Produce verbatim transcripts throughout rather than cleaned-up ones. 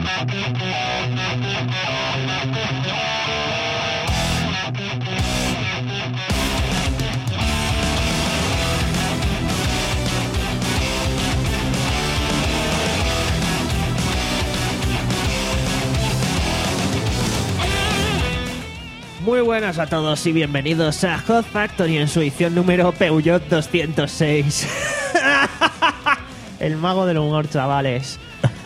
Muy buenas a todos y bienvenidos a Hot Factory en su edición número Peugeot doscientos seis. El mago del humor, chavales.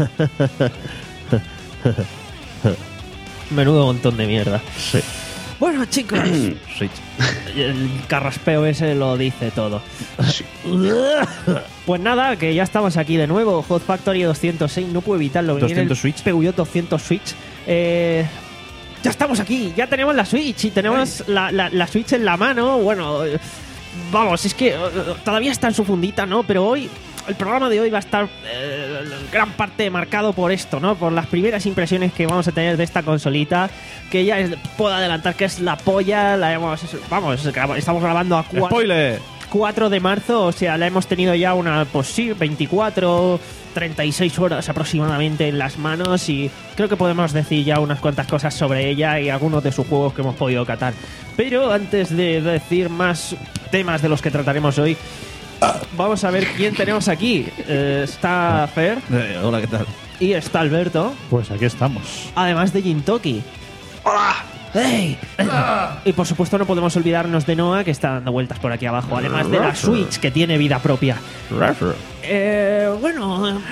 Menudo montón de mierda. Sí. Bueno, chicos. Sí. El carraspeo ese lo dice todo. Sí. Pues nada, que ya estamos aquí de nuevo. Hot Factory doscientos seis, no puedo evitarlo. doscientos Switch. Peugeot doscientos Switch. Eh... Ya estamos aquí, ya tenemos la Switch y tenemos la, la, la Switch en la mano. Bueno, eh, vamos, es que uh, todavía está en su fundita, ¿no? Pero hoy, el programa de hoy va a estar eh, gran parte marcado por esto, ¿no? Por las primeras impresiones que vamos a tener de esta consolita, que ya es, puedo adelantar que es la polla. La hemos, vamos, estamos grabando a cuatro, ¡Spoiler! cuatro de marzo, o sea, la hemos tenido ya una, pues sí, veinticuatro, treinta y seis horas aproximadamente en las manos y creo que podemos decir ya unas cuantas cosas sobre ella y algunos de sus juegos que hemos podido catar. Pero antes de decir más temas de los que trataremos hoy, vamos a ver quién tenemos aquí. Eh, está Fer. Eh, hola, ¿qué tal? Y está Alberto. Pues aquí estamos. Además de Jintoki. ¡Hola! ¡Hey! Y por supuesto no podemos olvidarnos de Noah, que está dando vueltas por aquí abajo. Además de la Switch, que tiene vida propia. Eh, bueno...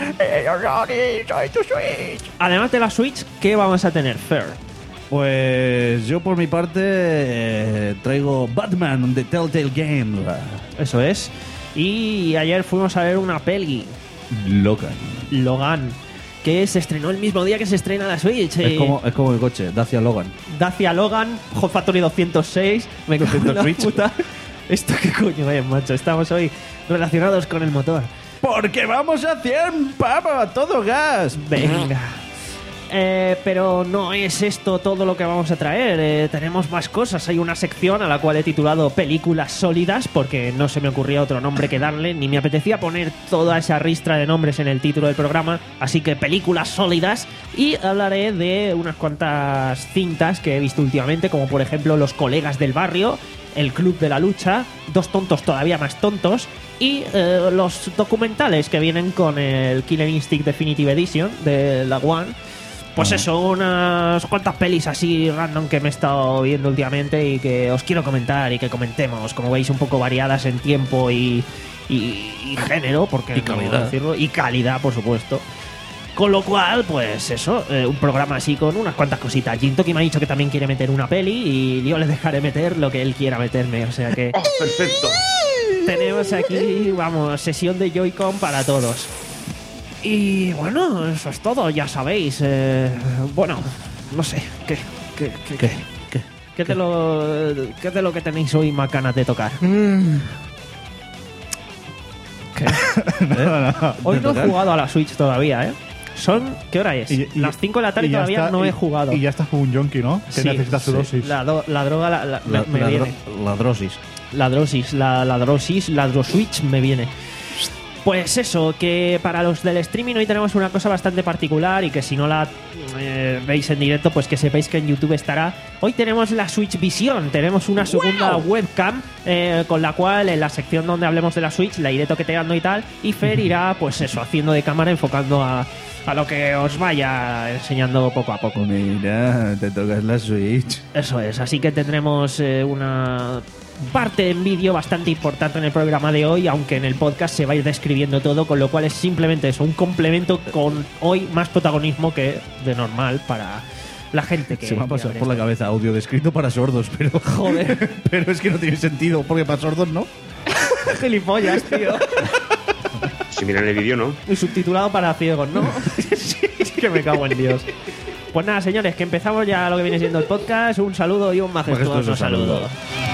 Además de la Switch, ¿qué vamos a tener, Fer? Pues yo por mi parte eh, traigo Batman The Telltale Game. Eso es. Y ayer fuimos a ver una peli, Logan. Logan, que se estrenó el mismo día que se estrena la Switch. Es como, es como el coche, Dacia Logan. Dacia Logan, Hot Factory doscientos seis. Me cago en la Switch. puta. ¿Esto qué coño es, macho? Estamos hoy relacionados con el motor. ¡Porque vamos a cien, papa! ¡A todo gas! Venga. Eh, pero no es esto todo lo que vamos a traer. Eh, tenemos más cosas. Hay una sección a la cual he titulado Películas Sólidas, porque no se me ocurría otro nombre que darle, ni me apetecía poner toda esa ristra de nombres en el título del programa. Así que Películas Sólidas. Y hablaré de unas cuantas cintas que he visto últimamente, como por ejemplo Los Colegas del Barrio, El Club de la Lucha, Dos Tontos Todavía Más Tontos y eh, los documentales que vienen con el Killer Instinct Definitive Edition de la One. Pues eso, unas cuantas pelis así random que me he estado viendo últimamente y que os quiero comentar y que comentemos, como veis, un poco variadas en tiempo y, y, y género, porque Y calidad. decirlo, y calidad, por supuesto. Con lo cual, pues eso, eh, un programa así con unas cuantas cositas. Jintoki me ha dicho que también quiere meter una peli y yo le dejaré meter lo que él quiera meterme, o sea que... ¡Perfecto! Tenemos aquí, vamos, sesión de Joy-Con para todos. Y bueno, eso es todo, ya sabéis. Eh, bueno, no sé, ¿qué, qué, qué, ¿Qué? ¿Qué? qué de lo, qué de lo que tenéis hoy más ganas de tocar? ¿Qué? No, no. Hoy no he tocar? jugado a la Switch todavía, ¿eh? Son, ¿qué hora es? Y- y- Las cinco de la tarde y y ya todavía está, no y- he jugado. Y ya estás como un yonki, ¿no? Que Sí, necesitas su sí. dosis. La, do- la droga la, la- La, me, me la viene. dro- la drosis. La drosis, la, la drosis, la droswitch me viene. Pues eso, que para los del streaming hoy tenemos una cosa bastante particular y que si no la eh, veis en directo, pues que sepáis que en YouTube estará. Hoy tenemos la Switch Vision, tenemos una segunda wow. webcam eh, con la cual en la sección donde hablemos de la Switch la iré toqueteando y tal, y Fer irá pues eso, haciendo de cámara, enfocando a, a lo que os vaya enseñando poco a poco. Mira, te tocas la Switch. Eso es, así que tendremos eh, una parte en vídeo bastante importante en el programa de hoy, aunque en el podcast se va a ir describiendo todo, con lo cual es simplemente eso, un complemento con hoy más protagonismo que de normal para la gente que... Se me ha pasado quiera por la esto. cabeza audio descrito para sordos, pero... Joder. Pero es que no tiene sentido, porque para sordos no. Gilipollas, tío. Si miran el vídeo, ¿no? Y subtitulado para ciegos, ¿no? Sí, es que me cago en Dios. Pues nada, señores, que empezamos ya lo que viene siendo el podcast. Un saludo y un majestuoso, Majestuoso saludo. saludo.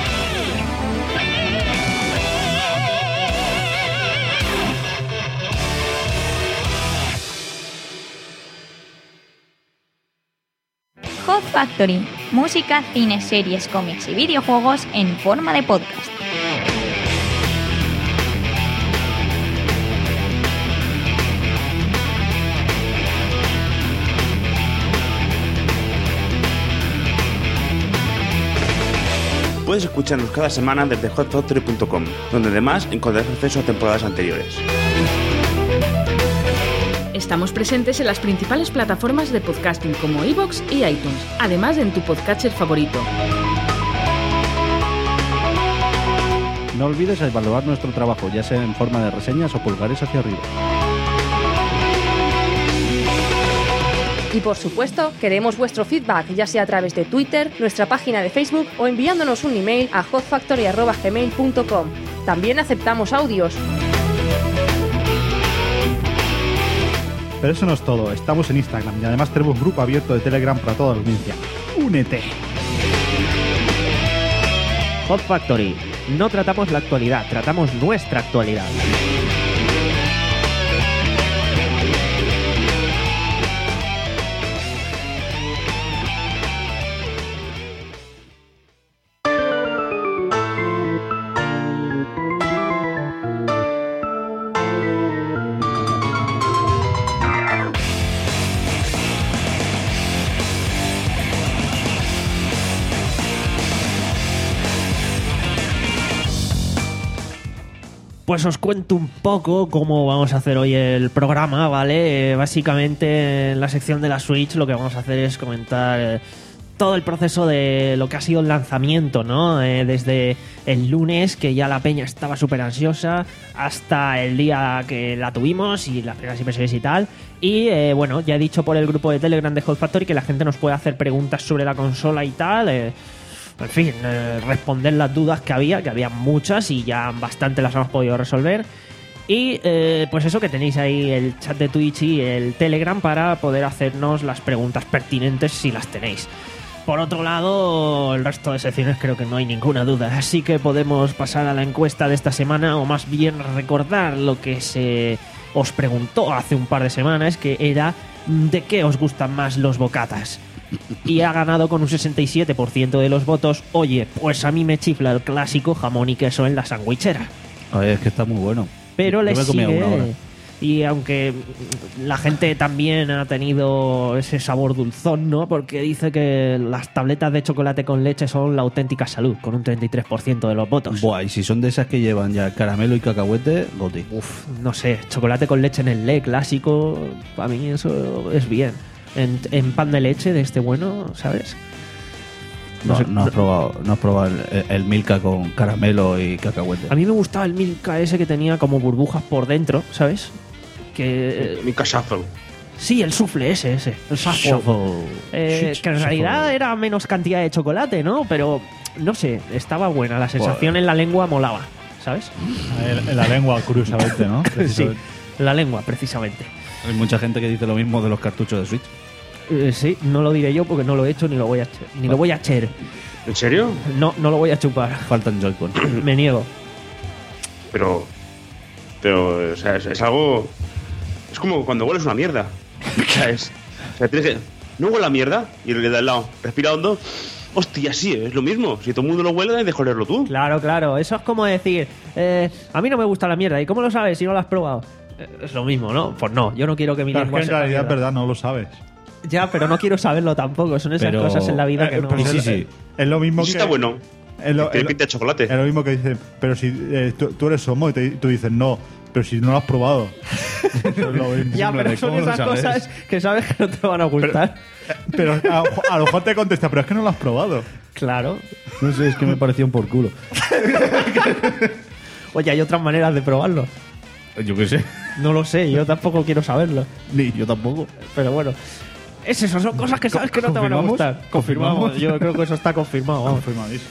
Hot Factory, música, cine, series, cómics y videojuegos en forma de podcast. puedes escucharnos cada semana desde hot factory punto com, donde además encontrarás acceso a temporadas anteriores. Estamos presentes en las principales plataformas de podcasting como iVoox y iTunes, además de en tu podcatcher favorito. No olvides evaluar nuestro trabajo, ya sea en forma de reseñas o pulgares hacia arriba. Y por supuesto, queremos vuestro feedback, ya sea a través de Twitter, nuestra página de Facebook o enviándonos un email a hot factory arroba gmail punto com. También aceptamos audios. Pero eso no es todo, estamos en Instagram y además tenemos un grupo abierto de Telegram para toda la audiencia. ¡Únete! Hot Factory. No tratamos la actualidad, tratamos nuestra actualidad. Pues os cuento un poco cómo vamos a hacer hoy el programa, ¿vale? Eh, básicamente en la sección de la Switch lo que vamos a hacer es comentar eh, todo el proceso de lo que ha sido el lanzamiento, ¿no? Eh, desde el lunes, que ya la peña estaba súper ansiosa, hasta el día que la tuvimos y las primeras impresiones y tal. Y eh, bueno, ya he dicho por el grupo de Telegram de Hot Factory que la gente nos puede hacer preguntas sobre la consola y tal. Eh, En fin, eh, responder las dudas que había, que había muchas y ya bastante las hemos podido resolver. Y eh, pues eso, que tenéis ahí el chat de Twitch y el Telegram para poder hacernos las preguntas pertinentes si las tenéis. Por otro lado, el resto de secciones creo que no hay ninguna duda, así que podemos pasar a la encuesta de esta semana, o más bien recordar lo que se os preguntó hace un par de semanas, que era ¿de qué os gustan más los bocatas? Y ha ganado con un sesenta y siete por ciento de los votos. Oye, pues a mí me chifla el clásico jamón y queso en la sandwichera. Oye, es que está muy bueno. Pero Yo le me comía sigue. una ahora. Y aunque la gente también ha tenido ese sabor dulzón, ¿no? Porque dice que las tabletas de chocolate con leche son la auténtica salud, con un treinta y tres por ciento de los votos. Buah, y si son de esas que llevan ya caramelo y cacahuete, goti. Uf, no sé, chocolate con leche en el L E clásico, para mí eso es bien. En, en pan de leche de este bueno, ¿sabes? No, No sé, no has no- probado, no has probado el, el Milka con caramelo y cacahuete. A mí me gustaba el Milka ese que tenía como burbujas por dentro, ¿sabes? Que Mi casazo. sí, el soufflé ese, ese, el shuffle. Shuffle. Eh, Sh- que en shuffle. realidad era menos cantidad de chocolate, ¿no? Pero no sé, estaba buena, la sensación en la lengua molaba, ¿sabes? En, en la lengua, curiosamente, ¿no? Sí, Precisamente. la lengua, precisamente. Hay mucha gente que dice lo mismo de los cartuchos de Switch. Eh, sí, no lo diré yo porque no lo he hecho ni lo voy a ch- ni lo voy a echar. ¿En serio? No, no lo voy a chupar. Faltan Joy-Con. Me niego. Pero. Pero, o sea, es, es algo. Es como cuando hueles una mierda. O sea, es. O sea, tienes que. No huele a mierda y el de al lado respira hondo. Hostia, sí, es lo mismo. Si todo el mundo lo huele, deja olerlo tú. Claro, claro. Eso es como decir, eh, a mí no me gusta la mierda. ¿Y cómo lo sabes si no lo has probado? Eh, Es lo mismo, ¿no? Pues no, yo no quiero que mi Claro, es lengua que en sepa realidad es mierda. verdad, no lo sabes. Ya, pero no quiero saberlo tampoco. Son esas Pero- cosas en la vida que Eh, no... pues sí, es, sí. es lo mismo Sí que. está bueno. Es lo, Tiene es lo- pinta de chocolate. es lo mismo que dicen, pero si eh, tú, tú eres homo y te- tú dices no, pero si no lo has probado. Eso es lo mismo. Ya, pero son ¿cómo lo esas sabes? cosas que sabes que no te van a gustar. Pero a, a lo mejor te contesta, pero es que no lo has probado. Claro. No sé, es que me pareció un por culo. Oye, hay otras maneras de probarlo. Yo qué sé. No lo sé, yo tampoco quiero saberlo. Ni yo tampoco. Pero bueno. Es eso, son cosas que sabes que no te van a ¿Confirmamos? gustar. Confirmamos. ¿Confirmamos? Yo creo que eso está confirmado. Vamos. Confirmadísimo.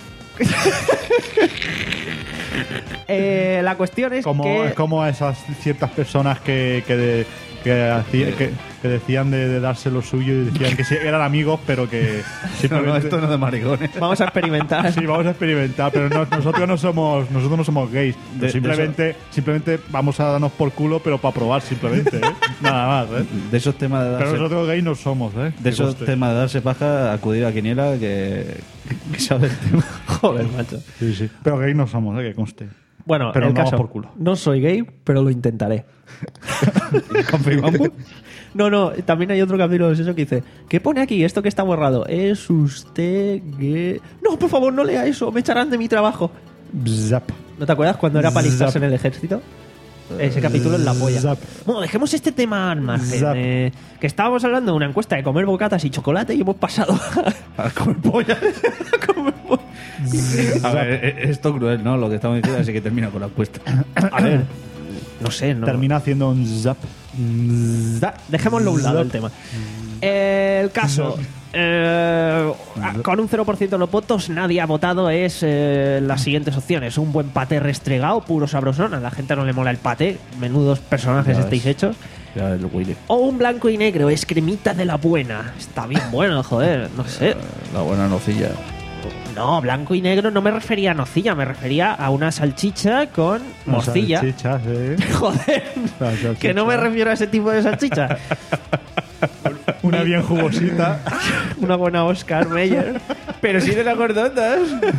Eh, la cuestión es Como, que... Es como a esas ciertas personas que, que, de- que, hacía- que, que decían de, de darse lo suyo y decían que sí, eran amigos, pero que No, no, simplemente- esto no es de maricones. Vamos a experimentar. Sí, vamos a experimentar, pero no- nosotros no somos nosotros no somos gays. De- simplemente simplemente vamos a darnos por culo, pero para probar simplemente, ¿eh? Nada más, ¿eh? De esos temas de Pero darse, nosotros gays no somos, ¿eh? de Que esos conste. temas de darse paja, acudir a Quiniela que, que sabe el tema. Joder, macho. Sí, sí. Pero gays no somos, ¿eh? Que conste. Bueno, Pero el no caso, por culo. no soy gay, pero lo intentaré. ¿Confirmamos? No, no, también hay otro capítulo de eso que dice, ¿qué pone aquí? Esto que está borrado. Es usted que... No, por favor, no lea eso, me echarán de mi trabajo. Zap. ¿No te acuerdas cuando era para alistarse Zap. en el ejército? Ese capítulo es la polla. Zap. Bueno, dejemos este tema al margen. Zap. eh, que estábamos hablando de una encuesta de comer bocatas y chocolate y hemos pasado A comer pollas. a comer po- A ver, e- esto es cruel, ¿no? Lo que estamos diciendo, así que termina con la apuesta. A ver, no sé, no. Termina haciendo un zap. Da- Dejémoslo a un lado Zap. el tema. El caso. eh, con un cero por ciento de los votos, nadie ha votado. Es eh, las siguientes opciones: un buen paté restregado, puro sabrosón. A la gente no le mola el paté. Menudos personajes Ya estáis ves. hechos. Ya el Willy. O un blanco y negro, es cremita de la buena. Está bien bueno, joder, no sé. La buena nocilla. No, blanco y negro no me refería a nocilla, me refería a una salchicha con morcilla. Salchichas, eh. Joder, La salchicha. que no me refiero a ese tipo de salchicha. Una bien jugosita. Una buena Oscar Mayer. Pero sí de las gordotas.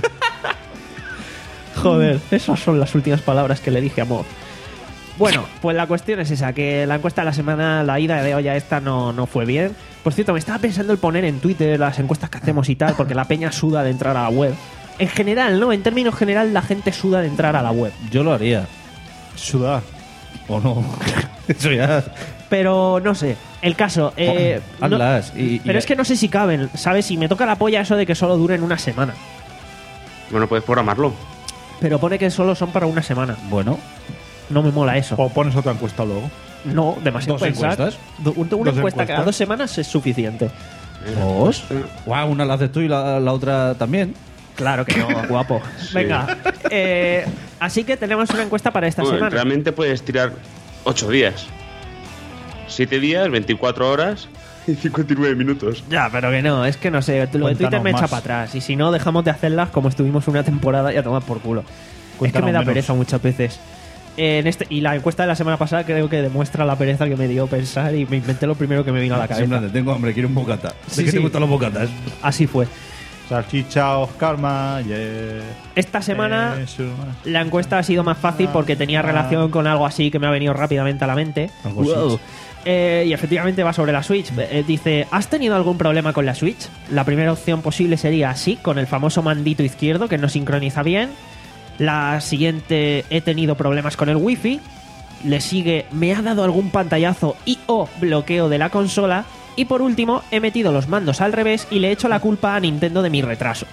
Joder, esas son las últimas palabras que le dije a Mob. Bueno, pues la cuestión es esa, que la encuesta de la semana, la ida de olla esta no, no fue bien. Por cierto, me estaba pensando el poner en Twitter las encuestas que hacemos y tal, porque la peña suda de entrar a la web. En general, ¿no? En términos general, la gente suda de entrar a la web. Yo lo haría. Sudar. ¿O no? Eso ya. Pero no sé, el caso... Eh, no- Hazlas. y, y- pero es que no sé si caben, ¿sabes? Si me toca la polla eso de que solo duren una semana. Bueno, puedes programarlo. Pero pone que solo son para una semana. Bueno, No me mola eso. O pones otra encuesta luego. No, demasiado ¿Dos pensar. encuestas? Do- Una ¿Dos encuesta encuestas? cada dos semanas es suficiente. ¿dos? Guau, una la haces tú y la, la otra también. Claro que no, guapo. Venga, eh, así que tenemos una encuesta para esta Bueno, semana. realmente puedes tirar ocho días. siete días, veinticuatro horas y cincuenta y nueve minutos. Ya, pero que no, es que no sé, lo de Cuéntanos Twitter me echa más. para atrás. Y si no, dejamos de hacerlas como estuvimos una temporada y a tomar por culo. Es que Cuéntanos me da menos. pereza muchas veces. Eh, En este, y la encuesta de la semana pasada creo que demuestra la pereza que me dio pensar y me inventé lo primero que me vino a la cabeza. Siempre tengo hambre, quiero un bocata. ¿De Sí, qué sí. te gustan los bocatas? Así fue. Salchicha, Oscar Mayer. Esta semana Eso más. la encuesta ha sido más fácil porque tenía relación con algo así que me ha venido rápidamente a la mente. Algo Wow. Switch. Eh, y efectivamente va sobre la Switch. Eh, dice, ¿has tenido algún problema con la Switch? La primera opción posible sería sí, con el famoso mandito izquierdo que no sincroniza bien. La siguiente, he tenido problemas con el Wi-Fi. Le sigue, me ha dado algún pantallazo y o bloqueo de la consola. Y por último, he metido los mandos al revés y le he hecho la culpa a Nintendo de mi retraso.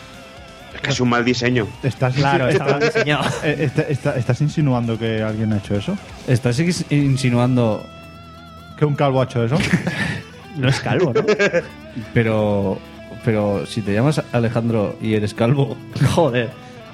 Es casi un mal diseño. ¿Estás, Claro, estaba diseñado. Eh, está- está- ¿Estás insinuando que alguien ha hecho eso? ¿Estás ins- insinuando, ¿Que un calvo ha hecho eso? No es calvo, ¿no? pero, pero si te llamas Alejandro y eres calvo, Joder.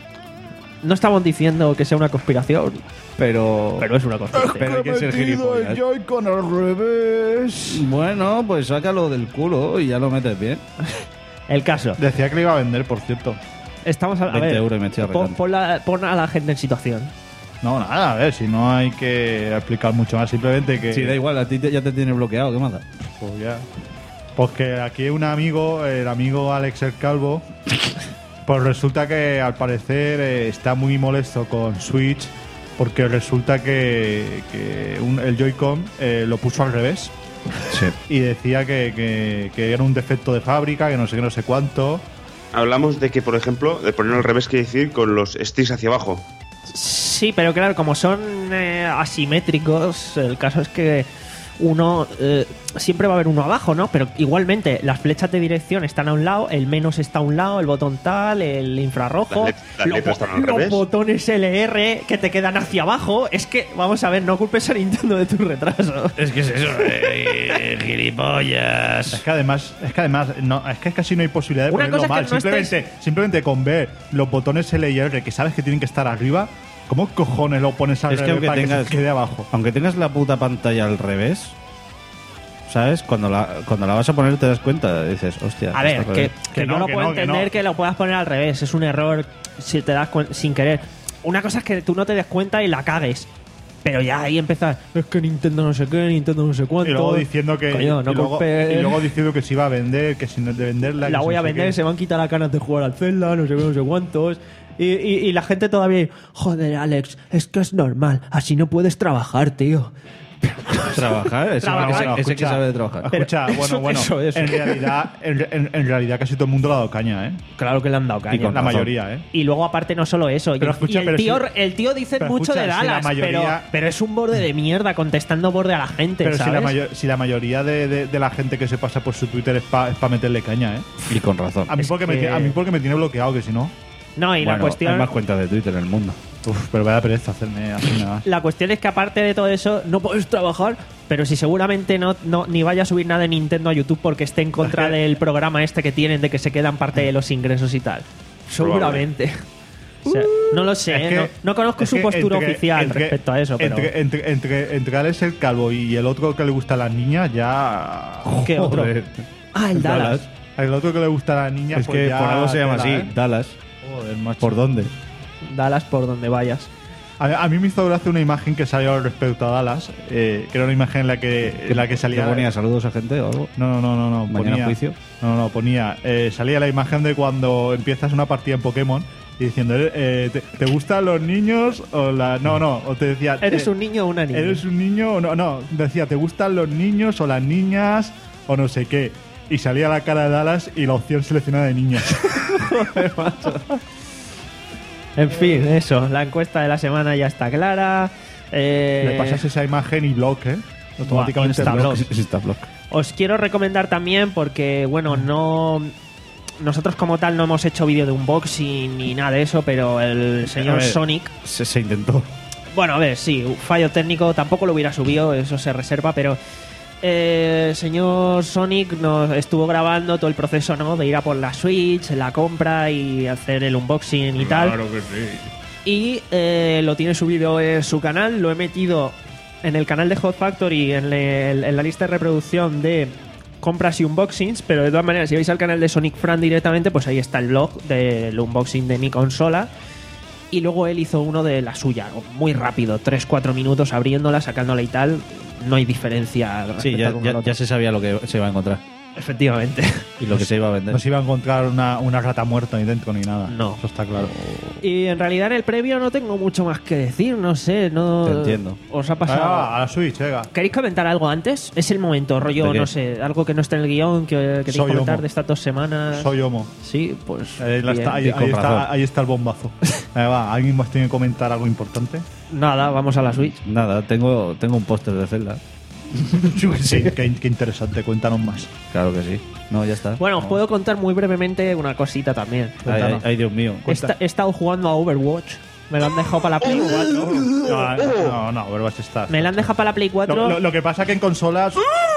No estamos diciendo que sea una conspiración, pero... pero es una conspiración. Pero hay que ser gilipollas. Joy-Con al revés. Bueno, pues sácalo del culo y ya lo metes bien. El caso. Decía que le iba a vender, por cierto. Estamos a, a veinte ver, euros y me estoy pon, arreglando. pon la- pon a la gente en situación. No, nada, a ver, si no hay que explicar mucho más, simplemente que... Sí, da igual, a ti te- ya te tiene bloqueado, ¿qué más da? Pues ya. Porque aquí un amigo, el amigo Alex el Calvo, pues resulta que al parecer eh, está muy molesto con Switch porque resulta que, que un- el Joy-Con eh, lo puso al revés Sí. y decía que, que- que era un defecto de fábrica, que no sé qué, no sé cuánto. Hablamos de que, por ejemplo, de ponerlo al revés, quiere decir con los sticks hacia abajo. Sí, pero claro, como son eh, asimétricos, el caso es que uno eh, siempre va a haber uno abajo, ¿no? Pero igualmente las flechas de dirección están a un lado, el menos está a un lado, el botón tal, el infrarrojo, Las let- las los, letras bo- están al los revés. botones L R que te quedan hacia abajo. Es que, vamos a ver, no culpes a Nintendo de tu retraso. Es que es eso, eh, gilipollas. Es que además, es que además, no, es que casi no hay posibilidad de Una ponerlo cosa es que mal. no simplemente, estés- simplemente con ver los botones L y R que sabes que tienen que estar arriba, ¿cómo cojones lo pones al Es que revés aunque para que tengas- se quede abajo? Aunque tengas la puta pantalla al revés, ¿sabes? Cuando la, cuando la vas a poner te das cuenta, dices, hostia. A ver, está al que, revés. que Que yo no, lo que puedo no, que entender no. que lo puedas poner al revés. Es un error si te das cuen- sin querer. Una cosa es que tú no te des cuenta y la cagues. Pero ya ahí empezar. Es que Nintendo no sé qué, Nintendo no sé cuánto. Y luego diciendo que Coño, no y, luego, culpes- y luego diciendo que se iba a vender, que si no es de venderla, la que voy si a no sé vender, qué. se van a quitar las ganas de jugar al Zelda, no sé qué, no sé cuántos. Y, y, y la gente todavía. Joder, Alex, es que es normal. Así no puedes trabajar, tío. Trabajar, ese, Trabajar. ese- No, ese que escucha. sabe de trabajar. Escucha, Pero bueno, eso- bueno, eso, eso. En, realidad, en, en- en realidad casi todo el mundo le ha dado caña, ¿eh? Claro que le han dado caña. Y con La razón. mayoría, ¿eh? Y luego, aparte, no solo eso. y- Pero escucha, y el, pero tío, si- el tío dice pero mucho escucha, de si la Dallas, mayoría- pero, pero es un borde de mierda contestando borde a la gente, Pero si ¿sabes? la, mayo- si la mayoría de, de- de la gente que se pasa por su Twitter es para meterle caña, ¿eh? Y con razón. A mí, Es porque me, que- ti- a mí porque me tiene bloqueado, que si no. No, y la Bueno, cuestión... hay más cuentas de Twitter en el mundo. Uf, pero vaya pereza hacerme hacerme nada. La cuestión es que aparte de todo eso, no puedes trabajar, pero si seguramente no, no ni vaya a subir nada de Nintendo a YouTube porque esté en contra del programa este que tienen de que se quedan parte de los ingresos y tal. Seguramente. O sea, no lo sé, Es ¿eh? que- no, no conozco es su que postura entre- oficial entre- respecto a eso, pero... Entre, entre, entre, entre Alex el Calvo y el otro que le gusta a las niñas, ya. ¿Qué otro? Joder. Ah, el Dallas. El otro que le gusta a las niñas, Es pues que ya por algo se llama tela, así, ¿eh? Dallas. Joder, macho. ¿Por dónde? Dallas por donde vayas. A, a mí me hizo gracia una imagen que salió respecto a Dallas, eh, que era una imagen en la que, en la que ¿Qué salía. ponía saludos a gente o algo? No, no, no, no, no. ¿Mañana ponía, juicio? No, no, no, ponía. eh, salía la imagen de cuando empiezas una partida en Pokémon y diciendo, eh, ¿te, te gustan los niños o la.? No, no, o te decía. ¿Eres eh, un niño o una niña? ¿Eres un niño o no? No, decía, ¿te gustan los niños o las niñas o no sé qué? Y salía la cara de Dallas y la opción seleccionada de niños. En fin, eso. La encuesta de la semana ya está clara. Eh, Le pasas esa imagen y block, ¿eh? Automáticamente Instablock. block. Está block. Os quiero recomendar también porque, bueno, no... Nosotros como tal no hemos hecho vídeo de unboxing ni nada de eso, pero el A señor ver, Sonic... Se, se intentó. Bueno, a ver, sí, fallo técnico, tampoco lo hubiera subido, eso se reserva, pero... eh, El señor Sonic nos estuvo grabando todo el proceso, ¿no? De ir a por la Switch, la compra y hacer el unboxing y tal. que sí. Y eh, lo tiene subido en su canal. Lo he metido en el canal de Hot Factory, en, el- en la lista de reproducción de compras y unboxings. Pero de todas maneras, si vais al canal de Sonic Fran directamente, pues ahí está el blog del unboxing de mi consola. Y luego él hizo uno de la suya, muy rápido, tres cuatro minutos abriéndola, sacándola y tal. No hay diferencia. Sí, respecto ya, al uno ya- al otro. ya se sabía lo que se iba a encontrar. Efectivamente. Y lo que se iba a vender. No se iba a encontrar una, una rata muerta ni dentro ni nada. No. Eso está claro. Y en realidad en el previo no tengo mucho más que decir, no sé, no... Te entiendo. ¿Os ha pasado? Ah, a la Switch, venga. ¿Queréis comentar algo antes? Es el momento, rollo, ¿De qué? no sé, algo que no está en el guión, que queréis Soy comentar homo. de estas dos semanas. Soy homo. Sí, pues. Ahí, la bien. está, ahí, y con ahí está, razón. ahí está el bombazo. Ahí va, ¿alguien más tiene que comentar algo importante? Nada, vamos a la Switch. Nada, tengo, tengo un póster de Zelda. Sí, qué, qué interesante, cuéntanos más. Claro que sí. No, ya está. Bueno, os puedo contar muy brevemente una cosita también. Ay, ay, ay, Dios mío. He, esta- he estado jugando a Overwatch. Me lo han dejado para la Play cuatro. No, no, no, Overwatch está. Me lo han dejado para la Play cuatro. Lo, lo- lo que pasa que en consolas.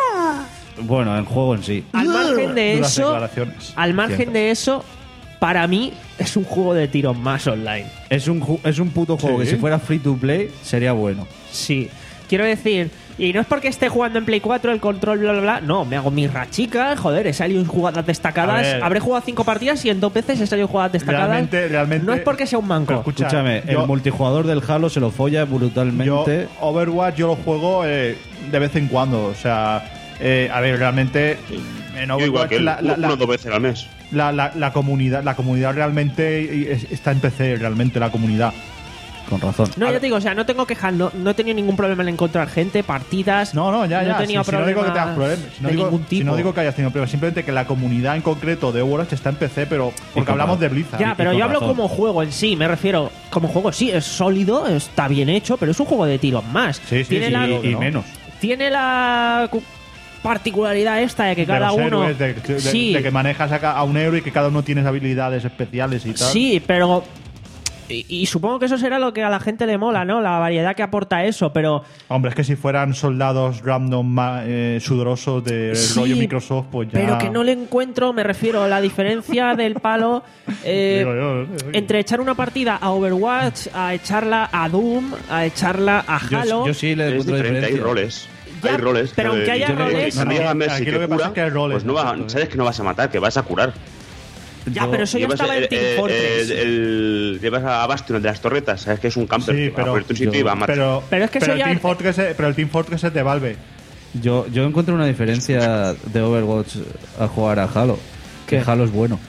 Bueno, en juego en sí. Al margen de Duras eso, declaraciones. al margen Cierto. de eso, para mí es un juego de tiros más online. Es un, ju- es un puto juego Sí. que si fuera free to play sería bueno. Sí. Quiero decir, y no es porque esté jugando en Play cuatro, el control, bla, bla, bla. No, me hago mis rachicas, joder, he salido en jugadas destacadas. A ver. Habré jugado cinco partidas y en dos veces he salido en jugadas destacadas. Realmente, realmente. No es porque sea un manco. Pero escucha, Escúchame, yo- el multijugador del Halo se lo folla Yo, brutalmente. Overwatch yo lo juego eh, de vez en cuando. O sea, eh, a ver, realmente en Yo igual Overwatch que él, la, la- uno la- o dos veces al mes. la- la- la comunidad la comunidad realmente es- está en P C, realmente la comunidad. Con razón. No, A ya ver. te digo, o sea, no tengo quejas, no, no he tenido ningún problema en encontrar gente, partidas. No, no, ya, No ya. he tenido si, si no digo que tengas problemas problemas. Si no, de digo, ningún si no tipo. digo que hayas tenido problemas, simplemente que la comunidad en concreto de Overwatch está en P C, pero porque con hablamos razón. de Blizzard. Ya, y pero con yo hablo razón. como juego en sí, me refiero. Como juego sí, es sólido, está bien hecho, pero es un juego de tiros más. Sí, sí, tiene sí, la, digo que y no. menos. tiene la cu- particularidad esta de que de cada los uno. héroes, de, de- sí, de que manejas a, ca- a un héroe y que cada uno tiene habilidades especiales y tal. sí, pero. Y, y supongo que eso será lo que a la gente le mola, ¿no? La variedad que aporta eso, pero. Hombre, es que si fueran soldados random ma- eh, sudorosos de Sí, rollo Microsoft, pues ya. Pero que no le encuentro, me refiero, la diferencia del palo eh, Digo yo, digo yo. entre echar una partida a Overwatch, a echarla a Doom, a echarla a Yo, Halo. yo sí le Es encuentro diferente, hay diferencia. roles. Ya, hay roles. pero aunque haya yo no- roles- Cuando llega Messi Aquí que lo que pasa cura, es que hay roles, pues no va- exacto, ¿eh? sabes que no vas a matar, que vas a curar. Ya, pero eso ya Llevas estaba en el- Team el- Fortress. el- el- llevas a Bastion, el de las torretas, sabes que es un camper. Sí, que va pero- a ponerte un sitio y va a matar. Pero, Pero es que eso el ya- Team Fortress, es- pero el Team Fortress es de Valve. Yo, yo encuentro una diferencia de Overwatch a jugar a Halo. Que ¿Qué? Halo es bueno.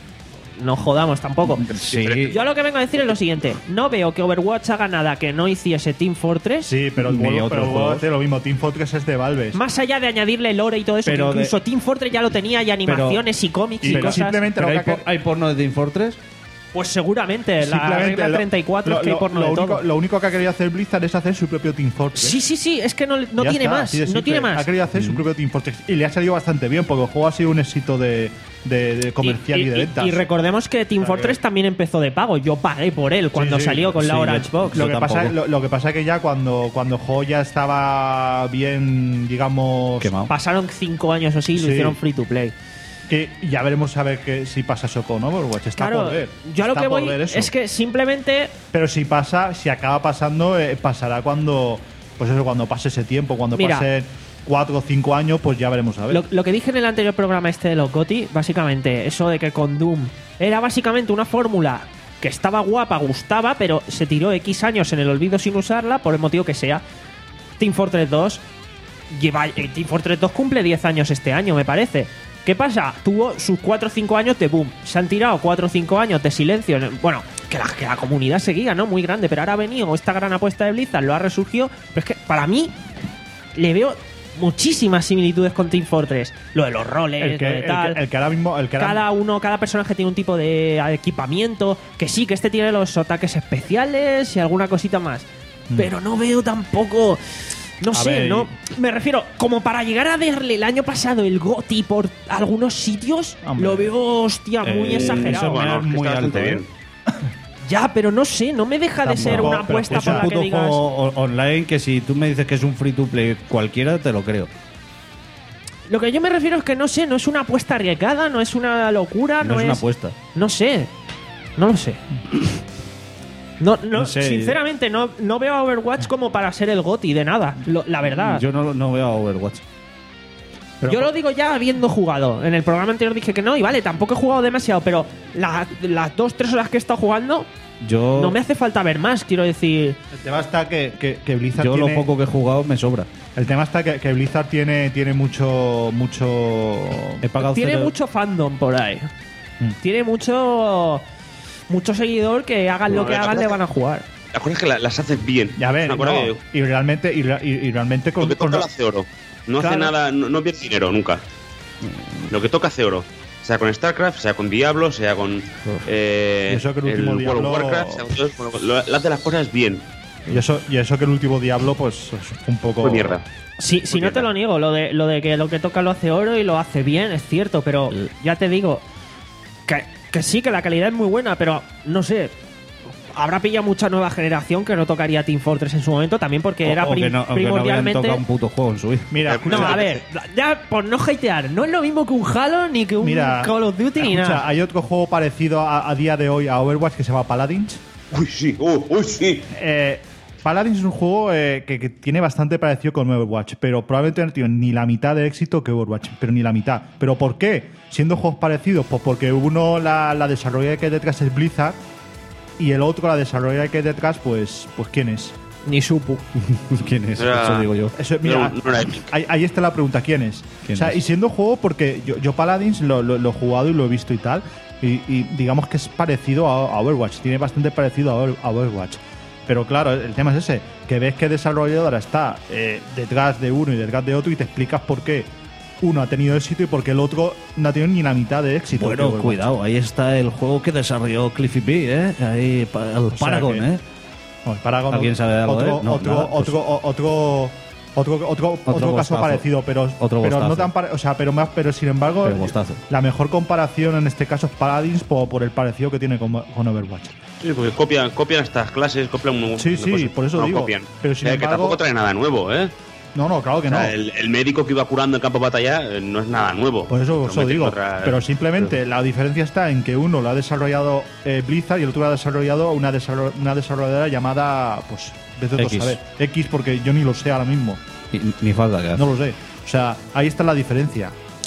no jodamos tampoco. Sí. Yo lo que vengo a decir es lo siguiente. No veo que Overwatch haga nada que no hiciese Team Fortress. Sí, pero, Ni vuelvo, otros pero vuelvo a juegos. hacer lo mismo. Team Fortress es de Valve. Más allá de añadirle lore y todo eso, Pero que incluso de- Team Fortress ya lo tenía, y animaciones y cómics y pero cosas. simplemente ¿Pero lo hay, que ha- por- ¿Hay porno de Team Fortress? Pues seguramente, la simplemente regla lo- treinta y cuatro lo- es que hay lo- porno lo de único, todo. Lo único que ha querido hacer Blizzard es hacer su propio Team Fortress. Sí, sí, sí, es que no, no Ya tiene está, más, así de no simple. tiene más. Ha querido hacer su propio Team Fortress y le ha salido bastante bien porque el juego ha sido un éxito de, de- de comercial y, de ventas. Y recordemos que Team O sea, Fortress que- también empezó de pago. Yo pagué por él cuando sí, salió con la sí, Orange yo- Box. Lo Yo que, pasa, tampoco. lo, lo que pasa es que ya cuando, cuando el juego ya estaba bien, digamos, Quemado. Pasaron cinco años o así y lo Sí. hicieron free to play. que ya veremos a ver que, si pasa eso con Overwatch. Está Claro, por ver. yo a lo Está que por voy ver eso. es que simplemente Pero si pasa, si acaba pasando, eh, pasará cuando, pues eso, cuando pase ese tiempo, cuando Mira. pasen cuatro o cinco años, pues ya veremos a ver. Lo, lo que dije en el anterior programa este de los GOTY, básicamente, eso de que con Doom era básicamente una fórmula que estaba guapa, gustaba, pero se tiró X años en el olvido sin usarla, por el motivo que sea. Team Fortress dos lleva, eh, Team Fortress dos cumple diez años este año, me parece. ¿Qué pasa? Tuvo sus cuatro o cinco años de boom. Se han tirado cuatro o cinco años de silencio. Bueno, que la, que la comunidad seguía, ¿no? Muy grande, pero ahora ha venido esta gran apuesta de Blizzard, lo ha resurgido. Pero es que para mí le veo muchísimas similitudes con Team Fortress. Lo de los roles, el, que, lo de el, tal. que, el que ahora mismo. El que ahora- Cada uno, cada personaje tiene un tipo de equipamiento. Que sí, que este tiene los ataques especiales y alguna cosita más. Pero no veo tampoco. No A sé, ver, no. Me refiero, como para llegar a darle el año pasado el GOTY por algunos sitios, Hombre. lo veo, hostia, muy Eh, exagerado. eso me Bueno, da muy está alto, bastante ¿eh? bien. Ya, pero no sé, no me deja de ser Tampoco, una pero apuesta Es un para que puto digas. juego o- online que si tú me dices que es un free to play cualquiera, te lo creo. Lo que yo me refiero es que no sé, no es una apuesta arriesgada, no es una locura, no, No es una apuesta. No sé. No lo sé. No, no, No sé. Sinceramente, no, no veo a Overwatch como para ser el GOTY de nada. Lo- la verdad. Yo no, no veo a Overwatch. Pero- Yo lo digo ya habiendo jugado. En el programa anterior dije que no, y vale, tampoco he jugado demasiado, pero la- las dos, tres horas que he estado jugando, Yo, no me hace falta ver más, quiero decir. El tema está que, que, que Blizzard yo tiene. lo poco que he jugado me sobra. El tema está que, que Blizzard tiene, tiene mucho. mucho He pagado Tiene cero- mucho fandom por ahí. Mm. Tiene mucho. Mucho seguidor que hagan lo No, que la hagan, verdad le van a jugar. La cosa es que la- las haces bien. Ya ves, Me acuerdo no, que y realmente, y, re- y- y realmente con, lo que con- toca lo hace oro. No hace Claro. nada, no, no pierde dinero nunca. Lo que toca hace oro. Sea con StarCraft, sea con Diablo, sea con eh, Y eso que el último World of Diablo- Warcraft, sea con todo eso, bueno, lo- lo hace las cosas bien. y eso y eso que el último Diablo pues es un poco Fue mierda. Sí, si no te mierda. lo niego, lo de, lo de que lo que toca lo hace oro y lo hace bien, es cierto, pero ya te digo que, que sí, que la calidad es muy buena, pero no sé. Habrá pillado mucha nueva generación que no tocaría Team Fortress en su momento, también porque O- era o que prim- no, o que no habían primordialmente. tocado un puto juego en su vida. Mira, Eh, escucha, No, a ver, ya por no hatear, no es lo mismo que un Halo ni que un mira, Call of Duty ni escucha, nada. hay otro juego parecido a, a día de hoy a Overwatch que se llama Paladins. Uy, sí, uh, uy, sí. Eh, Paladins es un juego eh, que, que tiene bastante parecido con Overwatch, pero probablemente no tiene ni la mitad de éxito que Overwatch, pero ni la mitad. ¿Pero por qué? Siendo juegos parecidos, pues porque uno, la, la desarrolladora que hay detrás es Blizzard, y el otro, la desarrolladora que hay detrás, pues, pues ¿quién es? Ni supo. ¿Quién es? Era- Eso digo yo. Eso, mira, No, no era Epic. ahí, ahí está la pregunta, ¿quién es? ¿Quién o sea, es? y siendo juego, porque yo, yo Paladins lo, lo- lo he jugado y lo he visto y tal, y, y digamos que es parecido a, a Overwatch, tiene bastante parecido a, Over- a Overwatch. Pero claro, el tema es ese, que ves que desarrolladora está eh, detrás de uno y detrás de otro y te explicas por qué uno ha tenido éxito y por qué el otro no ha tenido ni la mitad de éxito. que Bueno, Overwatch. cuidado, ahí está el juego que desarrolló Cliffy B, ¿eh? Ahí, pa- el sea Paragon, que- ¿eh? No, el Paragon, ¿Alguien sabe algo de otro, él? No, otro, nada, pues- otro, o- otro, otro, otro, otro, Otro caso bostazo. parecido, pero, Otro pero no bostazo. tan pare- o sea, pero más, pero sin embargo, Pero bostazo. la mejor comparación en este caso es Paladins por, por el parecido que tiene con, con Overwatch. Sí, porque copian, copian estas clases, copian un Sí, sí, cosas. por eso No digo. copian. Pero sin Eh, que embargo- tampoco trae nada nuevo, ¿eh? No, no, claro que O sea, no. el, el médico que iba curando en campo de batalla eh, no es nada nuevo. Por eso, No eso meten digo. otra- Pero simplemente la diferencia está en que uno lo ha desarrollado eh, Blizzard y el otro lo ha desarrollado una, desarro- una desarrolladora llamada, pues, vete tú a X. saber. X, porque yo ni lo sé ahora mismo. Y- Ni falta que hacer. No lo sé. O sea, ahí está la diferencia.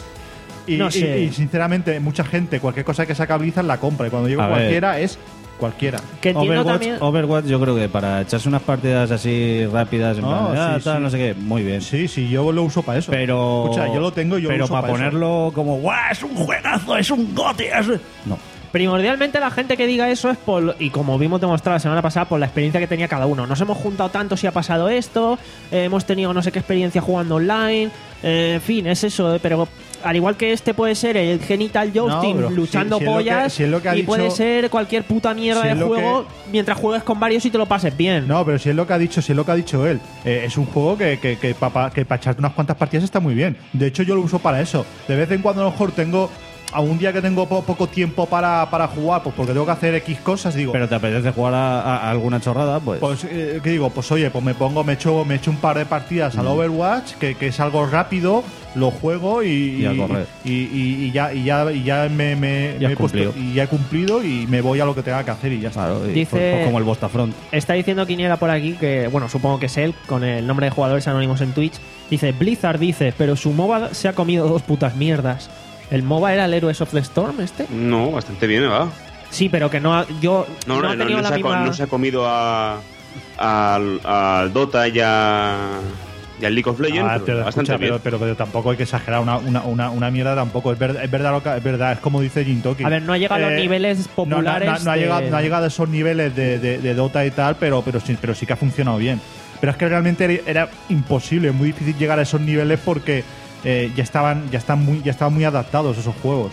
Y, No y- sé. y, sinceramente, mucha gente, cualquier cosa que saca Blizzard la compra. Y cuando digo A ver. cualquiera, es cualquiera. Que entiendo Overwatch, también. Overwatch, yo creo que para echarse unas partidas así rápidas, en No, plan, ah, sí, tal, sí. no sé qué, muy bien. Sí, sí, yo lo uso para eso. Pero. Escucha, yo lo tengo y yo Pero lo uso para para eso. ponerlo como, ¡guau! Es un juegazo, es un gote. es un-". No. Primordialmente la gente que diga eso es por, y como vimos demostrado la semana pasada, por la experiencia que tenía cada uno. Nos hemos juntado tanto si ha pasado esto, eh, hemos tenido no sé qué experiencia jugando online, eh, en fin, es eso, eh, pero al igual que este puede ser el genital jousting No, bro, luchando si- si es lo que- pollas si es lo que ha y dicho- puede ser cualquier puta mierda si es de lo juego mientras juegues con varios y te lo pases bien. No, pero si es lo que ha dicho, si es lo que ha dicho él, eh, es un juego que, que, que para que pa echarte unas cuantas partidas está muy bien. De hecho, yo lo uso para eso. De vez en cuando a lo mejor tengo algún día que tengo po poco tiempo para, para jugar, pues porque tengo que hacer X cosas, digo. Pero te apetece jugar a, a- a alguna chorrada, pues. Pues, eh, ¿qué digo? Pues oye, pues me pongo, me echo, me echo un par de partidas al Overwatch, que, que es algo rápido, lo juego y, Y a correr. y, y- y ya, y ya, y ya me, me- Ya me has he puesto- cumplido. y ya he cumplido y me voy a lo que tenga que hacer y ya está. Claro, y Dice- pues- pues como el Bostafront. Está diciendo Quiniela por aquí que, bueno, supongo que es él, con el nombre de jugadores anónimos en Twitch. Dice, Blizzard dice, pero su MOBA se ha comido dos putas mierdas. ¿El MOBA era el Heroes of the Storm este? No, bastante bien, va. Sí, pero que no ha, yo No, no, no, ha no, tenido no la se ha, co- misma... no se ha comido a, al al Dota y, a, y al League of Legends. Ah, pero pero, bastante escucha, bien. pero, pero, pero tampoco hay que exagerar una, una, una, una mierda tampoco. Es verdad, es verdad, lo que- es verdad, es como dice Jintoki. A ver, no ha llegado a los niveles no, no, populares no, no ha de- llegado, no ha llegado a esos niveles de, de- de Dota y tal, pero, pero, sí, pero sí que ha funcionado bien. Pero es que realmente era, era imposible, muy difícil llegar a esos niveles porque eh, ya estaban ya están muy ya estaban muy adaptados esos juegos.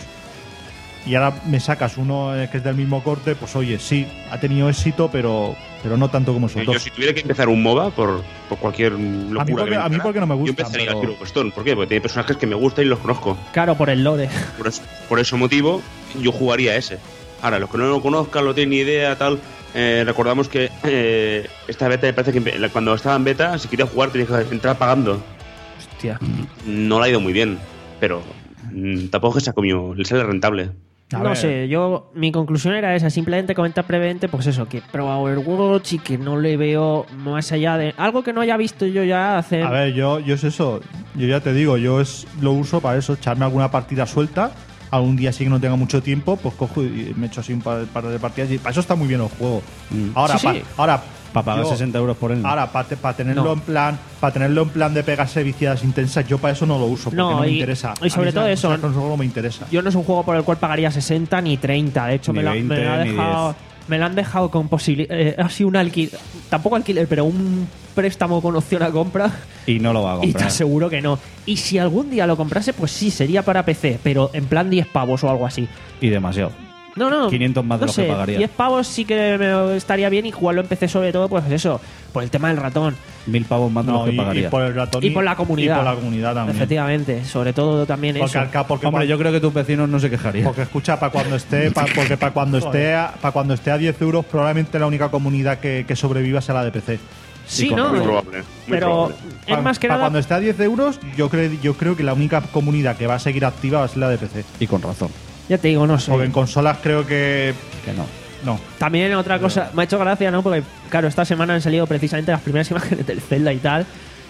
Y ahora me sacas uno eh, que es del mismo corte, pues oye, sí, ha tenido éxito, pero, pero no tanto como esos Eh, Yo, dos. si tuviera que empezar un MOBA por, por cualquier locura porque- que me a mí entrara, porque no me yo gusta, empezaría pero- a Hero Stone. ¿Por qué? Porque tiene personajes que me gustan y los conozco. Claro, por el lore. Por eso, por ese motivo, yo jugaría ese. Ahora, los que no lo conozcan, no tienen ni idea, tal. eh, recordamos que eh, esta beta me parece que empe- cuando estaba en beta, si quería jugar, tenías que entrar pagando. Hostia. No le ha ido muy bien, pero mm, tampoco es que se ha comido, le sale rentable. A no ver. sé, yo mi conclusión era esa, simplemente comentar brevemente, pues eso, que he probado Overwatch y que no le veo más allá de algo que no haya visto yo ya hace. A ver, yo, yo es eso. Yo ya te digo, yo es lo uso para eso, echarme alguna partida suelta. Algún día sí que no tenga mucho tiempo, pues cojo y me echo así un par, par de partidas. Y para eso está muy bien el juego. Ahora, Sí, pa- sí. ahora Para pagar yo- sesenta euros por él. Ahora, para tenerlo No. en plan, para tenerlo en plan de pegarse viciadas intensas, yo para eso no lo uso, porque No, no, me y- interesa. y sobre A mí todo esa- eso, esa consola no me interesa. Yo no es un juego por el cual pagaría sesenta ni treinta, de hecho Ni me, lo, me veinte, lo ha ni dejado me lo han dejado con posibilidad, eh, ha sido un alquiler, tampoco alquiler, pero un préstamo con opción a compra. Y no lo va a Y te comprar. aseguro que no. Y si algún día lo comprase, pues sí, sería para P C, pero en plan diez pavos o algo así. Y demasiado. No, no. quinientos más de no lo que sé, pagaría. diez pavos sí que me estaría bien y jugarlo en P C sobre todo, pues eso, por el tema del ratón. Mil pavos más de No, lo que y, pagaría. y por el ratón Y por la comunidad. Y por la comunidad también. Efectivamente, sobre todo también Porque, eso. al ca- porque Hombre, cua- yo creo que tus vecinos no se quejarían. Porque escucha, para cuando esté, pa- porque para cuando esté, a- para cuando esté a diez euros, probablemente la única comunidad que, que sobreviva sea la de P C. Sí, con- ¿no? Muy probable. Muy Pero probable. es Pa- más que pa nada. cuando esté a diez euros, yo creo, yo creo que la única comunidad que va a seguir activa va a ser la de P C. Y con razón. Ya te digo, no sé. Porque en consolas creo que Que no. no. También otra cosa, me ha hecho gracia, ¿no? Porque, claro, esta semana han salido precisamente las primeras imágenes del Zelda y tal.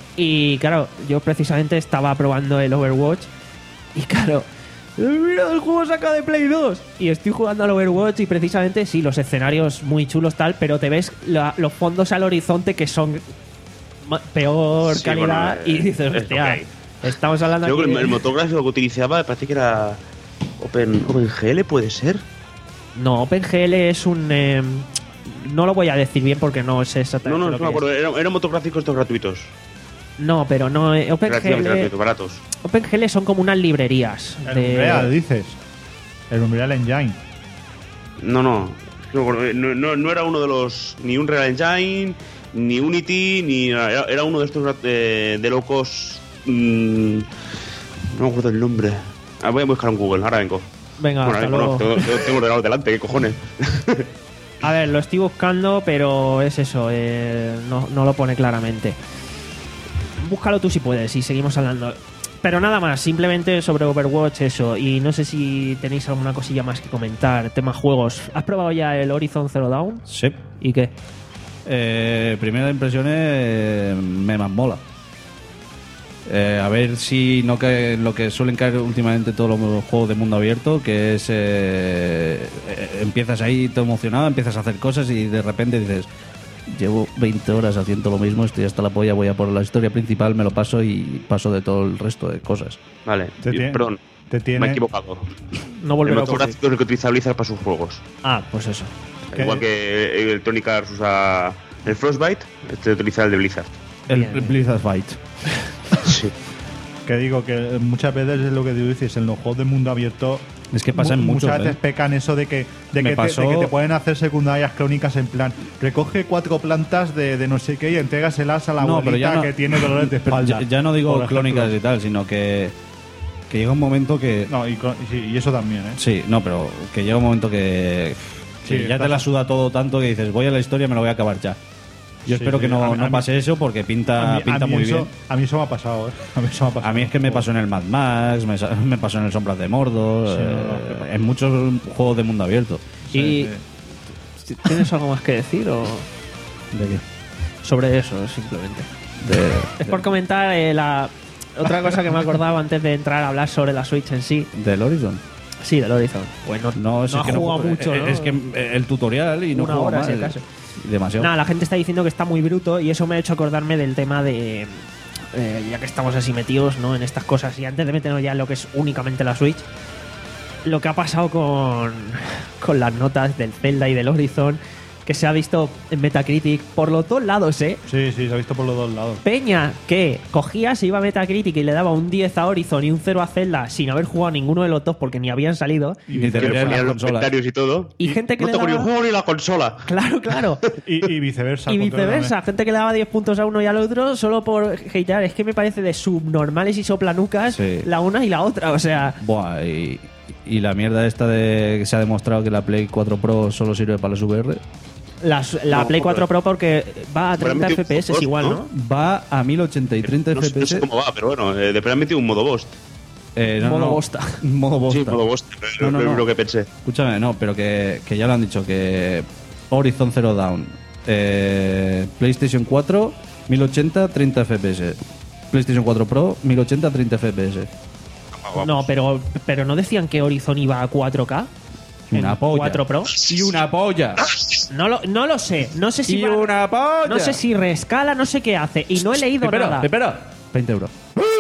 Y, claro, yo precisamente estaba probando el Overwatch. Y, claro, mira, el juego saca de Play dos. Y estoy jugando al Overwatch y precisamente, sí, los escenarios muy chulos tal, pero te ves la- los fondos al horizonte que son ma- peor Sí, calidad bueno, y eh, dices, es lo hostia, que hay. estamos hablando Yo aquí creo que de- el, el motor gráfico que utilizaba me parece que era Open, OpenGL, ¿puede ser? No, OpenGL es un... eh, no lo voy a decir bien porque no sé No, exactamente no, lo no que me es. acuerdo. Era, eran motográficos estos gratuitos. No, pero no. eh, Relativamente OpenGL, gratuitos, baratos. OpenGL son como unas librerías. El de- Unreal, dices. El Unreal Engine. No, no. No, me acuerdo. no, no, no era uno de los. Ni un Real Engine, ni Unity, ni. Era, era uno de estos eh, de locos. mm, no me acuerdo el nombre. Ah, voy a buscar en Google, ahora vengo. Venga, Bueno, hasta ahora vengo, luego. no, tengo, tengo, tengo el ordenador delante, ¿qué cojones? A ver, lo estoy buscando, pero es eso, eh, no, no lo pone claramente. Búscalo tú si puedes y seguimos hablando. Pero nada más, simplemente sobre Overwatch eso. Y no sé si tenéis alguna cosilla más que comentar. Tema juegos. ¿Has probado ya el Horizon Zero Dawn? Sí. ¿Y qué? Eh, primera impresión es me más mola. Eh, a ver si no cae en lo que suelen caer últimamente todos los juegos de mundo abierto, que es eh, eh, empiezas ahí todo emocionado, empiezas a hacer cosas y de repente dices, llevo veinte horas haciendo lo mismo, estoy hasta la polla, voy a por la historia principal, me lo paso y paso de todo el resto de cosas. Vale, Te y- tiene- perdón, te tiene- me he equivocado. No el volverá a motor ocurrir. gráfico es el que utiliza Blizzard para sus juegos. Ah, pues eso. ¿Qué? Igual que Electronic Arts usa el Frostbite, este utiliza el de Blizzard. El Bien, bien. Blizzard Fight. Sí. Que digo que muchas veces es lo que tú dices, en los juegos de mundo abierto. Es que pasa en mu- muchos, Muchas veces ¿eh? pecan eso de que, de Me que, pasó- te, de que te pueden hacer secundarias crónicas en plan, recoge cuatro plantas de, de no sé qué y entrégaselas a la No, abuelita pero ya no- que tiene dolores de Pero espalda. ya, ya no digo por ejemplo. crónicas y tal, sino que, que llega un momento que... No, y, con- y sí, y eso también, ¿eh? Sí, no, pero que llega un momento que, que Sí, ya te pasa. la suda todo tanto que dices, voy a la historia, me lo voy a acabar ya. Yo Sí, espero sí, que no, a mí- no a mí- pase eso porque pinta, a mí, pinta a mí muy eso, bien. A mí eso me ha pasado, ¿eh? A mí eso me ha pasado. A mí es que me pasó en el Mad Max, me, sa- me pasó en el Sombras de Mordor, Sí, eh, no, no, no. en muchos juegos de mundo abierto. ¿Y sí. tienes algo más que decir o ¿De qué? sobre eso, simplemente? De- Es por comentar eh, la otra cosa que me acordaba antes de entrar a hablar sobre la Switch en sí. ¿Del Horizon? Sí, del Horizon. Pues no, No, es no que ha jugado no, mucho, eh, ¿no? Es que el tutorial y no Una juego hora, más. si acaso. Demasiado. Nada, la gente está diciendo que está muy bruto y eso me ha hecho acordarme del tema de... eh, ya que estamos así metidos, ¿no? En estas cosas y antes de meternos ya en lo que es únicamente la Switch, lo que ha pasado con, con las notas del Zelda y del Horizon, que se ha visto en Metacritic por los dos lados, ¿eh? Sí, sí, se ha visto por los dos lados. Peña que cogía, se iba a Metacritic y le daba un diez a Horizon y un cero a Zelda sin haber jugado ninguno de los dos porque ni habían salido. Y ni te Que verías ponían las los consolas. comentarios y todo. Y gente que no le toco ni el daba- juego ni la consola. Claro, claro. Y, y viceversa. Y contrólame. viceversa, gente que le daba diez puntos a uno y al otro solo por hatear. Es que me parece de subnormales y soplanucas Sí. la una y la otra. O sea, Buah, y, y la mierda esta de que se ha demostrado que la Play cuatro Pro solo sirve para las V R, las- la No, Play joder. cuatro Pro porque va a Pero ha treinta metido F P S un igual, post, ¿no? va a mil ochenta y treinta No, sé- no F P S. sé cómo va, pero bueno, eh, de verdad han metido un modo Bost. Eh, no, Modo no, bosta. Modo bosta. Sí, modo Bost, No, no, lo, no. lo que pensé. Escúchame, no, pero que, que ya lo han dicho, que Horizon Zero Dawn, eh, PlayStation cuatro, mil ochenta, treinta F P S. PlayStation cuatro Pro, mil ochenta, treinta F P S. No, pero, pero no decían que Horizon iba a cuatro K. Una en polla. cuatro Pro. Y una polla. No lo, no lo sé. No sé si y va- una polla. no sé si reescala, no sé qué hace. Y no he leído espera, nada. espera. veinte euros.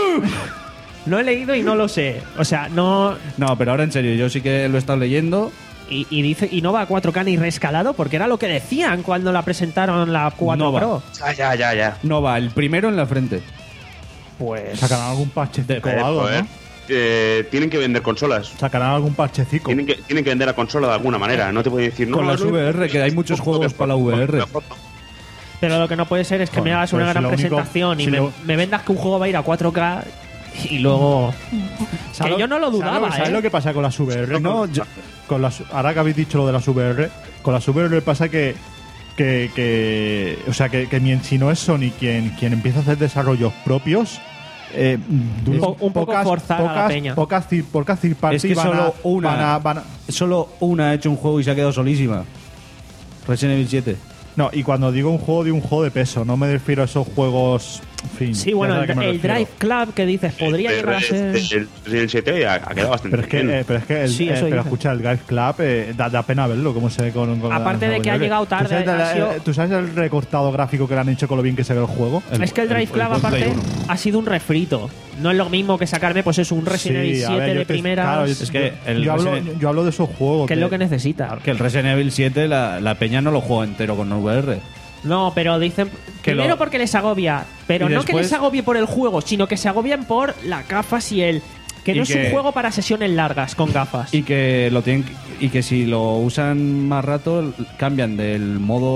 No he leído y no lo sé. O sea, no. No, pero ahora en serio, yo sí que lo he estado leyendo. Y, y dice y no va a cuatro K ni reescalado porque era lo que decían cuando la presentaron la cuatro No va. Pro. Ya, ya, ya, ya. No va, el primero en la frente. Pues Sacarán algún parchecico Eh, o algo, joder. ¿no? Eh, tienen que vender consolas. Sacarán algún parchecico. Tienen que, tienen que vender la consola de alguna manera. No te pueden decir no. Con las no, V R, que hay muchos no, juegos no, para la no, V R. no, no. pero lo que no puede ser es que Joder, me hagas pero una si gran lo único- presentación y si me, lo- me vendas que un juego va a ir a cuatro K y luego ¿Sabes que yo no lo ¿sabes dudaba, ¿Sabes ¿eh? lo que pasa con las V R? No, Con- yo- con las, ahora que habéis dicho lo de las V R, con las V R pasa que que, que o sea que, que mien- si no es Sony quien quien empieza a hacer desarrollos propios, eh, du- Un po- un poco forzar a la pocas, peña. pocas, thir- pocas third party Es que van solo a- una. van a- van a- Solo una ha hecho un juego y se ha quedado solísima. Resident Evil siete. no, y cuando digo un juego, digo un juego de peso, no me refiero a esos juegos, en fin. Sí, ya bueno, sabes el, a qué me el refiero. Drive Club que dices podría El- llegar a ser El Resident siete ha, ha quedado bastante Pero es que, bien. eh, pero es que el, Sí, eh, eso pero dice. escucha, el Drive Club eh, da, da pena verlo, cómo se ve con, con Aparte la- de que ha con el- llegado ¿Tú tarde, sabes, la- ha sido- eh, ¿Tú sabes el recortado gráfico que le han hecho con lo bien que se ve el juego? es que el Drive Club, el aparte, Play uno. ha sido un refrito. No es lo mismo que sacarme, pues eso, un Resident Evil Sí, a siete ver, yo de te- primera, claro, yo- Es que el yo, hablo, Resident- yo hablo de esos juegos. que es de- lo que necesita. Que el Resident Evil siete, la, la peña no lo juega entero con V R. No, pero dicen. Que Primero lo- porque les agobia. Pero Y no que después- les agobie por el juego, sino que se agobian por las gafas y el. Que Y no es que- un juego para sesiones largas con gafas. Y que lo tienen y que si lo usan más rato cambian del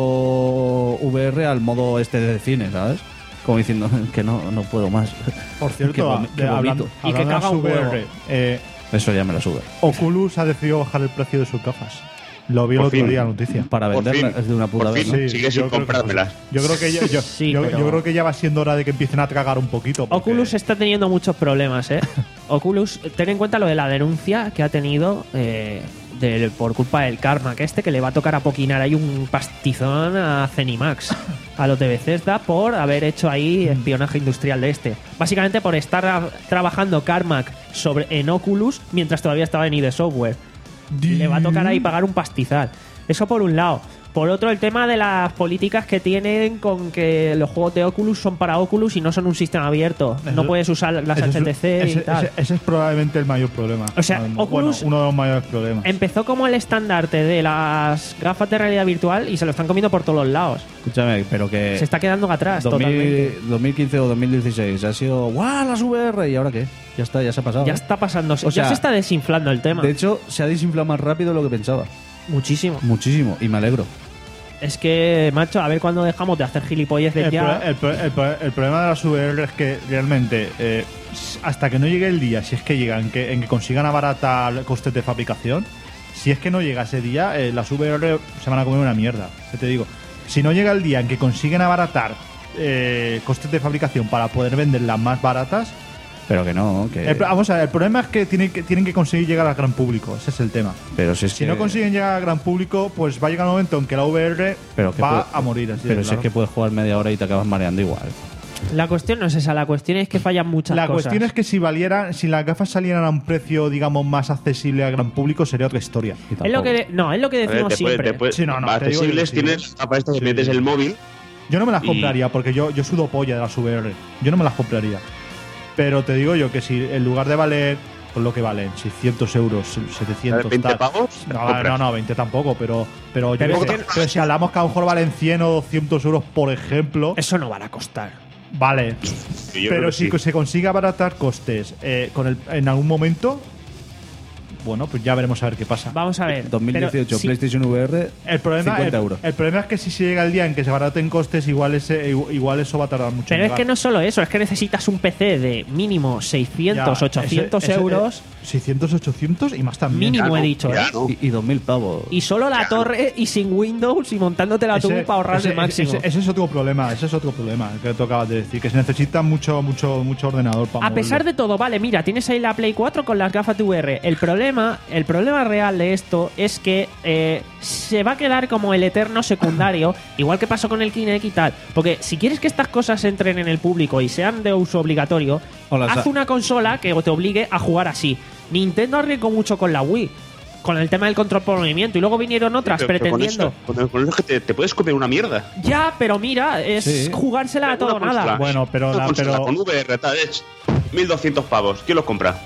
modo V R al modo este de cine, ¿sabes? Como diciendo que no, no puedo más. Por Que cierto, vom- que de- hablando, vomito. Y que hablando de caga un las V R, huevo. eh, Eso ya me lo sube. Oculus ha decidido bajar el precio de sus gafas. Lo vi el Por otro fin. día, noticia. Para Por venderlas fin. es de una puta Por vez, fin. ¿no? Sigue sin yo creo que- comprármelas. Yo creo que ya, yo, Sí, yo- pero- yo creo que ya va siendo hora de que empiecen a tragar un poquito. porque- Oculus está teniendo muchos problemas, ¿eh? Oculus, ten en cuenta lo de la denuncia que ha tenido eh, del- por culpa del karma, que este que le va a tocar apoquinar ahí un pastizón a Zenimax, a los de Bethesda, por haber hecho ahí espionaje industrial de este. Básicamente por estar a- trabajando Carmack sobre, en Oculus mientras todavía estaba en I D Software. Le va a tocar ahí pagar un pastizal. Eso por un lado. Por otro, el tema de las políticas que tienen con que los juegos de Oculus son para Oculus y no son un sistema abierto. Eso- no puedes usar las Ese es- H T C ese, y tal. ese- ese es probablemente el mayor problema. O sea, Bueno, Oculus- uno de los mayores problemas. Empezó como el estandarte de las gafas de realidad virtual y se lo están comiendo por todos los lados. Escúchame, pero que Se está quedando atrás dos mil totalmente. dos mil quince o dos mil dieciséis ha sido ¡guau! Las V R. ¿Y ahora qué? Ya está, ya se ha pasado. Ya ¿eh? está pasando, O ya sea, se está desinflando el tema. De hecho, se ha desinflado más rápido de lo que pensaba. Muchísimo. Muchísimo. Y me alegro. Es que, macho, a ver cuándo dejamos de hacer gilipolleces El, ya. pro- el pro- el pro- el problema de las V R es que realmente, eh, s- hasta que no llegue el día, si es que llegan, que, en que consigan abaratar costes de fabricación, si es que no llega ese día, eh, las V R se van a comer una mierda. ¿Qué te digo? Si no llega el día en que consiguen abaratar eh, costes de fabricación para poder venderlas más baratas, Pero que no, que... el, pro- vamos a ver, el problema es que tienen, que tienen que conseguir llegar al gran público. Ese es el tema. Pero si es Si que... no consiguen llegar al gran público, pues va a llegar un momento en que la V R pero que va puede- a morir. Así de Pero si claro. es que puedes jugar media hora y te acabas mareando igual. La cuestión no es esa, la cuestión es que fallan muchas La cosas. cuestión es que si valieran, si las gafas salieran a un precio, digamos, más accesible al gran público, sería otra historia. Y Es lo tampoco. que de- no, es lo que A ver, decimos te puede- siempre. te puede- Sí, no, no, te digo accesibles yo que sí. tienes para esto que Sí. metes el móvil. Yo no me las Y- compraría porque yo, yo sudo polla de las V R. Yo no me las compraría. Pero te digo yo que si en lugar de valer, pues lo que valen, seiscientos euros, setecientos, veinte tal. pavos, No, compras. no, no, veinte tampoco, pero, pero, yo Pero qué es sé. que- Pero si hablamos que a lo mejor valen cien o doscientos euros, por ejemplo, Eso no van a costar. vale. Sí, yo creo Pero que si sí. se consigue abaratar costes eh, con el, en algún momento, bueno, pues ya veremos a ver qué pasa. Vamos a ver. dos mil dieciocho, pero sí, PlayStation V R, El problema, cincuenta el, euros. el problema es que si se llega el día en que se abaraten costes, igual ese, igual eso va a tardar mucho. Pero en es que llegar. no solo eso, es que necesitas un P C de mínimo seiscientos, Ya, ochocientos ese- ese- euros. eh, seiscientos, ochocientos y más también. Mínimo Ya he no, dicho, ya ¿eh? no. y, y dos mil pavos. Y solo la torre y sin Windows y montándote la tú Ese- para ahorrar ese- el máximo. Ese, ese es otro problema, ese es otro problema que tú acabas de decir, que se necesita mucho, mucho, mucho ordenador para A pesar de todo, vale, mira, tienes ahí la Play cuatro con las gafas de V R. El problema, el problema real de esto es que eh, se va a quedar como el eterno secundario, igual que pasó con el Kinect y tal. Porque si quieres que estas cosas entren en el público y sean de uso obligatorio, Hola, haz Sa- una consola que te obligue a jugar así. Nintendo arriesgó mucho con la Wii, con el tema del control por movimiento, y luego vinieron otras Pero- pero con pretendiendo. eso- Con, con eso es que te, te puedes comer una mierda. Ya, pero mira, es Sí. jugársela a todo o Una nada. consola. Bueno, pero Una la- consola pero- con V R, tal, es mil doscientos pavos. ¿Quién los compra?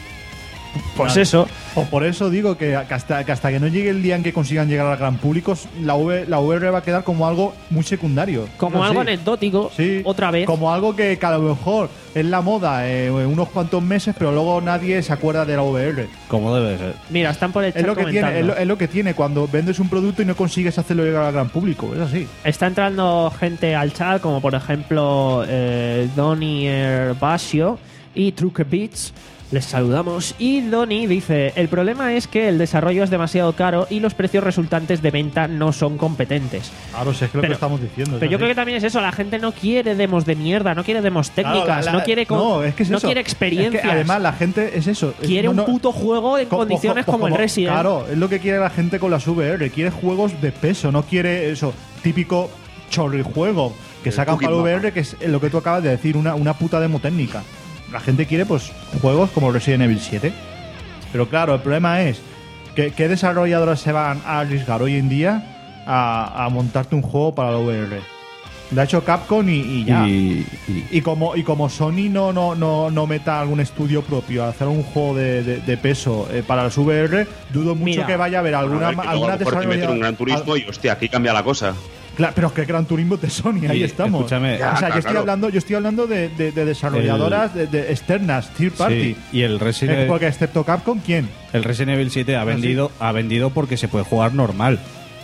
Pues eso. O por eso digo que, que hasta, que hasta que no llegue el día en que consigan llegar al gran público, la, v, la V R va a quedar como algo muy secundario. Como No, algo sí. anecdótico, Sí, otra vez. Como algo que, que a lo mejor es la moda eh, en unos cuantos meses, pero luego nadie se acuerda de la V R. Como debe ser. Mira, están por el chat Es lo, que tiene, comentando. es, lo, es lo que tiene cuando vendes un producto y no consigues hacerlo llegar al gran público. Es así. Está entrando gente al chat, como por ejemplo eh, Donny Herbasio y Truque Beats. Les saludamos. Y Donny dice: el problema es que el desarrollo es demasiado caro y los precios resultantes de venta no son competentes. Claro, si es que lo Pero- que estamos diciendo. es Pero yo así. creo que también es eso, la gente no quiere demos de mierda, no quiere demos Claro, técnicas, la- la- no quiere co- no, es que es no eso. quiere Es que experiencias. además la gente es eso. es- quiere no, un no- puto juego en co- condiciones co- como, el Resident. Claro, es lo que quiere la gente con las V R. Quiere juegos de peso, no quiere eso, típico chorrijuego que El sacan para cookie V R, mapa. que es lo que tú acabas de decir, una, una puta demo técnica. La gente quiere pues juegos como Resident Evil siete. Pero claro, el problema es que ¿qué desarrolladoras se van a arriesgar hoy en día a, a montarte un juego para la V R? Lo ha hecho Capcom y, y ya. Y, y- Y como, y como Sony no, no, no, no meta algún estudio propio a hacer un juego de, de- de peso eh, para las V R, dudo mucho Mira, que vaya a haber alguna, A ver, que luego alguna a lo mejor te meten un desarrolladora- gran turismo al- y hostia, aquí cambia la cosa. Claro, pero es que Gran Turismo es de Sony, ahí y, estamos. escúchame, Ya, o sea, yo claro, estoy claro. hablando, yo estoy hablando de, de- de desarrolladoras de, de externas, third party. sí, y el Eh, Resident, porque excepto Capcom, ¿quién? el Resident Evil siete ha vendido, ha vendido porque se puede jugar normal.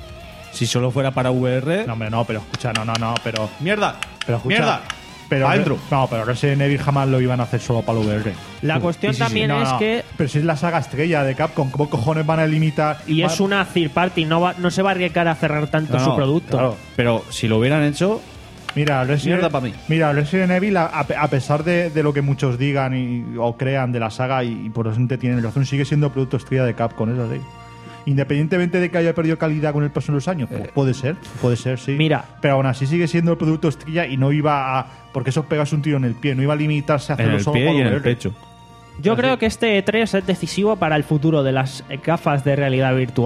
Si solo fuera para V R. No, hombre, no, pero escucha, no, no, no, pero. ¡Mierda! pero escucha, ¡Mierda! Pero, Adentro. no, pero Resident Evil jamás lo iban a hacer solo para la V R. La Sí, cuestión sí, sí, también no, es no. que Pero si es la saga estrella de Capcom, ¿cómo cojones van a limitar? y van- es una third party, no, va- no se va a arriesgar a cerrar tanto No, su no, producto. claro. Pero si lo hubieran hecho, Mira, Resident, Mierda pa' mí. Mira, Resident Evil, a, a pesar de, de lo que muchos digan y, o crean de la saga, y, y por eso tienen razón, sigue siendo producto estrella de Capcom, es así. Independientemente de que haya perdido calidad con el paso de los años, pues puede ser, puede ser, sí. Mira. Pero aún así sigue siendo el producto estrella y no iba a. Porque eso pegas un tiro en el pie, no iba a limitarse a en hacerlo el solo pie para y en V el R. pecho. Yo creo que este E tres es decisivo para el futuro de las gafas de realidad virtual.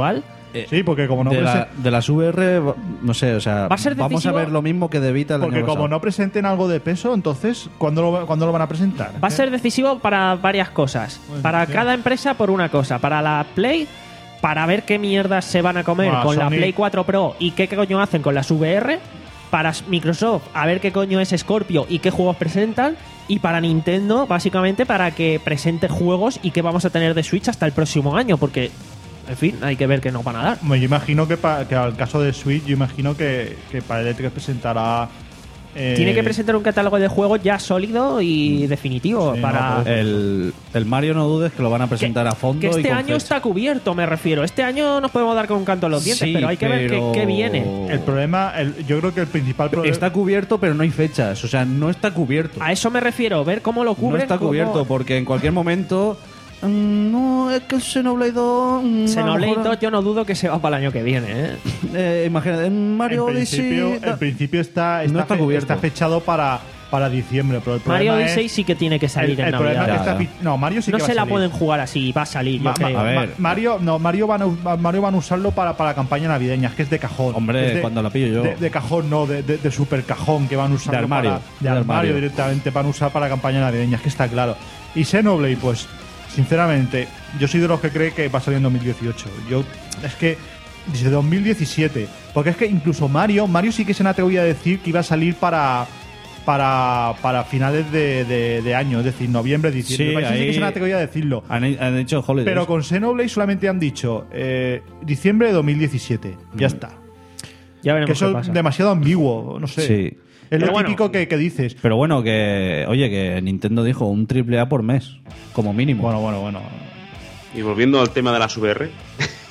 eh, Sí, porque como no de, presen- la, de las V R, no sé, o sea, ¿Va a ser vamos a decisivo? ver lo mismo que de Vita el porque año como pasado. no presenten algo de peso, entonces ¿cuándo lo, ¿cuándo lo van a presentar? Va a ser decisivo para varias cosas. Bueno, Para sí. cada empresa por una cosa. Para la Play, para ver qué mierdas se van a comer Bueno, con la Sony- Play cuatro Pro y qué coño hacen con las V R. Para Microsoft, a ver qué coño es Scorpio y qué juegos presentan. Y para Nintendo, básicamente, para que presente juegos y qué vamos a tener de Switch hasta el próximo año. Porque, en fin, hay que ver qué nos van a dar. Bueno, yo imagino que, pa- que al caso de Switch, yo imagino que, que para el E tres presentará. eh, Tiene que presentar un catálogo de juegos ya sólido y definitivo. Sí, para no, pues- El, el Mario no dudes que lo van a presentar a fondo. Que y este con año fecha. está cubierto, me refiero. Este año nos podemos dar con un canto en los dientes, Sí, pero hay que ver pero- qué, qué viene. El problema, el- yo creo que el principal problema. Está cubierto, pero no hay fechas. O sea, no está cubierto. A eso me refiero, ver cómo lo No cubren. está cómo- cubierto, porque en cualquier momento. mm, no, es que el Xenoblade dos. mm, a lo Xenoblade mejor, dos yo no dudo que se va para el año que viene, ¿eh? eh, imagínate, en Mario en principio, Odyssey. en principio está, está, No está fe- cubierto. está fechado para, para diciembre, pero el Mario problema Odyssey es, sí que tiene que el, salir en el problema Navidad. es que Ya, está ya. fi- no, Mario sí No que va se a la salir. pueden jugar así, va a salir, yo Ma- ma- creo. a ver. Ma- Mario, no, Mario van, a, Mario van a usarlo para, para la campaña navideña, es que es de cajón. Hombre, Es de- cuando la pillo yo. De, de cajón, no, de, de, de super cajón que van a usar. De armario. Para, de De armario, armario. directamente, van a usar para la campaña navideña, es que está claro. Y Xenoblade, pues, sinceramente, yo soy de los que cree que va a salir en dos mil dieciocho. Yo, es que, desde dos mil diecisiete. Porque es que incluso Mario, Mario sí que se han atrevido a decir que iba a salir para. Para, para finales de, de- de año, es decir, noviembre, diciembre. Sí, Parece sí ahí- que se han atrevido a decirlo. Han, han hecho Holidays. Pero con Xenoblade solamente han dicho eh, diciembre de dos mil diecisiete. Ya está. Ya Que veremos qué eso es pasa. demasiado ambiguo, no sé. Sí. Es Pero lo bueno. típico que, que dices. Pero bueno, que. Oye, que Nintendo dijo un triple A por mes. Como mínimo. Bueno, bueno, bueno. Y volviendo al tema de las V R,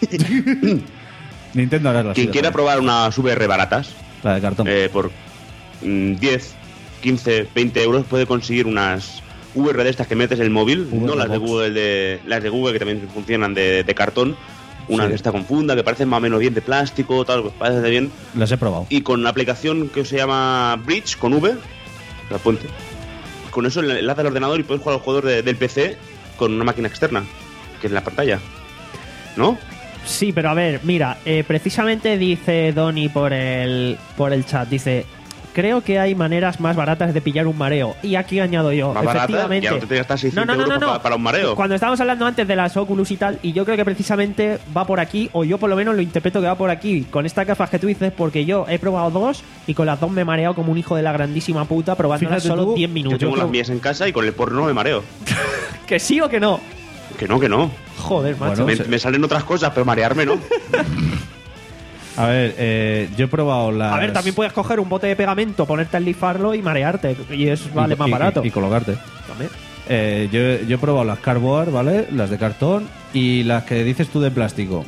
Nintendo hará la quien suya quiera también. probar unas V R baratas, La de cartón. eh, por mm, diez, quince, veinte euros puede conseguir unas V R de estas que metes en el móvil, V R no las de Box. Google de las de Google que también funcionan de, de cartón, una Sí. de esta con funda que parecen más o menos bien de plástico, tal, pues parece bien, Las he probado. y con una aplicación que se llama Bridge con V, la puente. Con eso enlaza al ordenador y puedes jugar al jugador de- del P C con una máquina externa, que es la pantalla. ¿No? Sí, pero a ver, mira, eh, precisamente dice Donny por el, por el chat, dice, creo que hay maneras más baratas de pillar un mareo. Y aquí añado yo, Más barata, efectivamente. ya no te tienes que gastar seiscientos euros para- para un mareo. Cuando estábamos hablando antes de las Oculus y tal, y yo creo que precisamente va por aquí, o yo por lo menos lo interpreto que va por aquí, con estas gafas que tú dices, porque yo he probado dos y con las dos me he mareado como un hijo de la grandísima puta probándolas Fíjate solo tú, diez Yo minutos. tengo las mías en casa y con el porno me mareo. ¿Que sí o que no? Que no, que no. Joder, macho. Bueno, Me, se- me salen otras cosas, pero marearme no. A ver, eh, yo he probado las. A ver, también puedes coger un bote de pegamento, ponerte a lifarlo y marearte. Y es vale y- más y- barato. Y, colocarte. También. Eh, yo, yo he probado las cardboard, ¿vale? Las de cartón y las que dices tú de plástico.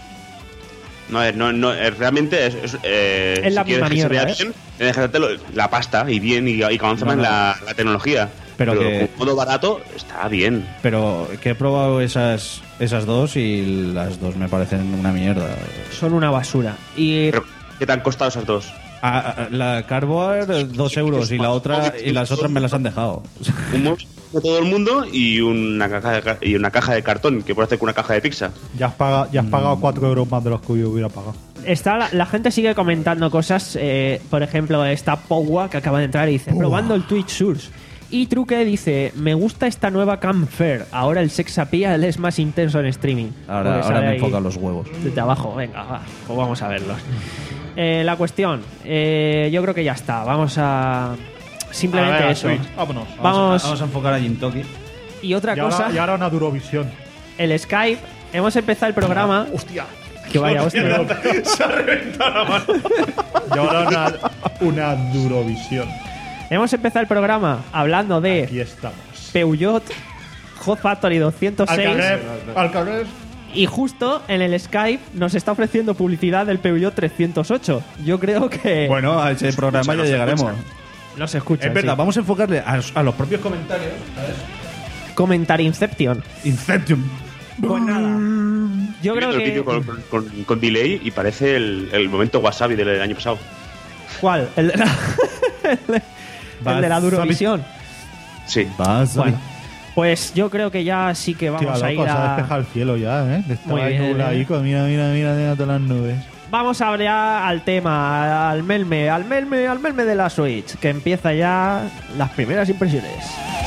No, a ver, no, no, eh, realmente es, es, eh, Es la si quieres misma que se vea mierda, ¿eh? bien, tienes que hacerte la pasta y bien y, y que avance No, más no. la, la tecnología. Pero Pero, que- con modo barato está bien. Pero que he probado esas, esas dos y las dos me parecen una mierda. Son una basura. Y Pero, ¿qué te han costado esas dos? Ah, ah, la cardboard, eh, dos euros y la otra y las otras me las han dejado. Un móvil de todo el mundo y una caja de, ca- y una caja de cartón que puede hacer con una caja de pizza. Ya has, pagado, ya has Mm. pagado cuatro euros más de los que yo hubiera pagado. está la, la gente sigue comentando cosas. eh, por ejemplo, está Powa que acaba de entrar y dice: probando el Twitch Source. Y Truque dice: me gusta esta nueva Cam Fair. Ahora el sex appeal es más intenso en streaming. Ahora, Porque ahora sale me ahí enfocan los huevos. desde abajo. Venga, va, pues vamos a verlos. Eh, la cuestión, eh, yo creo que ya está. Vamos a. Simplemente A ver, a eso. Switch, vámonos. Vamos. Vamos a enfocar a Jintoki. Y otra Y cosa, ahora, y ahora una Durovisión. el Skype. Hemos empezado el programa. ¡Hostia! Que vaya, hostia. Se ha reventado la mano. Y ahora una, una Durovisión. Hemos empezado el programa hablando de Aquí estamos. Peugeot Hot Factory doscientos seis. Alcaner, Alcaner. Y justo en el Skype nos está ofreciendo publicidad del Peugeot trescientos ocho. Yo creo que Bueno, a ese programa ya llegaremos. no se escucha. Es verdad, sí. vamos a enfocarle a, a los propios comentarios. Comentar Inception. Inception. Pues nada. Yo creo Estoy viendo el que. vídeo con, con- con delay y parece el, el momento wasabi del año pasado. ¿Cuál? El de la, el de, el de la Durovisión. Sí. Vas, Bueno. Pues yo creo que ya sí que vamos Tío, a loco, ir se ha a... despejado el cielo ya, ¿eh? Estaba Muy ahí bien, nubladico. ¿eh? Mira, mira, mira, mira, todas las nubes. Vamos a hablar al tema, al melme, al melme, al melme de la Switch, que empieza ya las primeras impresiones.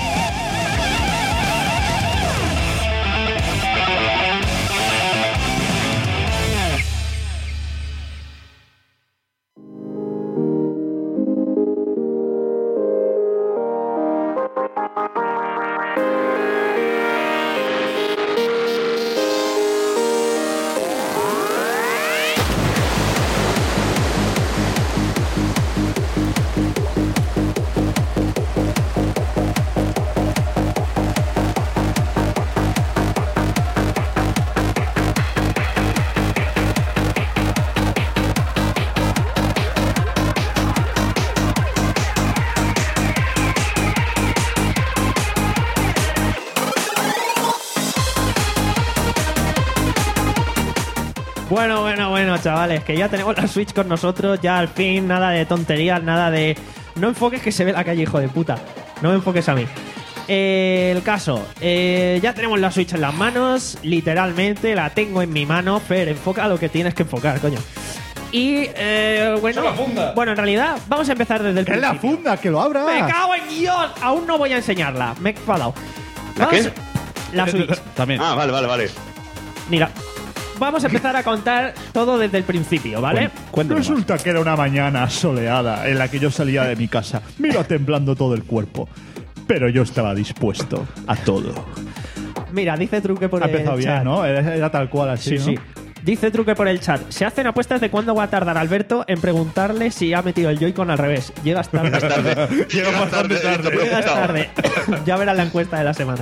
Bueno, bueno, bueno, chavales, que ya tenemos la Switch con nosotros, ya al fin, nada de tonterías, nada de... No enfoques que se ve la calle, hijo de puta. No me enfoques a mí. Eh, el caso, eh, ya tenemos la Switch en las manos, literalmente, la tengo en mi mano, pero enfoca lo que tienes que enfocar, coño. Y, eh, bueno, bueno, en realidad, vamos a empezar desde el ¡Es la principio. funda! ¡Que lo abra! ¡Me cago en Dios! Aún no voy a enseñarla, me he enfadado. ¿La Vamos- qué? La Switch. También. Ah, vale, vale, vale. Mira, vamos a empezar a contar todo desde el principio, ¿vale? Cuéntame más. Resulta que era una mañana soleada en la que yo salía de mi casa. Me iba temblando todo el cuerpo. Pero yo estaba dispuesto a todo. Mira, dice Truque por Ha el empezado bien, chat. ¿no? Era, era tal cual así, Sí, ¿no? sí. Dice Truque por el chat. Se hacen apuestas de cuándo va a tardar Alberto en preguntarle si ha metido el Joy-Con al revés. Llegas tarde. Tarde. Llega bastante tarde. lo he Llegas apuntado. tarde. Ya verás la encuesta de la semana.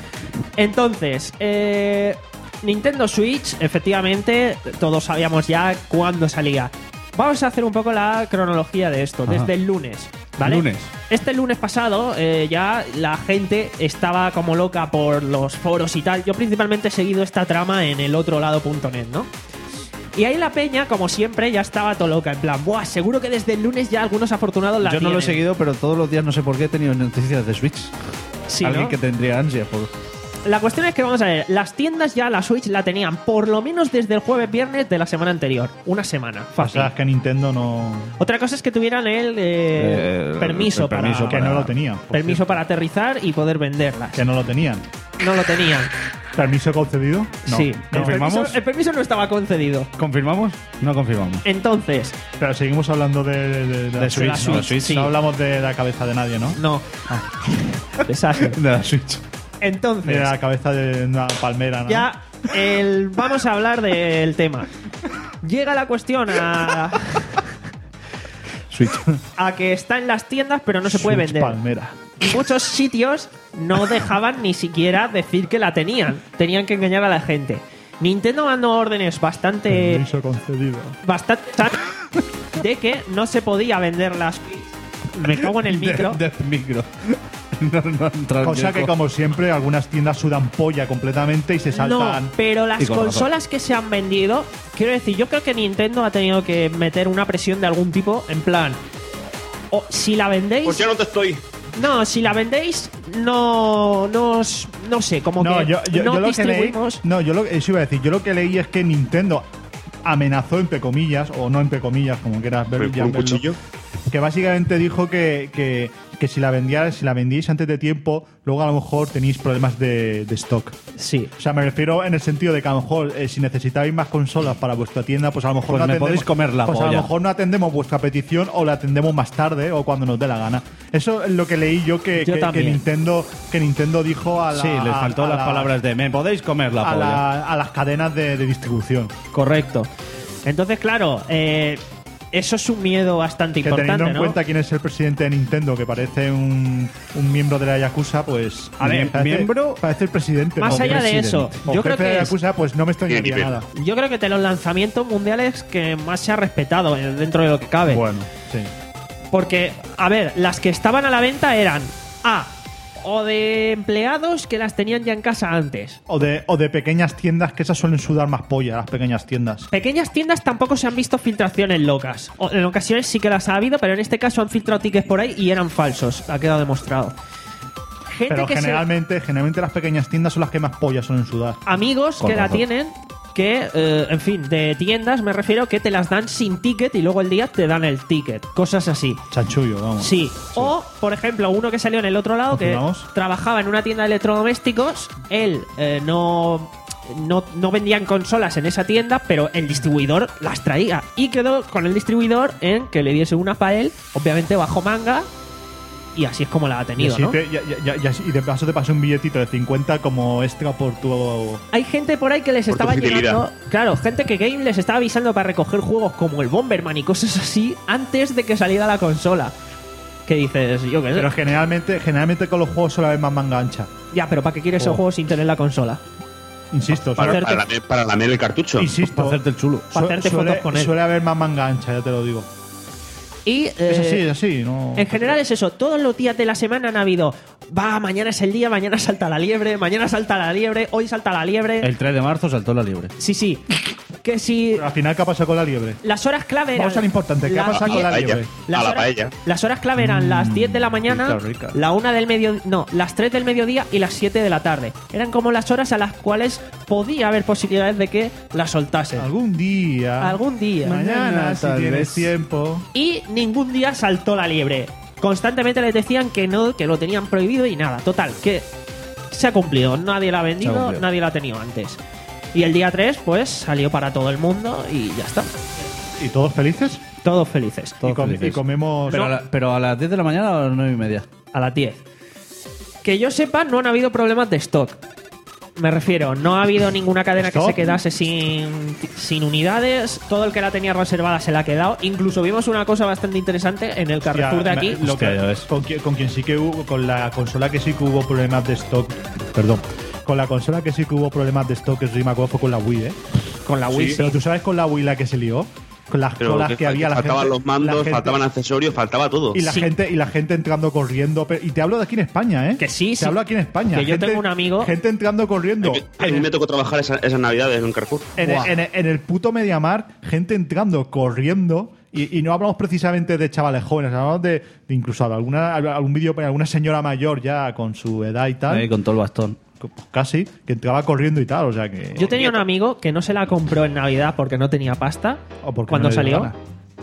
Entonces, eh, Nintendo Switch, efectivamente, todos sabíamos ya cuándo salía. Vamos a hacer un poco la cronología de esto, Ajá. desde el lunes, ¿vale? Lunes. Este lunes pasado eh, ya la gente estaba como loca por los foros y tal. Yo principalmente he seguido esta trama en el otro lado punto net, ¿no? Y ahí la peña, como siempre, ya estaba todo loca. En plan, buah, seguro que desde el lunes ya algunos afortunados la Yo no lo he tienen". seguido, pero todos los días no sé por qué he tenido noticias de Switch. Sí, Alguien ¿no? que tendría ansia por... La cuestión es que vamos a ver, las tiendas ya la Switch la tenían por lo menos desde el jueves viernes de la semana anterior. Una semana, O fácil. sea, es que Nintendo no... Otra cosa es que tuvieran el, eh, Eh, permiso, el permiso Que para, no lo tenían. por permiso cierto. para aterrizar y poder venderlas. Que no lo tenían. No lo tenían. ¿Permiso concedido? No. Sí. El ¿Confirmamos? permiso, el permiso no estaba concedido. ¿Confirmamos? No confirmamos. Entonces, Pero seguimos hablando de, de, de- de la De Switch, Switch, ¿no? ¿no? De Switch. sí. No hablamos de la cabeza de nadie, ¿no? no. Desastre. De la Switch. Entonces, De la cabeza de una palmera, ¿no? ya el, vamos a hablar del tema. Llega la cuestión a, Switch. a que está en las tiendas, pero no se puede Switch vender. palmera. Y muchos sitios no dejaban ni siquiera decir que la tenían. Tenían que engañar a la gente. Nintendo mandó órdenes bastante. Permiso concedido. bastante de que no se podía vender las Switch. Me cago en el micro. De, de micro. No, no entra el Cosa que, micro. como siempre, algunas tiendas sudan polla completamente y se No, saltan. pero las Y con razón. consolas que se han vendido, quiero decir, yo creo que Nintendo ha tenido que meter una presión de algún tipo, en plan, o si la vendéis, Pues ya no te estoy. no, si la vendéis, no, no, os- no sé, como No, que yo, yo, no yo lo que leí. distribuimos. No, yo lo, eso iba a decir. Yo lo que leí es que Nintendo amenazó, entre comillas, o no entre comillas, como quieras ver, ¿Con ya un verlo, cuchillo? que básicamente dijo que, que, que si la vendíais, si la vendíais antes de tiempo, luego a lo mejor tenéis problemas de, de stock. Sí. O sea, me refiero en el sentido de que a lo mejor eh, si necesitáis más consolas para vuestra tienda, pues a lo mejor Pues no me atendemos, podéis comer la pues a lo polla. mejor no atendemos vuestra petición o la atendemos más tarde o cuando nos dé la gana. Eso es lo que leí yo que, Yo que- que también. Nintendo que Nintendo dijo a la, Sí, les a- faltó a las la- palabras de me podéis comer la a, polla. la- a las cadenas de, de distribución. Correcto. Entonces, claro, eh, eso es un miedo bastante Que importante, teniendo en ¿no? cuenta quién es el presidente de Nintendo, que parece un, un miembro de la Yakuza, pues. A ver, parece, miembro- Parece el presidente. Más ¿no? allá de Presidente. eso, O yo jefe creo que de la es- Yakuza, pues no me extrañaría Tiene nada. Yo creo que de los lanzamientos mundiales que más se ha respetado eh, dentro de lo que cabe. Bueno, sí. Porque, a ver, las que estaban a la venta eran A, o de empleados que las tenían ya en casa antes. O de, o de pequeñas tiendas, que esas suelen sudar más polla, las pequeñas tiendas. Pequeñas tiendas tampoco se han visto filtraciones locas. O- en ocasiones sí que las ha habido, pero en este caso han filtrado tickets por ahí y eran falsos. Ha quedado demostrado. gente Pero que se- generalmente, generalmente las pequeñas tiendas son las que más pollas son en sudar. amigos Con que la razón. tienen, que, eh, en fin, de tiendas me refiero, que te las dan sin ticket y luego el día te dan el ticket. Cosas así. Chanchullo, vamos. Sí. O, por ejemplo, uno que salió en el otro lado, que ¿Confirmamos? trabajaba en una tienda de electrodomésticos. Él eh, no, no, no vendían consolas en esa tienda, pero el distribuidor las traía. Y quedó con el distribuidor en que le diese una para él, obviamente bajo manga. Y así es como la ha Y, tenido, así ¿no? te- ya- ya- ya- y de paso te pasé un billetito de cincuenta como extra por tu... Hay gente por ahí que les Por tu estaba fidelidad. llegando. Claro, gente que Game les estaba avisando para recoger juegos como el Bomberman y cosas así antes de que saliera la consola. Que dices, yo qué sé. Pero generalmente, generalmente con los juegos suele haber más manga ancha. Ya, pero ¿para qué quieres esos Oh. juegos sin tener la consola? Insisto, Para, suele, para, lamer, para lamer el cartucho. insisto, Para hacerte el chulo. Para hacerte suele, fotos con él. suele haber más manga ancha, ya te lo digo. Y es eh, así, es así. No... en general es eso. Todos los días de la semana han habido. Va, mañana es el día, mañana salta la liebre, mañana salta la liebre, hoy salta la liebre. El tres de marzo saltó la liebre. Sí, sí. Que si Pero al final, ¿qué ha pasado con la liebre? las horas clave eran. Vamos a lo importante, ¿qué ha las pasado con diez- la paella. liebre? Las A la horas, paella. las horas clave eran las diez de la mañana, rica, rica. la una del mediodía, no, las tres del mediodía y las siete de la tarde. Eran como las horas a las cuales podía haber posibilidades de que la soltasen. Algún día. Algún día. Mañana, Mañana, si tal tienes vez. tiempo. Y ningún día saltó la liebre. Constantemente les decían que no, que lo tenían prohibido y nada. Total, que se ha cumplido. Nadie la ha Se ha vendido, cumplido. nadie la ha tenido antes. Y el día tres, pues, salió para todo el mundo y ya está. ¿Y todos felices? Todos felices. Todos y, com- felices. y comemos. Pero, a la- pero a las diez de la mañana o a las nueve y media. A las diez. Que yo sepa, no han habido problemas de stock. Me refiero, no ha habido ninguna cadena que ¿Stock? se quedase sin, sin unidades. Todo el que la tenía reservada se la ha quedado. Incluso vimos una cosa bastante interesante en el Carrefour de Ya, aquí. me- Lo Hostia, que- ya ves. con, quien, con quien sí que hubo, con la consola que sí que hubo problemas de stock. Perdón. Con la consola que sí que hubo problemas de stock, eso sí me acuerdo, fue con la Wii, ¿eh? Con la Wii. Pero tú sabes con la Wii la que se lió. Con las Pero colas que, que, había la faltaban gente. los la mandos, gente- faltaban accesorios, faltaba todo. Y la Sí. gente y la gente entrando corriendo. pero- y te hablo de aquí en España, ¿eh? Que sí, Te sí. hablo aquí en España. Que yo Gente- tengo un amigo- Gente entrando corriendo. A mí me tocó trabajar esa- esas navidades en un Carrefour. En el, Buah. en el- en el puto Mediamar, gente entrando, corriendo. Y, y no hablamos precisamente de chavales jóvenes, hablamos de, de incluso de alguna, algún vídeo de alguna señora mayor ya con su edad y tal. Ahí con todo el bastón. Pues casi, que entraba corriendo y tal. O sea que. Yo tenía un amigo que no se la compró en Navidad porque no tenía pasta O porque cuando no le dio salió. gana.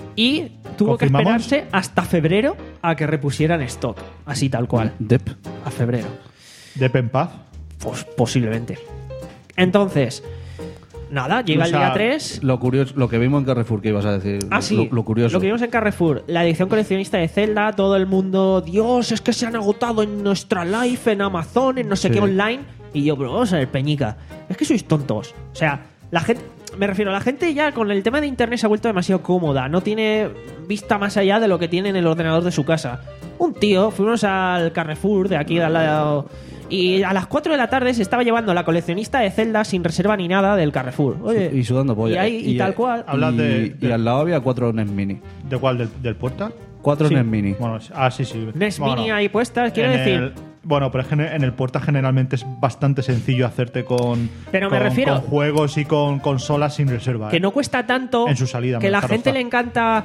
Y tuvo que ¿Confirmamos? esperarse hasta febrero a que repusieran stock. Así tal cual. Dep. A febrero. De Penpaz. Pues posiblemente. Entonces, nada, llega O el sea, día tres. Lo curioso, lo que vimos en Carrefour, que ibas a decir. Ah, Lo- sí. Lo, lo curioso. Lo que vimos en Carrefour, la edición coleccionista de Zelda, todo el mundo, Dios, es que se han agotado en nuestra live, en Amazon, en no sé Sí. qué online. Y yo, pero vamos a ver, Peñica, es que sois tontos. O sea, la gente, me refiero, la gente ya con el tema de internet se ha vuelto demasiado cómoda, no tiene vista más allá de lo que tiene en el ordenador de su casa. Un tío, fuimos al Carrefour de aquí de al lado. Y a las cuatro de la tarde se estaba llevando la coleccionista de Zelda sin reserva ni nada del Carrefour. Oye, Y sudando polla. Y, ahí, y tal cual. Hablas y, de- y al lado había cuatro N E S Mini. ¿De cuál? ¿Del, del Puerta? Cuatro Sí. N E S Mini. Bueno, ah, sí, sí. N E S Bueno, Mini ahí puestas, quiero en decir. el- bueno, pero es que en el- en el Puerta generalmente es bastante sencillo hacerte con, Pero me con- refiero- con juegos y con consolas sin reserva. Que ¿eh? no cuesta tanto, En su salida, que me la dejaron gente estar. le encanta,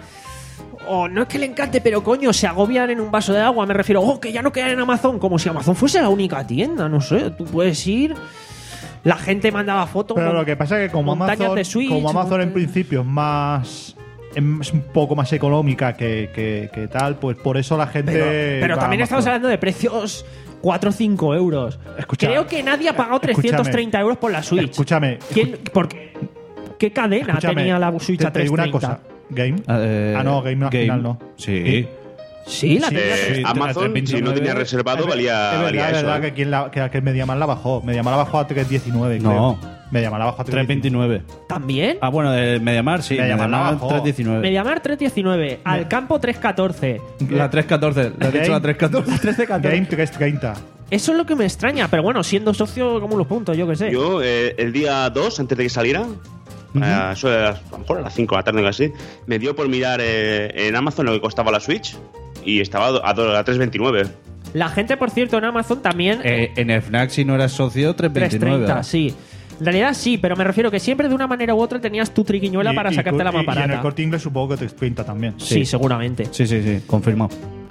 o no es que le encante, pero coño, se agobian en un vaso de agua, me refiero, oh, que ya no quedan en Amazon, como si Amazon fuese la única tienda, no sé, tú puedes ir, la gente mandaba fotos, Pero mon- lo que pasa es que como montañas Amazon, de Switch, como Amazon en montañas- principio es más es un poco más económica que, que- que tal, pues por eso la gente pero, pero va a también estamos Amazon. hablando de precios cuatro o cinco euros. Escucha, Creo que nadie ha pagado escúchame. trescientos treinta euros por la Switch. Escúchame, ¿Quién, por qué, ¿Qué cadena escúchame, tenía la Switch te, a te digo una trescientos treinta? cosa, Game. Eh, ah, no, Game al final no. Sí. Sí, la Sí, tenía. Eh, sí, Amazon, si no trescientos tenía veintinueve, reservado, Es ver- valía, es verdad, valía es eso. verdad ¿eh? que, quien la, que, que Mediamar la bajó. Mediamar la bajó a tres diecinueve, creo. No. Mediamar la bajó a tres tres veintinueve. ¿También? Ah, bueno, de Mediamar sí. Mediamar la Mediamar bajó. tres diecinueve. Mediamar tres diecinueve, al campo tres catorce. La tres catorce. Le has dicho la tres catorce. Game tres treinta. Eso es lo que me extraña, pero bueno, siendo socio, como los puntos, yo que sé. Yo, eh, el día dos, antes de que saliera, a, eso de las- a lo mejor a las cinco de la tarde o así, me dio por mirar eh, en Amazon lo que costaba la Switch y estaba a, do- a, do- a tres veintinueve. La gente, por cierto, en Amazon también. Eh, en Fnac, si no eras socio, tres tres veintinueve. treinta, sí. En realidad sí, pero me refiero que siempre de una manera u otra tenías tu triquiñuela Y- para y sacarte co- la y- más Y en el barata. Corte Inglés supongo que tres treinta también. Sí, seguramente. Sí, sí, sí, confirmado.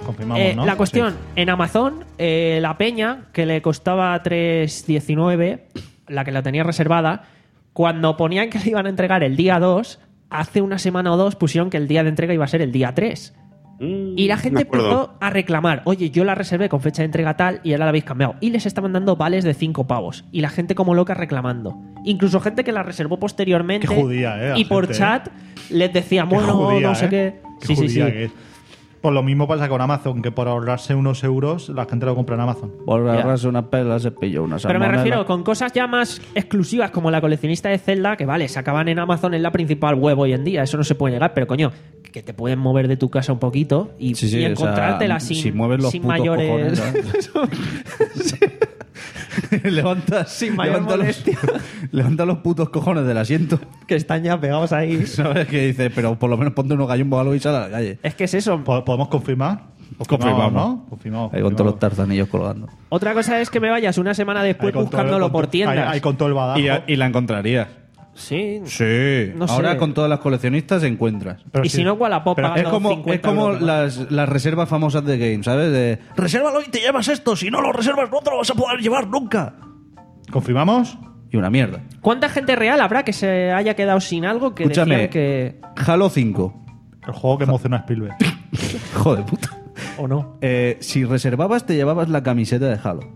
Confirmamos, Eh, ¿no? La cuestión, en Amazon, eh, la peña, que le costaba tres diecinueve, la que la tenía reservada, cuando ponían que le iban a entregar el día dos, hace una semana o dos pusieron que el día de entrega iba a ser el día tres. Mm, Y la me gente acuerdo. empezó a reclamar, oye, yo la reservé con fecha de entrega tal y ahora la habéis cambiado. Y les estaban dando vales de cinco pavos. Y la gente como loca reclamando. Incluso gente que la reservó posteriormente. Qué judía, eh, la Y por gente, chat les decían, Qué bueno, judía, no sé ¿eh? qué. Qué Sí, sí, sí. judía que es. Pues lo mismo pasa con Amazon, que por ahorrarse unos euros, la gente lo compra en Amazon. Por Ya. agarrarse una pela se pilló una Pero me salmonela. refiero con cosas ya más exclusivas como la coleccionista de Zelda, que vale, se acaban en Amazon, es la principal web hoy en día, eso no se puede negar, pero coño, que te pueden mover de tu casa un poquito y, Sí, sí, y o sea, encontrártela sin, si mueves los sin putos mayores. cojones, levanta, Sin mayor levanta, los, molestia. levanta los putos cojones del asiento. que están ya pegados ahí. ¿Sabes? Que dice, pero por lo menos ponte unos gallumbos o algo y sal a la calle. Es que es eso. ¿Po- ¿Podemos confirmar? Confirmamos. ¿no? Confirmamos. Ahí con todos los tarzanillos colgando. Otra cosa es que me vayas una semana después buscándolo por tiendas. Ahí, ahí con todo el badajo. Y, y la encontrarías. Sí. Sí. No Ahora sé. con todas las coleccionistas encuentras. Pero y sí. si no, Wallapop Pero pagando Es como, es cincuenta como euros más. las, las reservas famosas de Game, ¿sabes? De resérvalo y te llevas esto. Si no lo reservas, no te lo vas a poder llevar nunca. ¿Confirmamos? Y una mierda. ¿Cuánta gente real habrá que se haya quedado sin algo que Escúchame, decían que... Halo cinco. El juego que emociona a Spielberg. Joder, puta. ¿O no? Eh, si reservabas, te llevabas la camiseta de Halo.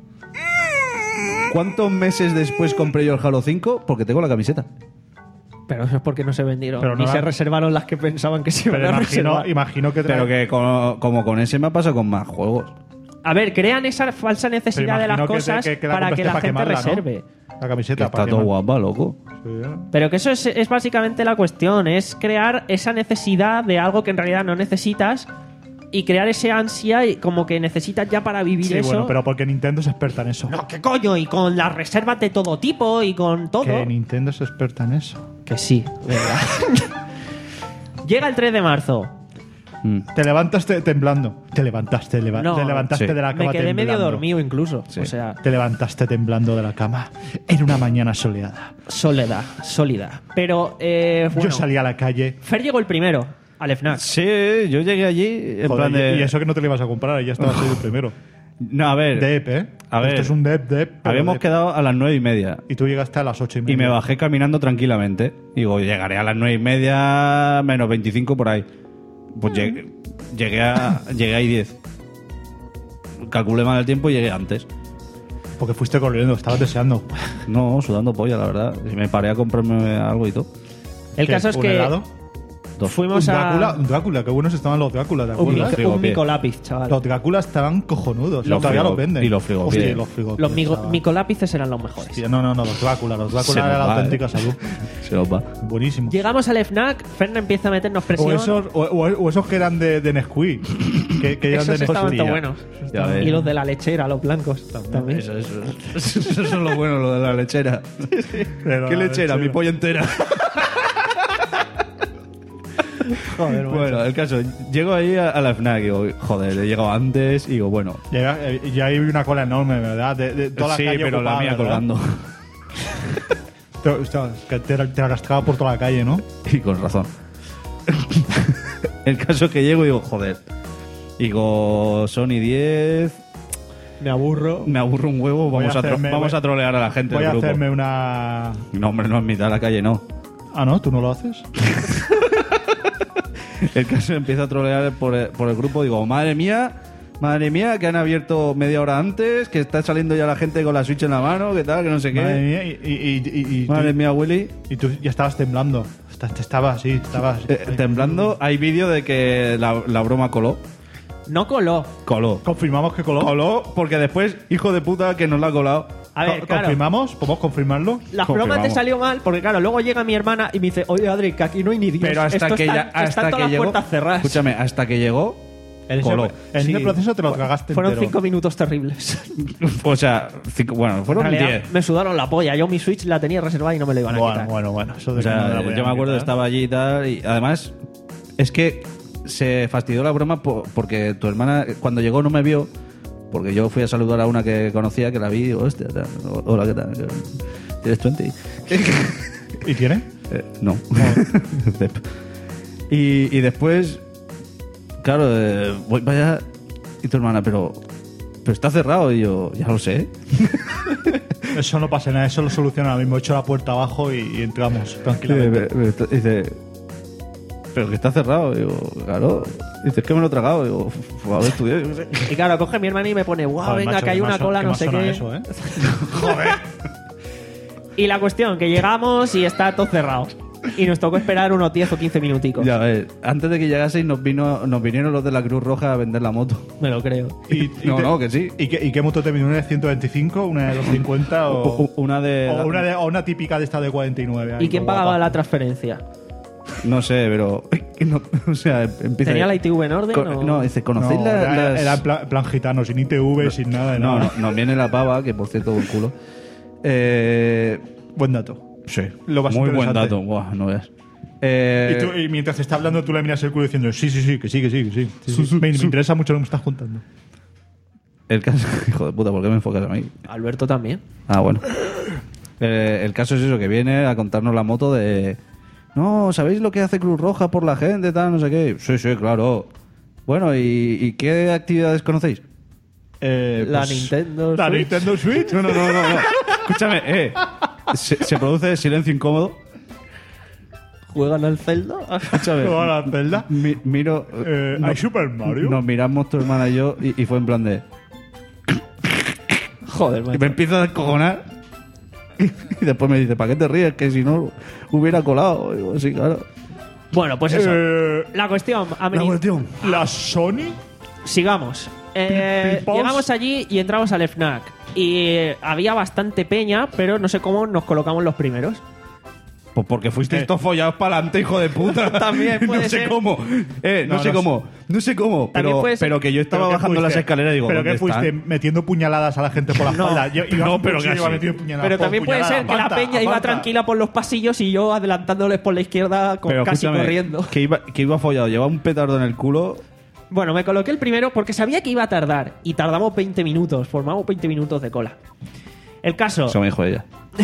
¿Cuántos meses después compré yo el Halo cinco? Porque tengo la camiseta. Pero eso es porque no se vendieron. Pero Ni no se la- reservaron las que pensaban que se iban Pero a imagino, reservar. imagino que... trae- Pero que como, como con ese me ha pasado con más juegos. A ver, crean esa falsa pero necesidad de las imagino que te- cosas que- que la para que compraste la para gente quemarla, ¿no? reserve. La Que camiseta. está para todo quemar. guapa, loco. Sí, ¿eh? Pero que eso es, es básicamente la cuestión, es crear esa necesidad de algo que en realidad no necesitas y crear ese ansia y como que necesitas ya para vivir Sí, eso. bueno, pero porque Nintendo es experta en eso. No, ¿qué coño? Y con las reservas de todo tipo y con todo. Que Nintendo es experta en eso. Que sí, venga. Llega el tres de marzo. Mm. Te levantaste temblando. Te levantaste, leva- No, te levantaste sí. de la cama Me quedé temblando. medio dormido incluso. O sea, Te levantaste temblando de la cama en una mañana soleada. soledad, sólida. Pero, eh, bueno, Yo salí a la calle. Fer llegó el primero al FNAC. Sí, yo llegué allí en Joder, plan de... y eso que no te lo ibas a comprar, ya estabas ahí el primero. No, a ver, Dep, ¿eh? A ver. Esto es un Dep, Dep. pero habíamos Dep. quedado a las nueve y media. Y tú llegaste a las ocho y media. Y me bajé caminando tranquilamente. Digo, llegaré a las nueve y media, menos veinticinco por ahí. Pues llegué, llegué, a, llegué ahí diez. Calculé mal el tiempo y llegué antes. Porque fuiste corriendo, estabas deseando. No, sudando polla, la verdad. Y me paré a comprarme algo y todo. El ¿Qué? caso es ¿Un que helado? Dos. fuimos un a... Drácula, un Drácula, qué buenos estaban los Dráculas, ¿te Un, acuerdas? Los un frigopiés. micolápiz, chaval. Los Dráculas estaban cojonudos. Los todavía frigo- los venden. y los frigopiés. Hostia, los frigopiés, Los migo- chaval. micolápices eran los mejores. Hostia, no, no, no, los Dráculas. Los Se Dráculas nos eran la va, auténtica eh. salud. Se os va. Buenísimo. Llegamos al FNAC, Fern empieza a meternos presión. O esos, o, o- o esos que eran de, de Nesquik. Que, que eran Esos de estaban Nesquik. tan buenos. Ya ves. Y los de la lechera, los blancos. También. Eso, eso. Eso es lo bueno, lo de la lechera. Pero ¿Qué la lechera? Mi polla entera. Joder, macho. Bueno, el caso, llego ahí a, a la FNAC y digo, joder, he llegado antes y digo, bueno. Llega- eh, ya hay una cola enorme, ¿verdad? De, de toda la sí, calle pero la ocupada, mía ¿verdad? colgando. Te, hostia, que te, te arrastraba por toda la calle, ¿no? Y con razón. El caso es que llego y digo, joder. Digo, Sony diez. Me aburro. Me aburro un huevo, Voy vamos a a, tro- hacerme- vamos a trolear a la gente Voy del a grupo. hacerme una... No, hombre, no en mitad de la calle, no. Ah, ¿no? ¿Tú no lo haces? El caso empieza a trolear por el, por el grupo. Digo, madre mía, madre mía, que han abierto media hora antes, que está saliendo ya la gente con la Switch en la mano, que tal, que no sé qué. Madre mía, y, y, y, y- y Madre tú, mía, Willy. y tú ya estabas temblando. Esta- Te estabas así, estabas... Eh, temblando, hay vídeo de que la, la broma coló. No coló. Coló. ¿Confirmamos que coló? Coló, porque después, hijo de puta, que nos la ha colado. A ver, Co- claro. ¿Confirmamos? ¿Podemos confirmarlo? La Confirmamos. broma te salió mal porque, claro, luego llega mi hermana y me dice, oye, Adri, que aquí no hay ni Dios. Pero hasta Esto que está- ya, están hasta todas que las llegó. puertas cerradas. Escúchame, hasta que llegó, En ese, coló. en Sí. ese proceso te lo tragaste Fueron entero. cinco minutos terribles. O sea, cinco- bueno, En fueron realidad, diez. me sudaron la polla. Yo mi Switch la tenía reservada y no me la iban a Bueno, quitar. bueno, bueno. Eso de O que no me la sea, voy a yo me acuerdo, quitar. estaba allí y tal. Y además, es que se fastidió la broma po- porque tu hermana, cuando llegó, no me vio. Porque yo fui a saludar a una que conocía, que la vi y digo, hostia, tal, hola, ¿qué tal? ¿Tienes veinte? ¿Y tiene? Eh, no. y, y después, claro, eh, voy para allá Y tu hermana, pero, pero está cerrado. Y yo, ya lo sé. Eso no pasa nada, eso lo soluciona ahora mismo. He hecho la puerta abajo y, y entramos tranquilamente. Y dice, pero que está cerrado. Y yo, claro. Dice, es que me lo he tragado. Y yo, a ver, estudié. Yo qué sé. Y claro, coge mi hermana y me pone, guau, Joder, venga, macho, que hay qué una mal cola, son- no qué sé mal qué. suena eso, ¿eh? Joder. Y la cuestión, que llegamos y está todo cerrado. Y nos tocó esperar unos diez o quince minuticos. Ya, a ver, antes de que llegaseis nos, vino, nos vinieron los de la Cruz Roja a vender la moto. Me lo creo. Y- y No, te- no, que sí. ¿Y qué, y qué moto te vino? ¿Una de ciento veinticinco? ¿Una de doscientos cincuenta? O, O- o- una de- o una, de- o una típica de esta de cuarenta y nueve. ahí, ¿Y quién todo pagaba guapa. la transferencia? No sé, pero... no, o sea, empieza... ¿Tenía la I T V en orden? Con- o- No, dice, ¿conocéis No, la- era, las...? era en plan, plan gitano, sin I T V, sin nada de No, nada. no, nos viene la pava, que por cierto, buen culo. Eh, Buen dato. sí, Lo más muy buen interesante. dato. Buah, no veas. Eh, Y, tú- y mientras está hablando, tú le miras el culo diciendo, sí, sí, sí, que sí, que sí, que sí. Sí, sí. Me, me interesa mucho lo que me estás contando. El caso... Hijo de puta, ¿por qué me enfocas a mí? Alberto también. Ah, bueno. Eh, el caso es eso, que viene a contarnos la moto de... No, ¿sabéis lo que hace Cruz Roja por la gente, tal, no sé qué? Sí, sí, claro. Bueno, ¿y, y qué actividades conocéis? Eh, La pues, Nintendo La Switch. Nintendo Switch. No, no, no, no. no. Escúchame, eh. Se, se produce silencio incómodo. ¿Juegan al Zelda? Escúchame. Toda la Zelda. Mi- miro... Eh, no- ¿Hay Super Mario? Nos miramos tu hermana y yo y, y fue en plan de... Joder, Y macho. me empieza a descojonar. Y después me dice, ¿para qué te ríes? Que si no hubiera colado. Y digo, sí, claro. Bueno, pues eso. Eh, La cuestión, ha La venido- cuestión. ¿La Sony? Sigamos. Eh, Pim, pim, llegamos allí y entramos al FNAC. Y eh, había bastante peña, pero no sé cómo nos colocamos los primeros. Pues porque fuisteis todos follados para adelante, hijo de puta. También puede no sé ser. cómo. Eh, no, No, sé no cómo. No sé cómo. También Pero, puede ser- pero que yo estaba ¿Pero qué bajando las fuiste? escaleras y digo, ¿Pero ¿dónde qué fuiste? están? ¿Metiendo puñaladas a la gente por la No, espalda? Yo, iba no, con pero cuchillo, casi. iba metiendo puñaladas Pero por también puede puñalada. ser que la Aguanta, peña iba aguanta. tranquila por los pasillos y yo adelantándoles por la izquierda con, Pero casi escúchame, corriendo. Que iba, que iba follado. Llevaba un petardo en el culo. Bueno, me coloqué el primero porque sabía que iba a tardar. Y tardamos veinte minutos. Formamos veinte minutos de cola. El caso, Eso me dijo ella.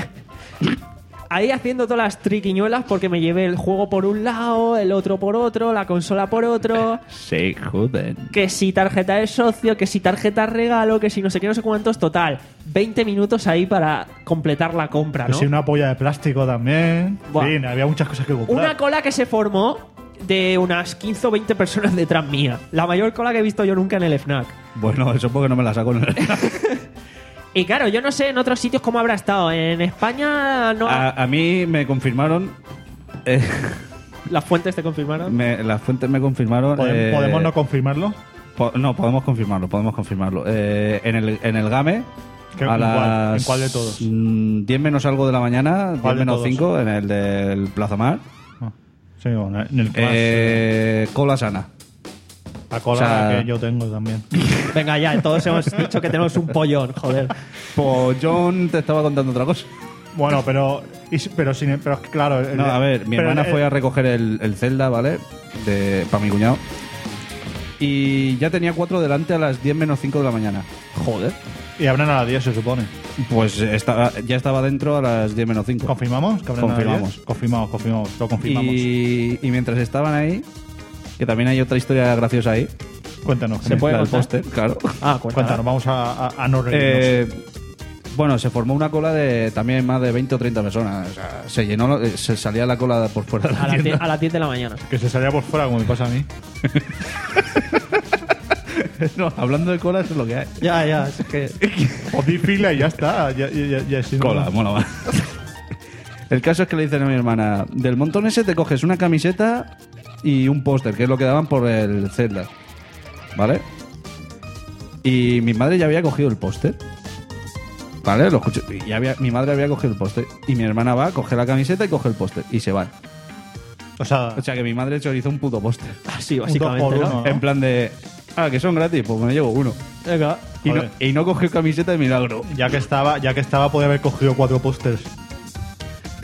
ahí haciendo todas las triquiñuelas porque me llevé el juego por un lado, el otro por otro, la consola por otro. Sí, joder. Que si tarjeta de socio, que si tarjeta regalo, que si no sé qué, no sé cuántos. Total, veinte minutos ahí para completar la compra, Que ¿no? sí, una polla de plástico también. Buah. Sí, había muchas cosas que comprar. Una cola que se formó de unas quince o veinte personas detrás mía. La mayor cola que he visto yo nunca en el FNAC. Bueno, eso porque no me la saco en el... Y claro, yo no sé en otros sitios cómo habrá estado. En España no. a, a mí me confirmaron... eh, Las fuentes te confirmaron. me- las fuentes me confirmaron... ¿Podemos, eh, podemos no confirmarlo? po- no, podemos confirmarlo, podemos confirmarlo. Eh, en, el, en el GAME... ¿Qué- A en cuál? las ¿En cuál de todos? mm, diez menos algo de la mañana, diez ¿Cuál de menos todos? cinco, en el del Plaza Mar. Ah, sí, bueno, en el más, Eh, cola sana. la cola o sea- que yo tengo también. Venga, ya, todos hemos dicho que tenemos un pollón, joder. Pues John te estaba contando otra cosa. Bueno, pero, y si- pero, sin, pero claro. el- No, a ver, mi pero hermana el- fue a recoger el, el Zelda, ¿vale? De, para mi cuñado. Y ya tenía cuatro delante a las diez menos cinco de la mañana. Joder. Y abren a las diez, se supone. Pues estaba, ya estaba dentro a las diez menos cinco. ¿Confirmamos? ¿Que abren a las Confirmamos. diez? Confirmamos, confirmamos. Lo confirmamos. Y, y mientras estaban ahí, que también hay otra historia graciosa ahí, Cuéntanos. ¿Se Gemma. puede la del contar? póster, claro. Ah, cuéntala. Cuéntanos, vamos a, a, a no reírnos. Eh, bueno, se formó una cola de también más de veinte o treinta personas. O sea, se llenó, eh, se salía la cola por fuera de la A las tienda. diez- a las diez de la mañana. Que se salía por fuera, como me pasa a mí. No, hablando de cola, eso es lo que hay. Ya, ya, es que. O di fila y ya está. Ya, ya, ya, ya, si no- Cola, mola más. El caso es que le dicen a mi hermana, del montón ese te coges una camiseta y un póster, que es lo que daban por el Zelda. ¿Vale? Y mi madre ya había cogido el póster. ¿Vale? Lo escuché. Y ya había, mi madre había cogido el póster. Y mi hermana va, coge la camiseta y coge el póster. Y se van. O sea, O sea que mi madre chorizó un puto póster. Así, un dos por básicamente, ¿no? uno, ¿no? En plan de... Ah, que son gratis, pues me llevo uno. Venga. Y no, Joder. y no cogió camiseta de milagro. Ya que estaba, ya que estaba, podía haber cogido cuatro pósters.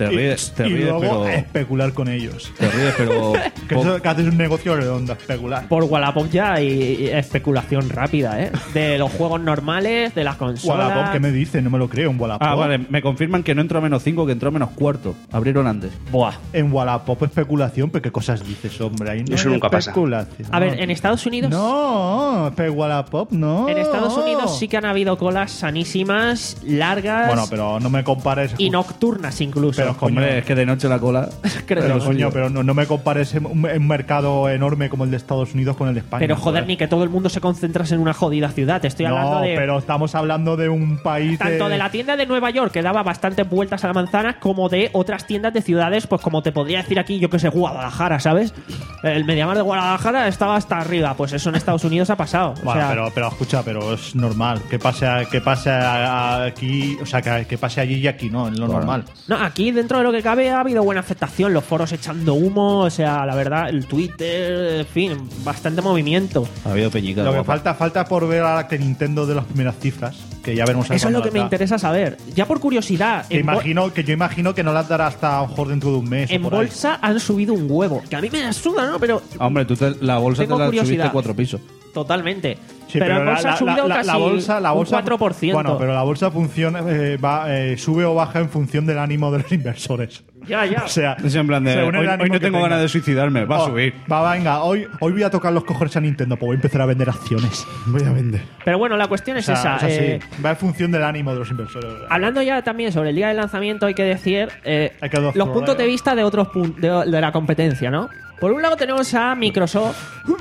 Te ríes, te y ríes, luego pero. especular con ellos. Te ríes, pero. Que, eso, que haces un negocio redondo, especular. Por Wallapop ya hay especulación rápida, ¿eh? De los juegos normales, de las consolas. Wallapop, ¿qué me dice? No me lo creo, en Wallapop. Ah, vale, me confirman que no entró a menos cinco, que entró a menos cuarto. Abrieron antes. Buah. En Wallapop especulación, pero ¿qué cosas dices, hombre? Ahí no Eso hay nunca pasa. especulación. A ver, en Estados Unidos. No, pero Wallapop no. En Estados Unidos sí que han habido colas sanísimas, largas Bueno, pero no me compares. y nocturnas incluso. Pero, coño, Hombre, es que de noche la cola. Creo pero, que coño, sí. pero no, no me compares un, un mercado enorme como el de Estados Unidos con el de España. Pero joder, ni que todo el mundo se concentrase en una jodida ciudad. Te estoy hablando No, de. pero estamos hablando de un país Tanto de la tienda de Nueva York, que daba bastantes vueltas a la manzana, como de otras tiendas de ciudades, pues como te podría decir aquí, yo que sé, Guadalajara, ¿sabes? El Mediamar de Guadalajara estaba hasta arriba. Pues eso en Estados Unidos ha pasado. O Bueno, sea, pero, pero escucha, pero es normal. Que pase, a- que pase a- a- aquí, o sea, que, que pase allí y aquí, no, es lo Bueno. normal. No, aquí dentro de lo que cabe ha habido buena aceptación, los foros echando humo, o sea, la verdad, el Twitter, en fin, bastante movimiento. Ha habido peñica. Lo que guapa. falta, falta por ver ahora que Nintendo de las primeras cifras, que ya veremos. a ver Eso es lo cuándo que me las da. interesa saber. Ya por curiosidad, Que en, bol- imagino, que yo imagino que no las dará hasta a lo mejor dentro de un mes. o en por ahí. bolsa han subido un huevo. Que a mí me asuda, ¿no? Pero Hombre, tú te- la bolsa Tengo te la curiosidad. subiste cuatro pisos. totalmente. Sí, pero, en la- bolsa la- ha subido la- casi la bolsa, la bolsa, un cuatro por ciento. Bueno, pero la bolsa funciona, eh, va, eh, sube o baja en función del ánimo de los inversores. Ya, ya. O sea, Es en plan de. según el Hoy, ánimo hoy no que tengo tenga. ganas de suicidarme, va a Oh, subir. Va, venga, hoy, hoy voy a tocar los cojones a Nintendo, pues voy a empezar a vender acciones. Voy a vender. Pero bueno, la cuestión es O sea, esa. o sea, eh, sí, va en función del ánimo de los inversores. Hablando ya también sobre el día del lanzamiento, hay que decir eh, Hay que dar los florero. puntos de vista de otros pun- de, de la competencia, ¿no? Por un lado tenemos a Microsoft,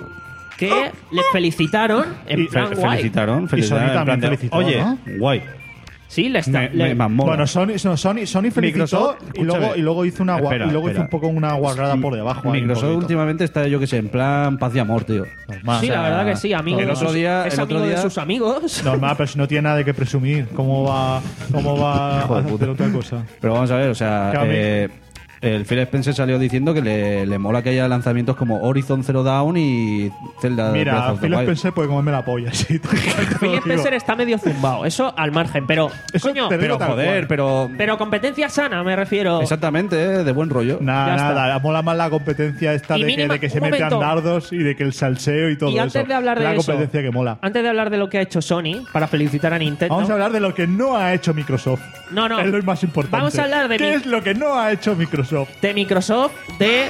que les felicitaron en Y plan Fe- guay. felicitaron, Sony felicitaron. en también plan de, felicitó, Oye, ¿no? guay. Sí, les Me, le- me mamola. Bueno, Sony, no, Sony, Sony felicitó Microsoft, y luego, escúchame. y luego hizo una gua- Espera, y luego hizo espera. un poco una guarrada por debajo. ahí, un Microsoft poquito. últimamente está, yo que sé, en plan paz y amor, tío. Normal. sí, o sea, la verdad que sí, amigo. el de otro sus- día- es el otro amigo de día- sus amigos. Normal, pero si no tiene nada de qué presumir, ¿cómo va, cómo va Hijo de a hacer puta. otra cosa? Pero vamos a ver, o sea, Que a mí- eh, el Phil Spencer salió diciendo que le, le mola que haya lanzamientos como Horizon Zero Dawn y Zelda Breath Mira, of the Phil Wild. Spencer puede comerme la polla, sí. te lo Phil digo. Spencer está medio zumbado, eso al margen, pero Eso coño, te digo Pero tal joder, cual. pero... pero competencia sana, me refiero. Exactamente, eh, de buen rollo. Nada, Ya nada, mola más la competencia esta Y de, mínima- que, de que se un metan momento. dardos y de que el salseo y todo Y antes eso. de hablar de la eso, competencia que mola. Antes de hablar de lo que ha hecho Sony para felicitar a Nintendo. Vamos a hablar de lo que no ha hecho Microsoft. No, no. Es lo más importante. Vamos a hablar de ¿Qué mi- es lo que no ha hecho Microsoft? de Microsoft, de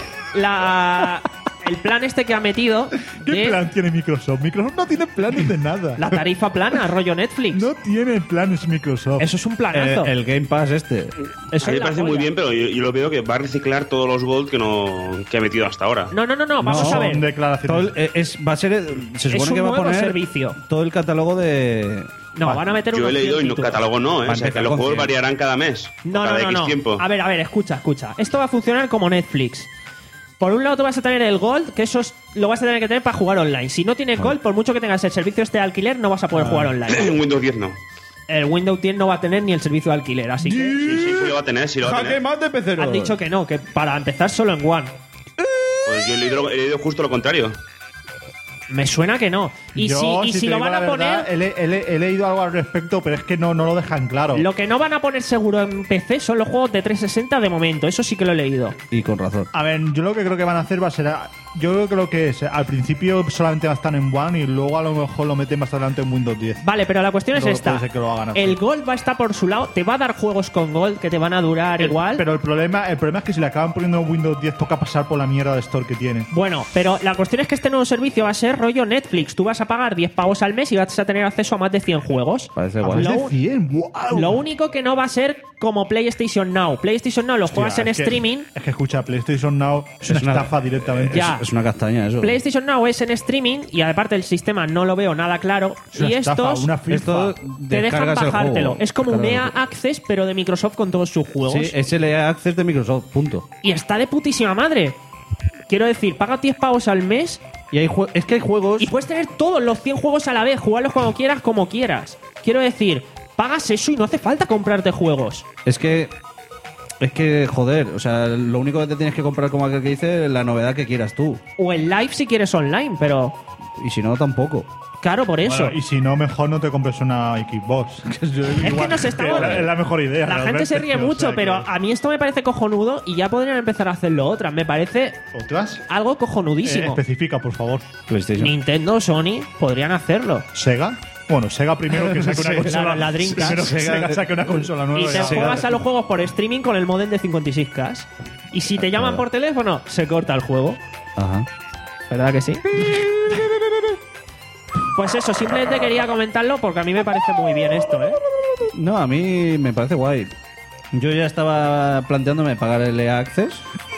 la el plan este que ha metido ¿Qué de plan tiene Microsoft? Microsoft no tiene planes de nada. la tarifa plana, rollo Netflix. No tiene planes Microsoft. Eso es un Eh, planazo. el Game Pass este. Eso A mí es me la parece muy polla. bien, pero yo, yo lo veo que va a reciclar todos los gold que no que ha metido hasta ahora. No, no, no, no, vamos No, a ver. son declaraciones. Todo el- eh, es, va a ser, se Es supone un que va a nuevo poner servicio. todo el catálogo de... No, van a meter Yo unos he leído cien y no títulos. catálogo no, ¿eh? Va a O sea, que empezar los con juegos cien. variarán cada mes. No, o cada no, no, X no. tiempo. A ver, a ver, escucha, escucha. Esto va a funcionar como Netflix. Por un lado tú vas a tener el Gold, que eso es- lo vas a tener que tener para jugar online. Si no tienes Gold, por mucho que tengas el servicio este de alquiler, no vas a poder jugar online. En Windows diez no. El Windows diez no va a tener ni el servicio de alquiler, así que Sí, sí, sí lo va a tener, sí lo va a ¡Jaque tener. más de peceros! han dicho que no, que para empezar solo en One. Pues yo he leído, he leído justo lo contrario. Me suena que no. Y Yo, si, y si si te lo digo van la a verdad, poner, he, le- he le- he leído algo al respecto, pero es que no, no lo dejan claro. lo que no van a poner seguro en P C son los juegos de trescientos sesenta de momento. Eso sí que lo he leído. Y con razón. A ver, yo lo que creo que van a hacer va a ser. Yo creo que lo que es, al principio solamente va a estar en One y luego a lo mejor lo meten más adelante en Windows diez. Vale, pero la cuestión es No esta. puede ser que lo hagan así. El Gold va a estar por su lado. Te va a dar juegos con Gold que te van a durar igual. Pero el problema, el problema es que si le acaban poniendo en Windows diez, toca pasar por la mierda de store que tiene. Bueno, pero la cuestión es que este nuevo servicio va a ser rollo Netflix. Tú vas a pagar diez pavos al mes y vas a tener acceso a más de cien juegos. Parece A guay. más Lo- de cien, ¡wow! Lo único que no va a ser como PlayStation Now. PlayStation Now lo juegas Hostia, en es que- streaming. Es que escucha, PlayStation Now es, Es una una- estafa directamente. Ya. Es, es una castaña eso. PlayStation Now es en streaming y aparte el sistema no lo veo nada claro. Es una y estafa, estos una FIFA. Esto te dejan descargas el bajártelo. juego. Es como un E A Descargas Access pero de Microsoft con todos sus el juegos. juego. Sí, es el E A Access de Microsoft, punto. Y está de putísima madre. Quiero decir, paga diez pavos al mes Y hay jue- es que hay juegos... y puedes tener todos los cien juegos a la vez, jugarlos cuando quieras, como quieras. Quiero decir, pagas eso y no hace falta comprarte juegos. Es que... Es que, joder, o sea, lo único que te tienes que comprar, como aquel que dice, la novedad que quieras tú. O el live si quieres online, pero Y si no, tampoco. Claro, por eso. Bueno, y si no, mejor no te compres una Xbox. Es que nos estamos... Es la mejor idea. La gente realmente. se ríe O mucho, sea, pero que- a mí esto me parece cojonudo y ya podrían empezar a hacerlo otras. Me parece ¿Otras? algo Eh, cojonudísimo. especifica, por favor. PlayStation. Nintendo, Sony podrían hacerlo. ¿Sega? Bueno, Sega primero que saque una Sí, consola. la- la Dreamcast. Primero que Sega- Sega saque una consola Y nueva. te ya. juegas a los juegos por streaming con el modem de cincuenta y seis K. Y si te llaman por teléfono, se corta el juego. Ajá. ¿Verdad que sí? Pues eso, simplemente quería comentarlo porque a mí me parece muy bien esto, ¿eh? No, a mí me parece guay. Yo ya estaba planteándome pagar el E A Access.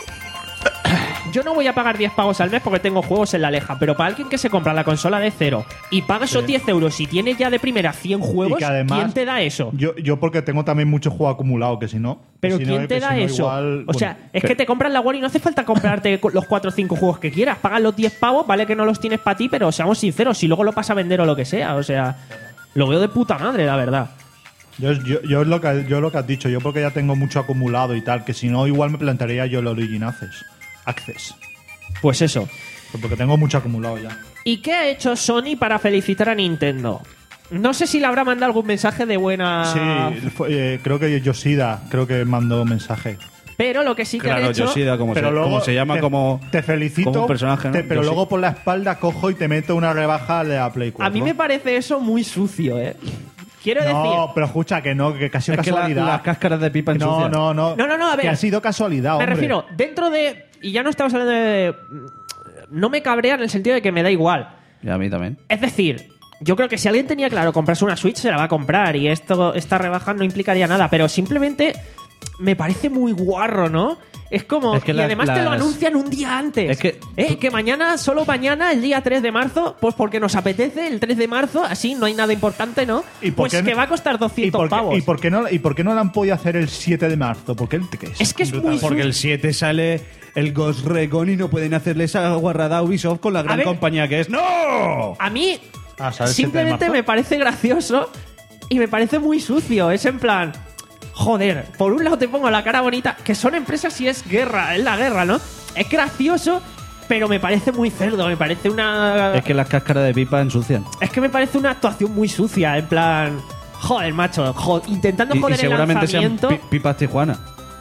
Yo no voy a pagar diez pavos al mes porque tengo juegos en la Aleja, pero para alguien que se compra la consola de cero y paga esos diez euros y tiene ya de primera cien juegos, Y que además- ¿quién te da eso? Yo, yo porque tengo también mucho juego acumulado, que si no... Pero que si no- ¿quién te que da si no eso? igual- o sea, bueno, es que te compras la One y no hace falta comprarte co- los cuatro o cinco juegos que quieras. Pagas los diez pavos, vale que no los tienes para ti, pero seamos sinceros, si luego lo vas a vender o lo que sea. O sea, lo veo de puta madre, la verdad. yo, yo, yo, lo que, yo lo que has dicho, yo porque ya tengo mucho acumulado y tal, que si no igual me plantearía yo el Origin Access. Access. Pues eso. Porque tengo mucho acumulado ya. ¿Y qué ha hecho Sony para felicitar a Nintendo? No sé si le habrá mandado algún mensaje de buena... Sí, fue- eh, creo que Yoshida creo que mandó mensaje. Pero lo que sí que Claro, han hecho... Yoshida, como, se, Pero luego como se llama te, como, te felicito, como un personaje, ¿no? te- pero Yoshi. luego por la espalda cojo y te meto una rebaja de la Play cuatro. A mí me parece eso muy sucio, ¿eh? Quiero No, decir... pero escucha que no, que casi Es que la- casualidad. las cáscaras de pipa no, ensucian. no, no. No, no, no, a ver. Que ha sido casualidad, Me hombre. refiero, dentro de... Y ya no estamos hablando de... No me cabrea en el sentido de que me da igual. Y a mí también. Es decir, yo creo que si alguien tenía claro comprarse una Switch, se la va a comprar. Y esto, esta rebaja no implicaría nada. Pero simplemente me parece muy guarro, ¿no? Es como... Es que y las- además te lo las- anuncian un día antes. Es que- Eh, que mañana, solo mañana, el día tres de marzo, pues porque nos apetece, el tres de marzo, así no hay nada importante, ¿no? ¿Y por Pues qué no- que va a costar ¿Y doscientos por, qué, pavos. ¿y, por qué no, ¿Y por qué no la han podido hacer el siete de marzo? Porque el que Es que es muy Porque el siete sale el Ghost Recon y no pueden hacerle esa guarrada a Ubisoft con la gran ver. compañía que es. ¡No! A mí Ah, ¿sale el siete de simplemente marzo? me parece gracioso y me parece muy sucio. Es en plan, joder, por un lado te pongo la cara bonita, que son empresas y es guerra, es la guerra, ¿no? Es gracioso, pero me parece muy cerdo, me parece una... Es que las cáscaras de pipa ensucian. Es que me parece una actuación muy sucia, en plan... Joder, macho, jo- intentando Y, y joder el seguramente sean lanzamiento... pi- pipas Tijuana.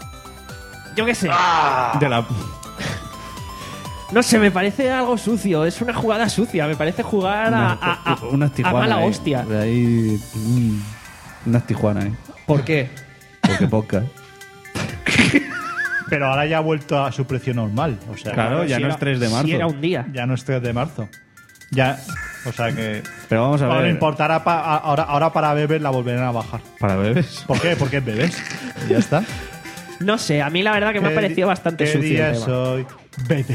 Yo qué sé. De la... No sé, me parece algo sucio. Es una jugada sucia. Me parece jugar a, a, a- unas a Tijuana. mala ahí. hostia. De ahí. mm, unas Tijuana, ¿eh? ¿Por qué? Porque podcast. Pero ahora ya ha vuelto a su precio normal. O sea, Claro, ya Si no era- es tres de marzo. Si era un día. ya no es tres de marzo. Ya, o sea que... Pero vamos a No ver. le importará pa- a- ahora, ahora para bebés la volverán a bajar. Para bebés. ¿Por qué? Porque es bebés. Y ya está. No sé, a mí la verdad que me ha ¿Qué parecido di- bastante ¿Qué sucio. día el tema. soy? Bebé.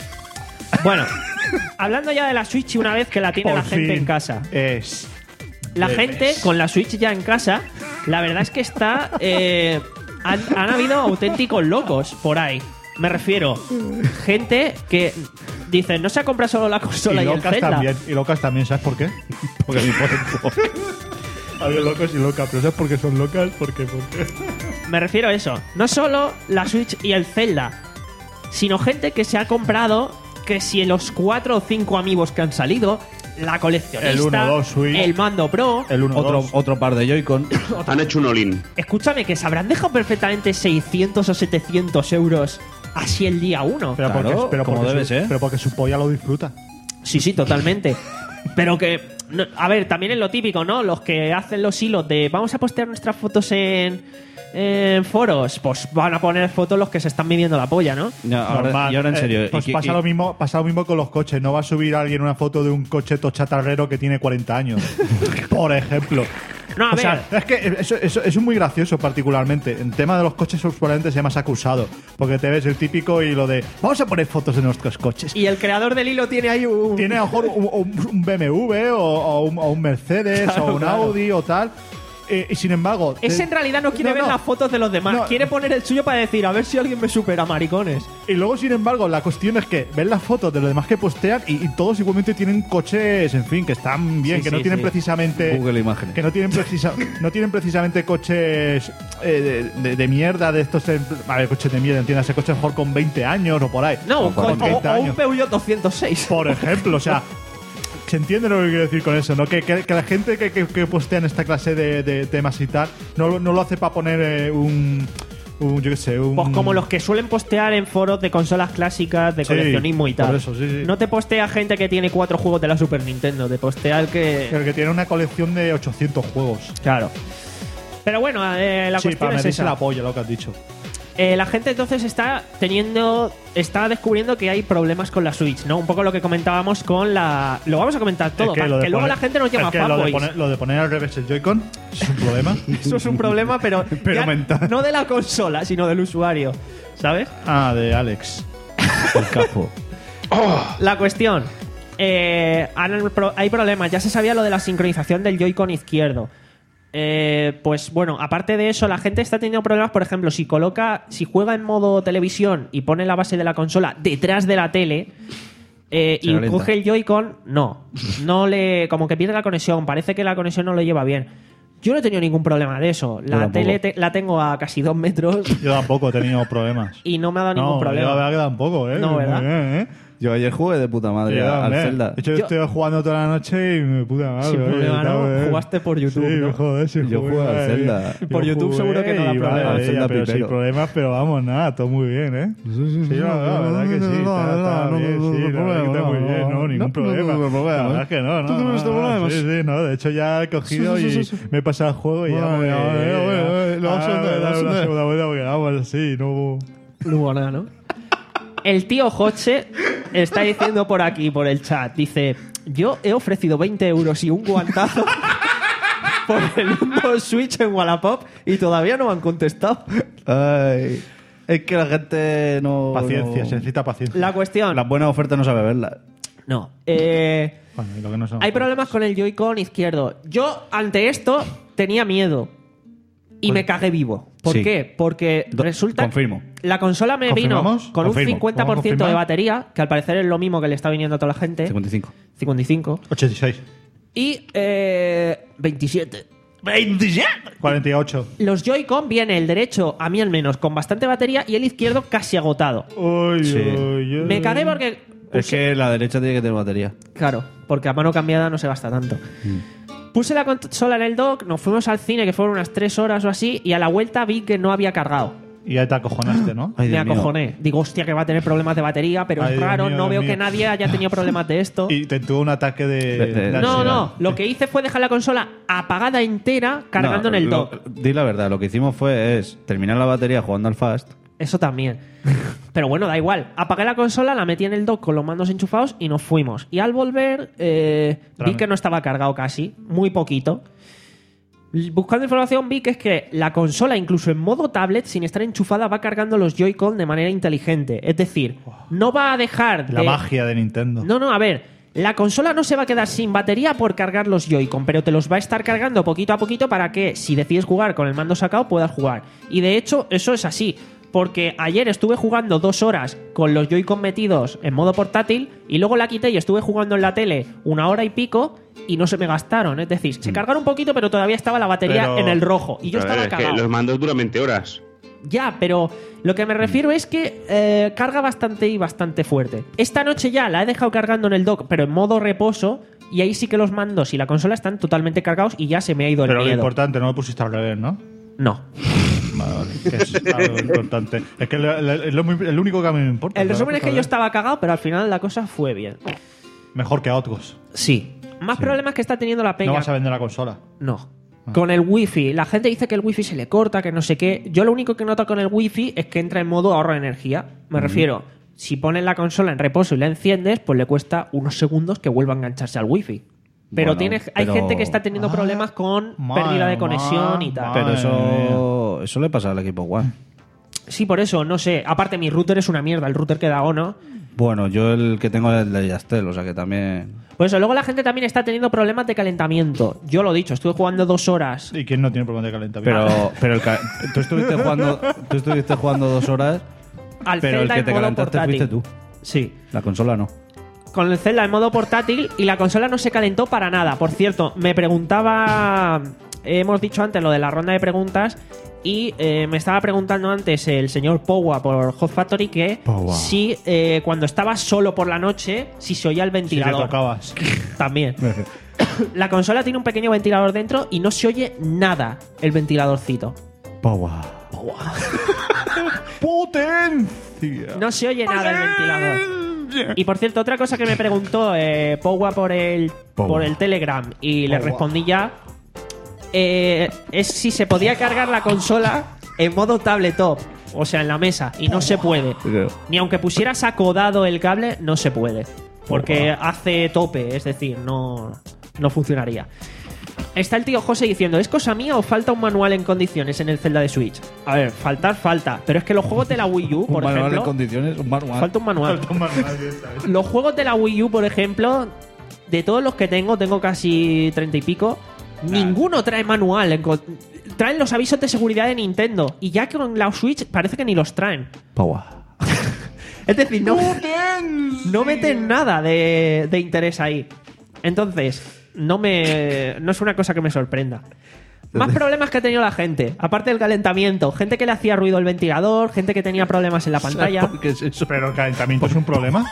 Bueno, hablando ya de la Switch y una vez que la tiene Por la gente fin en casa. Es... La bebés. gente con la Switch ya en casa, la verdad es que está... eh, han, han habido auténticos locos por ahí. Me refiero, gente que dice, no se ha comprado solo la consola y, Y el locas Zelda. también. Y locas también, ¿sabes por qué? Porque me importa un poco. Había locos y locas, pero ¿sabes por qué son locas? Porque, porque... Me refiero a eso. No solo la Switch y el Zelda, sino gente que se ha comprado que si los cuatro o cinco amigos que han salido, la coleccionista, El uno, dos, Switch. el mando pro. El uno, Otro, dos. otro par de Joy-Con. Han hecho un all-in. Escúchame, que se habrán dejado perfectamente seiscientos o setecientos euros así el día uno. Pero Claro, porque, pero como porque debe su, ser. Pero porque su polla lo disfruta. Sí, sí, totalmente. Pero que, no, a ver, también es lo típico, ¿no? Los que hacen los hilos de vamos a postear nuestras fotos en, en foros, pues van a poner fotos los que se están midiendo la polla, ¿no? No, ahora- Normal. y ahora en Eh, serio. pues ¿y qué- pasa, y- lo mismo, pasa lo mismo con los coches. No va a subir alguien una foto de un coche tochatarrero que tiene cuarenta años. Por ejemplo. No, a o ver. sea, es que eso, eso- eso es muy gracioso particularmente. En tema de los coches probablemente sea más acusado. Porque te ves el típico y lo de vamos a poner fotos de nuestros coches. Y el creador del hilo tiene ahí un... Tiene a lo mejor un, un- un B M W o, o un, o un Mercedes Claro, o un claro. Audi o tal. Eh, y sin embargo... Ese te- en realidad no quiere No, ver no. las fotos de los demás, No. quiere poner el suyo para decir, a ver si alguien me supera, maricones. Y luego, sin embargo, la cuestión es que ven las fotos de los demás que postean y, y todos igualmente tienen coches, en fin, que están bien, Sí, que no sí, tienen sí. precisamente... Google Imágenes. Que no tienen, precisa, no tienen precisamente coches eh, de, de- de mierda, de estos... en- A ver, coches de mierda, entiéndase, coches mejor con veinte años o por ahí. No, o un con co- o, treinta o un años. Peugeot doscientos seis. Por ejemplo, o sea... se entiende lo que quiero decir con eso, ¿no? Que, que, que la gente que, que, que postea en esta clase de, de temas y tal no, lo- no lo hace para poner eh, un, un. Yo qué sé, un. Pues como los que suelen postear en foros de consolas clásicas, de Sí, coleccionismo y tal. por eso, sí, sí. No te postea gente que tiene cuatro juegos de la Super Nintendo, te postea el que. El que tiene una colección de ochocientos juegos. Claro. Pero bueno, eh, la sí, cuestión para es meterse esa. la polla, lo que has dicho. Eh, la gente entonces está teniendo, está descubriendo que hay problemas con la Switch, ¿no? Un poco lo que comentábamos con la. Lo vamos a comentar todo, Es que, lo de que luego poner- la gente nos llama es que lo de, fanboys. poner, lo de poner al revés el Joy-Con es un problema. Eso es un problema, pero, Pero ya mental. no de la consola, sino del usuario, ¿sabes? Ah, de Alex. El capo. La cuestión, eh, han- pro- hay problemas. Ya se sabía lo de la sincronización del Joy-Con izquierdo. Eh, pues bueno, aparte de eso, la gente está teniendo problemas. Por ejemplo, si coloca, si juega en modo televisión y pone la base de la consola detrás de la tele eh, Se y calienta. coge el Joy-Con, no, no le, como que pierde la conexión. Parece que la conexión no lo lleva bien. Yo no he tenido ningún problema de eso. La tampoco. tele te- la tengo a casi dos metros Yo tampoco he tenido problemas. y no me ha dado No, ningún yo la problema. verdad que tampoco, ¿eh? No, ¿verdad? Muy bien, ¿eh? Yo ayer jugué de puta madre Sí, al hombre. Zelda. De hecho, yo Yo- estoy jugando toda la noche y me puta madre. Sin oye, problema, está ¿no? bien. Jugaste por YouTube, Sí, ¿no? joder, sí, Yo jugué, juego al eh. Zelda. Yo Por YouTube seguro que no da y problema. vale, Al Zelda ya, pero primero. sin problemas, pero vamos, nada, todo muy bien, ¿eh? Sí, no, no, la verdad que sí, está, está bien, sí, la verdad que está muy bien, no, ningún problema. La verdad es que no, no. ¿Tú tuviste no, problemas? Sí, sí, no, de hecho ya he cogido Sí, sí, sí, y sí. me he pasado el juego y ya Bueno, voy ya, a ya, ya, ya, lo vas a entender, lo vas a una entender. segunda vuelta porque vamos, así, no hubo... No hubo nada, ¿no? El tío Joche está diciendo por aquí, por el chat, dice, yo he ofrecido veinte euros y un guantazo por el Nintendo Switch en Wallapop y todavía no me han contestado. Ay, es que la gente no. Paciencia, no- se necesita paciencia. La cuestión... Las buenas ofertas no sabe verlas. No. Eh, Bueno, y lo que no son- hay problemas con el Joy-Con izquierdo. Yo, ante esto, tenía miedo. Y me cagué vivo. ¿Por Sí. qué? Porque Do- resulta confirmo. la consola me vino ¿Confirmamos? con Confirmo. un cincuenta por ciento ¿Podemos de confirmar? batería, que al parecer es lo mismo que le está viniendo a toda la gente. cincuenta y cinco. cincuenta y cinco. ochenta y seis. Y eh, veintisiete. cuarenta y ocho. Los Joy-Con viene el derecho, a mí al menos, con bastante batería y el izquierdo casi agotado. Uy, Sí. uy, uy. Me cagué porque... Es que la derecha tiene que tener batería. Claro, porque a mano cambiada no se gasta tanto. Puse la consola en el dock, nos fuimos al cine, que fueron unas tres horas o así, y a la vuelta vi que no había cargado. Y ya te acojonaste, ¿no? Ay, Me Dios mío. acojoné. Digo, hostia, que va a tener problemas de batería, pero Ay, es Dios raro, mío, no Dios veo mío. que nadie haya tenido problemas de esto. Y te tuvo un ataque de... De- de- de No, ansiedad. no, lo que hice fue dejar la consola apagada entera cargando No, en el lo- dock. Di la verdad, lo que hicimos fue es terminar la batería jugando al Fast. Eso también. Pero bueno, da igual. Apagué la consola, la metí en el dock con los mandos enchufados y nos fuimos. Y al volver eh, vi Tram- que no estaba cargado casi, muy poquito. Buscando información vi que es que la consola, incluso en modo tablet, sin estar enchufada, va cargando los Joy-Con de manera inteligente. Es decir, no va a dejar La de... magia de Nintendo. No, no, a ver. La consola no se va a quedar sin batería por cargar los Joy-Con, pero te los va a estar cargando poquito a poquito para que, si decides jugar con el mando sacado, puedas jugar. Y de hecho, eso es así. Porque ayer estuve jugando dos horas con los Joy-Con metidos en modo portátil y luego la quité y estuve jugando en la tele una hora y pico y no se me gastaron. Es decir, se cargaron un poquito, pero todavía estaba la batería Pero- en el rojo y yo Pero, a ver, estaba es que cagado. los mandos duran veinte horas. Ya, pero lo que me refiero es que eh, carga bastante y bastante fuerte. Esta noche ya la he dejado cargando en el dock, pero en modo reposo, y ahí sí que los mandos y la consola están totalmente cargados y ya se me ha ido el Pero lo miedo. importante, no lo pusiste al revés, ¿no? No. Vale, vale. Que es algo importante. Es que lo- lo- es lo muy- el único que a mí me importa. El ¿sabes? resumen es que Joder. yo estaba cagado, pero al final la cosa fue bien. Mejor que a otros. Sí. Más problemas que está teniendo la peña. No vas a vender la consola. No. Con el wifi. La gente dice que el wifi se le corta, que no sé qué. Yo lo único que noto con el wifi es que entra en modo ahorro de energía. Me refiero, si pones la consola en reposo y la enciendes, pues le cuesta unos segundos que vuelva a engancharse al wifi. Pero Bueno, tiene, hay pero- gente que está teniendo problemas con madre, pérdida de conexión madre, y tal. madre. Pero eso, eso le pasa al equipo One. Sí, por eso, no sé. Aparte, mi router es una mierda. El router que da Ono. Bueno, yo el que tengo es el de Yastel, o sea que también. Por eso, luego la gente también está teniendo problemas de calentamiento. Yo lo he dicho, estuve jugando dos horas. ¿Y quién no tiene problema de calentamiento? Pero, pero el ca- tú estuviste jugando, tú estuviste jugando dos horas, Al pero el Zelda que en te modo calentaste portátil. fuiste tú. Sí. La consola no. Con el Zelda en modo portátil y la consola no se calentó para nada. Por cierto, me preguntaba hemos dicho antes lo de la ronda de preguntas y eh, me estaba preguntando antes el señor Powa por Hot Factory que Powa. si eh, cuando estabas solo por la noche, si se oía el Si le ventilador. tocabas. También. La consola tiene un pequeño ventilador dentro y no se oye nada el ventiladorcito. Powa. Potencia. No se oye nada el ventilador. Y por cierto, otra cosa que me preguntó eh, Powa por el, Powa. por el Telegram y le Powa. respondí ya, eh, es si se podía cargar la consola en modo tabletop, o sea, en la mesa, y no se puede. Ni aunque pusieras acodado el cable, no se puede. Porque hace tope, es decir, no, no funcionaría. Está el tío José diciendo, ¿es cosa mía o falta un manual en condiciones en el Zelda de Switch? A ver, faltar falta, pero es que los juegos de la Wii U, Un por manual ejemplo, en condiciones, un manual. falta un manual. Falta un manual de esta, ¿eh? Los juegos de la Wii U, por ejemplo, de todos los que tengo, tengo casi treinta y pico, ninguno trae manual. en co- Traen los avisos de seguridad de Nintendo. Y ya con la Switch parece que ni los traen. Powa. Es decir, no, no meten nada de, de interés ahí. Entonces, no me no es una cosa que me sorprenda. Más problemas que ha tenido la gente, aparte del calentamiento. Gente que le hacía ruido el ventilador, gente que tenía problemas en la pantalla. ¿Qué es eso? Pero el calentamiento es un problema.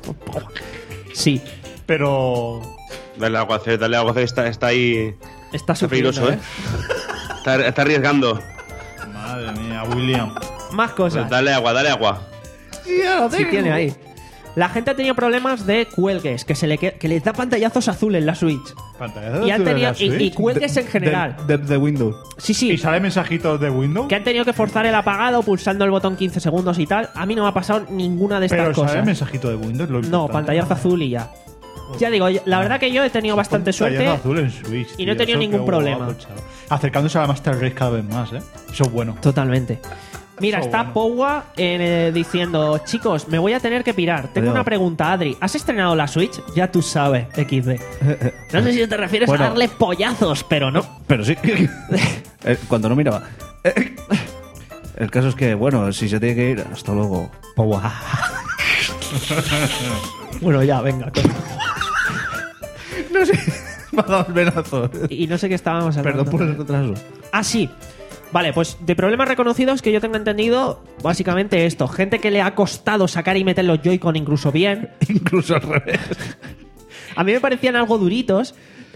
Sí, Pero. Dale agua, C, dale agua, C, está, está ahí. está Está sufriendo, peligroso, ¿eh? ¿eh? Está, está arriesgando. Madre mía, William. Más cosas. Dale agua, dale agua. Sí tiene ahí. La gente ha tenido problemas de cuelgues, que se le que, que les da pantallazos azules en la Switch. Pantalla Y han de tenido la y, y Switch. cuelgues en general. De, de Windows. Sí, sí. ¿Y sale mensajitos de Windows? Que han tenido que forzar el apagado pulsando el botón quince segundos y tal. A mí no me ha pasado ninguna de estas Pero sale cosas. mensajito de Windows. Lo No, importante. pantallazo azul y ya. Ya digo, la verdad que yo he tenido bastante Pantallazo suerte. azul en Switch, y no he tío, tenido eso ningún qué problema. guapo, chaval. Acercándose a la Master Race cada vez más, ¿eh? Eso es bueno. Totalmente. Mira, Eso está bueno. Powa eh, diciendo, chicos, me voy a tener que pirar. Tengo Adiós. una pregunta, Adri. ¿Has estrenado la Switch? Ya tú sabes, equis de. No sé si te refieres Bueno. a darle pollazos, pero no. Pero sí. Eh, cuando no miraba. Eh, El caso es que, bueno, si se tiene que ir, hasta luego. Powa. Bueno, ya, venga. coño. No sé. Me ha dado el venazo. Y no sé qué estábamos hablando. Perdón por el retraso. Ah, sí. Vale, pues de problemas reconocidos que yo tengo entendido, básicamente esto. Gente que le ha costado sacar y meter los Joy-Con incluso bien. Incluso al revés. A mí me parecían algo duritos.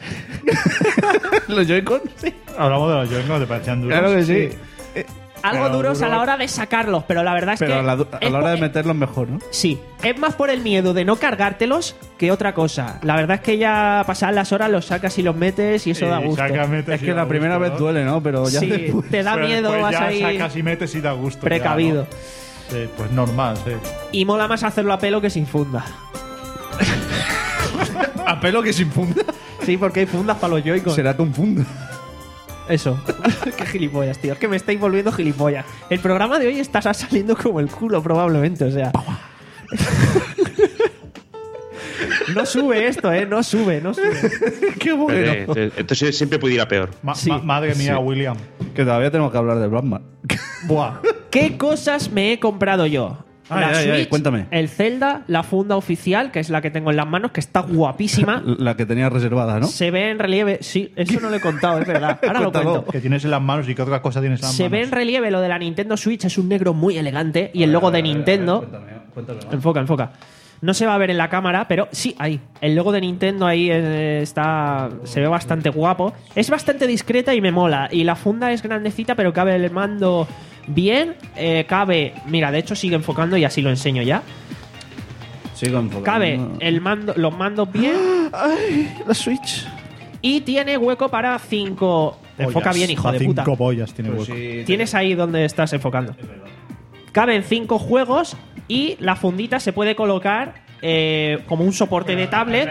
¿Los Joy-Con? Sí. Hablamos de los Joy-Con, ¿te parecían duros? Claro que sí. Algo Pero duros a la duro- hora de sacarlos, pero la verdad es Pero que... a la, a es la hora por- de meterlos mejor, ¿no? Sí, es más por el miedo de no cargártelos que otra cosa. La verdad es que ya pasadas las horas los sacas y los metes y eso da Y gusto. sacas, metes Es y que da la primera gusto, vez ¿no? duele, ¿no? Pero ya Sí, después- te da Pero miedo, después vas ya ahí sacas y metes y da gusto. ya, precavido. ¿no? Sí, pues normal, sí. Y mola más hacerlo a pelo que sin funda. A pelo que sin funda. Sí, porque hay fundas para los Joy-Con. Será con funda. Eso. Qué gilipollas, tío. Es que me estáis volviendo gilipollas. El programa de hoy está saliendo como el culo, probablemente. O sea. No sube esto, ¿eh? No sube, no sube. Qué bueno. Eh, eh, Entonces siempre puede ir a peor. Ma- Sí. ma- madre mía, Sí. William. Que todavía tenemos que hablar de Batman. Buah. ¿Qué cosas me he comprado yo? Ay, La ay, ay, Switch, cuéntame. el Zelda, la funda oficial, que es la que tengo en las manos, que está guapísima. La que tenía reservada, ¿no? Se ve en relieve. Sí, eso no lo he contado, es verdad. Ahora lo Cuéntalo. cuento. Que tienes en las manos y qué otra cosa tienes en las Se manos. ve en relieve lo de la Nintendo Switch, es un negro muy elegante. Y el logo de Nintendo. Enfoca, enfoca. No se va a ver en la cámara, pero sí, ahí. El logo de Nintendo ahí eh, está. Se ve bastante guapo. Es bastante discreta y me mola. Y la funda es grandecita, pero cabe el mando bien. Eh, cabe. Mira, de hecho sigue enfocando y así lo enseño ya. Sigo enfocando. Cabe el mando, los mandos bien. Ay, la Switch. Y tiene hueco para cinco. Enfoca Pollas. bien, hijo Para de puta. Cinco pollas tiene Pues hueco. sí, Tienes ahí donde estás enfocando. Caben cinco juegos y la fundita se puede colocar eh, como un soporte de tablet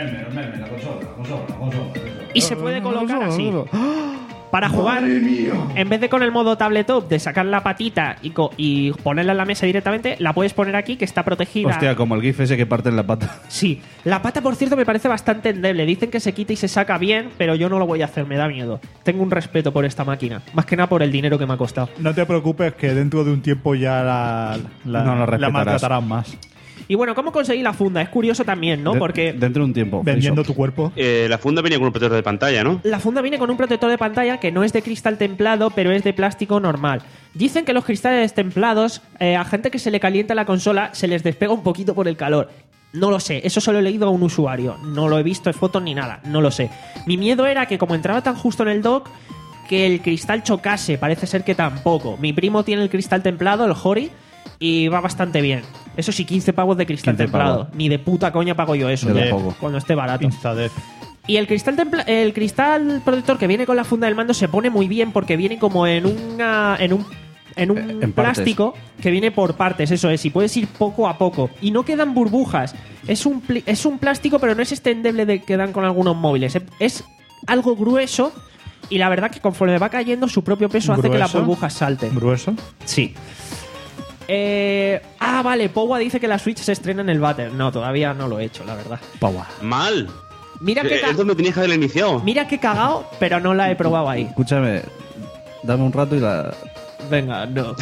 y se puede colocar así. Para jugar, en vez de con el modo tabletop de sacar la patita y, co- y ponerla en la mesa directamente, la puedes poner aquí que está protegida. Hostia, como el GIF ese que parte en la pata. Sí, la pata, por cierto, me parece bastante endeble. Dicen que se quita y se saca bien, pero yo no lo voy a hacer, me da miedo. Tengo un respeto por esta máquina, más que nada por el dinero que me ha costado. No te preocupes que dentro de un tiempo ya la, la, No la la respetarás. maltratarán más. Y bueno, ¿cómo conseguí la funda? Es curioso también, ¿no? De- Porque dentro de un tiempo. Vendiendo Friso. tu cuerpo. Eh, la funda venía con un protector de pantalla, ¿no? la funda viene con un protector de pantalla que no es de cristal templado, pero es de plástico normal. Dicen que los cristales templados, eh, a gente que se le calienta la consola, se les despega un poquito por el calor. No lo sé, eso solo he leído a un usuario. No lo he visto en fotos ni nada, no lo sé. Mi miedo era que como entraba tan justo en el dock, que el cristal chocase. Parece ser que tampoco. Mi primo tiene el cristal templado, el Hori, y va bastante bien. Eso sí, quince pavos de cristal quince templado. pavos. Ni de puta coña pago yo eso, De ya, poco. cuando esté barato. Instadev. Y el cristal templa- el cristal protector que viene con la funda del mando se pone muy bien porque viene como en una en un en un Eh, en partes. plástico que viene por partes, eso es, y puedes ir poco a poco y no quedan burbujas. Es un pli- es un plástico, pero no es este endeble de que dan con algunos móviles. Es- Es algo grueso y la verdad que conforme va cayendo su propio peso hace que las ¿Grueso? burbujas salten. ¿Grueso? Sí. Eh, ah, vale, Powa dice que la Switch se estrena en el Battle. No, todavía no lo he hecho, la verdad. Paua. Mal. Mira que Eh, Es donde tenías que haberla iniciado. Mira que cagado, pero no la he probado ahí. Escúchame, dame un rato y la. Venga, no.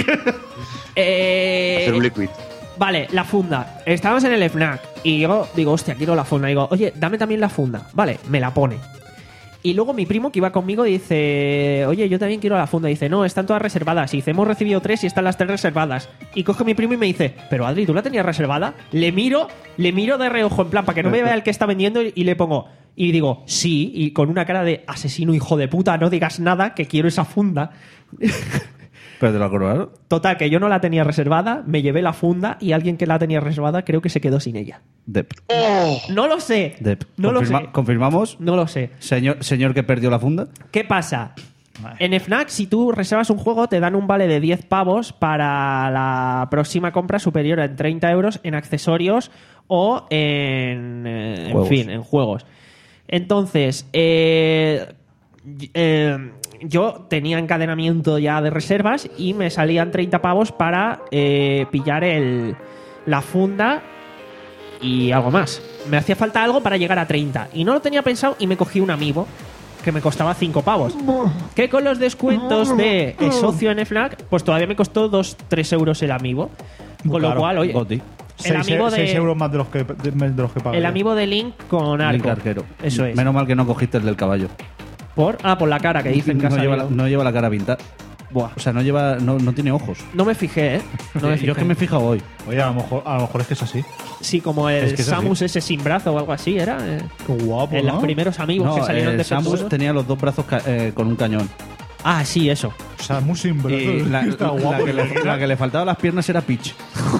eh, Hacer un liquid. vale, la funda. Estábamos en el FNAC y yo digo, hostia, quiero la funda. Digo, oye, dame también la funda. Vale, me la pone. Y luego mi primo que iba conmigo dice, oye, yo también quiero la funda. Dice, no, están todas reservadas. Y dice, hemos recibido tres y están las tres reservadas. Y coge mi primo y me dice, pero Adri, ¿tú la tenías reservada? Le miro, le miro de reojo en plan para que no me vea el que está vendiendo y, y le pongo, y digo, sí, y con una cara de asesino hijo de puta, no digas nada, que quiero esa funda. ¿Pero te la cobraron? Total, que yo no la tenía reservada, me llevé la funda y alguien que la tenía reservada creo que se quedó sin ella. Dep. No lo sé. Dep. No lo Confirma- sé. ¿Confirmamos? No lo sé. Señor, señor que perdió la funda. ¿Qué pasa? En FNAC, si tú reservas un juego, te dan un vale de diez pavos para la próxima compra superior a treinta euros en accesorios o en, eh, en Juegos. fin, en juegos. Entonces, eh, y- eh, yo tenía encadenamiento ya de reservas y me salían treinta pavos para eh, pillar el, la funda y algo más. Me hacía falta algo para llegar a treinta y no lo tenía pensado y me cogí un amiibo que me costaba cinco pavos. Que con los descuentos de el socio en FNAC, pues todavía me costó dos tres euros el amiibo. Muy Con lo caro. cual, oye, Goti. el seis amiibo de euros más de los que, de, de los que pagué. el amiibo de Link con arco. Link arquero. Eso es. Menos mal que no cogiste el del caballo. Por ah, por la cara que dicen que ha no, lleva la, salido. no lleva la cara pintada. Buah. O sea, no lleva, no, no tiene ojos. No me fijé, ¿eh? No me Yo fijé. es que me he fijado hoy. Oye, a lo mejor, a lo mejor es que es así. Sí, como el Es que es así. Samus ese sin brazo o algo así, era. eh, Qué guapo, en ¿no? los primeros amigos que No, salieron eh, de Samus defectuosos. tenía los dos brazos ca- eh, con un cañón. Ah, sí, eso. Samus sin brazos. Y la, Está la- guapo. la que le, la que le faltaba las piernas era Peach.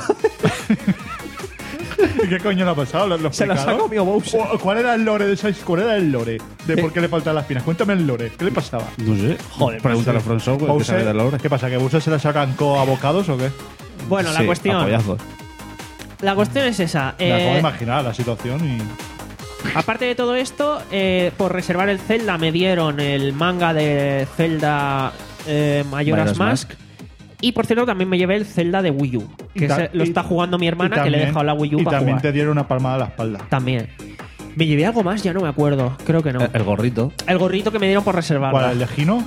¿Y qué coño le ha pasado? ¿Lo, lo Se las ha explicaron? comido Bowser. ¿Cu- ¿Cuál era el lore de esa? ¿Cuál era el lore? De Eh. por qué le faltan las piernas. Cuéntame el lore. ¿Qué le pasaba? No sé. Joder, Pregúntale a From Software que sabe de la hora. ¿Qué pasa? ¿Que Bowser se las arrancó a bocados o qué? Bueno, la Sí, cuestión. apoyazos. La cuestión es esa. Me acabo de Eh, imaginar la situación y... aparte de todo esto, eh, por reservar el Zelda me dieron el manga de Zelda eh, Majora's Majora's Mask. Y por cierto, también me llevé el Zelda de Wii U, que Y ta- se- lo y- está jugando mi hermana, y que le he también- dejado la Wii U Y para también jugar. te dieron una palmada a la espalda. También. Me llevé algo más, ya no me acuerdo. Creo que no. El, el gorrito. El gorrito que me dieron por reservarla. ¿Cuál? ¿El de Gino?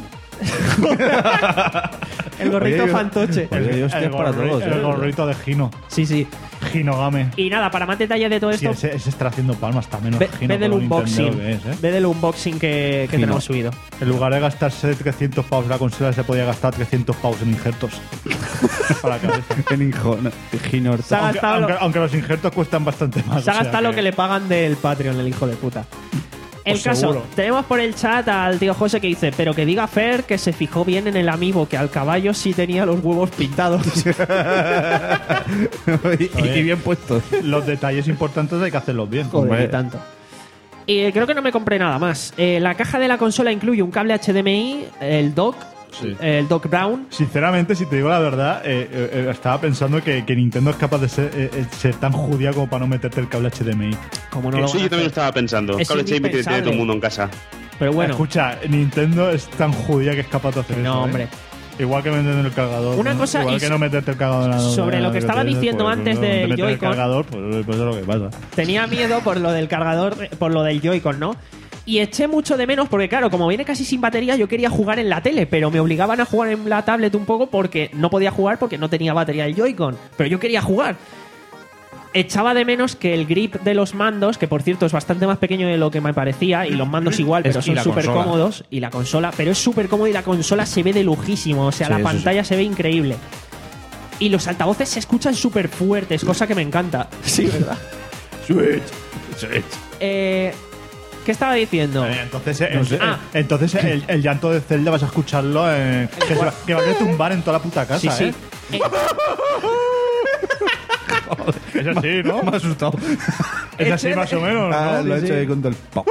El gorrito Oye, fantoche. Oye, Dios, el, es para gorri- todos. el eh. gorrito de Gino. Sí, sí. Gino Game. Y nada, para más detalles de todo Sí, esto, ese, ese está haciendo palmas también. ve, Gino, ve del con lo unboxing. Nintendo que es, ¿eh? Ve del unboxing que, que Gino. tenemos subido. En lugar de gastarse trescientos pavos en la consola, se podía gastar trescientos pavos en injertos. Para la cabeza. En Injo- no, Gino Se ha Aunque, gastado, aunque- lo, aunque los injertos cuestan bastante más. se ha o sea gastado lo que le pagan del Patreon, el hijo de puta. El Pues caso, seguro. tenemos por el chat al tío José que dice, pero que diga Fer que se fijó bien en el amiibo, que al caballo sí tenía los huevos pintados. y, y bien puestos. Los detalles importantes hay que hacerlos bien. Joder, Hombre. y tanto. Y eh, creo que no me compré nada más. Eh, la caja de la consola incluye un cable H D M I, el dock, Sí. el dock Brown. Sinceramente, si te digo la verdad, eh, eh, eh, estaba pensando que, que Nintendo es capaz de ser, eh, eh, ser tan judía como para no meterte el cable H D M I. Como no lo Sí, van a yo también lo hacer. estaba pensando. Es Cable H D M I tiene indispensable. todo el mundo en casa. Pero bueno, Escucha, Nintendo es tan judía que es capaz de hacer no, eso. ¿eh? hombre. Igual que meterte el cargador. Una ¿no? cosa Igual y que so- no meterte el cargador en la sobre en la lo que estaba tienes, diciendo pues, antes no, te del metes el Joy-Con. cargador, pues, pues es lo que pasa. Tenía miedo por lo del cargador, por lo del Joy-Con, ¿no? Y eché mucho de menos porque, claro, como viene casi sin batería, yo quería jugar en la tele, pero me obligaban a jugar en la tablet un poco porque no podía jugar porque no tenía batería el Joy-Con. Pero yo quería jugar. echaba de menos que el grip de los mandos, que por cierto es bastante más pequeño de lo que me parecía, y los mandos igual, pero Es- y son la súper consola. cómodos, y la consola, pero es súper cómodo y la consola se ve de lujísimo, o sea, Sí, la eso pantalla se ve increíble. Y los altavoces se escuchan súper fuertes, cosa que me encanta. Sí, ¿verdad? Switch. Switch. Eh, ¿Qué estaba diciendo? Eh, Entonces, el, sé. el- Ah. entonces el, el llanto de Zelda vas a escucharlo en, que, se va, que va a retumbar en toda la puta casa, Sí, sí. ¿eh? Eh, Es así, ¿no? Me ha asustado. Es así más o menos, ¿no? Ah, lo he Sí, hecho sí. ahí con todo el pop.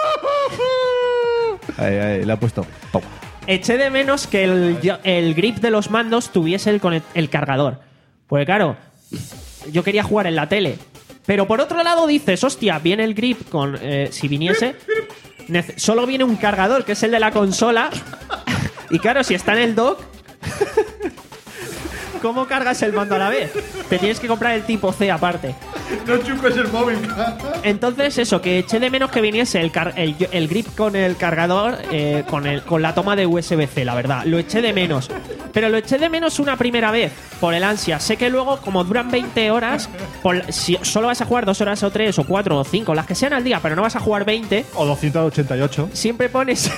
Ahí, ahí, le ha puesto pop. Eché de menos que el, el grip de los mandos tuviese el, conect- el cargador. Porque claro, yo quería jugar en la tele. Pero por otro lado dices, hostia, viene el grip con... eh, si viniese... nece- Solo viene un cargador, que es el de la consola. Y claro, si está en el dock... ¿Cómo cargas el mando a la vez? Te tienes que comprar el tipo C aparte. No chupes el móvil. Entonces, eso, que eché de menos que viniese el, car- el, el grip con el cargador, eh, con, el, con la toma de U S B C, la verdad. Lo eché de menos. Pero lo eché de menos una primera vez, por el ansia. Sé que luego, como duran veinte horas, por- si solo vas a jugar dos horas o tres o cuatro o cinco, las que sean al día, pero no vas a jugar veinte, O doscientos ochenta y ocho. siempre pones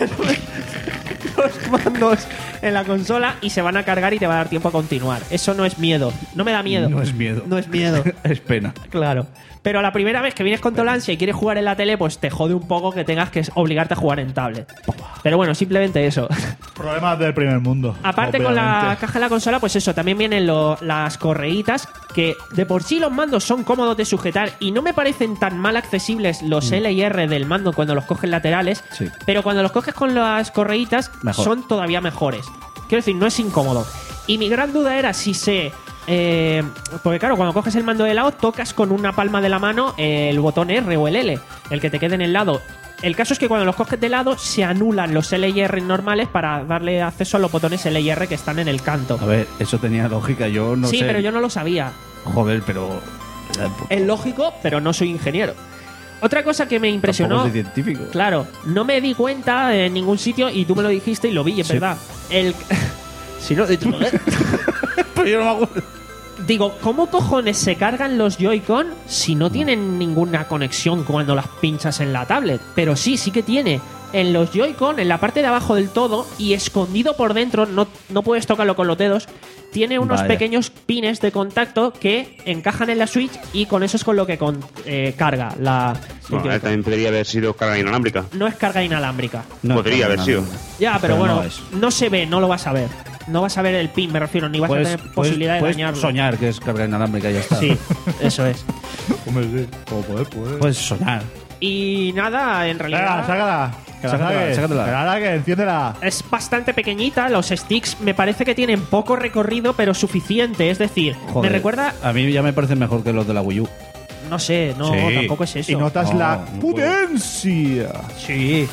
los mandos en la consola y se van a cargar y te va a dar tiempo a continuar. Eso no es miedo. No me da miedo. No es miedo. No es miedo. Es pena. Claro. Pero la primera vez que vienes con toda la ansia y quieres jugar en la tele, pues te jode un poco que tengas que obligarte a jugar en tablet. Pero bueno, simplemente eso. Problemas del primer mundo. Aparte con la obviamente. caja de la consola, pues eso, también vienen lo- las correitas, que de por sí los mandos son cómodos de sujetar y no me parecen tan mal accesibles los L y R del mando cuando los coges laterales, Sí. pero cuando los coges con las correitas Mejor. son todavía mejores. Quiero decir, no es incómodo. Y mi gran duda era si se... eh, porque claro, cuando coges el mando de lado, tocas con una palma de la mano el botón R o el L, el que te quede en el lado. El caso es que cuando los coges de lado, se anulan los L y R normales para darle acceso a los botones L y R que están en el canto. A ver, eso tenía lógica. Yo no sí, sé. pero yo no lo sabía. Joder, pero. Es lógico, pero no soy ingeniero. Otra cosa que me impresionó... Tampoco soy científico. Claro, no me di cuenta en ningún sitio y tú me lo dijiste y lo vi, es Sí. verdad. El... si no... Pero yo no me acuerdo. Digo, ¿cómo cojones se cargan los Joy-Con si no tienen ninguna conexión cuando las pinchas en la tablet? Pero sí, sí que tiene. En los Joy-Con, en la parte de abajo del todo y escondido por dentro, no, no puedes tocarlo con los dedos, tiene unos Vaya. pequeños pines de contacto que encajan en la Switch y con eso es con lo que con- eh, carga la... el Bueno, Joy-Con. también podría haber sido carga inalámbrica. No es carga inalámbrica. No, Podría haber no, sido. no. Ya, pero, Pero bueno, no es. no se ve, no lo vas a ver. No vas a ver el pin, me refiero, ni vas Puedes, a tener puedes- posibilidad de puedes dañarlo. soñar que es carga inalámbrica y ya está. Sí, eso es. Hombre, sí. Como poder, poder. Puedes soñar. Y nada, en Venga, realidad sácala. Que la Sácatela, saques. sácatela. Que la saques, enciéndela. es bastante pequeñita. Los sticks me parece que tienen poco recorrido, pero suficiente. Es decir, Joder, me recuerda, A mí ya me parecen mejor que los de la Wii U. no sé, no, Sí. tampoco es eso. Y notas No, la no puedo. potencia. Sí.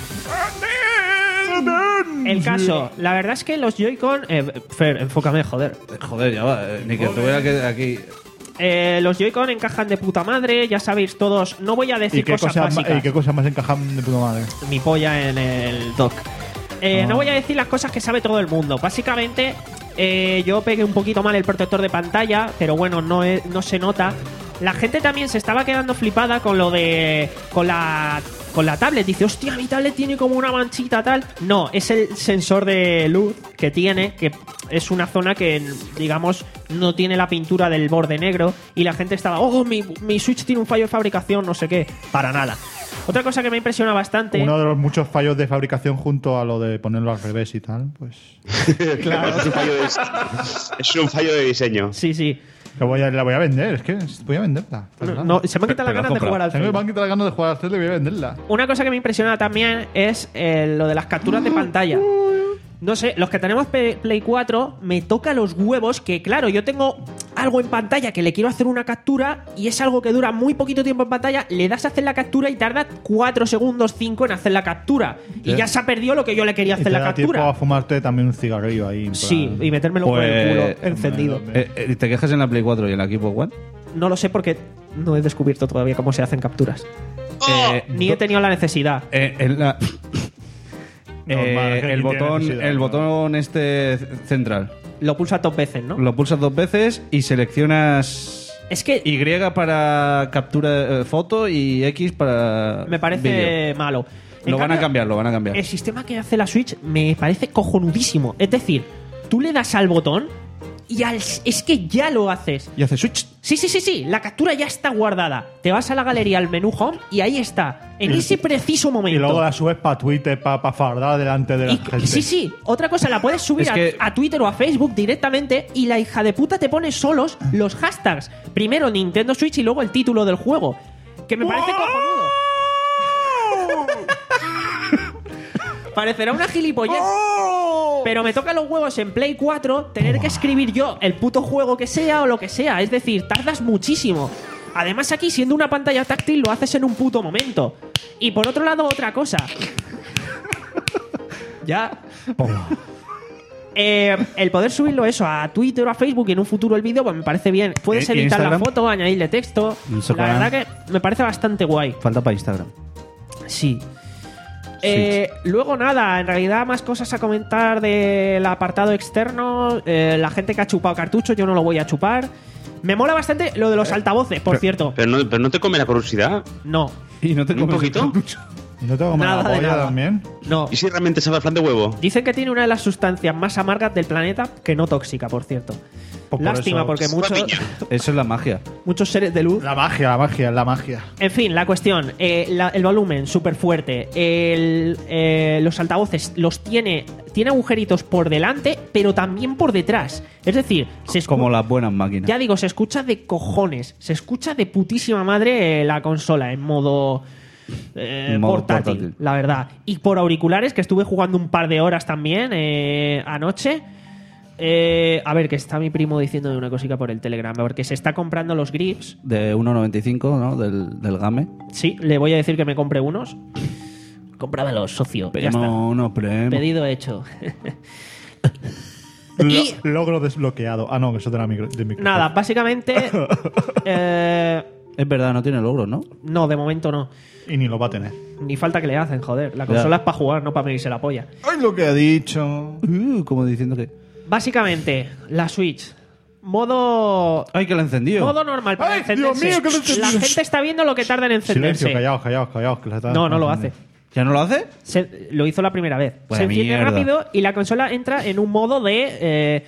El caso, la verdad es que los Joy-Con. Eh, Fer, enfócame, joder. Joder, ya va. eh, Ni que tuviera que aquí. Eh, los Joy-Con encajan de puta madre, ya sabéis todos. No voy a decir ¿Y qué, cosas cosas, ma- básicas. ¿Y qué cosas más encajan de puta madre? Mi polla en el dock. Eh, Ah. No voy a decir las cosas que sabe todo el mundo. Básicamente, eh, yo pegué un poquito mal el protector de pantalla, pero bueno, no, es- no se nota. La gente también se estaba quedando flipada con lo de. con la. con la tablet. Dice, hostia, mi tablet tiene como una manchita tal. No, es el sensor de luz que tiene, que es una zona que, digamos, no tiene la pintura del borde negro. Y la gente estaba, oh, mi, mi Switch tiene un fallo de fabricación, no sé qué. Para nada. Otra cosa que me impresiona bastante. Uno de los muchos fallos de fabricación junto a lo de ponerlo al revés y tal, pues. Claro, es un fallo de, es un fallo de diseño. Sí, sí. La voy a, la voy a vender, es que voy a venderla. No, no, se me han quitado las Pero ganas de compra. jugar al Tengo Zelda. me han quitado las ganas de jugar al Zelda y voy a venderla. Una cosa que me impresiona también es eh, lo de las capturas de pantalla. No sé, los que tenemos Pe- Play cuatro, me toca los huevos que, claro, yo tengo algo en pantalla que le quiero hacer una captura y es algo que dura muy poquito tiempo en pantalla, le das a hacer la captura y tarda cuatro segundos, cinco en hacer la captura. Y Sí. ya se ha perdido lo que yo le quería Y te hacer la da tiempo a captura. fumarte también un cigarrillo ahí. en Sí, plan- y metérmelo por el Pues- culo encendido. Eh, eh, ¿Te quejas en la Play cuatro y en la Xbox One? No lo sé porque no he descubierto todavía cómo se hacen capturas. Eh, Ni he tenido la necesidad. Eh, en la- Normal, Eh, es que el aquí tiene botón, necesidad, el ¿no? botón este central. Lo pulsa dos veces, ¿no? Lo pulsas dos veces y seleccionas Es que Y para captura eh, foto y X para me parece vídeo. malo. En Lo van a cambio, cambiar, lo van a cambiar. El sistema que hace la Switch me parece cojonudísimo. Es decir, tú le das al botón y al, es que ya lo haces. Y hace switch. Sí, sí, sí, sí. La captura ya está guardada. Te vas a la galería, al menú Home y ahí está. En ese preciso momento. Y luego la subes para Twitter, para pa fardar delante de la Y- gente. sí, sí. Otra cosa, la puedes subir Es a- que- a, Twitter o a Facebook directamente y la hija de puta te pone solos los hashtags. Primero Nintendo Switch y luego el título del juego. Que me parece cojonudo. Parecerá una gilipollez. Pero me toca los huevos en Play cuatro tener que escribir yo el puto juego que sea o lo que sea. Es decir, tardas muchísimo. Además aquí, siendo una pantalla táctil, lo haces en un puto momento. Y por otro lado, otra cosa. Ya. Eh, el poder subirlo eso a Twitter o a Facebook y en un futuro el vídeo, pues me parece bien. Puedes ¿Y- y editar la Instagram? foto, añadirle texto. Instagram. La verdad que me parece bastante guay. Falta para Instagram. Sí. Eh, luego nada, en realidad más cosas a comentar del apartado externo. Eh, la gente que ha chupado cartuchos, yo no lo voy a chupar. Me mola bastante lo de los altavoces, por cierto. Pero no, pero no te come la curiosidad. No, ¿Y no te ¿Un comes el poquito? cartucho? ¿Y no te comes Nada la de polla nada. también? no. ¿Y si realmente sabe a flan de huevo? Dicen que tiene una de las sustancias más amargas del planeta, que no tóxica, por cierto. Pues por Lástima, eso- porque muchos, Eso es la magia. muchos seres de luz. La magia, la magia, la magia. En fin, la cuestión, eh, la- el volumen súper fuerte, el, eh, los altavoces los tiene, tiene agujeritos por delante, pero también por detrás. Es decir, se escu- Como las buenas máquinas. ya digo, se escucha de cojones, se escucha de putísima madre eh, la consola en modo, eh, En modo portátil, portátil. la verdad. Y por auriculares, que estuve jugando un par de horas también eh, anoche. Eh, a ver, que está mi primo diciendo una cosita por el Telegram, porque se está comprando los grips. De uno noventa y cinco, ¿no? Del, del Game. Sí, le voy a decir que me compre unos. Cómpramelos, socio. Ya está. Pedimos unos premios. Pedido hecho. Lo- Y- logro desbloqueado. Ah, no, que eso de la micro, de micro. Nada, básicamente. eh, Es verdad, no tiene logros, ¿no? no, de momento no. Y ni lo va a tener. Ni falta que le hacen, joder. La consola es para jugar, no para medirse la polla. ¡Ay, lo que ha dicho! Uh, como diciendo que... Básicamente, la Switch. Modo. ¡Ay, que la encendió! Modo normal para ¡Ay, encenderse. Dios mío, que lo he encendido! La gente está viendo lo que tarda en encenderse. Silencio, callaos, callaos, callaos. Que la está- No, no lo hace. ¿Ya no lo hace? Se- lo hizo la primera vez. Buena Se enciende mierda. rápido y la consola entra en un modo de. eh,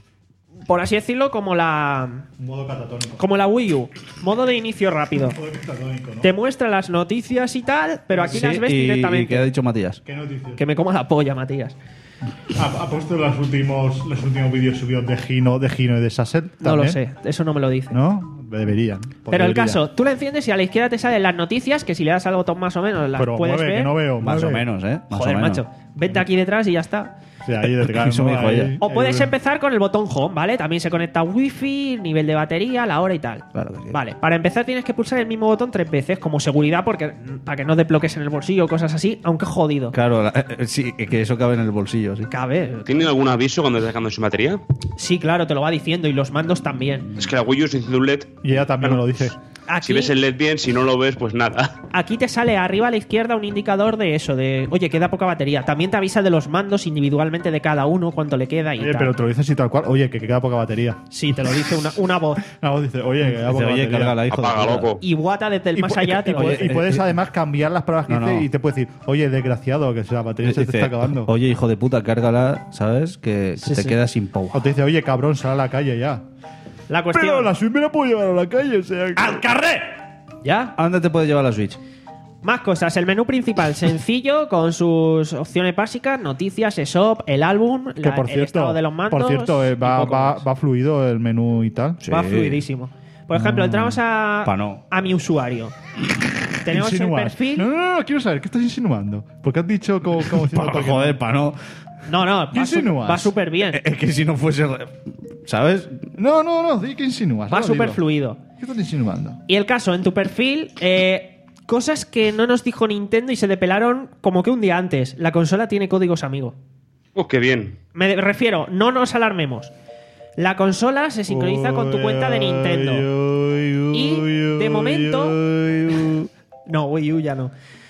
por así decirlo, como la. Modo catatónico. Como la Wii U. Modo de inicio rápido. Modo catatónico, ¿no? Te muestra las noticias y tal, pero aquí Sí, las ves y, directamente. ¿Y qué ha dicho Matías? ¿Qué noticias? Que me coma la polla, Matías. Ha, ha puesto los últimos, los últimos vídeos subidos de Gino, de Gino y de Sasset. No lo también. sé, eso no me lo dice. ¿No? Deberían. porque Pero el deberían. caso, tú la enciendes y a la izquierda te salen las noticias, que si le das al botón más o menos las Pero puedes mueve, ver. que no veo. Más o mueve. menos, ¿eh? Más Joder, o menos. macho. Vete aquí detrás y ya está. O sea, ahí detrás, Eso ¿no? me dijo Ahí- ella. O ahí- puedes empezar con el botón Home, ¿vale? También se conecta Wi-Fi, nivel de batería, la hora y tal. Claro que sí. Vale, para empezar tienes que pulsar el mismo botón tres veces, como seguridad, porque para que no te bloques en el bolsillo o cosas así, aunque jodido. Claro, la- eh, sí, que eso cabe en el bolsillo, sí. Cabe. ¿Tienen algún aviso cuando estás sacando su batería? Sí, claro, te lo va diciendo y los mandos también. Es que la Wii U se enciende un L E D. Y ella también me lo dice. Aquí, Si ves el L E D bien, si no lo ves, pues nada. aquí te sale arriba a la izquierda un indicador de eso, de oye, queda poca batería. También te avisa de los mandos individualmente de cada uno, cuánto le queda y Oye, tal. pero te lo dice así tal cual. Oye, que queda poca batería. Sí, te lo dice una, una voz. La voz dice, oye, que queda Dice, poca oye, batería. cárgala, hijo de Apaga, puta. loco. Y Wata desde el Y más pu- allá y, te lo pu- dice. y puedes además cambiar las palabras que No, dice no. y te puede decir, oye, desgraciado, que la batería se te Dice, está acabando. oye, hijo de puta, cárgala, ¿sabes? Que, que Sí, te sí. quedas sin power. O te dice, oye, cabrón, sal a la calle ya. La cuestión. Pero la Switch me la puedo llevar a la calle, o sea... que- ¡Al carrer! ¿Ya? ¿A dónde te puede llevar la Switch? Más cosas. El menú principal sencillo con sus opciones básicas, noticias, E S O P, el álbum, Que la- por el cierto, estado de los mandos. por cierto eh, y va, poco va, más. va fluido el menú y tal. Sí. Va fluidísimo. Por ejemplo, entramos a, Pa' no. a mi usuario. Tenemos el Insinúas. perfil. No, no, no, quiero saber, ¿qué estás insinuando? Porque has dicho como, como diciendo Pa- cualquier- joder, pa' no. No, no, ¿Qué va su- insinúas? va súper bien. Es que si no fuese... re- ¿Sabes? No, no, no, di que insinúas. Va ahora súper dilo. fluido. ¿Qué estás insinuando? Y el caso, en tu perfil, eh, cosas que no nos dijo Nintendo y se depelaron como que un día antes. La consola tiene códigos amigo. Oh, qué bien. Me refiero, no nos alarmemos. La consola se sincroniza con tu cuenta de Nintendo. Y, de momento- No, Wii U ya no.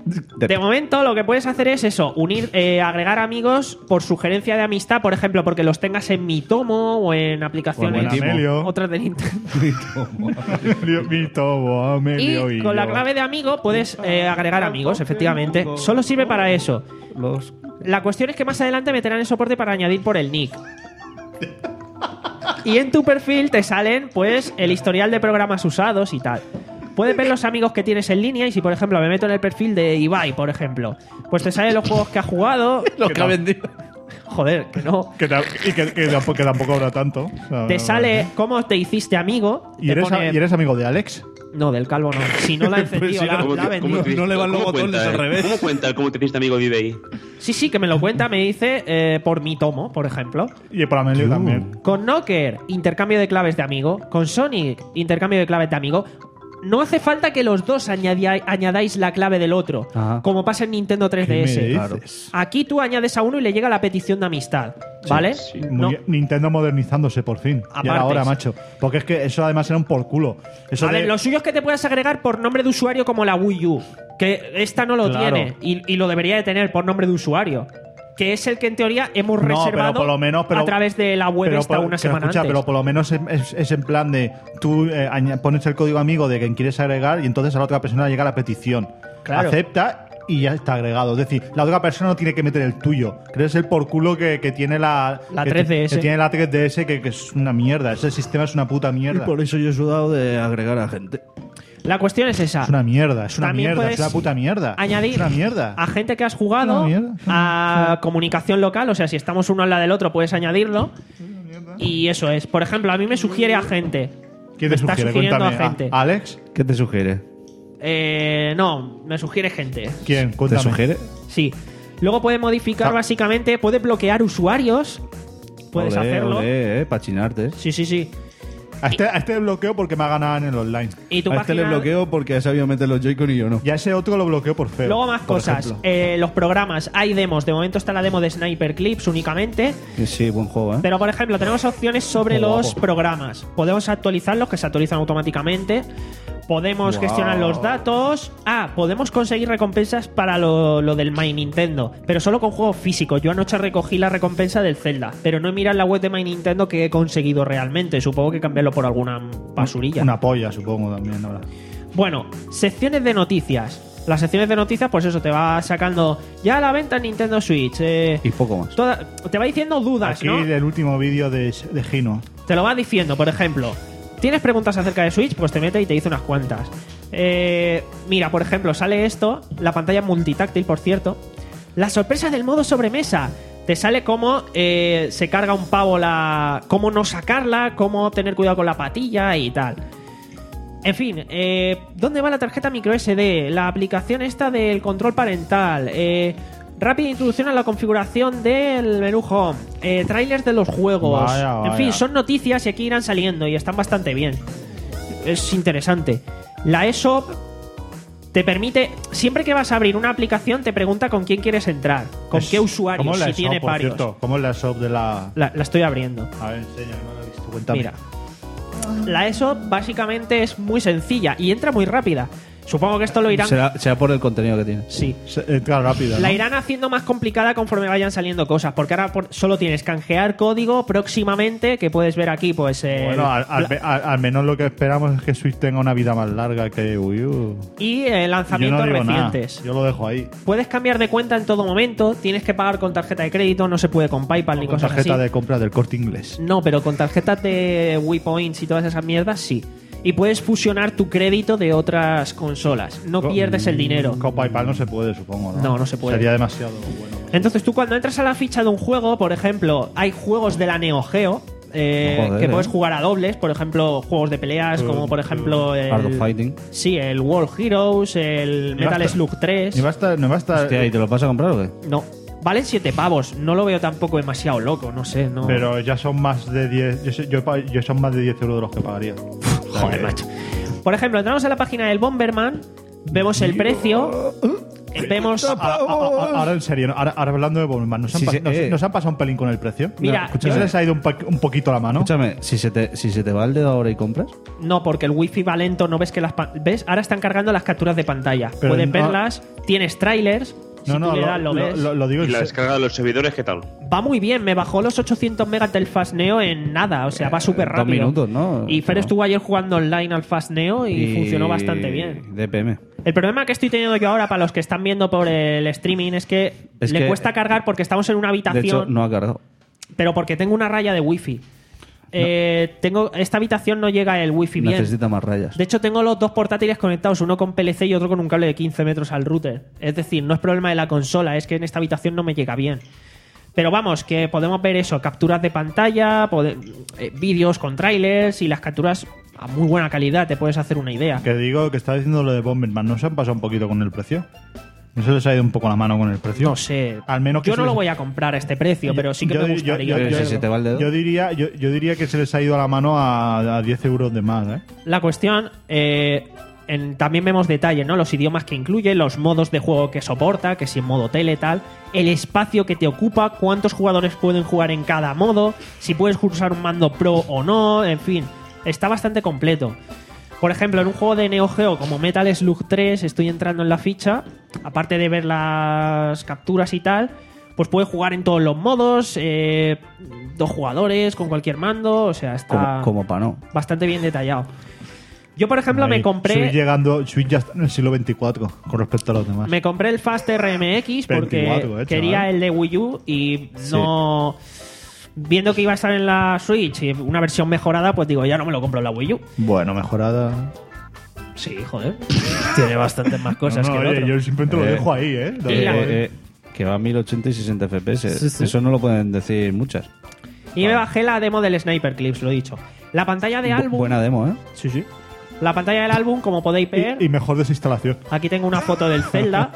De momento lo que puedes hacer es eso, unir, eh, agregar amigos por sugerencia de amistad, por ejemplo, porque los tengas en Mi Tomo o en aplicaciones O en Amelio. otras de Nintendo. Mi tomo, Amelio y, Y con la yo. clave de amigo puedes eh, agregar amigos, efectivamente. Solo sirve para eso. Los... La cuestión es que más adelante meterán el soporte para añadir por el nick. Y en tu perfil te salen, pues, el historial de programas usados y tal. Puedes ver los amigos que tienes en línea y si, por ejemplo, me meto en el perfil de Ibai, por ejemplo, pues te salen los juegos que ha jugado. Los que ha vendido. Joder, que no. Que ta- y que, que tampoco, que tampoco habrá tanto. O sea, Te no- sale cómo te hiciste amigo. ¿Y te eres, pone- ¿Y eres amigo de Alex? No, del calvo no. Si no la ha encendido, si la, no, la ha te- vendido. te- No le van los cómo botones cuenta, al eh? revés. ¿Cómo cuenta cómo te hiciste amigo de eBay? Sí, sí, que me lo cuenta, me dice eh, por Mi Tomo, por ejemplo. Y por Amelio también. Con Knocker, intercambio de claves de amigo. Con Sonic, intercambio de claves de amigo. No hace falta que los dos añadi- añadáis la clave del otro, Ajá. como pasa en Nintendo tres D S. ¿Qué me claro. dices? Aquí tú añades a uno y le llega la petición de amistad, ¿vale? sí. No- Muy- Nintendo modernizándose por fin. Aparte. Ya era hora, macho. Porque es que eso además era un por culo. Eso Vale, de- lo suyo es que te puedas agregar por nombre de usuario como la Wii U, que esta no lo Claro. tiene y, y lo debería de tener por nombre de usuario, que es el que en teoría hemos No, pero reservado por lo menos, pero- a través de la web pero esta por- una que semana escucha, antes. Pero por lo menos es, es- es en plan de tú eh, aña- pones el código amigo de quien quieres agregar y entonces a la otra persona le llega la petición. Claro. Acepta y ya está agregado. Es decir, la otra persona no tiene que meter el tuyo. Crees el por culo que, que tiene la, La que, tres D S. que tiene la tres D S que, que es una mierda. Ese sistema es una puta Y mierda. por eso yo he sudado de agregar a gente. La cuestión es esa. Es una mierda, es una También mierda, puedes es una puta mierda. añadir Es una mierda. a gente que has jugado, Una mierda. a comunicación local, o sea, si estamos uno al lado del otro puedes añadirlo. Y eso es. Por ejemplo, a mí me sugiere a gente. ¿Quién me te está sugiere? sugiriendo Cuéntame. a gente. ¿A- ¿Alex? ¿Qué te sugiere? Eh, no, me sugiere gente. ¿Quién? ¿Te Cuéntame. sugiere? Sí. Luego puede modificar Ah. básicamente, puede bloquear usuarios. Puedes Olé, hacerlo. olé, eh, para chinarte. Sí, sí, sí. A este, a este bloqueo porque me ha ganado en el online. Y tu A este le página- bloqueo porque ha sabido meter los Joy-Con y yo no. Y a ese otro lo bloqueo por feo. Luego más por cosas. ejemplo. Eh, los programas, hay demos. De momento está la demo de Sniper Clips únicamente. Sí, Sí, buen juego, ¿eh? Pero, por ejemplo, tenemos opciones sobre Muy los guapo. programas. Podemos actualizarlos, que se actualizan automáticamente. Podemos Wow. gestionar los datos. Ah, podemos conseguir recompensas para lo, lo del My Nintendo. Pero solo con juegos físicos. Yo anoche recogí la recompensa del Zelda. Pero no he mirado en la web de My Nintendo que he conseguido realmente. Supongo que cambiarlo por alguna basurilla. Una polla, supongo, también. ahora. Bueno, secciones de noticias. Las secciones de noticias, pues eso, te va sacando ya a la venta en Nintendo Switch. eh, Y poco más. toda- te va diciendo dudas, Aquí ¿no? el último vídeo de, de Gino. Te lo va diciendo, por ejemplo. ¿Tienes preguntas acerca de Switch? Pues te mete y te dice unas cuantas. Eh, mira, por ejemplo, sale esto, la pantalla multitáctil, por cierto. Las sorpresas del modo sobremesa. Te sale cómo eh, se carga un pavo la. Cómo no sacarla, cómo tener cuidado con la patilla y tal. En fin, eh, ¿dónde va la tarjeta micro S D? La aplicación esta del control parental. Eh, rápida introducción a la configuración del menú Home. Eh, trailers de los juegos. Vaya, En vaya. fin, son noticias y aquí irán saliendo y están bastante bien. Es interesante. La eShop te permite, siempre que vas a abrir una aplicación, te pregunta con quién quieres entrar, con Es- qué usuario, ¿cómo es la si shop, tiene por varios. cierto? ¿Cómo es la shop de la...? La, la estoy abriendo. A ver, enseña, que no la he visto. Cuéntame. Mira. La eShop básicamente es muy sencilla y entra muy rápida. Supongo que esto lo irán. Será, será por el contenido que tiene. Sí. Se- Entra rápida, ¿no? La irán haciendo más complicada conforme vayan saliendo cosas, porque ahora por- solo tienes canjear código próximamente, que puedes ver aquí, pues. el- Bueno, al, al- la- al- al menos lo que esperamos es que Switch tenga una vida más larga que Wii U. y eh, Yo lanzamientos no digo nada. recientes. Yo lo dejo ahí. Puedes cambiar de cuenta en todo momento, tienes que pagar con tarjeta de crédito, no se puede con PayPal ni Con cosas tarjeta así. de compra del Corte Inglés. No, pero con tarjetas de Wii Points y todas esas mierdas sí. Y puedes fusionar tu crédito de otras consolas. No pierdes el dinero. Con PayPal no se puede, supongo, ¿no? No, no se puede. Sería demasiado bueno. Entonces tú cuando entras a la ficha de un juego, por ejemplo, hay juegos de la Neo Geo eh, Joder, que eh. puedes jugar a dobles, por ejemplo, juegos de peleas como por ejemplo el, Art of Fighting. sí, el World Heroes, el Y va a Metal estar- Slug tres. ¿No va a estar...? No va a estar Hostia, ¿y te lo vas a comprar o qué? No, valen siete pavos. No lo veo tampoco demasiado loco, no sé. No. Pero ya son más de diez... Yo, sé- yo, pa- yo son más de diez euros de los que pagaría. Joder, macho. Por ejemplo, entramos a la página del Bomberman, vemos el precio vemos... A- a- a- Ahora en serio, ahora, ahora hablando de Bomberman, ¿nos, han Sí, pa- sí, nos- eh. nos han pasado un pelín con el precio? Mira, ¿no se yo- les ha ido un, pa- un poquito la mano? Escúchame, si se, te, si se te va el dedo ahora y compras, No, porque el wifi va lento, no ves que las... pa- ¿Ves? Ahora están cargando las capturas de pantalla. Pero Puedes no- verlas, tienes trailers... Si No, no, tú le lo, das, lo, lo- ves. lo- lo digo Y en la se- descarga de los servidores, ¿qué tal? Va muy bien, me bajó los ochocientos megas del Fast Neo en nada, o sea, va súper dos rápido. minutos, ¿no? Y Fer No. estuvo ayer jugando online al Fast Neo y, funcionó bastante bien. D P M. El problema que estoy teniendo yo ahora, para los que están viendo por el streaming, es que Es le que- cuesta cargar porque estamos en una De habitación, hecho, no ha cargado. pero porque tengo una raya de wifi. Eh, tengo, esta habitación no llega el wifi bien. Necesita más rayas. De hecho, tengo los dos portátiles conectados, uno con P L C y otro con un cable de quince metros al router. Es decir, no es problema de la consola, es que en esta habitación no me llega bien. Pero vamos, que podemos ver eso, capturas de pantalla, pode- eh, vídeos con trailers y las capturas a muy buena calidad, te puedes hacer una idea. Que digo que estaba diciendo lo de Bomberman, ¿no se han pasado un poquito con el precio? ¿No se les ha ido un poco la mano con el precio? No sé. Al menos que Yo se no lo les- voy a comprar a este precio, pero sí que Yo me di- gustaría. yo- yo- Pero si yo- se te va el dedo. Yo diría, yo, yo diría que se les ha ido a la mano a, a diez euros de más, ¿eh? La cuestión, eh, en- también vemos detalles, ¿no? Los idiomas que incluye, los modos de juego que soporta, que si en modo tele tal, el espacio que te ocupa, cuántos jugadores pueden jugar en cada modo, si puedes usar un mando pro o no, en fin, está bastante completo. Por ejemplo, en un juego de Neo Geo como Metal Slug tres, estoy entrando en la ficha, aparte de ver las capturas y tal, pues puedes jugar en todos los modos, eh, dos jugadores, con cualquier mando, o sea, está Como, como pa' no. bastante bien detallado. Yo, por ejemplo, me Ahí, Switch compré llegando, Switch ya está en el siglo veinticuatro con respecto a los demás. me compré el Fast R M X porque veinticuatro, eh, quería chaval. el de Wii U y no... Viendo que iba a estar en la Switch y una versión mejorada, pues digo, ya no me lo compro en la Wii U. Bueno, mejorada. Sí, joder. Tiene bastantes más cosas No, no, que el oye, otro. yo simplemente lo Eh, dejo ahí, ¿eh? Lo y dejo la- ahí. Eh, eh, que va a mil ochenta y sesenta F P S. Sí, sí. Eso no lo pueden decir muchas. Y me bajé la demo del Sniper Clips, lo he dicho. La pantalla de Bu- álbum... buena demo, ¿eh? Sí, sí. La pantalla del álbum, como podéis ver... Y, y mejor desinstalación. Aquí tengo una foto del Zelda.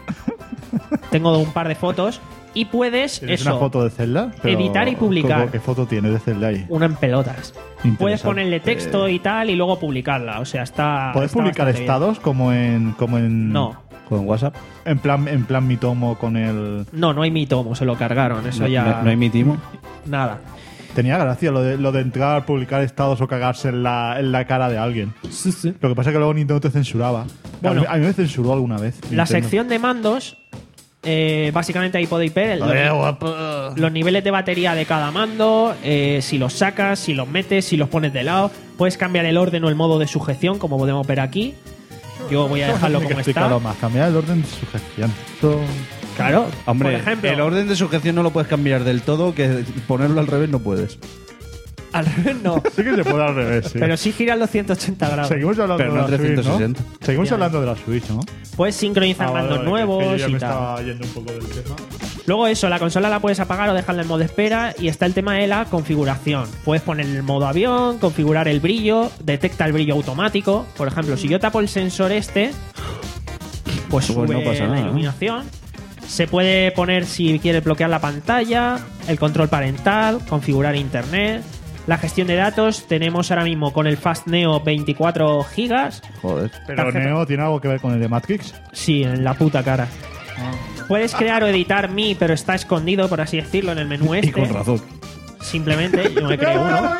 Tengo un par de fotos. Y puedes, ¿Tienes eso, una foto de Zelda? Pero, editar y publicar. ¿cómo- ¿Qué foto tienes de Zelda ahí? una en pelotas. Interesante. Puedes ponerle texto y tal y luego publicarla. O sea, está. ¿Puedes está publicar bastante bien. estados como en como en No, Con WhatsApp. en plan en plan mi tomo con el no, no hay mi tomo, se lo cargaron. Eso No, ya. no- no hay mi timo. Nada. tenía gracia lo de lo de entrar, publicar estados o cagarse en la, en la cara de alguien. Lo que pasa es que luego Nintendo te censuraba. Bueno. a, mí, a mí me censuró alguna vez. La Nintendo. sección de mandos. eh, básicamente ahí podéis ver el- los, los niveles de batería de cada mando, eh, si los sacas, si los metes, si los pones de lado. Puedes cambiar el orden o el modo de sujeción, como podemos ver aquí. Yo voy a dejarlo Tiene que como explicarlo está. más, cambiar el orden de sujeción. Eso- Claro, Hombre, por ejemplo, el orden de sujeción no lo puedes cambiar del todo, que ponerlo al revés no puedes. al revés no. Sí que se puede al revés, sí. Pero sí giran los ciento ochenta grados. Seguimos hablando Pero de no la Switch, trescientos sesenta. ¿no? Seguimos Ya. hablando de la Switch, ¿no? Puedes sincronizar Ah, vale, mandos vale, que- nuevos que yo ya y me tal. estaba yendo un poco del tema. Luego eso, la consola la puedes apagar o dejarla en modo espera y está el tema de la configuración. Puedes poner el modo avión, configurar el brillo, detecta el brillo automático. Por ejemplo, si yo tapo el sensor este, pues Pues sube no pasa la nada, ¿no? iluminación. Se puede poner si quieres bloquear la pantalla, el control parental, configurar internet. La gestión de datos tenemos ahora mismo con el Fast Neo veinticuatro gigas. Joder. Pero Tarjeta- Neo tiene algo que ver con el de Matrix. Sí, en la puta cara. Puedes crear o editar Mi, pero está escondido, por así decirlo, en el menú este. Y con razón. Simplemente, yo me creo uno.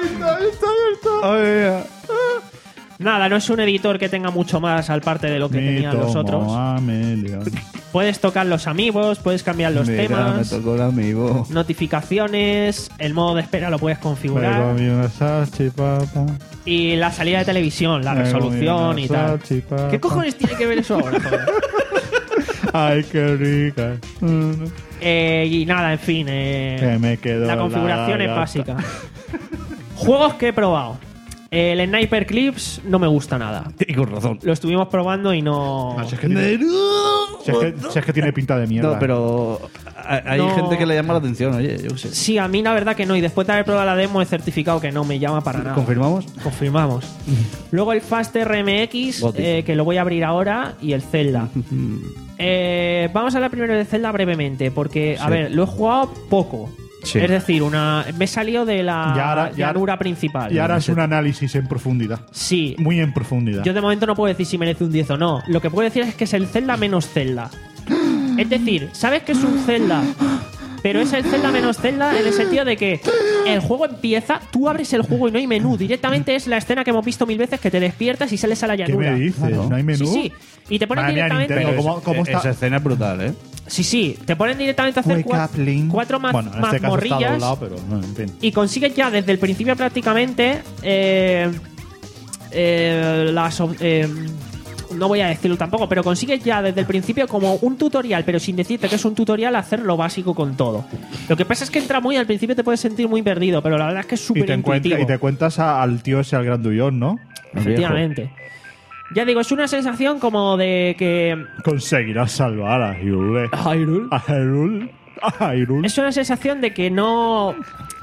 Nada, no es un editor que tenga mucho más al parte de lo que Mi tenían los tomo otros. Amelia. Puedes tocar los amigos, puedes cambiar los Mira, temas, me tocó el amigo. notificaciones, el modo de espera lo puedes Me configurar comí una salchipapa. y la salida de televisión, la Me comí resolución una y tal. salchipapa. ¿Qué cojones tiene que ver eso ahora, joder? Ay, qué rica. Mm, Eh, y nada, en fin. eh, Que me quedo la configuración la es gata. básica. Juegos que he probado. El Sniper Clips no me gusta nada. Y con razón. Lo estuvimos probando y no. No, si es que tiene, si es que, si es que tiene pinta de mierda. No, pero hay hay No. gente que le llama la atención, oye, yo qué sé. Sí, a mí la verdad que no. Y después de haber probado la demo he certificado que no me llama para nada. ¿Confirmamos? Confirmamos. Luego el Fast R M X, Goti. eh, que lo voy a abrir ahora, y el Zelda. Eh, vamos a hablar primero de Zelda brevemente, porque, a Sí. ver, lo he jugado poco. Sí. Es decir, una me he salido de la Y ahora- y ahora- llanura principal. Y ahora es un análisis en profundidad. Sí. Muy en profundidad. Yo de momento no puedo decir si merece un diez o no. Lo que puedo decir es que es el Zelda menos Zelda. Es decir, sabes que es un Zelda, pero es el Zelda menos Zelda en el sentido de que el juego empieza, tú abres el juego y no hay menú. Directamente es la escena que hemos visto mil veces, que te despiertas y sales a la ¿Qué llanura. me dices? Claro. ¿No hay menú? Sí, sí. Y te ponen Madre mía, directamente... Nintendo, ¿cómo- cómo está? Esa escena es brutal, ¿eh? Sí, sí. Te ponen directamente a hacer Wake cua- up, Link. cuatro ma- Bueno, en este caso está mazmorrillas doblado, pero no, en fin. y consigues ya desde el principio prácticamente eh, eh, las... op- eh, no voy a decirlo tampoco, pero consigues ya desde el principio como un tutorial, pero sin decirte que es un tutorial, hacer lo básico con todo. Lo que pasa es que entra muy al principio, te puedes sentir muy perdido, pero la verdad es que es Y súper te, encuentra- intuitivo. y te cuentas a- al tío ese, al grandullón, ¿no? Efectivamente. Ya digo, es una sensación como de que... Conseguirás salvar a Hyrule. Hyrule. A Hyrule. A Hyrule. Es una sensación de que no...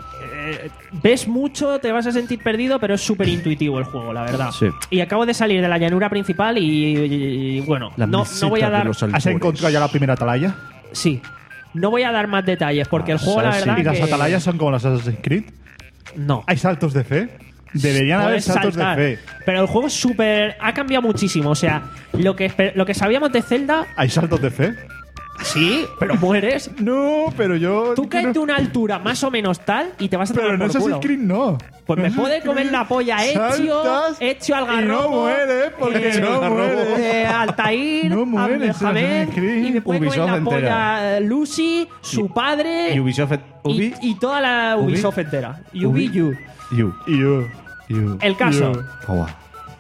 eh, ves mucho, te vas a sentir perdido, pero es súper intuitivo el juego, la verdad. Sí. Y acabo de salir de la llanura principal y, y- y, bueno, La no, no voy a meseta de dar... los ¿Has albores. encontrado ya la primera atalaya? Sí. No voy a dar más detalles porque el juego, la Assassin. verdad ¿Y las que... atalayas son como las Assassin's Creed? No. ¿Hay saltos de fe? Deberían haber Puedes saltos saltar, de fe. pero el juego es súper... Ha cambiado muchísimo. O sea, lo que, esper- lo que sabíamos de Zelda... ¿Hay saltos de fe? Sí, pero mueres. No, pero yo... Tú caes de una altura más o menos tal y te vas a Pero tomar en por Assassin's culo. Creed no. Pues me En puede Assassin's comer Creed la polla hecho, saltas hecho al y garrobo. no mueres, porque eh, no mueres. eh, Altair, No mueres, Abdelhamid, Assassin's Creed. y me puede comer Ubisoft la entera. polla eh, Lucy, su padre Y Ubisoft... y, Ubi... y toda la Ubi- Ubisoft entera. Ubi, Ubi- you. You. You. You. El caso, You. Joder.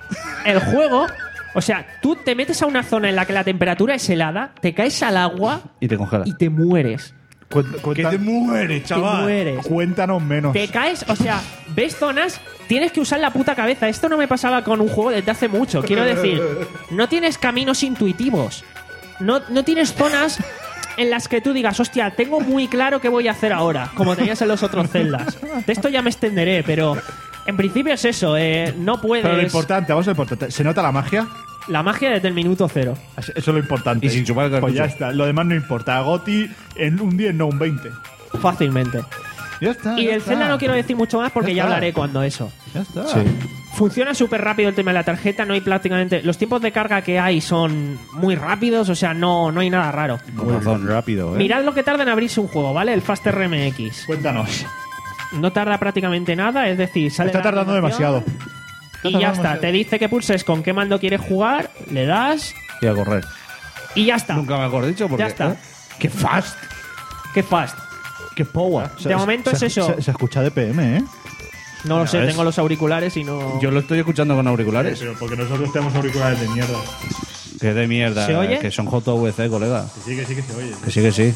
el juego, o sea, tú te metes a una zona en la que la temperatura es helada, te caes al agua Y te congela. y te mueres. Cuenta- cuenta- mueres, Te mueres. Cuéntanos menos. Te caes, o sea, ves zonas, tienes que usar la puta cabeza. Esto no me pasaba con un juego desde hace mucho. Quiero decir, no tienes caminos intuitivos. No, no tienes zonas en las que tú digas, hostia, tengo muy claro qué voy a hacer ahora, como tenías en los otros celdas. De esto ya me extenderé, pero en principio es eso, eh, no puedes... Pero lo importante, vamos a lo importante. ¿Se nota la magia? La magia desde el minuto cero. Eso es lo importante. Y sin chupar el Pues ya cartucho. está. Lo demás no importa. Goti en un diez, no un veinte. Fácilmente. Ya está. Y ya del está. Zelda no quiero decir mucho más porque Ya ya está. hablaré cuando eso. Ya está. Funciona súper rápido el tema de la tarjeta, no hay prácticamente... Los tiempos de carga que hay son muy rápidos, o sea, no, no hay nada raro. Con razón. rápido, ¿eh? Mirad lo que tarda en abrirse un juego, ¿vale? El Fast R M X. Cuéntanos. No tarda prácticamente nada, es decir, sale Está la tardando animación demasiado. Y ya está, te dice que pulses con qué mando quieres jugar, le das Y a correr. y ya está. Nunca mejor dicho porque... Ya está. ¿eh? ¡Qué fast! Qué fast. ¡Qué power! De momento es eso. Se, se escucha de P M, ¿eh? No lo sé, ves. tengo los auriculares y no... Yo lo estoy escuchando con auriculares. Pero porque nosotros tenemos auriculares de mierda. Que de mierda. ¿Se oye? Que son J V C, colega. Sí, que sí, que se oye. Que sí, que sí.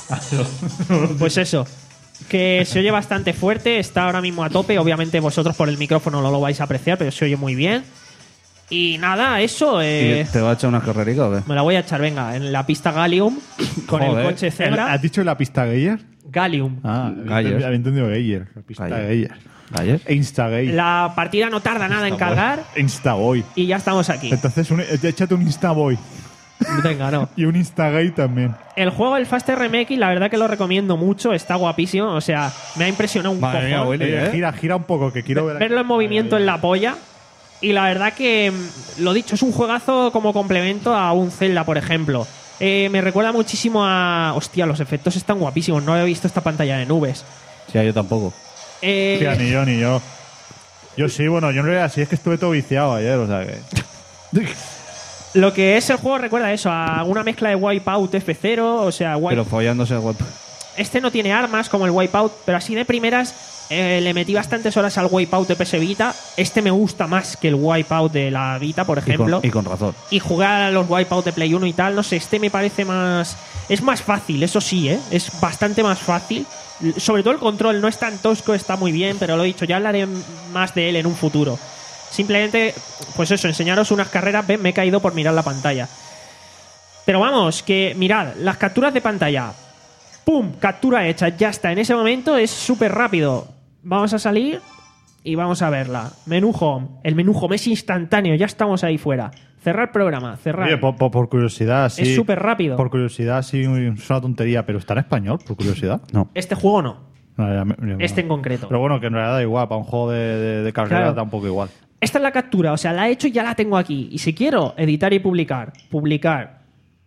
Pues eso. Que se oye bastante fuerte, está ahora mismo a tope. Obviamente vosotros por el micrófono no lo vais a apreciar, pero se oye muy bien. Y nada, eso. Eh, ¿Y ¿Te va a echar una carrerica o qué? me la voy a echar, venga, en la pista Gallium con el Joder. coche Zebra. ¿Has dicho la pista Geyer? Gallium. Ah, Geyer. había entendido Geyer. La pista Geyer. Geyer. ¿Ayer? Insta Geyer. La partida no tarda nada en cargar Instaboy. y ya estamos aquí. Entonces, un, échate un Instaboy. Venga, no. Y un Instagay también. El juego, el Fast R M X, la verdad que lo recomiendo mucho, está guapísimo. O sea, me ha impresionado un Madre mía, cojón. Willy, Oye, ¿eh? gira, gira un poco, que quiero ver. Verlo en movimiento en la polla. Y la verdad que, mm, lo dicho, es un juegazo como complemento a un Zelda, por ejemplo. Eh, me recuerda muchísimo a... Hostia, los efectos están guapísimos. No había visto esta pantalla de nubes. Sí, yo tampoco. Eh, Hostia, ni yo, ni yo. Yo sí, bueno, yo en realidad sí es que estuve todo viciado ayer, o sea que. lo que es el juego recuerda eso, a una mezcla de Wipeout F cero. O sea, Wipe- Pero follándose el web. este no tiene armas como el Wipeout, pero así de primeras eh, le metí bastantes horas al Wipeout de P S Vita. Este me gusta más que el Wipeout de la Vita, por Y ejemplo. con, y con razón. Y jugar a los Wipeout de Play uno y tal, no sé, este me parece más... Es más fácil, eso sí, ¿eh? Es bastante más fácil. L- Sobre todo el control no es tan tosco, está muy bien, pero lo he dicho, ya hablaré más de él en un futuro. Simplemente, pues eso, enseñaros unas carreras, ven, me he caído por mirar la pantalla. Pero vamos, que mirad, las capturas de pantalla. ¡Pum! Captura hecha, ya está. En ese momento es súper rápido. Vamos a salir y vamos a verla. Menú Home. El menú Home es instantáneo, ya estamos ahí fuera. Cerrar programa, cerrar. Oye, por, por- por curiosidad, sí. Es súper rápido. Por curiosidad, sí, es una tontería, pero ¿está en español? Por curiosidad. No. Este juego no. No, ya me- ya me- Este en concreto. Pero bueno, que en realidad da igual, para un juego de, de, de carrera Claro. da un poco igual. Esta es la captura, o sea, la he hecho y ya la tengo aquí. Y si quiero editar y publicar, publicar,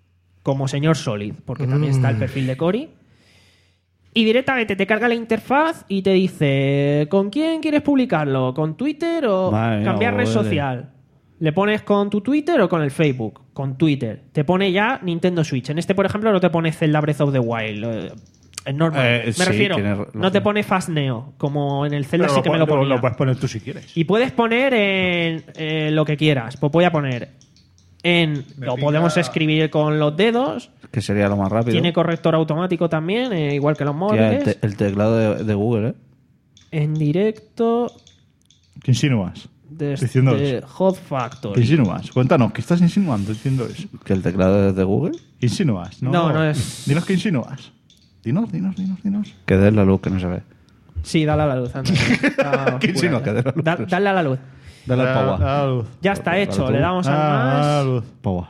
como señor Solid, porque también está el perfil de Cory. Y directamente te carga la interfaz y te dice ¿con quién quieres publicarlo? ¿Con Twitter o Madre mía, cambiar red joder. social? ¿Le pones con tu Twitter o con el Facebook? Con Twitter. Te pone ya Nintendo Switch. En este, por ejemplo, no te pone Zelda Breath of the Wild. Eh, Es normal. Eh, me sí, refiero, tiene no razón. te pone Fast Neo, como en el Zelda Pero sí lo, que me lo lo- ponía. lo puedes poner tú si quieres. Y puedes poner en eh, lo que quieras. Pues voy a poner en... Me Lo pica- podemos escribir con los dedos. Que sería lo más rápido. Tiene corrector automático también, eh, igual que los Tía, móviles. el, te- el teclado de, de Google, ¿eh? En directo ¿Qué insinúas? desde Diciendo eso. Hot ¿Qué Factory. insinúas? Cuéntanos, ¿qué estás insinuando diciendo eso? Que el teclado es de Google. ¿Qué insinúas? No, No, no es- Dinos qué insinúas. Dinos, dinos, dinos, dinos. Que dé la luz, que no se ve. Sí, dale a la luz, anda. Está ¿Qué insinúa? oscura. Que dé la luz. Da- dale a la luz. Dale al Ah, power. ah, luz. Ya está Dale hecho. tú. Le damos al Ah, más. luz. Power.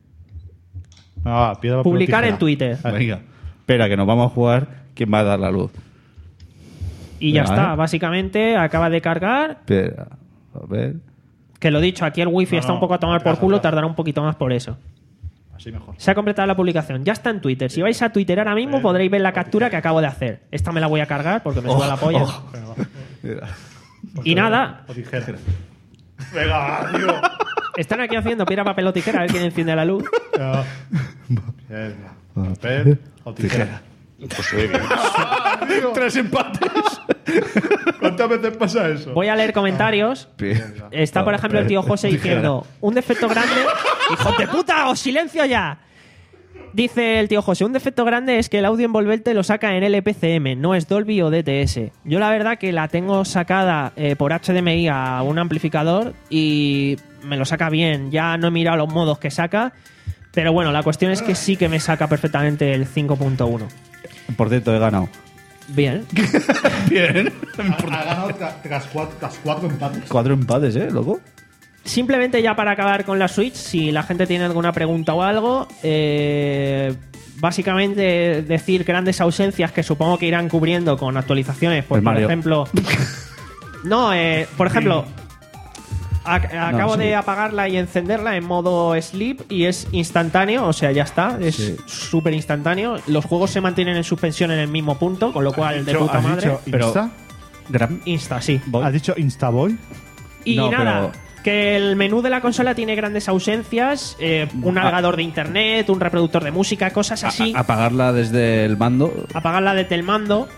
Ah, piedra, papel, Publicar tijera. en Twitter. Venga. Espera, que nos vamos a jugar. ¿Quién va a dar la luz? Y ya Venga, está. ¿eh? Básicamente acaba de cargar. Espera. A ver. Que lo dicho, aquí el wifi No, está un no, poco a tomar por atrás, culo, atrás. tardará un poquito más por eso. Así mejor. Se ha completado la publicación. Ya está en Twitter. Si vais a Twitter ahora mismo podréis ver la captura que acabo de hacer. Esta me la voy a cargar porque me suda la polla. Mira. Y nada, O tijera. Venga, tío. están aquí haciendo piedra, papel o tijera a ver quién enciende la luz. Ya. Piedra, papel o tijera. Pues oye, bien. Tres empates. ¿Cuántas veces pasa eso? Voy a leer comentarios. Está, por ejemplo, el tío José diciendo un defecto grande. ¡Hijos de puta! ¡Os silencio ya! Dice el tío José, un defecto grande es que el audio envolvente lo saca en L P C M, no es Dolby o D T S. Yo la verdad que la tengo sacada eh, por H D M I a un amplificador y me lo saca bien. Ya no he mirado los modos que saca, pero bueno, la cuestión es que sí que me saca perfectamente el cinco punto uno. Por cierto, he ganado. Bien. Bien. Ha ganado tras, tras cuatro, tras cuatro empates. Cuatro empates, ¿eh, loco? Simplemente ya para acabar con la Switch, si la gente tiene alguna pregunta o algo, eh, básicamente decir grandes ausencias que supongo que irán cubriendo con actualizaciones. Pues, El por Mario. ejemplo... No, eh, por ejemplo... ac- acabo sí. de apagarla y encenderla en modo sleep y es instantáneo, o sea, ya está, es Sí. súper instantáneo. Los juegos se mantienen en suspensión en el mismo punto, con lo cual de Dicho- puta ¿Has madre. dicho Pero- Insta? Gran. Insta, sí. ¿Has dicho Instaboy? Y No, nada, pero- que el menú de la consola tiene grandes ausencias, eh, un navegador de internet, un reproductor de música, cosas así. A- apagarla desde el mando. Apagarla desde el mando.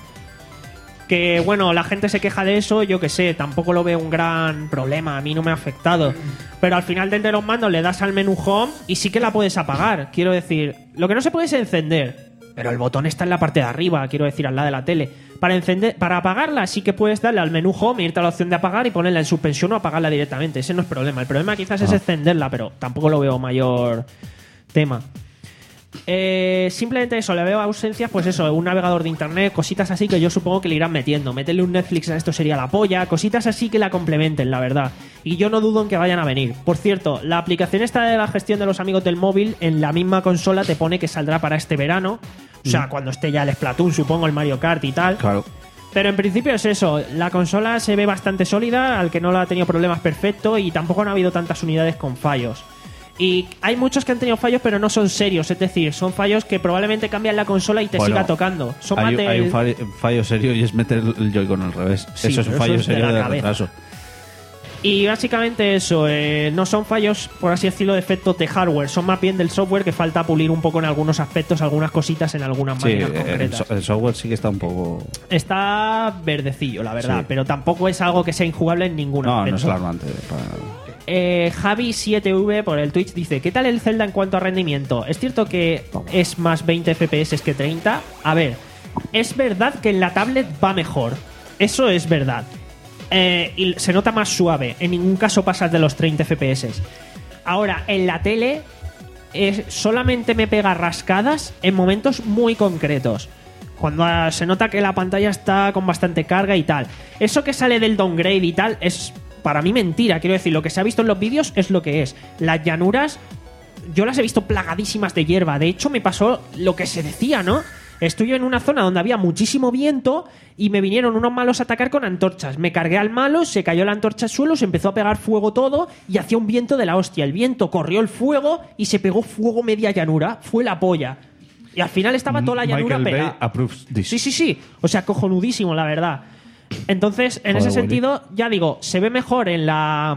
Que bueno, la gente se queja de eso, yo que sé, tampoco lo veo un gran problema, a mí no me ha afectado. Pero al final desde los mandos le das al menú home y sí que la puedes apagar. Quiero decir, lo que no se puede es encender. Pero el botón está en la parte de arriba, quiero decir, al lado de la tele. Para encender, para apagarla sí que puedes darle al menú home, irte a la opción de apagar y ponerla en suspensión o apagarla directamente. Ese no es problema. El problema quizás es encenderla, pero tampoco lo veo mayor tema. Eh, simplemente eso, le veo ausencias, pues eso, un navegador de internet, cositas así que yo supongo que le irán metiendo. Meterle un Netflix a esto sería la polla, cositas así que la complementen, la verdad. Y yo no dudo en que vayan a venir. Por cierto, la aplicación esta de la gestión de los amigos del móvil en la misma consola te pone que saldrá para este verano. O sea, cuando esté ya el Splatoon, supongo, el Mario Kart y tal. Claro. Pero en principio es eso, la consola se ve bastante sólida, al que no la ha tenido problemas perfecto y tampoco han habido tantas unidades con fallos. Y hay muchos que han tenido fallos, pero no son serios, es decir, son fallos que probablemente cambian la consola y te Bueno, siga tocando. Son Hay, más de- hay un fallo, un fallo serio y es meter el Joy-Con al revés. Sí, eso es un pero fallo eso es de serio la de, cabeza. retraso. Y básicamente eso, eh, no son fallos, por así decirlo, defectos de hardware, son más bien del software que falta pulir un poco en algunos aspectos, algunas cositas en algunas Sí, máquinas el, concretas. so- el software sí que está un poco. Está verdecillo, la verdad, Sí. pero tampoco es algo que sea injugable en ningún No, aspecto. no es alarmante. para- Eh, Javi siete V por el Twitch dice, ¿qué tal el Zelda en cuanto a rendimiento? ¿Es cierto que es más veinte F P S que treinta? A ver, es verdad que en la tablet va mejor. Eso es verdad. Eh, y se nota más suave. En ningún caso pasas de los treinta F P S. Ahora, en la tele es, solamente me pega rascadas en momentos muy concretos. Cuando ah, se nota que la pantalla está con bastante carga y tal. Eso que sale del downgrade y tal es para mí mentira. Quiero decir, lo que se ha visto en los vídeos es lo que es. Las llanuras, yo las he visto plagadísimas de hierba. De hecho, me pasó lo que se decía, ¿no? Estoy en una zona donde había muchísimo viento y me vinieron unos malos a atacar con antorchas. Me cargué al malo, se cayó la antorcha al suelo, se empezó a pegar fuego todo y hacía un viento de la hostia. El viento corrió el fuego y se pegó fuego media llanura. Fue la polla. Y al final estaba toda la llanura Michael pegada. Bay approves this. Sí, sí, sí. O sea, cojonudísimo, la verdad. Entonces, en Joder, ese Willy. sentido, ya digo, se ve mejor en la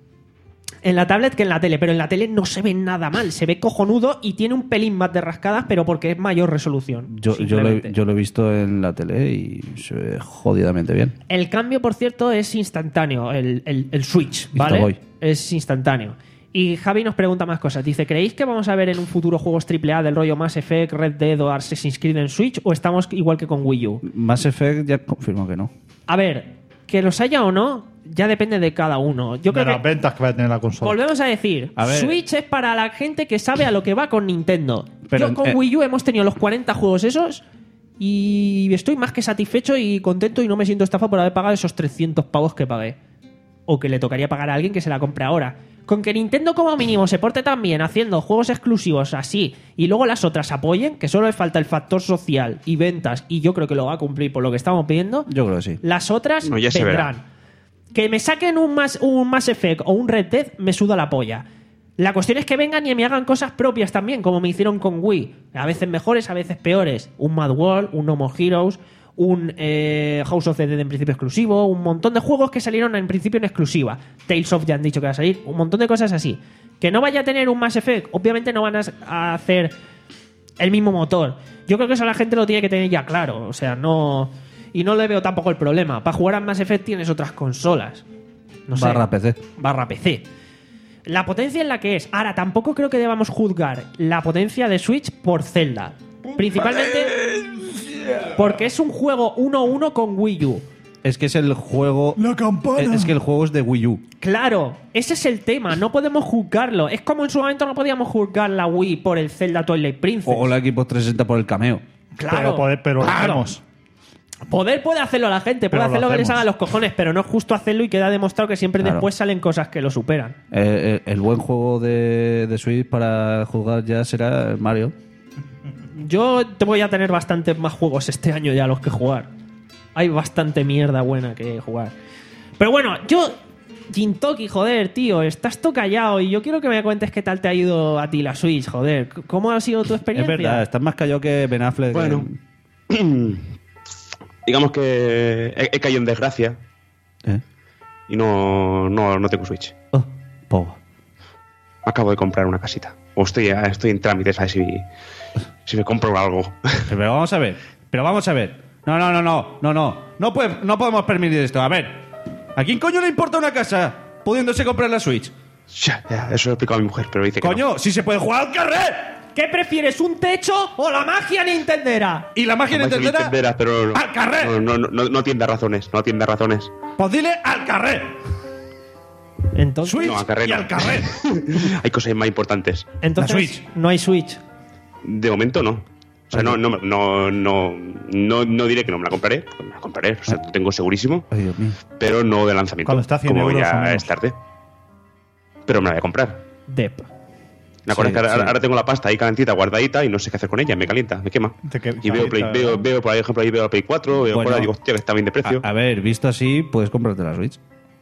en la tablet que en la tele, pero en la tele no se ve nada mal, se ve cojonudo y tiene un pelín más de rascadas, pero porque es mayor resolución. Yo, yo, lo he, yo lo he visto en la tele y se ve jodidamente bien. El cambio, por cierto, es instantáneo, el, el, el Switch, ¿vale? voy. Es instantáneo. Y Javi nos pregunta más cosas. Dice, ¿creéis que vamos a ver en un futuro juegos triple A del rollo Mass Effect, Red Dead o Assassin's Creed en Switch o estamos igual que con Wii U? Mass Effect ya confirmó que no. A ver, que los haya o no, ya depende de cada uno. Yo de creo las que ventas que va a tener la consola. volvemos a decir, A ver. Switch es para la gente que sabe a lo que va con Nintendo. Pero, Yo con eh, Wii U hemos tenido los cuarenta juegos esos y estoy más que satisfecho y contento y no me siento estafa por haber pagado esos trescientos pavos que pagué. O que le tocaría pagar a alguien que se la compre ahora. Con que Nintendo como mínimo se porte tan bien haciendo juegos exclusivos así y luego las otras apoyen, que solo le falta el factor social y ventas y yo creo que lo va a cumplir por lo que estamos pidiendo, Yo creo que sí. las otras No, ya se vendrán. verá. Que me saquen un Mass, un Mass Effect o un Red Dead me suda la polla. La cuestión es que vengan y me hagan cosas propias también, como me hicieron con Wii. A veces mejores, a veces peores. Un Mad World, un No More Heroes, un eh, House of the Dead en principio exclusivo, un montón de juegos que salieron en principio en exclusiva. Tales of ya han dicho que va a salir, un montón de cosas así. Que no vaya a tener un Mass Effect, obviamente no van a, a hacer el mismo motor. Yo creo que eso la gente lo tiene que tener ya claro, o sea, no... Y no le veo tampoco el problema. Para jugar a Mass Effect tienes otras consolas. No sé. Barra P C. Barra P C. La potencia en la que es. Ahora, tampoco creo que debamos juzgar la potencia de Switch por Zelda. Principalmente porque es un juego uno a uno con Wii U. Es que es el juego. La campana. Es, es que el juego es de Wii U. Claro, ese es el tema. No podemos juzgarlo. Es como en su momento no podíamos juzgar la Wii por el Zelda Twilight Princess. O la Xbox trescientos sesenta por el cameo. Claro. Pero, poder, pero lo Claro. hacemos. Poder puede hacerlo la gente, puede Pero hacer lo lo que les hacemos. haga los cojones, pero no es justo hacerlo y queda demostrado que siempre Claro. después salen cosas que lo superan. Eh, el, el buen juego de, de Switch para jugar ya será el Mario. Yo te voy a tener bastantes más juegos este año ya a los que jugar. Hay bastante mierda buena que jugar. Pero bueno, yo... Jintoki, joder, tío, estás todo callado y yo quiero que me cuentes qué tal te ha ido a ti la Switch, joder. ¿Cómo ha sido tu Es experiencia? verdad, estás más callado que Ben Affleck. Bueno. Digamos que he, he caído en desgracia ¿Eh? y no, no, no tengo Switch. Oh, poco. Acabo de comprar una casita. O estoy, estoy en trámites a ver si, si me compro algo. Pero vamos a ver. Pero vamos a ver. No, no, no, no. No, no. No, puede- no podemos permitir esto. A ver. ¿A quién coño le importa una casa pudiéndose comprar la Switch? Ya, ya, eso lo he explicado a mi mujer, pero dice que no. Coño, si se puede jugar al carrer. ¿Qué prefieres, un techo o la magia nintendera? Y la magia No, Michael nintendera. entenderá, pero ¡Al carrer! no, no, no, no atiende a razones, no atiende a razones. Pues dile al carrer. Entonces, Switch No, al carrer y no. al carrer. Hay cosas más importantes. entonces la Switch. no hay Switch. De momento no. O sea, no, no, no, no, no, no diré que no me la compraré, porque me la compraré, o sea, lo tengo segurísimo, Ay, Dios mío. pero no de lanzamiento. Cuando está a cien como euros o ya menos. es tarde. Pero me la voy a comprar. Dep. Me acuerdo Sí, que ahora, sí. ahora tengo la pasta ahí calentita, guardadita, y no sé qué hacer con ella, me calienta, me quema. Te que- Y veo, Play, calienta, veo, ¿verdad? veo, por ahí, ejemplo, ahí veo la Play cuatro, veo Bueno. por ahí, digo, hostia, que está bien de precio. A, a ver, visto así, puedes comprarte la Switch.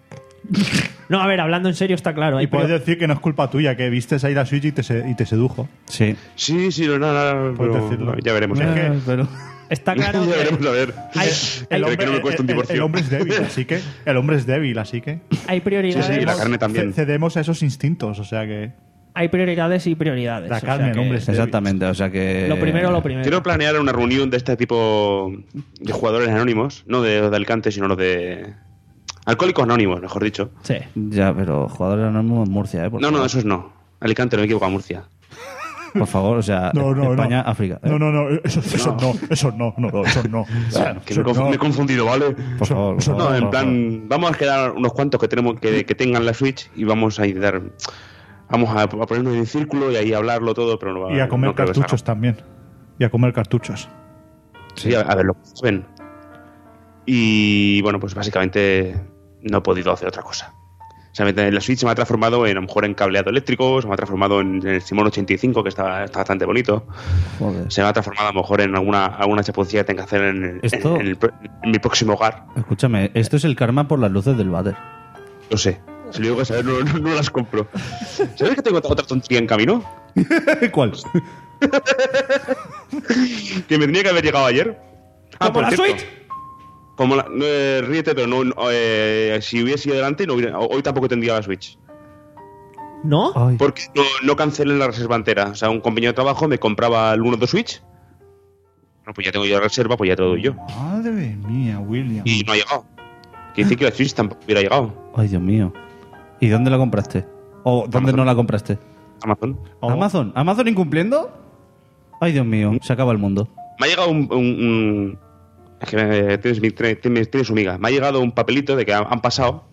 No, a ver, hablando en serio, está claro. Y hay puedes prior- decir que no es culpa tuya, que vistes ahí la Switch y te, se- y te sedujo. Sí. Sí, sí, no, nada, nada, Puedes pero decirlo. ya veremos. Es ¿eh? que- Ah, pero... Está claro ya veremos, que a ver. hay, El Creo hombre, que no me cuesta un el- el- divorcio. el hombre es débil, así que. El hombre es débil, así que. hay prioridades. Sí, sí, la carne también. ce- Cedemos a esos instintos, o sea que. Hay prioridades y prioridades. La o sea carne, el que hombre es débil. Exactamente, o sea que... Lo primero, lo primero. Quiero planear una reunión de este tipo de jugadores anónimos, no de, de Alicante, sino los de Alcohólicos Anónimos, mejor dicho. Sí. Ya, pero jugadores anónimos en Murcia, ¿eh? Por No, no, favor. esos no. Alicante, no me equivoco, a Murcia. Por favor, o sea, No, no, España, no. África. ¿eh? No, no, no, eso, eso no, eso no, no, no, eso no. O sea, Que me, eso conf- no. me he confundido, ¿vale? Por favor, por eso favor, No, en por favor. plan, vamos a quedar unos cuantos que tenemos que, que tengan la Switch y vamos a intentar, vamos a, a ponernos en círculo y ahí hablarlo todo, pero no va Y a comer no creo que se cartuchos haga. también. Y a comer cartuchos. Sí, a, a ver lo que ven. Y bueno, pues básicamente no he podido hacer otra cosa. O sea, me- la Switch se me ha transformado en, a lo mejor en cableado eléctrico, se me ha transformado en, en el Simón ochenta y cinco, que está, está bastante bonito. Joder. Se me ha transformado a lo mejor en alguna, alguna chapucilla que tenga que hacer en, el- Esto- en el pro- en mi próximo hogar. Escúchame, esto es el karma por las luces del váter. No sé. Si lo digo que saber, no, no, no las compro. ¿Sabes que tengo otra otra tontería en camino? ¿Cuál? Que me tenía que haber llegado ayer. Ah, ¿Como por la cierto. Switch? Como la, no, eh, ríete, pero no, no, eh, si hubiese ido adelante, no hubiera- hoy tampoco tendría la Switch. ¿No? Ay. Porque no, no cancelé la reserva entera. O sea, un compañero de trabajo me compraba el uno de Switch. Bueno, pues ya tengo yo la reserva, pues ya te lo doy yo. Madre mía, William. Y no ha llegado. Quiere decir que la Switch tampoco hubiera llegado. Ay, Dios mío. ¿Y dónde la compraste? ¿O dónde Amazon. no la compraste? Amazon. Oh. ¿Amazon? ¿Amazon incumpliendo? Ay, Dios mío, se acaba el mundo. Me ha llegado un... un- un- es que me- tienes, mi- tienes, tienes su miga. Me ha llegado un papelito de que han, han pasado...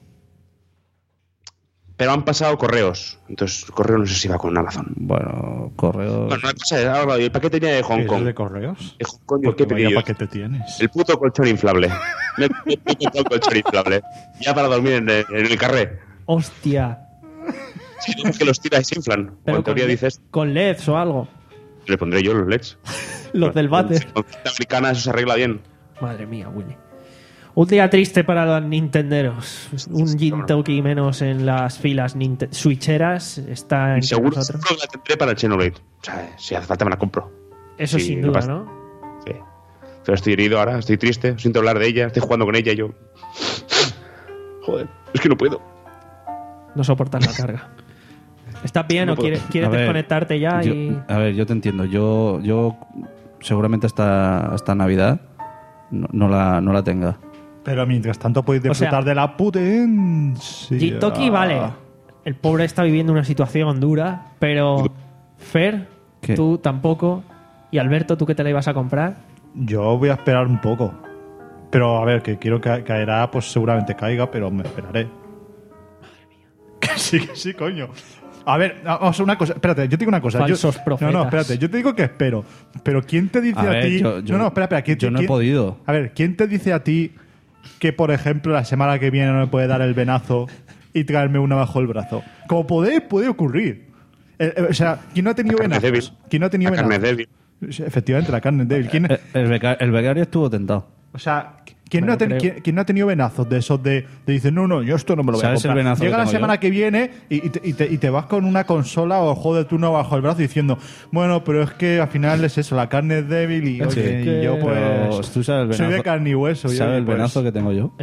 Pero han pasado correos. Entonces, el correo no sé si va con Amazon. Bueno, correo... Bueno, una cosa es, ahora, el paquete venía de Hong ¿Qué, Kong. ¿Es de correos? De Hong Kong, Porque ¿qué pedí vaya yo? paquete tienes. El puto colchón inflable. Me he me he comprado el colchón inflable. Ya para dormir en, el- en el carré. Hostia. Si dices que los tiras y se inflan. O en teoría con, dices, con L E Ds o algo. le pondré yo los L E Ds. Los del váter. Con cinta americana eso se arregla bien. Madre mía, Willy. Un día triste para los nintenderos. Un Gin Toki menos en las filas ninte- switcheras está Y entre seguro nosotros. seguro que la tendré para el Xenoblade. O sea, si hace falta me la compro. Eso Sí, sin no duda, pasa. ¿no? Sí. Pero estoy herido ahora, estoy triste, siento hablar de ella, estoy jugando con ella y yo... Joder, es que no puedo. No soportas la carga. ¿Estás bien No o puedo. quieres, quieres A ver, desconectarte ya? yo- y... A ver, yo te entiendo. Yo, yo seguramente hasta, hasta Navidad no, no la, no la tenga. Pero mientras tanto podéis O sea, disfrutar de la potencia. Gin Toki, vale. El pobre está viviendo una situación dura, pero Fer, ¿Qué? tú tampoco. Y Alberto, ¿tú qué te la ibas a comprar? Yo voy a esperar un poco. Pero a ver, que quiero que caerá, pues seguramente caiga, pero me esperaré. Madre mía. Que sí, que sí, coño. A ver, vamos a una cosa. Espérate, yo te digo una cosa. Falsos yo, profetas. No, no, espérate. Yo te digo que espero. Pero ¿quién te dice A a, ver, ti? yo- yo- no, no, espera, espera. ¿quién- yo no he quién- podido. A ver, ¿quién te dice a ti que, por ejemplo, la semana que viene no me puede dar el venazo y traerme una bajo el brazo? Como puede, puede ocurrir. Eh, eh, o sea, ¿quién no ha tenido La carne es venazos? débil. ¿Quién no ha tenido La carne es venazos? débil. Sí, efectivamente, la carne es débil. ¿Quién, Eh, El, beca- el becario estuvo tentado. o sea, ¿quién, Me no lo ha ten- creo. quién- quién no ha tenido venazos de esos de, de dices, no, no, yo esto no me lo voy a ¿Sabes el comprar? venazo Llega que la tengo semana yo? que viene y, y te, y te- y te vas con una consola o juego de turno bajo el brazo diciendo, bueno, pero es que al final es eso, la carne es débil y, Sí, oye, y que- yo Pero pues tú sabes el soy venazo. de carne y hueso. y, ¿Sabes oye, el pues, venazo que tengo yo?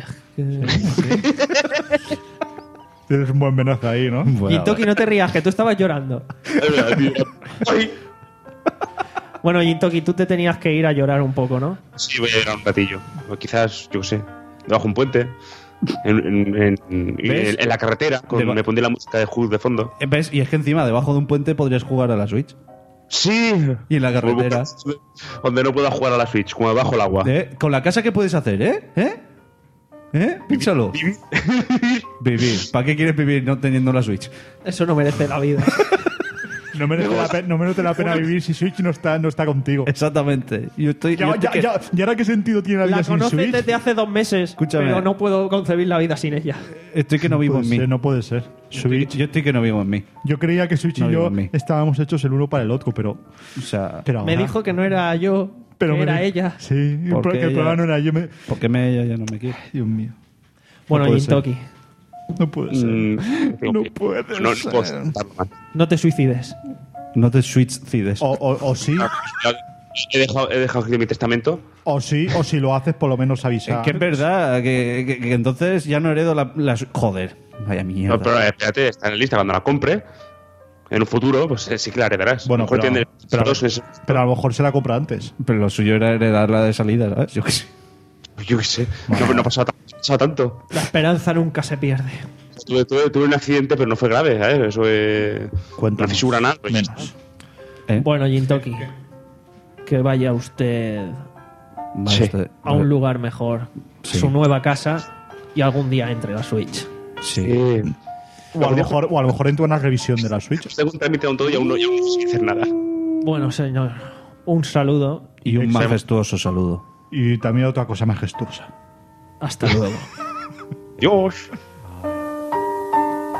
Tienes un buen venazo ahí, ¿no? Bueno, Gin Toki, no te rías, que tú estabas llorando. Es verdad, tío. Ay. Bueno, Gin Toki, tú te tenías que ir a llorar un poco, ¿no? Sí, voy a llegar un ratillo. O quizás, yo qué sé, debajo de un puente. En, en- en- en- ¿Ves? en la carretera. Con- Deba- me pondré la música de Hulk de fondo. Eh, ¿ves? Y es que encima, debajo de un puente podrías jugar a la Switch. Sí. Y en la carretera. Donde no pueda jugar a la Switch, como bajo el agua. ¿Eh? Con la casa, ¿qué puedes hacer, eh? ¿Eh? ¿Eh? Piénsalo. Vivir. ¿Para qué quieres vivir no teniendo la Switch? Eso no merece la vida. No merece, la, pe- no merece la pena vivir si Switch no está, no está contigo. Exactamente. Yo estoy. yo Ya, estoy ya, que- ya, ¿Y ahora qué sentido tiene la vida La sin conoces Switch? desde hace dos meses, Escúchame. pero no puedo concebir la vida sin ella. Estoy que no vivo Puede en mí. ser, no puede ser. Estoy- Switch. yo estoy que no vivo en mí. Yo creía que Switch No y vivo yo en mí. estábamos hechos el uno para el otro, pero. O sea, pero Me ahora- dijo que no era yo, pero que me era di- ella. Sí, ¿Por porque qué el ella? problema no era yo. Me... ¿por qué me, ella ya no me quiere? Dios mío. Bueno, No puede Gin ser. Toki, No puede ser. Mm, digo No que- puede no, no ser. puedo soportarlo más. no te suicides. No te suicides. O, o, o sí, He dejado, he dejado escrito mi testamento. o sí, o si lo haces, por lo menos Es avisar. que es verdad, que, que- que entonces ya no heredo la, la su- Joder, vaya mierda. No, pero espérate, está en la lista. Cuando la compre, en un futuro, pues eh, sí que la heredarás. Bueno, A lo mejor pero- tiene pero- dos en ese- Pero a lo mejor se la compra antes. Pero lo suyo era heredarla de salida, ¿sabes? Yo qué sé. Yo qué sé. No, no ha pasado, tan- no ha pasado tanto. La esperanza nunca se pierde. Tuve, tuve- tuve un accidente, pero no fue grave, ¿sabes? Eso es. Cuéntanos. Una fisura nada. Pues, Menos. ¿Eh? Bueno, Gin Toki, que vaya usted Vale, Sí. este- a un lugar mejor, Sí. su nueva casa, y algún día entre la Switch. Sí. eh, O a, lo mejor, o a lo mejor entra una revisión de la Switch. tengo un trámite aún todo y aún no, y aún no sé hacer nada. Bueno, señor, un saludo. Y un Extremo. majestuoso saludo. Y también otra cosa majestuosa. Hasta luego. Dios.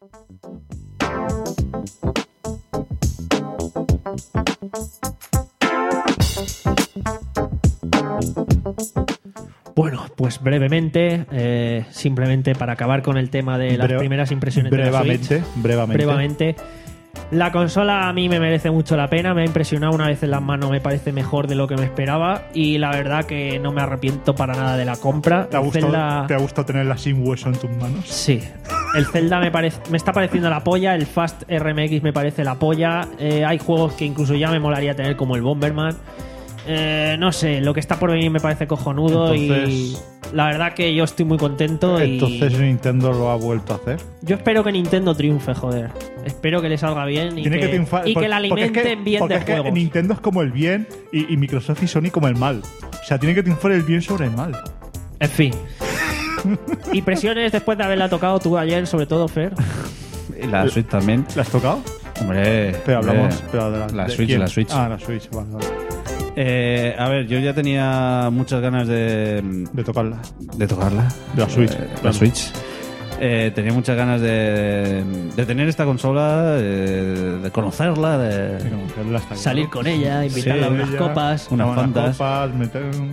Bueno, pues brevemente, eh, simplemente para acabar con el tema de las Breve- primeras impresiones brevemente, de la Switch. brevemente. Brevemente. La consola a mí me merece mucho la pena, me ha impresionado una vez en las manos, me parece mejor de lo que me esperaba y la verdad que no me arrepiento para nada de la compra. ¿Te ha El gustado, Zelda- ¿te ha gustado tenerla sin hueso en tus manos? Sí. El Zelda me, parece, me está pareciendo la polla, el Fast R M X me parece la polla. Eh, hay juegos que incluso ya me molaría tener como el Bomberman. Eh, no sé, lo que está por venir me parece cojonudo Entonces- y la verdad que yo estoy muy contento. Entonces y Nintendo lo ha vuelto a hacer. yo espero que Nintendo triunfe, joder. Espero que le salga bien y Tiene que, que triunfar, y por- que la porque es alimenten que- bien porque de es que juegos. Nintendo es como el bien y, y Microsoft y Sony como el mal. O sea, tiene que triunfar el bien sobre el mal. En fin. Impresiones después de haberla tocado tú ayer, sobre todo, Fer. Y la Switch también. ¿La has tocado? Hombre, Pero hablamos. hombre, Pero de la, la de Switch, quién? la Switch. Ah, la Switch, vale, vale. Eh, a ver, yo ya tenía muchas ganas de, De tocarla. de tocarla. De la Switch, Eh, la claro. Switch. Eh, tenía muchas ganas de, de tener esta consola, eh, de conocerla, de... Sí, como que la está Salir con ella, invitarla a Sí, unas ella, copas. unas unas fantas. copas, meter un-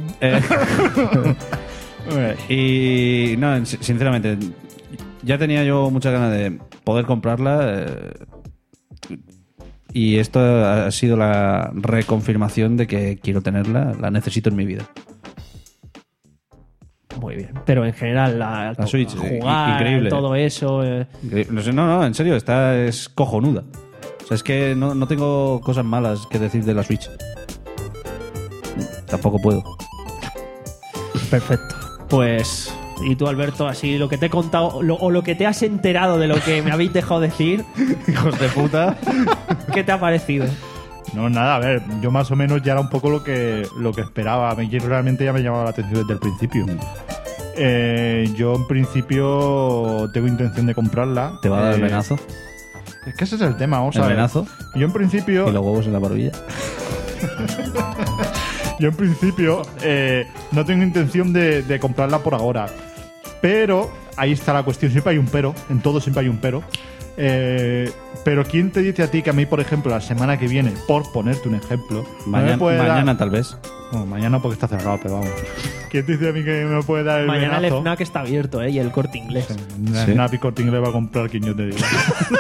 Eh, y no, en- sinceramente, ya tenía yo muchas ganas de poder comprarla. eh, y esto ha sido la reconfirmación de que quiero tenerla, la necesito en mi vida. Muy bien. Pero en general, la, La Switch, eh, jugar, increíble. todo eso. eh, Increíble. No, sé, no, no, en serio, esta es cojonuda. O sea, es que no, no tengo cosas malas que decir de la Switch. Tampoco puedo. Perfecto. Pues, y tú, Alberto, así lo que te he contado, lo- o lo que te has enterado de lo que me habéis dejado decir, Hijos de puta. ¿qué te ha parecido? No, nada, a ver, yo más o menos ya era un poco lo que, lo que esperaba. A mí realmente ya me llamaba la atención desde el principio. Eh, yo en principio tengo intención de comprarla. Te va a dar el Eh, venazo. Es que ese es el tema, vamos El a ver. venazo Yo en principio, y los huevos en la barbilla. yo en principio eh, no tengo intención de, de comprarla por ahora. Pero ahí está la cuestión, siempre hay un pero, en todo siempre hay un pero. Eh, pero ¿quién te dice a ti que a mí, por ejemplo, la semana que viene, por ponerte un ejemplo, no me Mañana, puede dar- mañana tal vez. Bueno, mañana porque está cerrado, pero vamos. ¿Quién te dice a mí que me puede dar el Mañana el venazo? FNAC está abierto, ¿eh? Y el Corte Inglés. Sí. Napi Corte Inglés va a comprar quien yo te diga.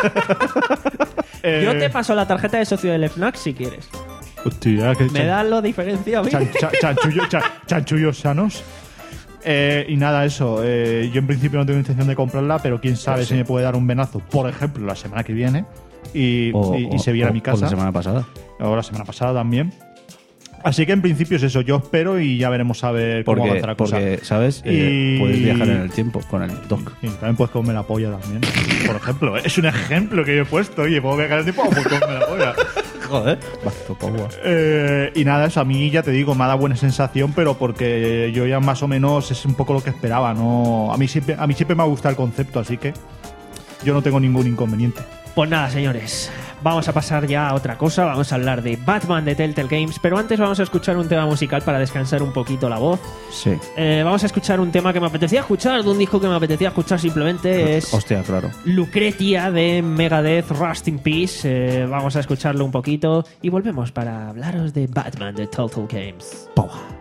Eh, Yo te paso la tarjeta de socio del FNAC si quieres. Hostia, que ¿Me chan- das lo diferencia a mí? chan- chan- chanchullo- chan- chanchullos sanos. Eh, y nada, eso. eh, yo en principio no tengo intención de comprarla, pero quién sabe Pues sí. si me puede dar un venazo, por ejemplo, la semana que viene. Y, O, y- y o- se viene a o- mi o casa. la semana pasada. O la semana pasada también. Así que en principio es eso. Yo espero y ya veremos a ver cómo Porque, avanza la cosa. porque ¿sabes? Eh, Y- puedes viajar en el tiempo con el dock. Y también puedes comer la polla también. Por ejemplo, es un ejemplo que yo he puesto. Oye, ¿puedo viajar en el tiempo o puedo comer la polla? Joder. Eh, y nada, eso a mí ya te digo, me ha dado buena sensación, pero porque yo ya más o menos es un poco lo que esperaba. No, a mí siempre, a mí siempre me ha gustado el concepto, así que yo no tengo ningún inconveniente. Pues nada, señores, vamos a pasar ya a otra cosa. Vamos a hablar de Batman de Telltale Games, pero antes vamos a escuchar un tema musical para descansar un poquito la voz. Sí. Eh, vamos a escuchar un tema que me apetecía escuchar, de un disco que me apetecía escuchar simplemente. Es Hostia, claro. Lucretia de Megadeth, Rust in Peace. Eh, vamos a escucharlo un poquito y volvemos para hablaros de Batman de Telltale Games. Power.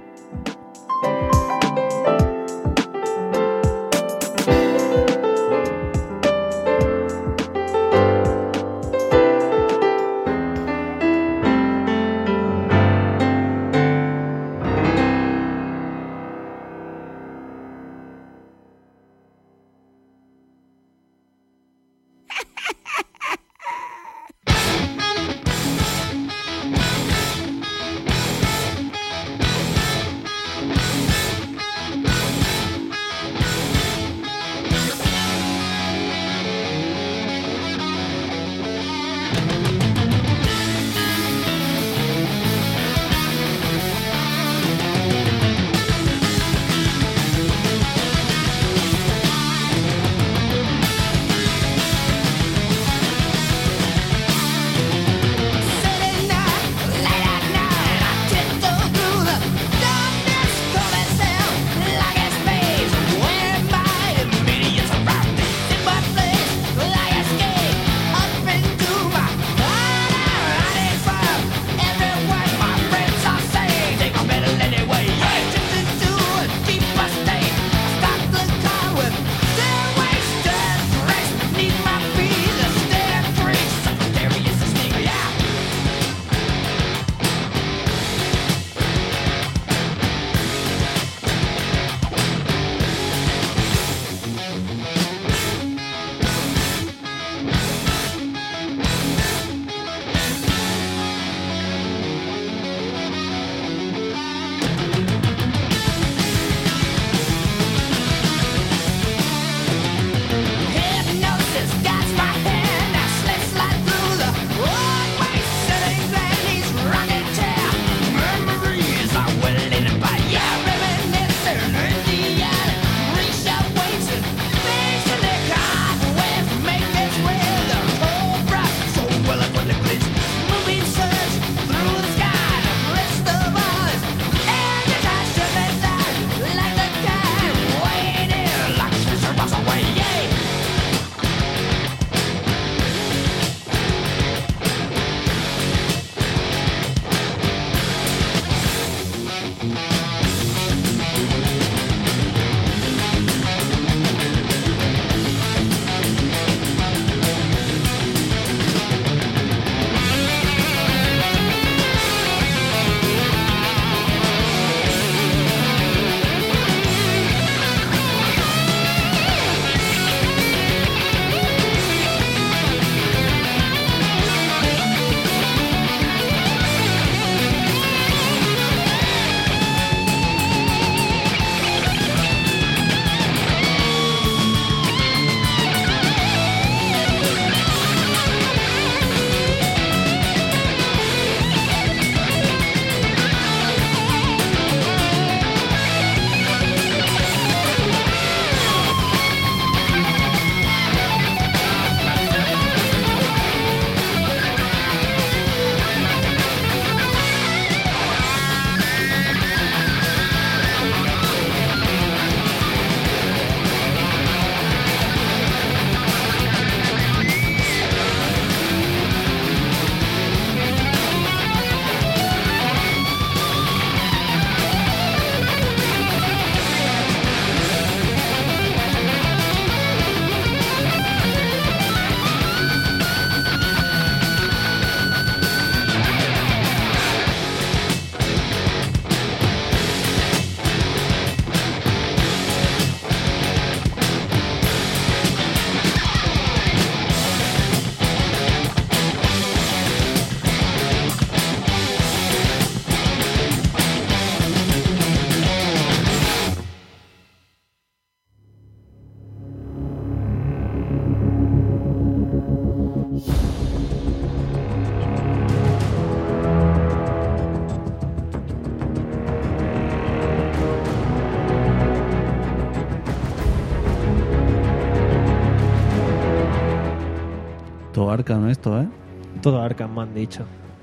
Arkham esto, ¿eh? Todo Arkham me han dicho.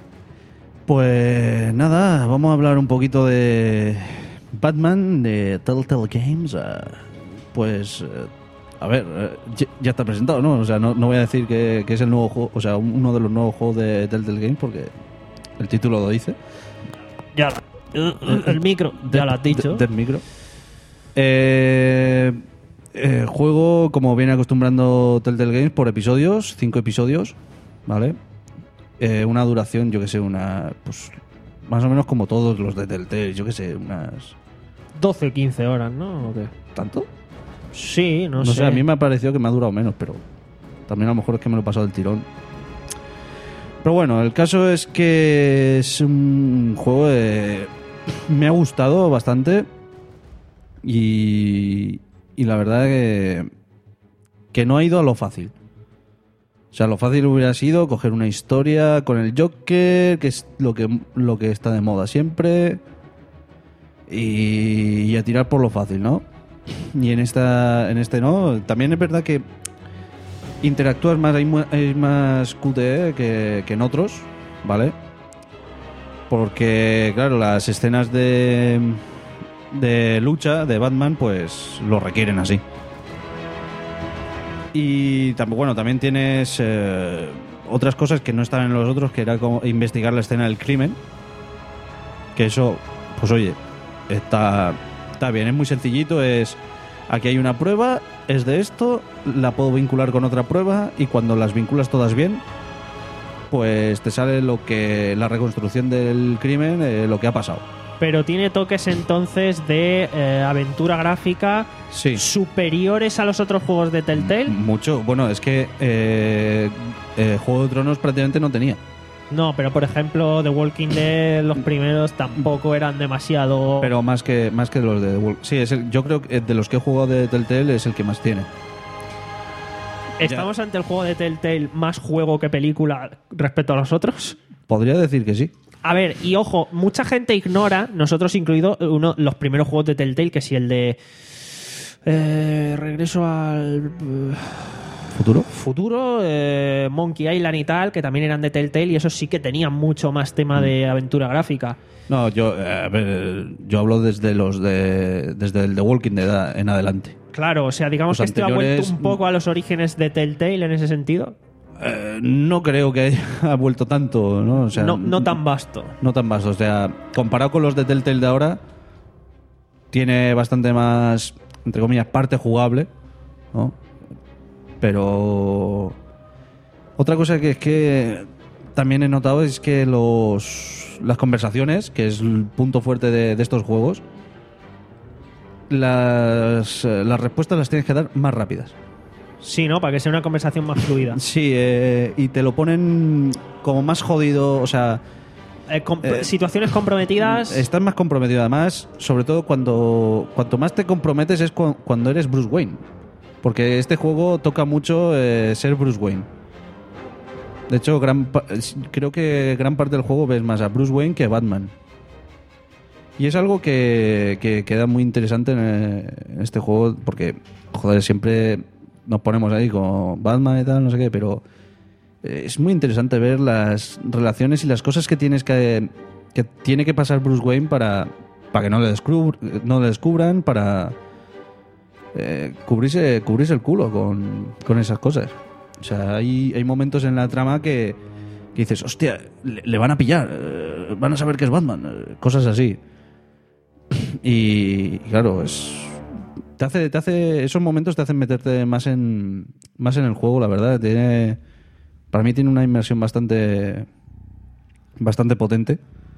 Pues nada, vamos a hablar un poquito de Batman de Telltale Games. Uh, pues, uh, a ver, uh, ya, ya está presentado, ¿no? O sea, no, no voy a decir que, que es el nuevo juego, o sea, uno de los nuevos juegos de Telltale Games porque el título lo dice. Ya, el, el micro, ya de, lo has dicho. de, del micro. Eh, eh, juego, como viene acostumbrando Telltale Games, por episodios, cinco episodios, ¿vale? Eh, una duración, yo que sé, una. Pues más o menos como todos los de Telltale, yo que sé, unas. doce o quince horas, ¿no? ¿O qué? ¿Tanto? Sí, no, No sé. sé, a mí me ha parecido que me ha durado menos, pero también a lo mejor es que me lo he pasado del tirón. Pero bueno, el caso es que es un juego de... me ha gustado bastante y, y la verdad que, que no ha ido a lo fácil. O sea, lo fácil hubiera sido coger una historia con el Joker, que es lo que, lo que está de moda siempre, y, y a tirar por lo fácil, ¿no? Y en esta en este no. También es verdad que interactúas más, hay, hay más Q T E que, que en otros, ¿vale? Porque, claro, las escenas de, de lucha de Batman, pues lo requieren así. Y también, bueno, también tienes eh, otras cosas que no estaban en los otros, que era como investigar la escena del crimen. Que eso, pues oye, está, está bien, es muy sencillito, es... Aquí hay una prueba, es de esto, la puedo vincular con otra prueba y cuando las vinculas todas bien, pues te sale lo que la reconstrucción del crimen, eh, lo que ha pasado. Pero tiene toques entonces de eh, aventura gráfica Sí. superiores a los otros juegos de Telltale. Mucho. Bueno, es que eh, eh, Juego de Tronos prácticamente no tenía. No, pero por ejemplo, The Walking Dead, los primeros tampoco eran demasiado... Pero más que más que los de The Walk- Sí, es el, yo creo que de los que he jugado de Telltale es el que más tiene. ¿Estamos ante el juego de Telltale más juego que película respecto a los otros? Podría decir que sí. A ver, y ojo, mucha gente ignora, nosotros incluido, uno los primeros juegos de Telltale, que si el de... Eh, regreso al... ¿Futuro? Futuro, eh, Monkey Island y tal, que también eran de Telltale y esos sí que tenían mucho más tema de aventura gráfica. No, yo eh, a ver, yo hablo desde los de desde el The Walking Dead en adelante. Claro, o sea, digamos Los que esto ha vuelto anteriores- un poco a los orígenes de Telltale en ese sentido. Eh, no creo que haya vuelto tanto, ¿no? O sea, no, no tan vasto. no tan vasto. O sea, comparado con los de Telltale de ahora, tiene bastante más, entre comillas, parte jugable, ¿no? Pero otra cosa que es que también he notado es que los las conversaciones, que es el punto fuerte de, de estos juegos, las, eh, las respuestas las tienes que dar más rápidas. Sí, ¿no? Para que sea una conversación más fluida. Sí, eh, y te lo ponen como más jodido, o sea, Eh, com- Eh, situaciones comprometidas. estás más comprometido. Además, sobre todo cuando cuanto más te comprometes es cu- cuando eres Bruce Wayne. Porque este juego toca mucho eh, ser Bruce Wayne. De hecho, gran pa- creo que gran parte del juego ves más a Bruce Wayne que a Batman. Y es algo que, que queda muy interesante en, eh, en este juego, porque, joder, siempre nos ponemos ahí con Batman y tal, no sé qué, pero eh, es muy interesante ver las relaciones y las cosas que tienes que, que tiene que pasar Bruce Wayne para, para que no le, descubr- no le descubran, para eh, cubrirse, cubrirse el culo con, con esas cosas. O sea, hay, hay momentos en la trama que, que dices, hostia, le, le van a pillar, eh, van a saber que es Batman, eh, cosas así. Y, y claro, es te hace, te hace esos momentos te hacen meterte más en más en el juego, la verdad. Tiene, para mí tiene una inmersión bastante bastante potente.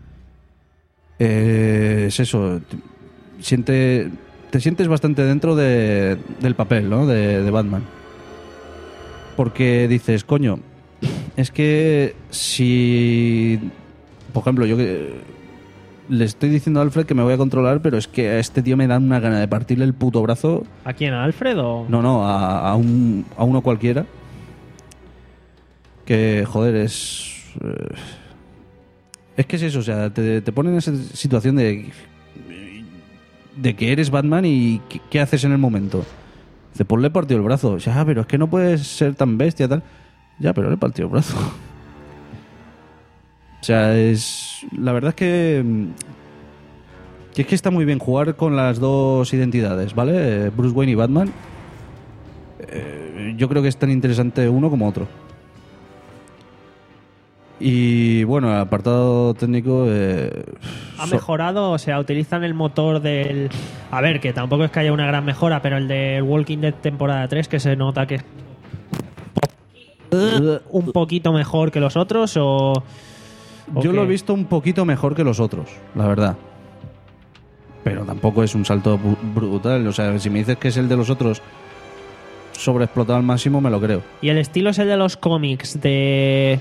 Eh, es eso, te, siente, te sientes bastante dentro de, del papel, ¿no? de, de Batman. Porque dices, coño, es que si, por ejemplo, yo que le estoy diciendo a Alfred que me voy a controlar, pero es que a este tío me da una gana de partirle el puto brazo. ¿A quién? ¿A Alfred o...? No, no, a, a, un, a uno cualquiera. Que, joder, es... eh, es que es eso, o sea, te, te ponen en esa situación de... de que eres Batman y ¿qué, qué haces en el momento? Dice, pues le he partido el brazo. Ya, pero es que no puedes ser tan bestia, tal... Ya, pero le partió el brazo. O sea, es... La verdad es que... Que es que está muy bien jugar con las dos identidades, ¿vale? Bruce Wayne y Batman. Eh, yo creo que es tan interesante uno como otro. Y bueno, el apartado técnico... Eh, Ha so- mejorado, o sea, utilizan el motor del... A ver, que tampoco es que haya una gran mejora, pero el del Walking Dead temporada tres, que se nota que es un poquito mejor que los otros, o... o Yo qué? lo he visto un poquito mejor que los otros, la verdad. Pero tampoco es un salto bu- brutal. O sea, si me dices que es el de los otros sobreexplotado al máximo, me lo creo. ¿Y el estilo es el de los cómics, de...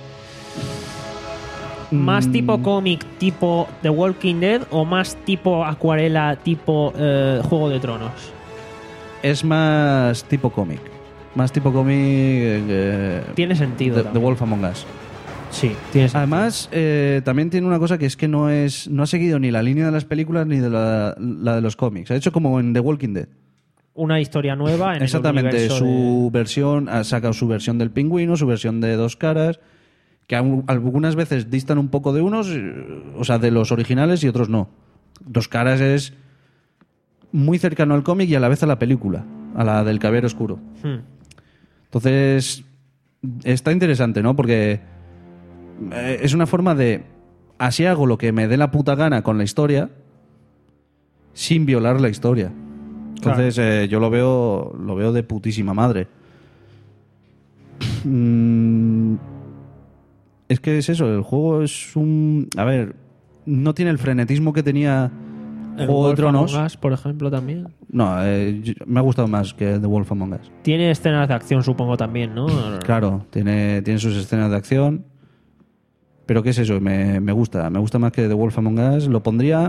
más Mm. tipo cómic, tipo The Walking Dead, o más tipo acuarela, tipo eh, Juego de Tronos? Es más tipo cómic. Más tipo cómic... Eh, Tiene sentido The, The también. Wolf Among Us. Sí, tiene sentido. Además, eh, también tiene una cosa que es que no es no ha seguido ni la línea de las películas ni de la, la de los cómics. Ha hecho como en The Walking Dead. Una historia nueva en Exactamente, el universo su de- versión, ha sacado su versión del pingüino, su versión de dos caras, que aun- algunas veces distan un poco de unos, eh, o sea, de los originales y otros no. Dos caras es muy cercano al cómic y a la vez a la película, a la del Caballero Oscuro. Hmm. Entonces, está interesante, ¿no? Porque eh, es una forma de, así hago lo que me dé la puta gana con la historia, sin violar la historia. Entonces, eh, yo lo veo, lo veo de putísima madre. Mm, es que es eso, el juego es un... A ver, no tiene el frenetismo que tenía El Juego de Wolf Tronos. Among Us, por ejemplo, también. No, eh, yo- me ha gustado más que The Wolf Among Us. Tiene escenas de acción, supongo, también, ¿no? Claro, tiene, tiene sus escenas de acción. Pero ¿qué es eso? Me, me gusta. Me gusta más que The Wolf Among Us. Lo pondría...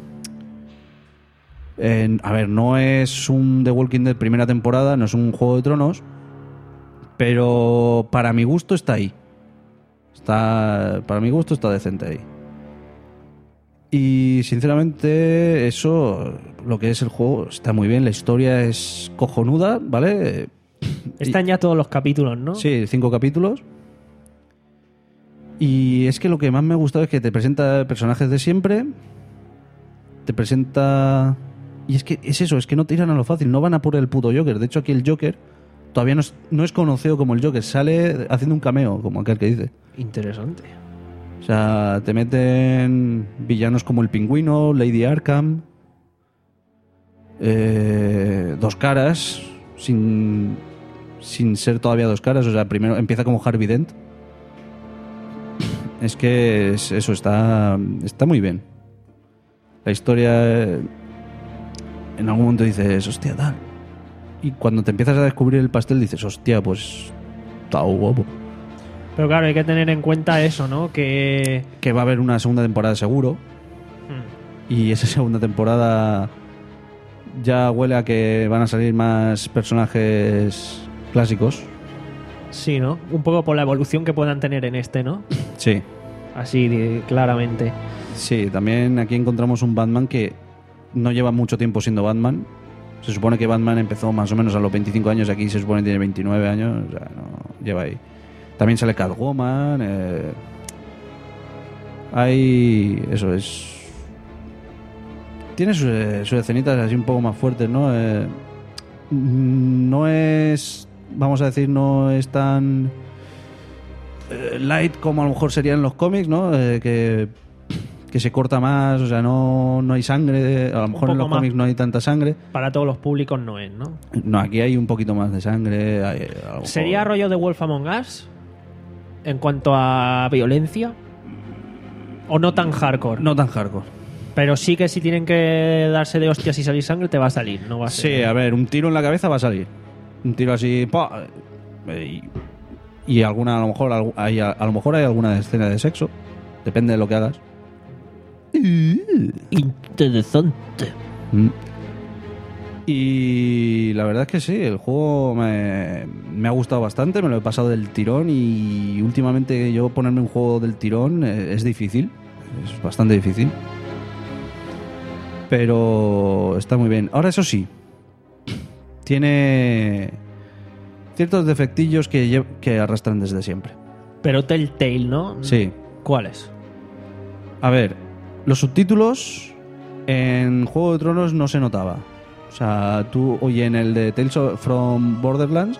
en- a ver, no es un The Walking Dead primera temporada, no es un Juego de Tronos. Pero para mi gusto está ahí. Está, para mi gusto está decente ahí. Y sinceramente, eso, lo que es el juego, está muy bien. La historia es cojonuda, ¿vale? Están ya todos los capítulos, ¿no? Sí, cinco capítulos. Y es que lo que más me ha gustado es que te presenta personajes de siempre. Te presenta... Y es que es eso, es que no tiran a lo fácil, no van a por el puto Joker. De hecho, aquí el Joker todavía no es, no es conocido como el Joker. Sale haciendo un cameo, como aquel que dice. Interesante. O sea, te meten villanos como el Pingüino, Lady Arkham, eh, Dos Caras, sin, sin ser todavía Dos Caras. O sea, primero empieza como Harvey Dent. Es que es- eso está, está muy bien. La historia, eh, en algún momento dices, hostia, tal. Y cuando te empiezas a descubrir el pastel dices, hostia, pues está guapo. Pero claro, hay que tener en cuenta eso, ¿no? Que... Que va a haber una segunda temporada seguro. Hmm. Y esa segunda temporada ya huele a que van a salir más personajes clásicos. Sí, ¿no? Un poco por la evolución que puedan tener en este, ¿no? Sí. Así, de- claramente. Sí, también aquí encontramos un Batman que no lleva mucho tiempo siendo Batman. Se supone que Batman empezó más o menos a los veinticinco años, aquí se supone que tiene veintinueve años, o sea, no lleva ahí. También sale Catwoman. Eh, hay... Eso es... Tiene sus, eh, sus escenitas así un poco más fuertes, ¿no? Eh, no es... Vamos a decir, no es tan... eh, light como a lo mejor sería en los cómics, ¿no? Eh, que, que se corta más, o sea, no, no hay sangre. A lo mejor en poco los más. cómics no hay tanta sangre. Para todos los públicos no es, ¿no? No, aquí hay un poquito más de sangre. hay- a lo mejor- ¿Sería rollo de Wolf Among Us? En cuanto a violencia. ¿O no tan hardcore? No tan hardcore. Pero sí que si tienen que darse de hostias y salir sangre, te va a salir, no va a ser. Sí, a ver, un tiro en la cabeza va a salir. Un tiro así, ¡pa! Y, y alguna, a lo mejor algu- hay, a, a lo mejor hay alguna escena de sexo. Depende de lo que hagas. Interesante. Mm. Y la verdad es que sí, el juego me, me ha gustado bastante, me lo he pasado del tirón y últimamente yo ponerme un juego del tirón eh, es difícil, es bastante difícil. Pero está muy bien. Ahora eso sí, tiene ciertos defectillos que, lle- que arrastran desde siempre. Pero Telltale, ¿no? Sí. ¿Cuáles? A ver, los subtítulos en Juego de Tronos no se notaba. O sea, tú, oye, en el de Tales of- from Borderlands,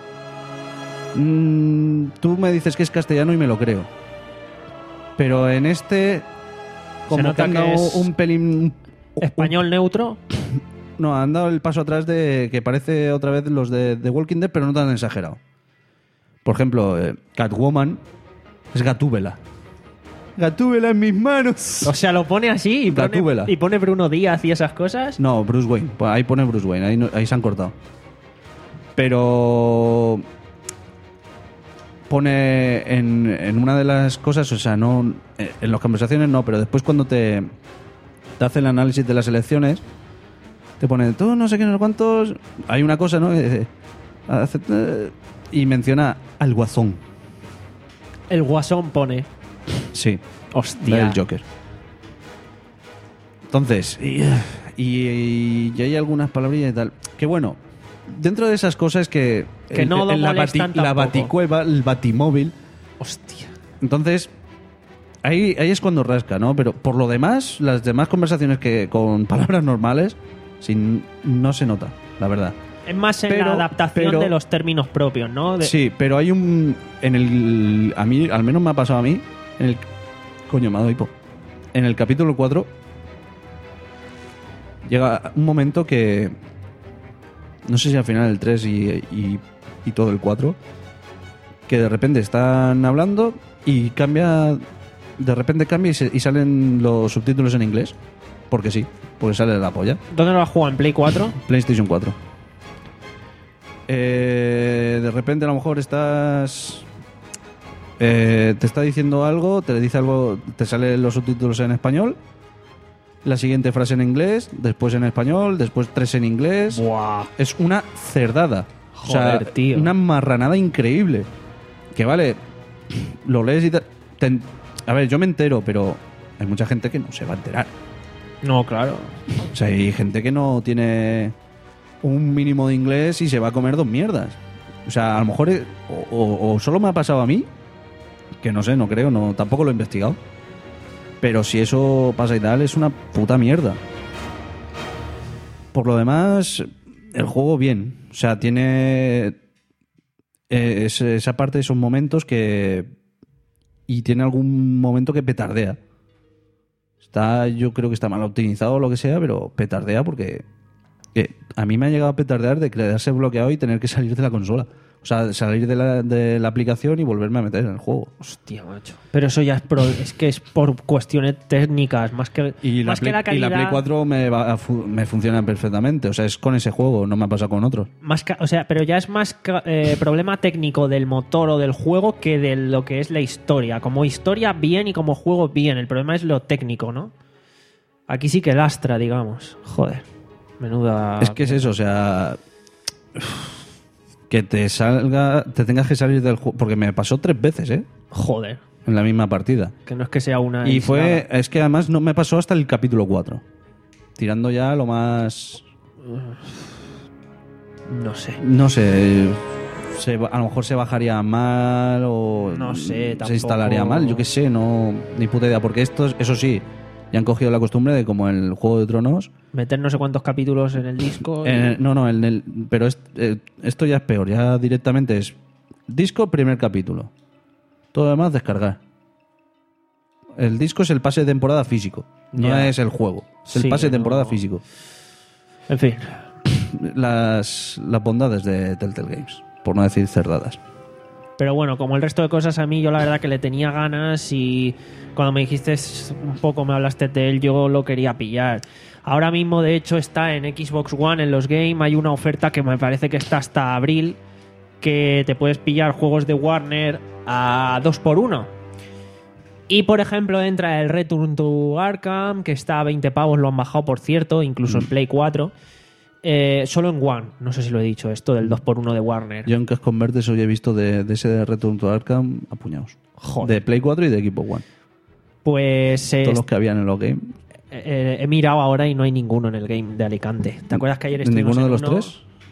mmm, tú me dices que es castellano y me lo creo. Pero en este, como nota que han que dado es un pelín... un- ¿Español neutro? No, han dado el paso atrás de que parece otra vez los de The Walking Dead, pero no tan exagerado. Por ejemplo, eh, Catwoman es Gatúbela. Gatúbela en mis manos. O sea, lo pone así y pone, Gatúbela. y pone Bruno Díaz y esas cosas. No, Bruce Wayne. Pues ahí pone Bruce Wayne, ahí, no- ahí se han cortado. Pero pone en, en una de las cosas, o sea, no en las conversaciones no, pero después cuando te, te hace el análisis de las elecciones, te pone, tú no sé qué, no sé cuántos... Hay una cosa, ¿no? Eh, hace- eh, y menciona al Guasón. El Guasón pone. Sí. Hostia. Del Joker. Entonces, y, y- y hay algunas palabrillas y tal. Que bueno, dentro de esas cosas que... Que no lo la, molestan la tampoco. baticueva, el batimóvil. Hostia. Entonces, ahí, ahí es cuando rasca, ¿no? Pero por lo demás, las demás conversaciones que con palabras normales, sin, no se nota, la verdad. Es más en Pero- la adaptación pero- de los términos propios, ¿no? De- Sí, pero hay un... En el... A mí, al menos me ha pasado a mí, en el... Coño, me ha dado hipo. En el capítulo cuatro llega un momento que... No sé si al final el tres y, y, y todo el cuatro, que de repente están hablando y cambia... De repente cambia y, se- y salen los subtítulos en inglés. Porque sí, porque sale de la polla. ¿Dónde lo has jugado? ¿En Play cuatro? PlayStation cuatro. Eh, de repente a lo mejor estás... eh, te está diciendo algo, te dice algo, te salen los subtítulos en español, la siguiente frase en inglés, después en español, después tres en inglés. Buah. Es una cerdada. Joder, o sea, tío. Una marranada increíble. Que vale, lo lees y te, te- a ver, yo me entero, pero hay mucha gente que no se va a enterar. No, claro. O sea, hay gente que no tiene un mínimo de inglés y se va a comer dos mierdas. O sea, a lo mejor eh, o, o- o solo me ha pasado a mí, que no sé, no creo, no tampoco lo he investigado. Pero si eso pasa y tal, es una puta mierda. Por lo demás, el juego bien. O sea, tiene eh, es- esa parte, esos momentos que... Y tiene algún momento que petardea. Está, yo creo que está mal optimizado o lo que sea, pero petardea porque eh, a mí me ha llegado a petardear de quedarse bloqueado y tener que salir de la consola. O sea, salir de la, de la aplicación y volverme a meter en el juego. Hostia, macho. Pero eso ya es, pro- es que es por cuestiones técnicas, más que, Y la, más Play, que la y calidad. la Play cuatro me, va a fu- me funciona perfectamente. O sea, es con ese juego, no me ha pasado con otros. Más ca- o sea, pero ya es más ca- eh, problema técnico del motor o del juego que de lo que es la historia. Como historia, bien, y como juego, bien. El problema es lo técnico, ¿no? Aquí sí que lastra, digamos. Joder. Menuda. Es que es eso, o sea... Que te salga, te tengas que salir del juego. Porque me pasó tres veces, ¿eh? Joder. En la misma partida. Que no es que sea una. Y fue, aislada. es que además no me pasó hasta el capítulo cuatro. Tirando ya lo más... No sé. No sé, se va- a lo mejor se bajaría mal o No sé, tampoco. se instalaría mal, yo qué sé, no ni puta idea, porque estos, eso sí, ya han cogido la costumbre de como el Juego de Tronos. Meter no sé cuántos capítulos en el disco. y- eh, no, no, en el, pero es- eh, esto ya es peor, ya directamente es disco, primer capítulo. Todo lo demás descargar. El disco es el pase de temporada físico, no Ya. es el juego, es el Sí, pase de temporada no. físico. En fin. Las, las bondades de Telltale Games, por no decir cerdadas. Pero bueno, como el resto de cosas, a mí yo la verdad que le tenía ganas, y cuando me dijiste un poco, me hablaste de él, yo lo quería pillar. Ahora mismo, de hecho, está en Xbox One, en los Game. Hay una oferta que me parece que está hasta abril, que te puedes pillar juegos de Warner a dos por uno. Y por ejemplo entra el Return to Arkham, que está a veinte pavos, lo han bajado por cierto, incluso en Play cuatro. Eh, solo en One, no sé si lo he dicho, esto del dos por uno de Warner. Yo en Cash Converters hoy he visto de, de ese de Return to Arkham a puñados. Joder. De Play cuatro y de Xbox One. Pues eh, Todos los que habían en los games. eh, he mirado ahora y no hay ninguno en el Game de Alicante. ¿Te acuerdas que ayer estuvimos ¿Ninguno de en los uno? tres?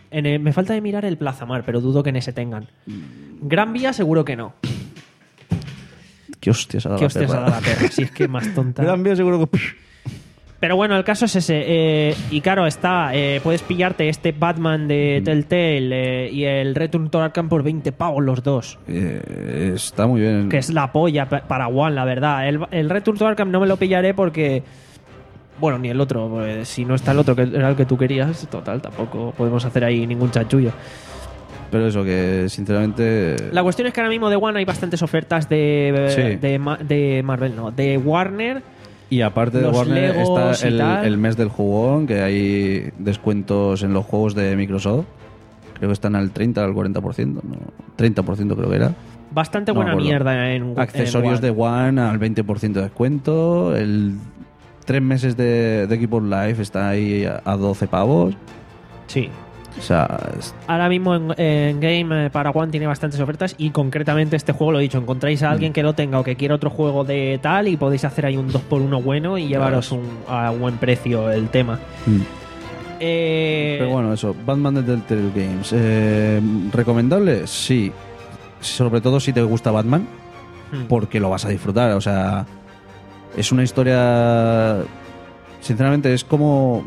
En el- me falta de mirar el Plaza Mar, pero dudo que en ese tengan. Gran Vía seguro que no. Qué hostias ha dado ¿Qué la hostias ha perra. dado la perra? Si es que más tonta. Gran Vía seguro que... Pero bueno, el caso es ese. eh, y claro, está. eh, puedes pillarte este Batman de Telltale eh, y el Return to Arkham por veinte pavos los dos. Eh, está muy bien. Que es la polla pa- para One, la verdad. El, el Return to Arkham no me lo pillaré porque. Bueno, ni el otro. Pues, si no está el otro, que era el que tú querías, total, tampoco podemos hacer ahí ningún chanchullo. Pero eso, que sinceramente... La cuestión es que ahora mismo de One hay bastantes ofertas de, Sí. de, Ma- de Marvel, no, de Warner. Y aparte de los Warner Legos está y el, tal. el mes del jugón, que hay descuentos en los juegos de Microsoft. Creo que están al treinta, al cuarenta por ciento. No, treinta por ciento creo que era. Bastante No buena me acuerdo. mierda en Accesorios en de One. One al veinte por ciento de descuento. El tres meses de, de Xbox Live está ahí a, a doce pavos. Sí. O sea, es- Ahora mismo en, en Game eh, para One tiene bastantes ofertas y concretamente este juego, lo he dicho, encontráis a alguien que lo tenga o que quiera otro juego de tal y podéis hacer ahí un dos por uno bueno y llevaros un, a buen precio el tema. mm. Eh, Pero bueno, eso. Batman de Telltale Games. Eh, ¿Recomendable? Sí. Sobre todo si te gusta Batman, hmm. porque lo vas a disfrutar. O sea, es una historia... Sinceramente, es como...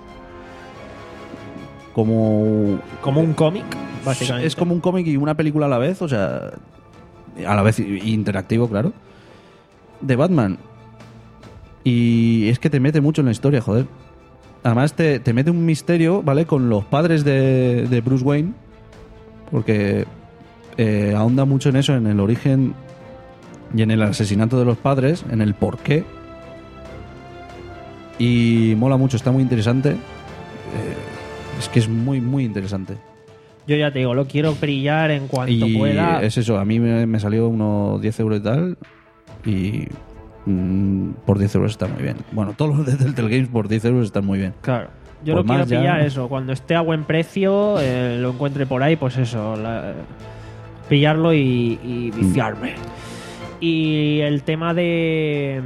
Como... como un cómic, básicamente. Es como un cómic y una película a la vez, o sea, a la vez interactivo, claro, de Batman. Y es que te mete mucho en la historia, joder. Además te, te mete un misterio, ¿vale? Con los padres de, de Bruce Wayne, porque eh, ahonda mucho en eso, en el origen y en el asesinato de los padres, en el porqué. Y mola mucho, está muy interesante. Eh, es que es muy, muy interesante. Yo ya te digo, lo quiero brillar en cuanto Y pueda. es eso, a mí me, me salió unos diez euros y tal. Y mm, por diez euros está muy bien. Bueno, todos los de Telltale Games por diez euros están muy bien. Claro. Yo Por lo quiero más ya- pillar eso. Cuando esté a buen precio, eh, lo encuentre por ahí, pues eso. la- pillarlo y, y viciarme. Y el tema de.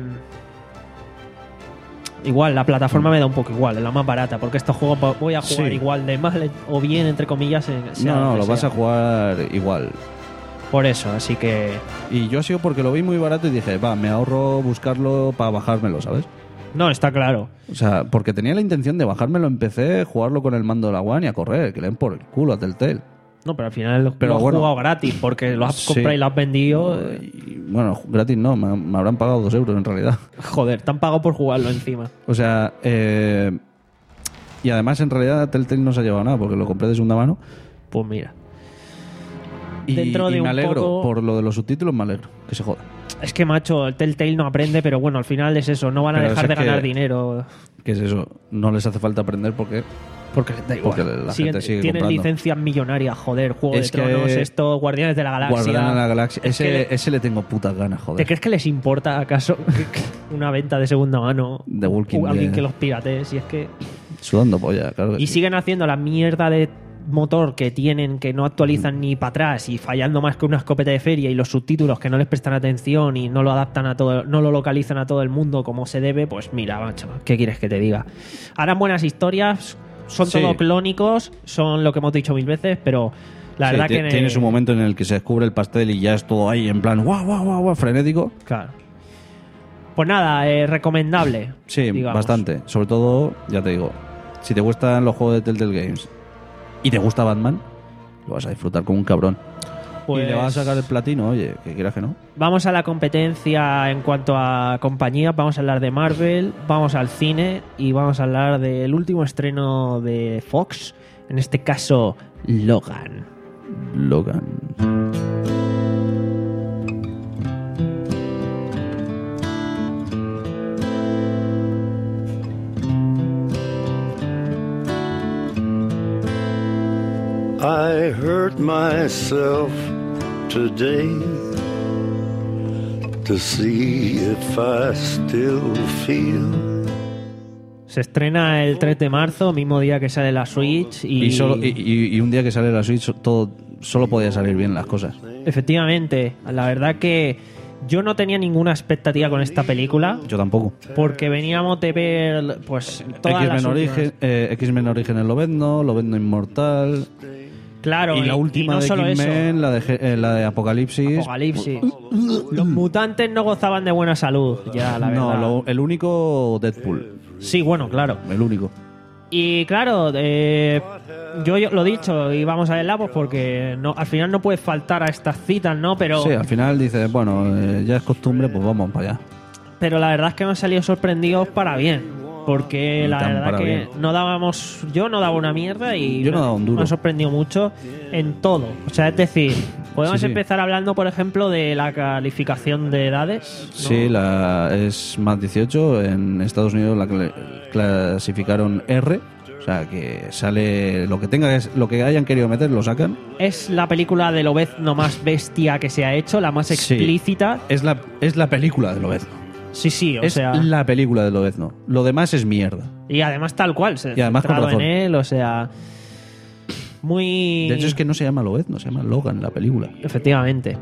Igual, la plataforma me da un poco igual, es la más barata, porque estos juegos po- voy a jugar Sí. igual de mal o bien, entre comillas. en- sea No, no, donde lo vas sea. a jugar igual. Por eso, así que. Y yo ha sido porque lo vi muy barato y dije, va, me ahorro buscarlo para bajármelo, ¿sabes? No, está claro. O sea, porque tenía la intención de bajármelo en P C, jugarlo con el mando de la One y a correr, que le den por el culo a Telltale. No, pero al final Pero lo has bueno. jugado gratis, porque lo has Sí. comprado y lo has vendido. eh, Y, bueno, gratis no, me, me habrán pagado dos euros en realidad. Joder, te han pagado por jugarlo encima. O sea, eh, y además en realidad Telltale no se ha llevado nada porque lo compré de segunda mano. Pues mira. Y, Dentro de y me un alegro, poco- por lo de los subtítulos me alegro, que se joda. Es que, macho, el Telltale no aprende, pero bueno, al final es eso, no van a Pero dejar es de que- ganar dinero. ¿Qué es eso? No les hace falta aprender porque... Porque les da igual. Porque la Siguen- gente sigue tienen comprando. licencias millonarias, joder, Juego Es de Tronos, que- esto, Guardianes de la Galaxia. Guardián de la Galaxia. Es Ese, que le- ese le tengo putas ganas, joder. ¿Te crees que les importa acaso una venta de segunda mano? The Walking O alguien Dead. que los piratee, si es que... Sudando polla, claro que Y sí. siguen haciendo la mierda de motor que tienen, que no actualizan ni para atrás y fallando más que una escopeta de feria, y los subtítulos que no les prestan atención y no lo adaptan a todo, no lo localizan a todo el mundo como se debe. Pues mira, macho, ¿qué quieres que te diga? Harán buenas historias, son Sí. todo clónicos, son lo que hemos dicho mil veces, pero la Sí, verdad ti- que... Tiene su momento en el que se descubre el pastel y ya es todo ahí en plan guau, guau, guau, guau, frenético. Claro. Pues nada, eh, recomendable. Sí, digamos. bastante. Sobre todo, ya te digo, si te gustan los juegos de Telltale Games y te gusta Batman, lo vas a disfrutar como un cabrón. Pues Y le vas a sacar el platino, oye, que quieras que no. vamos a la competencia en cuanto a compañías. Vamos a hablar de Marvel, vamos al cine y vamos a hablar del último estreno de Fox, en este caso Logan. Logan. I hurt myself today to see if I still feel. Se estrena el tres de marzo, mismo día que sale la Switch y, Y, solo, y, y- y un día que sale la Switch, todo, solo podía salir bien las cosas. efectivamente, la verdad que Yo no tenía ninguna expectativa con esta película Yo tampoco. porque veníamos de ver pues todas las X-Men últimas. Origen, eh, X-Men Origen el Lobezno, Lobezno Inmortal. Claro, y la última no de solo eso. X-Men, la de, Ge- eh, la de Apocalipsis. Apocalipsis. Los mutantes no gozaban de buena salud, ya, la verdad. No, lo- el único Deadpool. Sí, bueno, claro. El único. Y claro, eh, yo, yo lo he dicho, y vamos a verla pues porque no, al final no puedes faltar a estas citas, ¿no? Pero, Sí, al final dices, bueno, eh, ya es costumbre, pues vamos para allá. pero la verdad es que hemos salido sorprendidos para bien. Porque Y la tan verdad para que bien. no dábamos. Yo no daba una mierda y Yo no me- daba un duro. me ha sorprendido mucho en todo. O sea, es decir, podemos Sí, sí. empezar hablando, por ejemplo, de la calificación de edades. ¿no? Sí, la, es más dieciocho. En Estados Unidos la cla- clasificaron R. O sea, que sale lo que tenga, lo que hayan querido meter, lo sacan. Es la película de Lobezno más bestia que se ha hecho, la más Sí. explícita. Es la, es la película de Lobezno. Sí, sí, o Es sea. la película de Lobezno. Lo demás es mierda. Y además tal cual, se Y además con centrado razón. en él, o sea. Muy. De hecho, es que no se llama Lobezno, se llama Logan la película. Efectivamente.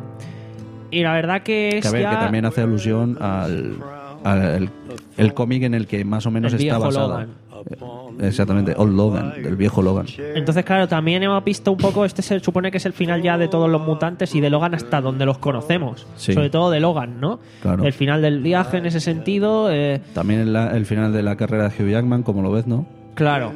Y la verdad que es Que a ver, ya que también hace alusión al, al el, el cómic en el que más o menos El está viejo basada. Logan. Eh, Exactamente, Old Logan, del viejo Logan. Entonces, claro, también hemos visto un poco, este se supone que es el final ya de todos los mutantes y de Logan hasta donde los conocemos. Sí. Sobre todo de Logan, ¿no? Claro. El final del viaje en ese sentido. eh, También el, el final de la carrera de Hugh Jackman, como lo ves, ¿no? claro.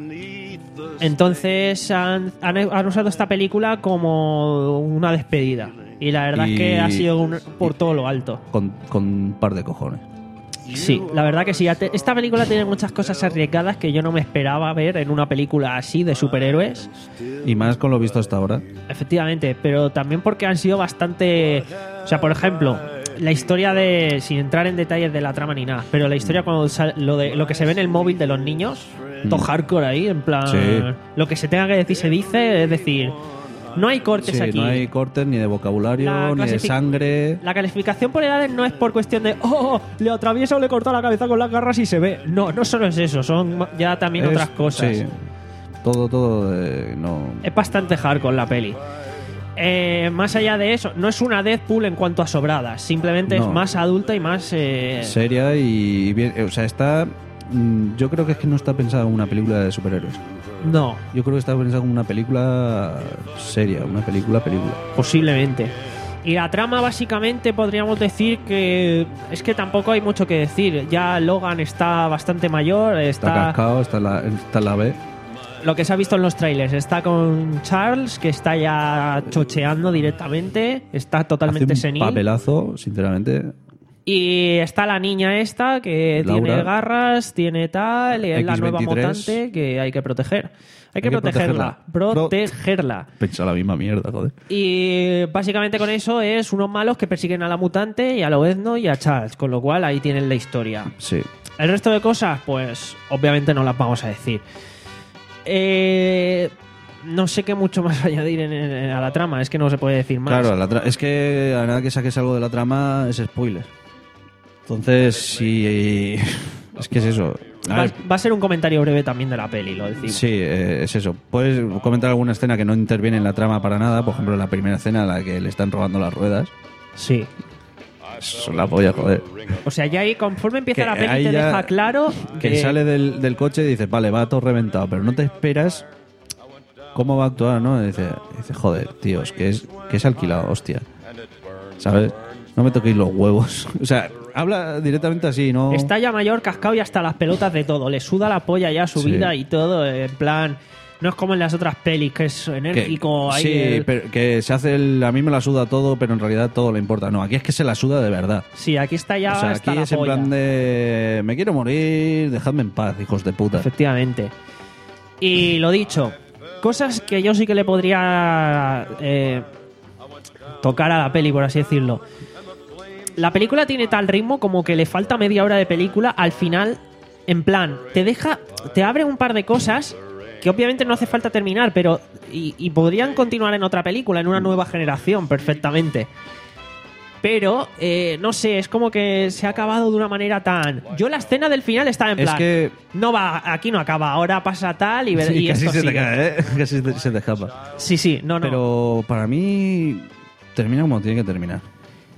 Entonces han, han, han usado esta película como una despedida. Y la verdad Y- es que ha sido un- por todo lo alto. Con, con un par de cojones. Sí, la verdad que sí. Ya te- Esta película tiene muchas cosas arriesgadas que yo no me esperaba ver en una película así de superhéroes. Y más con lo visto hasta ahora. Efectivamente, pero también porque han sido bastante... O sea, por ejemplo, la historia de... Sin entrar en detalles de la trama ni nada, pero la historia cuando sal- lo, de, lo que se ve en el móvil de los niños, todo hardcore ahí, en plan... Sí. Lo que se tenga que decir se dice, es decir... No hay cortes Sí, aquí. no hay cortes ni de vocabulario, La ni de clasific- sangre. La calificación por edades no es por cuestión de oh, le atraviesa o le corta la cabeza con las garras y se ve. No, no solo es eso, son ya también Es- otras cosas. Sí. Todo, todo. eh, no. Es bastante hardcore la peli. Eh, más allá de eso, no es una Deadpool en cuanto a sobradas, simplemente No. es más adulta y más... eh, Seria y bien. eh, O sea, está. mm, Yo creo que es que no está pensada como una película de superhéroes. no, Yo creo que está pensada como una película seria, una película, película. posiblemente. Y la trama básicamente podríamos decir que es que tampoco hay mucho que decir. Ya Logan está bastante mayor, Está, está... cascado, está en la, está en la B. Lo que se ha visto en los trailers, está con Charles, que está ya chocheando directamente, está totalmente Hace un senil. papelazo, sinceramente. Y está la niña esta, que Laura. tiene garras, tiene tal, y es la X nueva veintitrés. mutante que hay que proteger. Hay que, Hay que protegerla, protegerla. protegerla. Pensa la misma mierda, joder. Y básicamente con eso es unos malos que persiguen a la mutante y a Lobezno y a Charles, con lo cual ahí tienen la historia. Sí. El resto de cosas, pues obviamente no las vamos a decir. Eh, no sé qué mucho más añadir en- en- a la trama, es que no se puede decir más. Claro, la tra- es que a nada que saques algo de la trama es spoiler. Entonces, sí. Es que es eso. A Va, ver, va a ser un comentario breve también de la peli, lo decimos. sí, eh, es eso. Puedes comentar alguna escena que no interviene en la trama para nada. Por ejemplo, la primera escena en la que le están robando las ruedas. Sí. Eso es la polla, joder. O sea, ya ahí conforme empieza Que la peli ahí te ya- deja claro Que que sale del, del coche y dices, vale, va todo reventado, pero no te esperas cómo va a actuar, ¿no? Y dice, dice joder, tíos, que es, que es alquilado, hostia. ¿Sabes? No me toquéis los huevos. O sea, habla directamente así, ¿no? está ya mayor, cascado y hasta las pelotas de todo. Le suda la polla ya su Sí. vida y todo. En plan, no es como en las otras pelis que es Que- enérgico. ahí sí, el- pero que se hace el... A mí me la suda todo, pero en realidad todo le importa. No, aquí es que se la suda de verdad. Sí, aquí está ya O sea, hasta aquí la es en polla. plan de... Me quiero morir, dejadme en paz, hijos de puta. Efectivamente. Y lo dicho, cosas que yo sí que le podría eh, tocar a la peli, por así decirlo. La película tiene tal ritmo como que le falta media hora de película al final. En plan, te deja, te abre un par de cosas que obviamente no hace falta terminar, pero y, y podrían continuar en otra película, en una nueva generación, perfectamente. Pero, eh, no sé, es como que se ha acabado de una manera tan... Yo la escena del final estaba en Es plan... que... No va, aquí no acaba, ahora pasa tal y, ver- Sí, y casi esto se te sigue. cae, ¿eh? Casi te- se te escapa. Sí, sí, no, no. Pero para mí termina como tiene que terminar.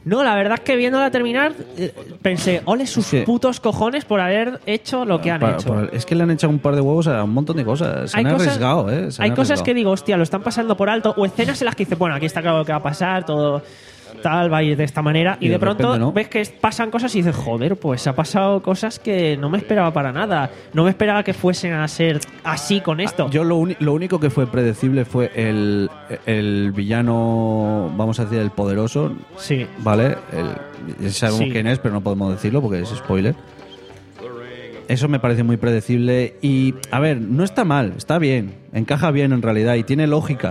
No, la verdad es que viéndola terminar, eh, pensé, ole sus Sí. putos cojones por haber hecho lo que han Para- hecho. para- es que le han echado un par de huevos a un montón de cosas. Se Hay han cosas- arriesgado, ¿eh? Se Hay han cosas arriesgado. que digo, hostia, lo están pasando por alto, o escenas en las que dices, bueno, aquí está claro lo que va a pasar, todo tal, va a ir de esta manera, y, Y de, de pronto repente no. ves que pasan cosas y dices, joder, pues ha pasado cosas que no me esperaba para nada. No me esperaba que fuesen a ser así con esto. Yo lo, uni- lo único que fue predecible fue el, el villano, vamos a decir, el poderoso, Sí. ¿vale? El, ya sabemos Sí. quién es, pero no podemos decirlo porque es spoiler. Eso me parece muy predecible y, a ver, no está mal, está bien, encaja bien en realidad y tiene lógica.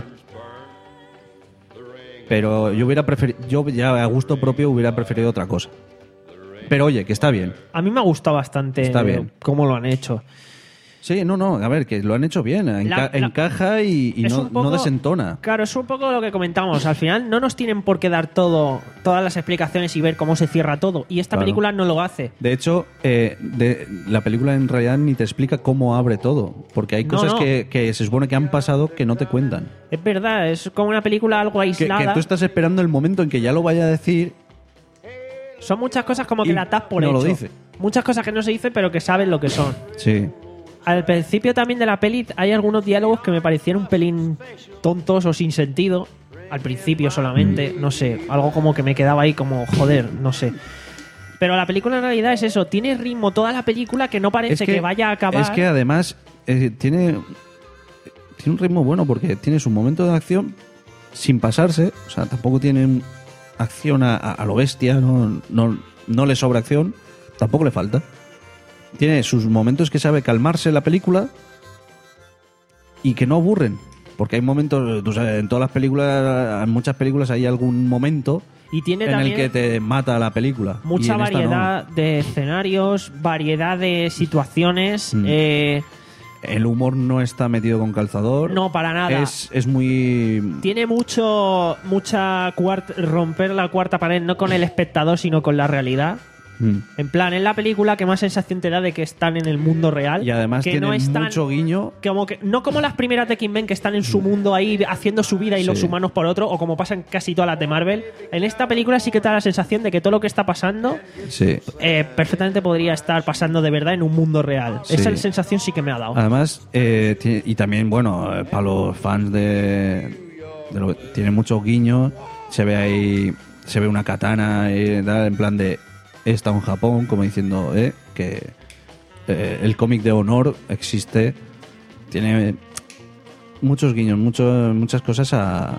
Pero yo hubiera preferido, yo ya a gusto propio hubiera preferido otra cosa. Pero oye, que está bien. A mí me ha gustado bastante Está bien. cómo lo han hecho. Sí, no, no, a ver, que lo han hecho bien, enca- La- la- encaja y, y Es no, un poco- no desentona. Claro, es un poco lo que comentamos. Al final no nos tienen por qué dar todo, todas las explicaciones y ver cómo se cierra todo. Y esta Claro. película no lo hace. De hecho, eh, de, la película en realidad ni te explica cómo abre todo, porque hay No, cosas no. Que, que se supone que han pasado que no te cuentan. Es verdad, es como una película algo Que, aislada. que tú estás esperando el momento en que ya lo vaya a decir. Son muchas cosas como que Y la das por no hecho. lo dice. Muchas cosas que no se dicen pero que sabes lo que son. Sí. Al principio también de la peli hay algunos diálogos que me parecieron un pelín tontos o sin sentido. Al principio solamente, Mm. no sé, algo como que me quedaba ahí como, joder, no sé. Pero la película en realidad es eso, tiene ritmo toda la película que no parece que, vaya a acabar. Es que además eh, tiene, tiene un ritmo bueno porque tiene su momento de acción sin pasarse. O sea, tampoco tiene acción a, a- a lo bestia, no, no, no le sobra acción, tampoco le falta. Tiene sus momentos que sabe calmarse la película y que no aburren. Porque hay momentos, tú sabes, en todas las películas, en muchas películas hay algún momento y tiene en también el que te mata la película. Y mucha en esta no. variedad de escenarios, variedad de situaciones. Mm. eh, El humor no está metido con calzador. no, para nada. Es, es muy... Tiene mucho, mucha cuart- romper la cuarta pared, no con el espectador, sino con la realidad. Mm. En plan, es la película que más sensación te da de que están en el mundo real. Y además que tiene no están, mucho guiño. como que, no como las primeras de Kickman que están en su mundo ahí haciendo su vida y Sí. los humanos por otro, o como pasa en casi todas las de Marvel. En esta película sí que te da la sensación de que todo lo que está pasando Sí. eh, perfectamente podría estar pasando de verdad en un mundo real. Sí. Esa sensación sí que me ha dado. Además, eh, tiene- y también, bueno, eh, para los fans de, de lo- tiene mucho guiño. Se ve ahí, se ve una katana eh, tal, en plan de he estado en Japón, como diciendo eh, que eh, el cómic de honor existe. Tiene muchos guiños, muchos, muchas cosas a,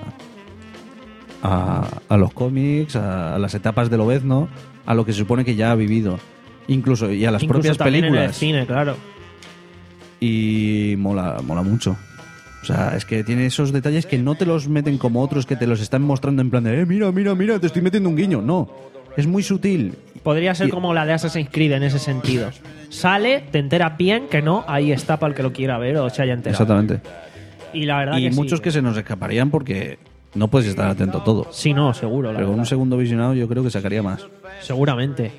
a, a los cómics, a, a las etapas del Lobezno, a lo que se supone que ya ha vivido. Incluso, y a las Incluso propias también películas. en el cine, claro. Y mola, mola mucho. O sea, es que tiene esos detalles que no te los meten como otros que te los están mostrando en plan de, eh, mira, mira, mira, te estoy metiendo un guiño. No, es muy sutil. Podría ser Y- como la de Assassin's Creed en ese sentido. Sale, te enteras bien, que no, ahí está para el que lo quiera ver o se haya enterado. Exactamente. Y la verdad Y que muchos sí. que se nos escaparían porque no puedes estar atento a todo. Sí, no, seguro. La Pero con un verdad. segundo visionado yo creo que sacaría más. Seguramente.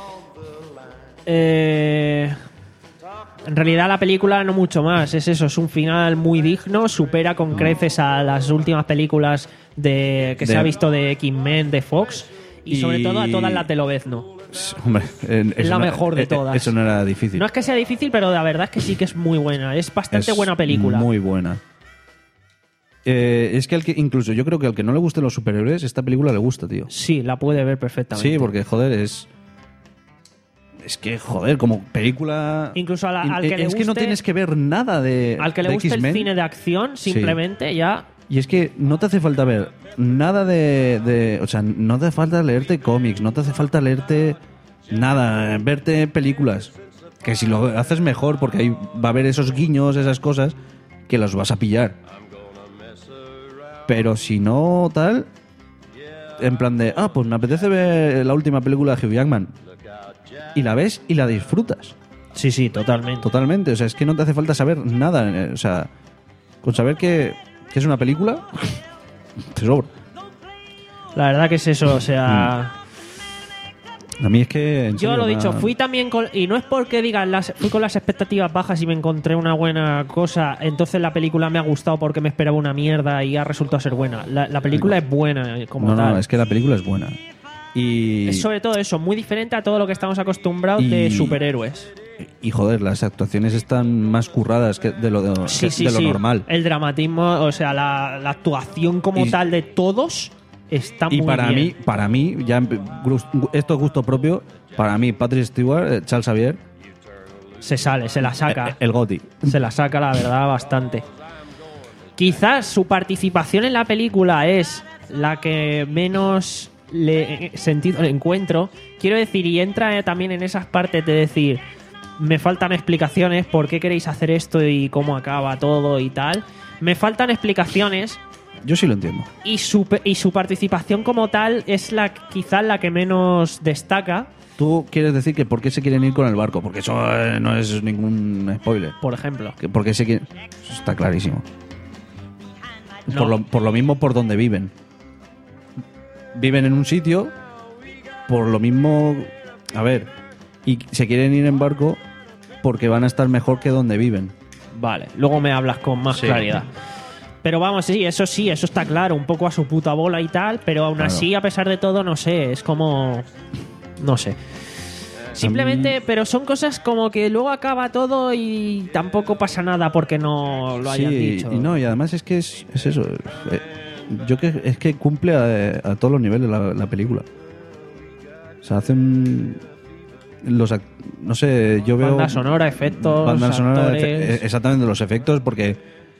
Eh, En realidad la película no mucho más, es eso, es un final muy digno, supera con creces a las últimas películas de que se De- ha visto de X-Men, de Fox y, Y- sobre todo a todas las de Lobezno. S- Hombre, eh, Es eso la no- mejor de eh, eh, todas. Eso no era difícil. No es que sea difícil, pero la verdad es que sí que es muy buena, es bastante Es buena película. Muy buena. Eh, es que, al que incluso yo creo que al que no le gusten los superhéroes, esta película le gusta, tío. Sí, la puede ver perfectamente. Sí, porque, joder, es... Es que, joder, como película... Incluso a la- al Eh, que le es que no guste- tienes que ver nada de Al que le de guste el X-Men. cine de acción, simplemente ya... Y es que no te hace falta ver nada de, de... O sea, no te hace falta leerte cómics, no te hace falta leerte nada, verte películas. Que si lo haces mejor, porque ahí va a haber esos guiños, esas cosas, que los vas a pillar. Pero si no, tal... En plan de, ah, pues me apetece ver la última película de Hugh Jackman. Y la ves y la disfrutas. Sí, sí, totalmente. Totalmente. O sea, es que no te hace falta saber nada. eh, O sea, con saber que, que es una película, te sobra. La verdad que es eso, o sea... A mí es que. en Yo serio, lo he me dicho, ha- fui también con... Y no es porque digan, las, fui con las expectativas bajas y me encontré una buena cosa, entonces la película me ha gustado porque me esperaba una mierda y ha resultado ser buena. La, la película es buena eh, como No, tal. no, es que la película es buena. Y, Es sobre todo eso, muy diferente a todo lo que estamos acostumbrados Y- de superhéroes. y joder, las actuaciones están más curradas que de lo, de, Sí, que sí, de lo sí. normal. El dramatismo, o sea, la, la actuación como Y- tal de todos está Y muy para bien. mí, para mí, ya empe- gus- esto es gusto propio, para mí, Patrick Stewart, eh, Charles Xavier, Se sale, se la saca. eh, el Goti. Se la saca, la verdad, bastante. Quizás su participación en la película es la que menos le, sentido le encuentro. Quiero decir, y entra eh, también en esas partes de decir, me faltan explicaciones, por qué queréis hacer esto y cómo acaba todo y tal. Me faltan explicaciones Yo sí lo entiendo. y su, pe- y su participación como tal es la quizás la que menos destaca, Tú quieres decir que por qué se quieren ir con el barco, porque eso eh, no es ningún spoiler. por ejemplo. Que ¿Por qué se quieren? Eso está clarísimo. No. Por, lo, por lo mismo por donde viven. Viven en un sitio, por lo mismo, a ver, y se quieren ir en barco porque van a estar mejor que donde viven. Vale, luego me hablas con más Sí. claridad. Pero vamos, sí, eso sí, eso está claro, un poco a su puta bola y tal, pero aún Claro. así, a pesar de todo, no sé, es como... No sé. Simplemente, pero son cosas como que luego acaba todo y tampoco pasa nada porque no lo hayan Sí, dicho. y no, y además es que es, es eso. eh, yo que es que cumple a, a todos los niveles la, la película. O sea, hacen los ac- no sé, yo veo Banda sonora, efectos, banda sonora, actores. efe- eh, exactamente los efectos, porque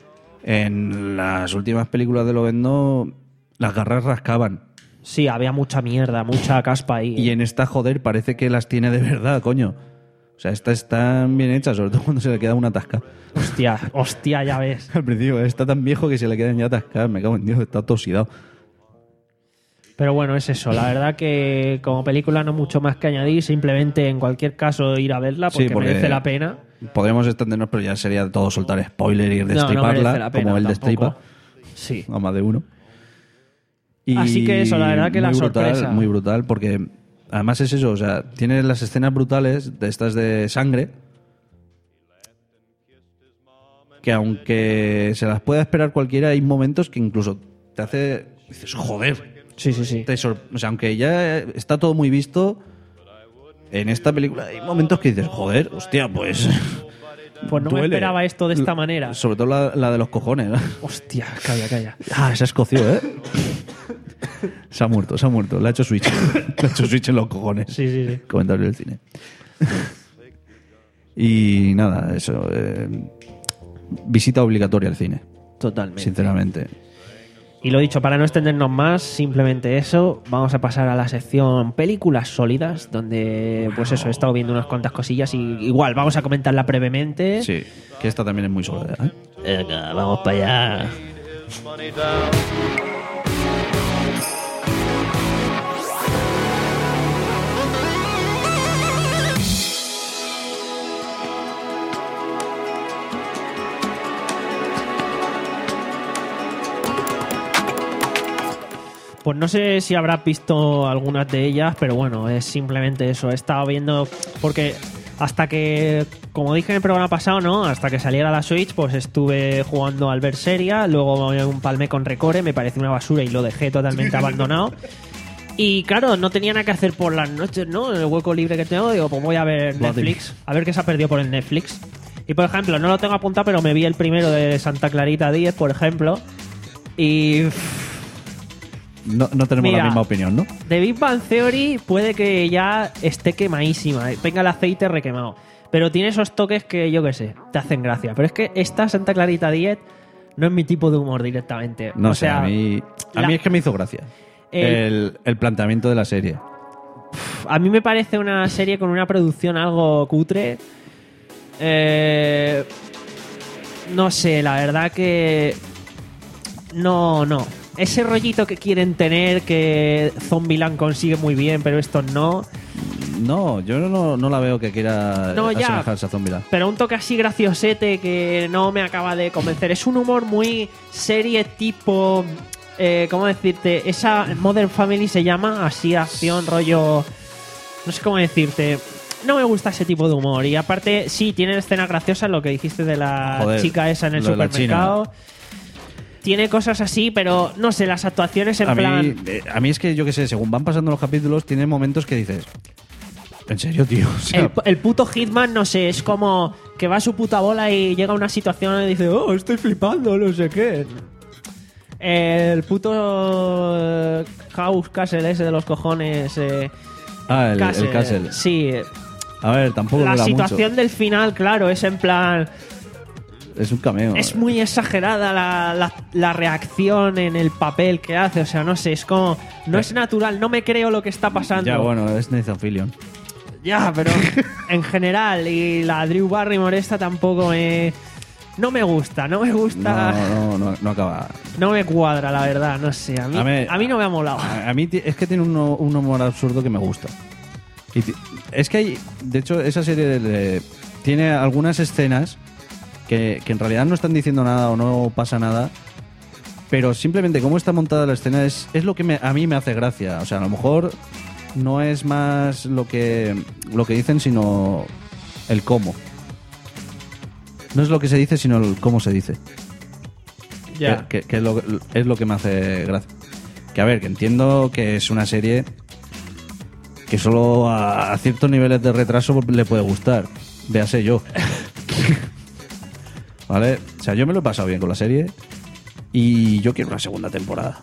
en las últimas películas de Lobezno las garras rascaban. Sí, había mucha mierda, mucha caspa ahí. Y en esta, joder, parece que las tiene de verdad, coño. O sea, esta están bien hechas, sobre todo cuando se le queda una tasca. Hostia, hostia, ya ves. Al principio, está tan viejo que se le quedan ya tascadas. Me cago en Dios, está todo oxidado. Pero bueno, es eso. La verdad que como película no mucho más que añadir. Simplemente en cualquier caso ir a verla porque, Sí, porque merece la pena. Podríamos extendernos, pero ya sería todo soltar spoiler y No, no destriparla, merece la pena como él tampoco. destripa Sí. a más de uno. Y Así que eso, la verdad que muy la brutal, sorpresa. Muy brutal, porque además es eso, o sea, tiene las escenas brutales de estas de sangre, que aunque se las pueda esperar cualquiera, hay momentos que incluso te hace... Dices, joder. Sí, sí, sí. Te sor- o sea, aunque ya está todo muy visto, en esta película hay momentos que dices, joder, hostia, pues... Pues no me duele. esperaba esto de esta manera. Sobre todo la, la de los cojones. ¿no? Hostia, calla, calla. Ah, se ha escoció, ¿eh? Se ha muerto, se ha muerto. Le ha hecho switch. Le ha hecho switch en los cojones. Sí, sí, sí. Comentario del cine. Y nada, eso. eh, visita obligatoria al cine, Totalmente. sinceramente. Y lo dicho, para no extendernos más, simplemente eso, vamos a pasar a la sección películas sólidas, donde, pues eso, he estado viendo unas cuantas cosillas y igual vamos a comentarla brevemente. Sí, que esta también es muy sólida, ¿eh? Venga, vamos para allá. Pues no sé si habrás visto algunas de ellas, pero bueno, es simplemente eso. He estado viendo, porque hasta que, como dije en el programa pasado, ¿no? Hasta que saliera la Switch, pues estuve jugando al Berseria, luego me palmé con Recore, me pareció una basura y lo dejé totalmente abandonado. Y claro, no tenía nada que hacer por las noches, ¿no? En el hueco libre que tengo, digo, pues voy a ver Netflix, a ver qué se ha perdido por el Netflix. Y por ejemplo, no lo tengo apuntado, pero me vi el primero de Santa Clarita diez, por ejemplo. Y No, no tenemos Mira. la misma opinión, ¿no? The Big Bang Theory puede que ya esté quemadísima, eh, venga el aceite requemado. Pero tiene esos toques que, yo qué sé, te hacen gracia. Pero es que esta Santa Clarita diez no es mi tipo de humor directamente. No o sé, sea, a mí, a la- mí es que me hizo gracia. El- El, el planteamiento de la serie. a mí me parece una serie con una producción algo cutre. Eh, no sé, la verdad que... No, no. Ese rollito que quieren tener, que Zombieland consigue muy bien, pero estos no. No, yo no, no la veo que quiera No, ya. asemejarse a Zombieland. Pero un toque así graciosete que no me acaba de convencer. Es un humor muy serie tipo... Eh, ¿Cómo decirte? Esa Modern Family se llama así, acción, rollo... No sé cómo decirte. No me gusta ese tipo de humor. Y aparte, sí, tienen escenas graciosas, lo que dijiste de la Joder, chica esa en el lo de la supermercado. tiene cosas así, pero no sé, las actuaciones en a plan... Mí, eh, a mí es que, yo qué sé, según van pasando los capítulos, tiene momentos que dices... ¿En serio, tío? O sea, El, el puto Hitman, no sé, es como que va a su puta bola y llega a una situación y dice, oh, estoy flipando, no sé qué. El puto eh, House Castle ese de los cojones. Eh, ah, el Castle. El Castle. Sí. A ver, tampoco La me da situación mucho. del final, claro, es en plan... Es un cameo. Es muy exagerada la, la, la reacción en el papel que hace, o sea, no sé, es como... No es natural, no me creo lo que está pasando. Ya, bueno, es Nathan Fillion. Ya, pero en general, y la Drew Barrymore esta tampoco me... No me gusta, no me gusta... No, no, no, no acaba... No me cuadra, la verdad, no sé. A mí, A mí- a mí no me ha molado. A, a mí ti- es que tiene un, un humor absurdo que me gusta. Y ti- es que hay... De hecho, esa serie de- de- tiene algunas escenas que, que en realidad no están diciendo nada o no pasa nada, pero simplemente cómo está montada la escena es, es lo que me- a mí me hace gracia. O sea, a lo mejor no es más lo que, lo que dicen, sino el cómo. No es lo que se dice, sino el cómo se dice. Ya. Que, que- que es, lo, es lo que me hace gracia. Que a ver, que entiendo que es una serie que solo a, a ciertos niveles de retraso le puede gustar. Véase yo. ¿Vale? O sea, yo me lo he pasado bien con la serie y yo quiero una segunda temporada.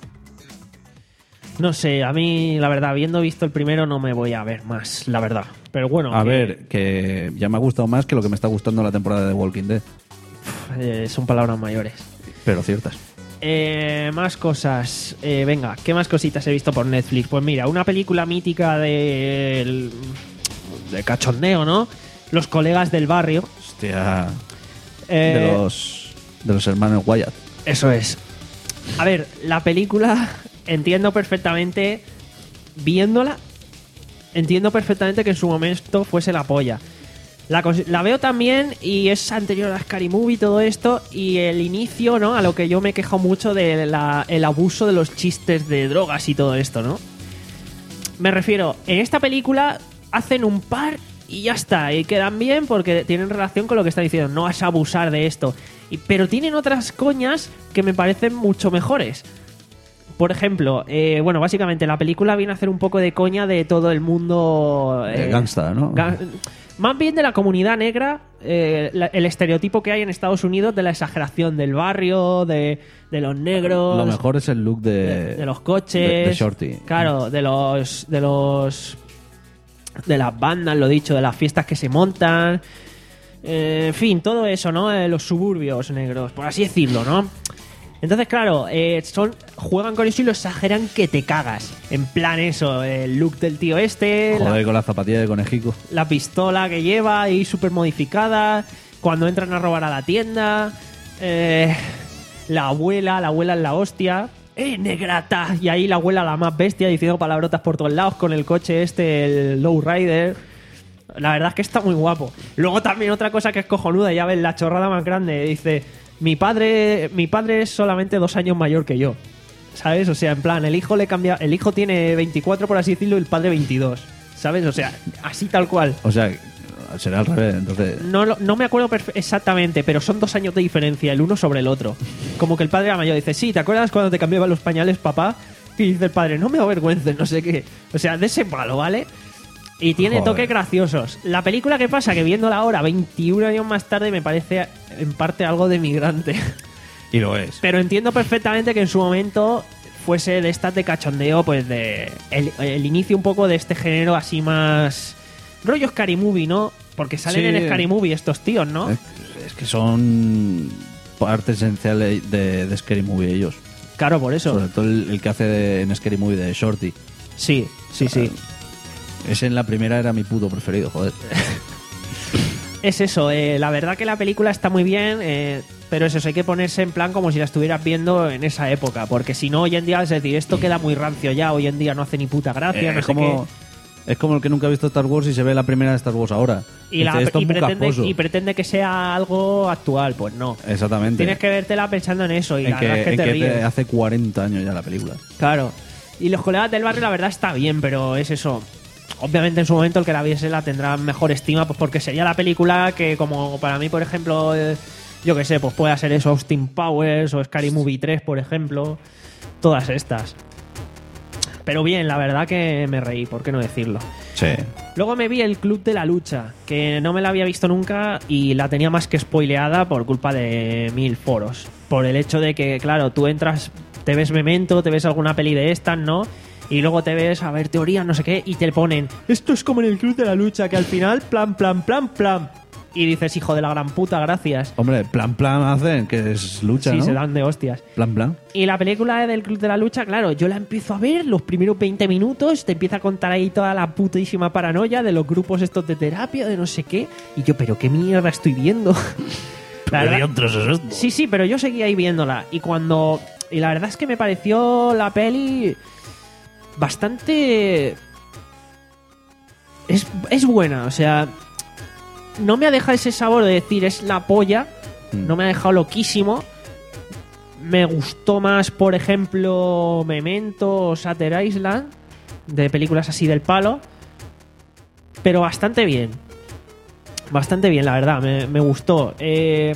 No sé, a mí, la verdad, habiendo visto el primero, no me voy a ver más, la verdad. Pero bueno, A que, ver, que ya me ha gustado más que lo que me está gustando la temporada de Walking Dead. eh, son palabras mayores. Pero ciertas. Eh, más cosas. Eh, venga, ¿qué más cositas he visto por Netflix? Pues mira, una película mítica de, de cachondeo, ¿no? Los colegas del barrio. Hostia. Eh, De los, de los hermanos Wyatt. Eso es. A ver, la película entiendo perfectamente, viéndola, entiendo perfectamente que en su momento fuese la polla. La, cos- la veo también y es anterior a Scary Movie y todo esto, y el inicio, ¿no? A lo que yo me quejo mucho de la, el abuso de los chistes de drogas y todo esto, ¿no? Me refiero, en esta película hacen un par y ya está, y quedan bien porque tienen relación con lo que está diciendo, no vas a abusar de esto. Y, pero tienen otras coñas que me parecen mucho mejores. Por ejemplo, eh, bueno, básicamente la película viene a hacer un poco de coña de todo el mundo... Eh, gangsta, ¿no? ga- más bien de la comunidad negra, eh, la- el estereotipo que hay en Estados Unidos de la exageración del barrio, de, de los negros... Lo mejor es el look de, de, de los coches, de, de Shorty. claro, de los de los de las bandas, lo dicho, de las fiestas que se montan, eh, en fin, todo eso, ¿no? De los suburbios negros, por así decirlo, ¿no? Entonces, claro, eh, son juegan con eso y lo exageran que te cagas. En plan eso, el look del tío este, la- Joder, con la zapatilla de conejico. la pistola que lleva ahí súper modificada, cuando entran a robar a la tienda, eh, la abuela, la abuela es la hostia, ¡eh, negrata! Y ahí la abuela, la más bestia, diciendo palabrotas por todos lados con el coche este, el lowrider. La verdad es que está muy guapo. Luego también otra cosa que es cojonuda, ya ves, la chorrada más grande, dice, mi padre, mi padre es solamente dos años mayor que yo. ¿Sabes? O sea, en plan, el hijo le cambia, el hijo tiene veinticuatro, por así decirlo, y el padre veintidós. ¿Sabes? O sea, así tal cual. O sea, será al revés, entonces... No, lo- no me acuerdo perfe- exactamente, pero son dos años de diferencia, el uno sobre el otro. Como que el padre era mayor, dice, sí, ¿te acuerdas cuando te cambiaban los pañales, papá? Y dice el padre, no me avergüences, no sé qué. O sea, de ese palo, ¿vale? Y tiene Joder. toques graciosos. La película, ¿qué pasa? Que viéndola ahora, veintiún años más tarde, me parece en parte algo de migrante. Y lo es. Pero entiendo perfectamente que en su momento fuese de estas de cachondeo, pues de el, el inicio un poco de este género así más rollo Scary Movie, ¿no? Porque salen Sí. en Scary Movie estos tíos, ¿no? Es, es que son parte esencial de, de, de Scary Movie ellos. Claro, por eso. Sobre todo el, el que hace de- en Scary Movie de Shorty. Sí, sí, sí. Ese en la primera era mi puto preferido, joder. Es eso, eh, la verdad que la película está muy bien, eh, pero es eso, hay que ponerse en plan como si la estuvieras viendo en esa época, porque si no, hoy en día, es decir, esto queda muy rancio ya, hoy en día no hace ni puta gracia, Eh, no es, sé como, es como el que nunca ha visto Star Wars y se ve la primera de Star Wars ahora. qué. Y, la- Dice, esto y es muy pretende, casposo. y pretende que sea algo actual, pues no. Exactamente. Tienes que vértela pensando en eso y en la que, verdad es que en te que ríes. te- hace cuarenta años ya la película. Claro. Y Los colegas del barrio, la verdad, está bien, pero es eso. Obviamente en su momento el que la viese la tendrá mejor estima, pues porque sería la película que, como para mí, por ejemplo, eh, yo qué sé, pues puede ser eso, Austin Powers o Scary Movie tres, por ejemplo. Todas estas. Pero bien, la verdad que me reí, ¿por qué no decirlo? Sí. Luego me vi el Club de la Lucha, que no me la había visto nunca y la tenía más que spoileada por culpa de mil foros. Por el hecho de que, claro, tú entras, te ves Memento, te ves alguna peli de estas, ¿no? Y luego te ves a ver teorías, no sé qué, y te ponen, esto es como en el Club de la Lucha, que al final, plan, plan, plan, plan. Y dices, hijo de la gran puta, gracias. Hombre, plan, plan hacen, que es lucha, Sí, ¿no? se dan de hostias. Plan, plan. Y la película del Club de la Lucha, claro, yo la empiezo a ver los primeros veinte minutos, te empieza a contar ahí toda la putísima paranoia de los grupos estos de terapia, de no sé qué. Y yo, pero qué mierda estoy viendo. La verdad- diantres es esto? Sí, sí, pero yo seguía ahí viéndola. Y cuando. Y la verdad es que me pareció la peli bastante. Es, es buena, o sea. No me ha dejado ese sabor de decir es la polla. Mm. No me ha dejado loquísimo. Me gustó más, por ejemplo, Memento o Shutter Island, de películas así del palo. Pero bastante bien. Bastante bien, la verdad. Me, me gustó. Eh,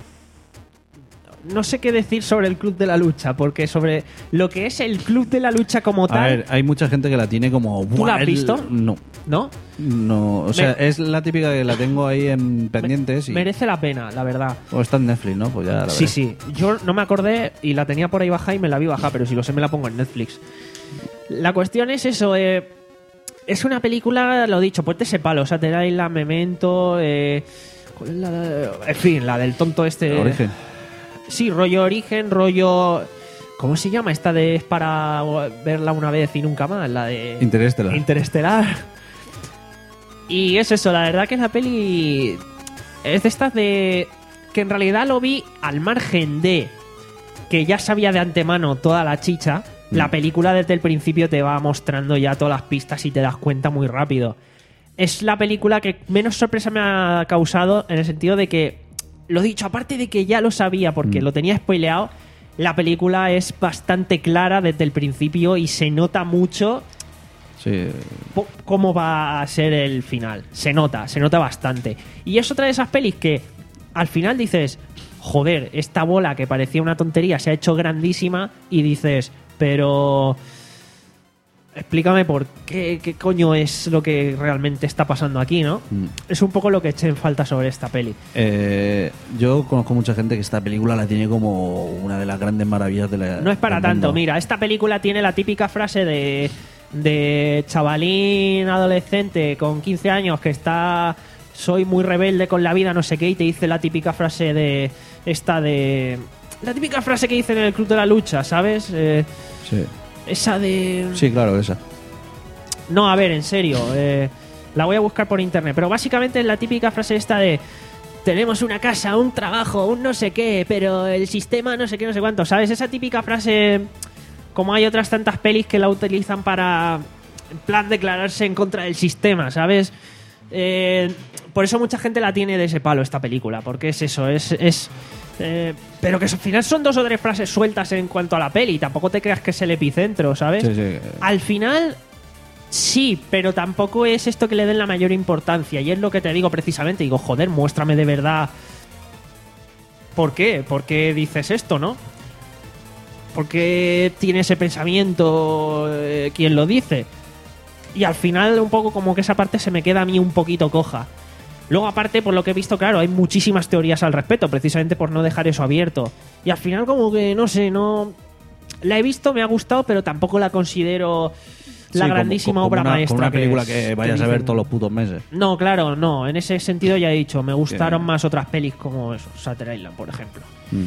no sé qué decir sobre el Club de la Lucha, porque sobre lo que es el Club de la Lucha como A tal... ver, hay mucha gente que la tiene como... ¿Tú la "Buah, has el-". visto? No. ¿No? No, o sea, Me- es la típica que la tengo ahí en pendientes y... Merece la pena, la verdad. O está en Netflix, ¿no? Pues ya la Sí, veré. sí. Yo no me acordé y la tenía por ahí baja y me la vi baja, pero si lo sé me la pongo en Netflix. La cuestión es eso, eh, es una película, lo dicho, pues de ese palo, Shutter Island, Memento, eh, ¿cuál es la de- en fin, la del tonto este. Origen. Sí, rollo Origen, rollo... ¿Cómo se llama? Esta de es para verla una vez y nunca más, la de... Interestelar. Interestelar. Y es eso, la verdad que la peli es de estas de... que en realidad lo vi al margen de que ya sabía de antemano toda la chicha. Mm. La película desde el principio te va mostrando ya todas las pistas y te das cuenta muy rápido. Es la película que menos sorpresa me ha causado en el sentido de que, lo dicho, aparte de que ya lo sabía porque Mm. lo tenía spoileado, la película es bastante clara desde el principio y se nota mucho Sí. po- cómo va a ser el final. Se nota, se nota bastante. Y es otra de esas pelis que al final dices, joder, esta bola que parecía una tontería se ha hecho grandísima y dices, pero... explícame por qué, qué coño es lo que realmente está pasando aquí, ¿no? Mm. Es un poco lo que eché en falta sobre esta peli. Eh, yo conozco mucha gente que esta película la tiene como una de las grandes maravillas de la No es para del tanto, mundo. mira, esta película tiene la típica frase de, de chavalín adolescente con quince años que está, soy muy rebelde con la vida, no sé qué, y te dice la típica frase de esta de... La típica frase que dicen en el Club de la Lucha, ¿sabes? Eh, Sí. esa de... Sí, claro, esa. No, a ver, en serio, eh, la voy a buscar por internet, pero básicamente es la típica frase esta de tenemos una casa, un trabajo, un no sé qué, pero el sistema no sé qué, no sé cuánto, ¿sabes? Esa típica frase, como hay otras tantas pelis que la utilizan para, en plan, declararse en contra del sistema, ¿sabes? Eh, por eso mucha gente la tiene de ese palo esta película, porque es eso, es... es eh, pero que al final son dos o tres frases sueltas en cuanto a la peli, tampoco te creas que es el epicentro, ¿sabes? Sí, sí. Al final, sí, pero tampoco es esto que le den la mayor importancia. Y es lo que te digo precisamente. Digo, joder, muéstrame de verdad. ¿Por qué? ¿Por qué dices esto, no? ¿Por qué tiene ese pensamiento eh, quien lo dice? Y al final, un poco como que esa parte se me queda a mí un poquito coja. Luego, aparte, por lo que he visto, claro, hay muchísimas teorías al respecto, precisamente por no dejar eso abierto. Y al final, como que, no sé, no... La he visto, me ha gustado, pero tampoco la considero Sí, la como- grandísima como obra una, maestra. como una película es, que vayas a ver dicen. todos los putos meses. No, claro, no. En ese sentido ya he dicho, me gustaron Que- más otras pelis como eso, Shutter Island, por ejemplo. Mm.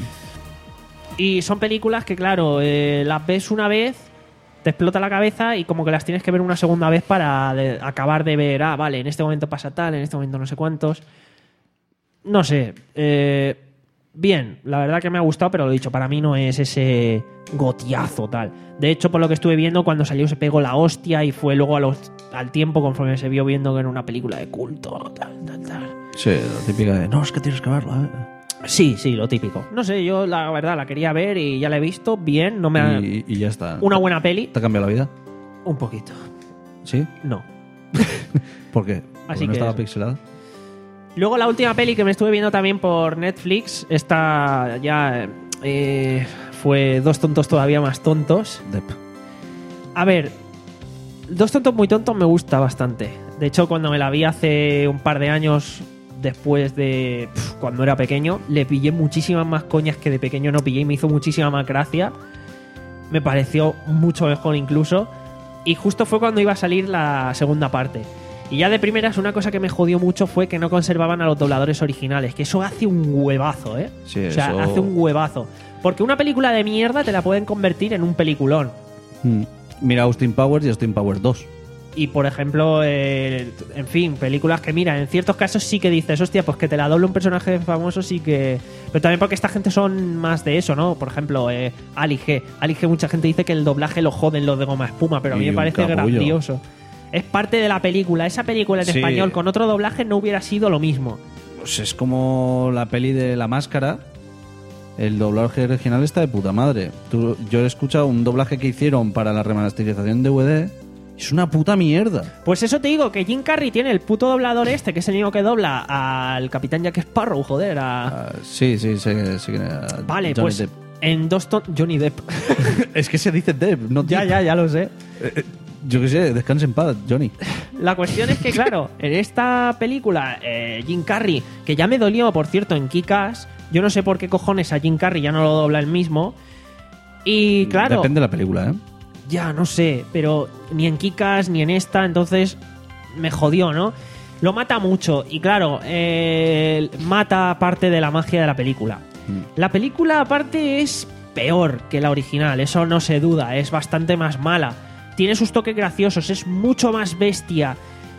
Y son películas que, claro, eh, las ves una vez, te explota la cabeza y como que las tienes que ver una segunda vez para de- acabar de ver, ah, vale, en este momento pasa tal, en este momento no sé cuántos. No sé. Eh, bien, la verdad que me ha gustado, pero lo dicho, para mí no es ese gotiazo tal. De hecho, por lo que estuve viendo, cuando salió se pegó la hostia y fue luego a los, al tiempo, conforme se vio viendo que era una película de culto, tal, tal, tal. Sí, la típica de, no, es que tienes que verla. ¿eh?". Sí, sí, lo típico. No sé, yo la verdad la quería ver y ya la he visto. Bien, no me ha... Y, y ya está. Una buena peli. ¿Te ha cambiado la vida? Un poquito. ¿Sí? No. ¿Por qué? ¿Porque Así no que estaba eso. pixelada? Luego la última peli que me estuve viendo también por Netflix, esta ya eh, fue Dos tontos todavía más tontos. Dep. A ver, Dos tontos muy tontos me gusta bastante. De hecho, cuando me la vi hace un par de años, después de pf, cuando era pequeño, le pillé muchísimas más coñas que de pequeño no pillé y me hizo muchísima más gracia. Me pareció mucho mejor incluso. Y justo fue cuando iba a salir la segunda parte. Y ya de primeras, una cosa que me jodió mucho fue que no conservaban a los dobladores originales. Que eso hace un huevazo, ¿eh? Sí, o sea, eso- hace un huevazo. Porque una película de mierda te la pueden convertir en un peliculón. Mm. Mira Austin Powers y Austin Powers dos. Y por ejemplo, eh, en fin, películas que, mira, en ciertos casos sí que dices, hostia, pues que te la doble un personaje famoso, sí que. Pero también porque esta gente son más de eso, ¿no? Por ejemplo, eh, Ali G. Ali G, mucha gente dice que el doblaje lo joden los de Goma Espuma, pero a mí Y me un parece capullo. grandioso. Es parte de la película. Esa película en Sí. español con otro doblaje no hubiera sido lo mismo. Pues es como la peli de La Máscara. El doblaje original está de puta madre. Tú- yo he escuchado un doblaje que hicieron para la remasterización de D V D. Es una puta mierda. Pues eso te digo, que Jim Carrey tiene el puto doblador este, que es el mismo que dobla al Capitán Jack Sparrow, joder, a... Ah, sí, sí, sí. sí, Vale, Johnny pues Depp. en dos ton... Johnny Depp. Es que se dice Depp, no ya, Depp. ya, ya lo sé. Yo qué sé, descanse en paz, Johnny. La cuestión es que, claro, en esta película, eh, Jim Carrey, que ya me dolió, por cierto, en Kick-Ass, yo no sé por qué cojones a Jim Carrey ya no lo dobla el mismo. Y claro, Depende de la película, ¿eh? ya no sé, pero ni en Kick-Ass ni en esta, entonces me jodió, ¿no? Lo mata mucho y claro, eh, mata parte de la magia de la película. La película aparte es peor que la original, eso no se duda, es bastante más mala. Tiene sus toques graciosos, es mucho más bestia.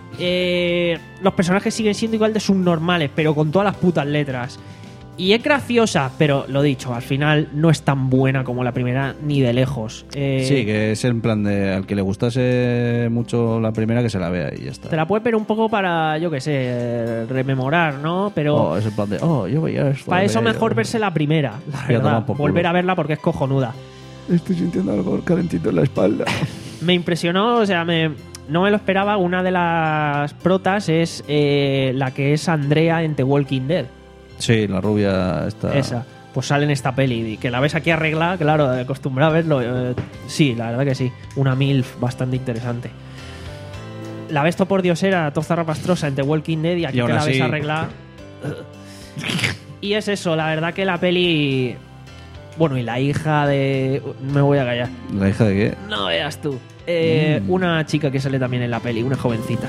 Eh, los personajes siguen siendo igual de subnormales, pero con todas las putas letras. Y es graciosa, pero lo dicho, al final no es tan buena como la primera, ni de lejos. Eh, Sí, que es en plan de al que le gustase mucho la primera que se la vea y ya está. Te la puedes ver un poco para, yo qué sé, eh, rememorar, ¿no? Pero Oh, es en plan de, oh, yo veía esto. para eso a ver, mejor oh. verse la primera, la Ya verdad. toma por culo. Volver a verla porque es cojonuda. Estoy sintiendo algo calentito en la espalda. Me impresionó, o sea, me, no me lo esperaba. Una de las protas es eh, la que es Andrea en The Walking Dead. Sí, la rubia está... Esa. Pues sale en esta peli. Y que la ves aquí arreglada, claro, acostumbrada a verlo. eh, sí, la verdad que sí. Una MILF bastante interesante. La ves todo por diosera, todo zarrapastrosa en The Walking Dead y aquí Y aún te la así- ves arreglada. Y es eso, la verdad que la peli... Bueno, y la hija de... Me voy a callar. ¿La hija de qué? No veas tú. Eh, Mm. Una chica que sale también en la peli, una jovencita.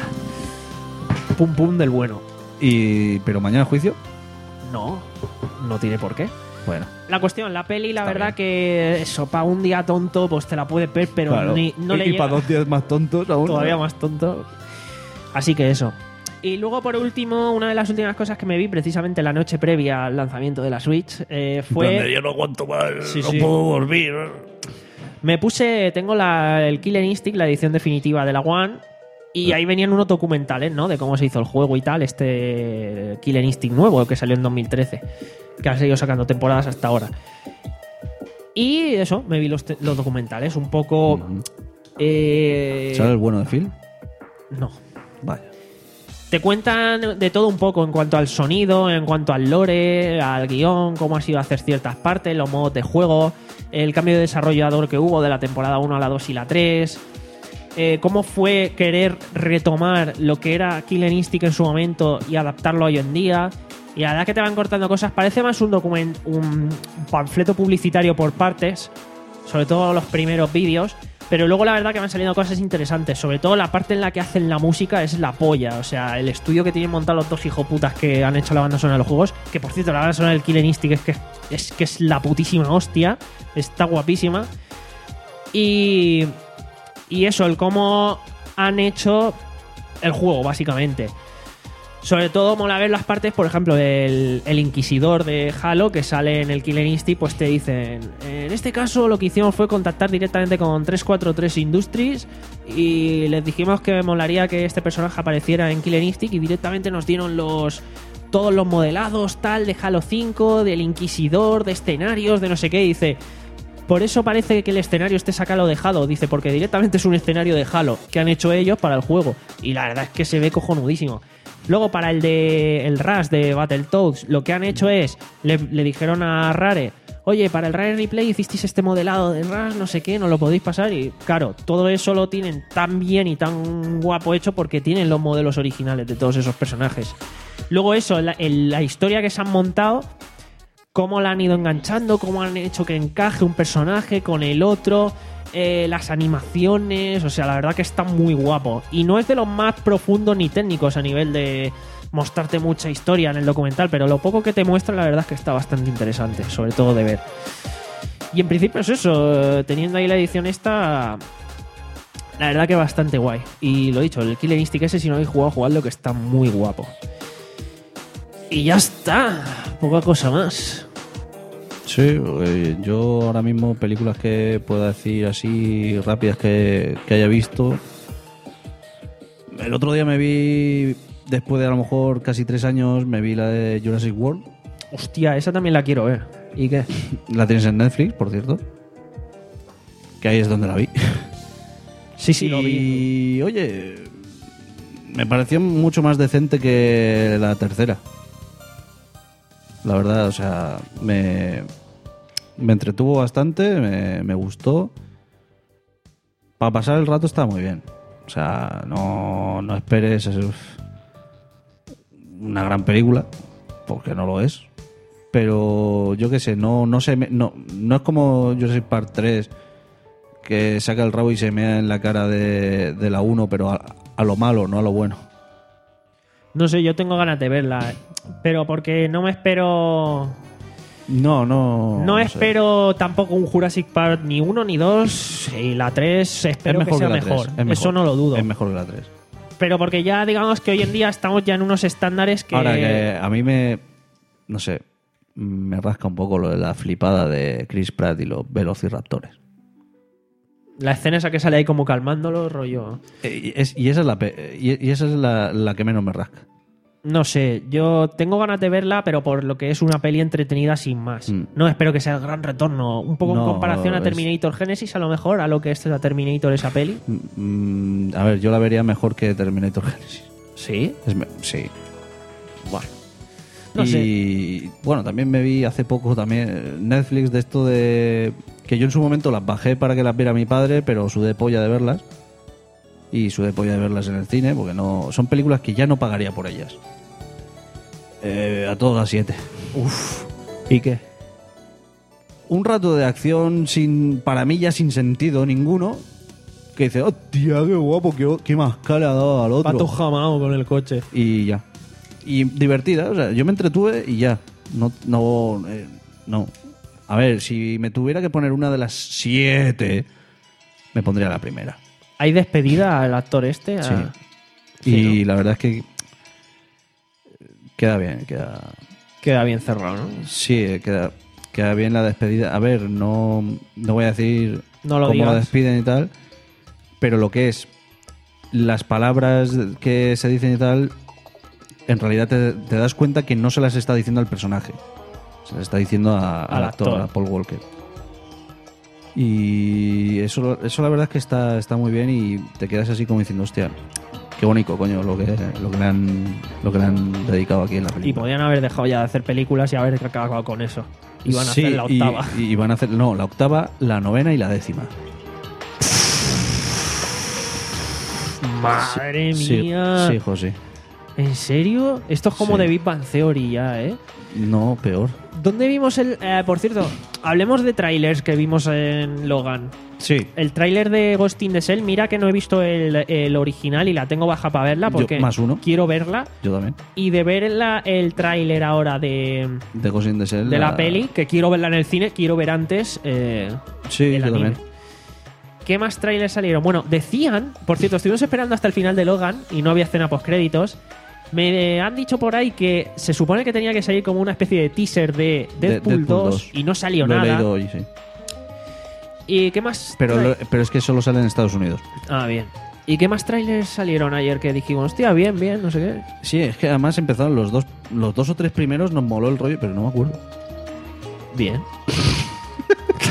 Pum pum del bueno. Y... ¿Pero mañana juicio? No, no tiene por qué. Bueno. La cuestión, la peli, la Está verdad bien. que eso, para un día tonto, pues te la puedes ver, pero Claro. ni, no y, le y llega. para dos días más tontos aún. Todavía ¿no? más tonto. Así que eso. Y luego, por último, una de las últimas cosas que me vi precisamente la noche previa al lanzamiento de la Switch eh, fue... Yo no aguanto más, Sí, no sí. puedo dormir. Me puse, tengo la, el Killer Instinct, la edición definitiva de la One, y ahí venían unos documentales, ¿no? De cómo se hizo el juego y tal, este Killer Instinct nuevo que salió en dos mil trece, que han seguido sacando temporadas hasta ahora. Y eso, me vi los, te- los documentales, un poco... eh, ¿Sale el bueno de Phil? no. Vaya. Te cuentan de todo un poco en cuanto al sonido, en cuanto al lore, al guión, cómo ha sido hacer ciertas partes, los modos de juego, el cambio de desarrollador que hubo de la temporada uno a la dos y la tres, eh, cómo fue querer retomar lo que era Killer Instinct en su momento y adaptarlo hoy en día. Y la verdad que te van cortando cosas, parece más un document, un panfleto publicitario por partes, sobre todo los primeros vídeos. Pero luego la verdad que me han salido cosas interesantes. Sobre todo la parte en la que hacen la música es la polla. O sea, el estudio que tienen montado los dos hijoputas que han hecho la banda sonora de los juegos. Que por cierto, la banda sonora del Killer Instinct es que es, que es la putísima hostia. Está guapísima. Y, y eso, el cómo han hecho el juego, básicamente. Sobre todo mola ver las partes, por ejemplo, el, el Inquisidor de Halo que sale en el Killer Instinct, pues te dicen, en este caso lo que hicimos fue contactar directamente con trescientos cuarenta y tres Industries y les dijimos que me molaría que este personaje apareciera en Killer Instinct y directamente nos dieron los todos los modelados tal de Halo cinco, del Inquisidor, de escenarios, de no sé qué, y dice... Por eso parece que el escenario esté sacado de Halo, dice, porque directamente es un escenario de Halo que han hecho ellos para el juego. Y la verdad es que se ve cojonudísimo. Luego, para el de el Rush de Battletoads, lo que han hecho es, le, le dijeron a Rare, oye, para el Rare Replay hicisteis este modelado de Rush, no sé qué, no lo podéis pasar. Y claro, todo eso lo tienen tan bien y tan guapo hecho porque tienen los modelos originales de todos esos personajes. Luego eso, la, el, la historia que se han montado, cómo la han ido enganchando, cómo han hecho que encaje un personaje con el otro, eh, las animaciones, o sea, la verdad que está muy guapo. Y no es de los más profundos ni técnicos a nivel de mostrarte mucha historia en el documental, pero lo poco que te muestra la verdad es que está bastante interesante, sobre todo de ver. Y en principio es eso, teniendo ahí la edición esta, la verdad que bastante guay. Y lo dicho, el Killer Instinct ese, si no habéis jugado, jugadlo, que está muy guapo. Y ya está, poca cosa más. Sí, eh, yo ahora mismo películas que pueda decir así rápidas que, que haya visto. El otro día me vi, después de a lo mejor casi tres años, me vi la de Jurassic World. Hostia, esa también la quiero ver. ¿Y qué? La tienes en Netflix, por cierto. Que ahí es donde la vi. Sí, sí, y, lo vi. Y oye, me pareció mucho más decente que la tercera. La verdad, o sea, me, me entretuvo bastante, me, me gustó. Para pasar el rato está muy bien. O sea, no, no esperes una gran película, porque no lo es. Pero yo qué sé, no, no, se me, no, no es como Jurassic Park tres, que saca el rabo y se mea en la cara de, de la uno, pero a, a lo malo, no a lo bueno. No sé, yo tengo ganas de verla, pero porque no me espero... No, no... No, no espero sé. tampoco un Jurassic Park ni uno ni dos, y la tres espero que sea que mejor. tres, mejor. Eso no lo dudo. Es mejor que la tres. Pero porque ya digamos que hoy en día estamos ya en unos estándares que... Ahora que a mí me... No sé, me rasca un poco lo de la flipada de Chris Pratt y los velociraptores. La escena esa que sale ahí como calmándolo, rollo... Y, es, y esa es, la, y, y esa es la, la que menos me rasca. No sé, yo tengo ganas de verla, pero por lo que es una peli entretenida sin más. Mm. No espero que sea el gran retorno. Un poco no, en comparación a Terminator es... Genesis, a lo mejor, a lo que es la Terminator esa peli. Mm, a ver, yo la vería mejor que Terminator Genesis. ¿Sí? Es me... Sí. Bueno. No y sé. Bueno, también me vi hace poco también Netflix de esto de... Que yo en su momento las bajé para que las viera mi padre, pero sudé polla de verlas. Y sudé polla de verlas en el cine, porque no son películas que ya no pagaría por ellas. Eh, a todos las siete. Uf. ¿Y qué? Un rato de acción sin, para mí ya sin sentido ninguno. Que dice, hostia, qué guapo, qué, qué mascada le ha dado al otro. Pato jamao con el coche. Y ya. Y divertida, o sea, yo me entretuve y ya. No, no, eh, no. A ver, si me tuviera que poner una de las siete, me pondría la primera. ¿Hay despedida al actor este? A... Sí. sí. Y ¿no? La verdad es que queda bien, queda... Queda bien cerrado, ¿no? Sí, queda, queda bien la despedida. A ver, no, no voy a decir no lo cómo digas. lo despiden y tal, pero lo que es las palabras que se dicen y tal, en realidad te, te das cuenta que no se las está diciendo al personaje. Se las está diciendo a, al, al actor, actor, a Paul Walker. Y eso, eso la verdad es que está, está muy bien y te quedas así como diciendo, hostia, qué bonito, coño, lo que, lo que, le, han, lo que le han dedicado aquí en la película. Y podían haber dejado ya de hacer películas y haber acabado con eso. Y van a sí, hacer la octava. Y, y van a hacer, no, la octava, la novena y la décima. Madre sí, mía. Sí, sí, José. ¿En serio? Esto es como sí. de Big Bang Theory ya, ¿eh? No, peor. ¿Dónde vimos el...? Eh, por cierto, hablemos de trailers que vimos en Logan. Sí. El tráiler de Ghost in the Shell, mira que no he visto el, el original y la tengo baja para verla porque Yo, más uno. quiero verla. Yo también. Y de ver la, el tráiler ahora de... De Ghost in the Shell. De la, la peli, que quiero verla en el cine, quiero ver antes eh, sí, el yo anime. También. ¿Qué más trailers salieron? Bueno, decían... Por cierto, estuvimos esperando hasta el final de Logan y no había escena postcréditos. Me han dicho por ahí que se supone que tenía que salir como una especie de teaser de Deadpool, de Deadpool dos, dos y no salió lo nada. He leído hoy, sí. ¿Y qué más? Pero, lo, pero es que solo sale en Estados Unidos. Ah, bien. ¿Y qué más trailers salieron ayer que dijimos, hostia, bien, bien, no sé qué? Sí, es que además empezaron los dos, los dos o tres primeros, nos moló el rollo, pero no me acuerdo. Bien.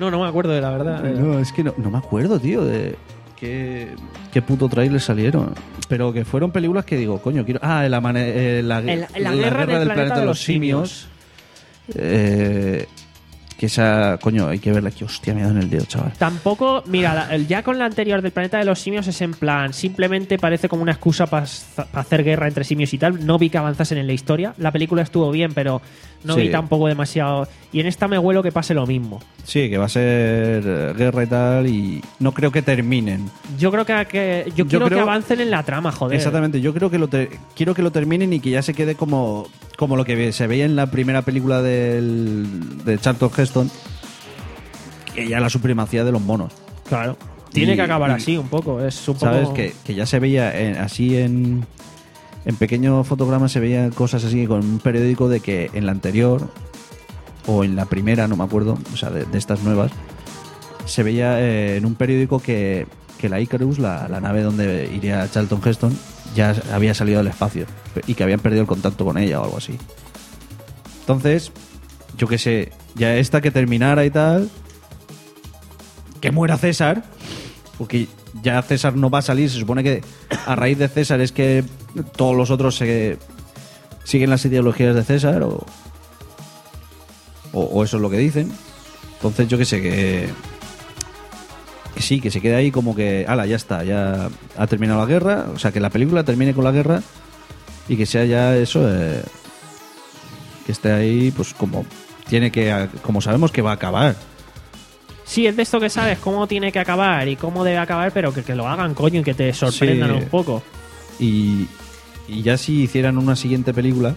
No, no me acuerdo de la verdad. No, es que no, no me acuerdo, tío, de qué, qué puto trailer salieron. Pero que fueron películas que digo, coño, quiero... Ah, el amane- eh, la, El- la guerra del planeta de los simios. Eh, que esa... Coño, hay que verla aquí. Hostia, me ha dado en el dedo, chaval. Tampoco, mira, la- el- ya con la anterior del planeta de los simios es en plan, simplemente parece como una excusa para hacer guerra entre simios y tal. No vi que avanzasen en la historia. La película estuvo bien, pero no Sí. vi tampoco demasiado. Y en esta me huelo que pase lo mismo. Sí, que va a ser eh, guerra y tal, y no creo que terminen. Yo creo que, que- yo Yo quiero que creo- avancen en la trama, joder. Exactamente, yo creo que lo te- quiero que lo terminen y que ya se quede como, como lo que ve- se veía en la primera película del, de Charlton Heston, que ya la supremacía de los monos. Claro. Tiene Y- que acabar y- así un poco. Es un ¿Sabes? poco... Que, que ya se veía en- así en, en pequeños fotogramas, se veían cosas así con un periódico de que en la anterior o en la primera, no me acuerdo, o sea, de, de estas nuevas, se veía eh, en un periódico que, que la Icarus, la, la nave donde iría Charlton Heston, ya había salido del espacio y que habían perdido el contacto con ella o algo así. Entonces, yo qué sé, ya esta que terminara y tal, que muera César, porque ya César no va a salir, se supone que a raíz de César es que todos los otros se, siguen las ideologías de César o, o, o eso es lo que dicen. Entonces yo que sé, que, que sí, que se quede ahí como que, ala, ya está, ya ha terminado la guerra, o sea, que la película termine con la guerra y que sea ya eso, eh, que esté ahí, pues como tiene que, como sabemos que va a acabar. Sí, es de esto que sabes cómo tiene que acabar y cómo debe acabar, pero que, que lo hagan, coño, y que te sorprendan Sí. un poco. Y, y ya si hicieran una siguiente película,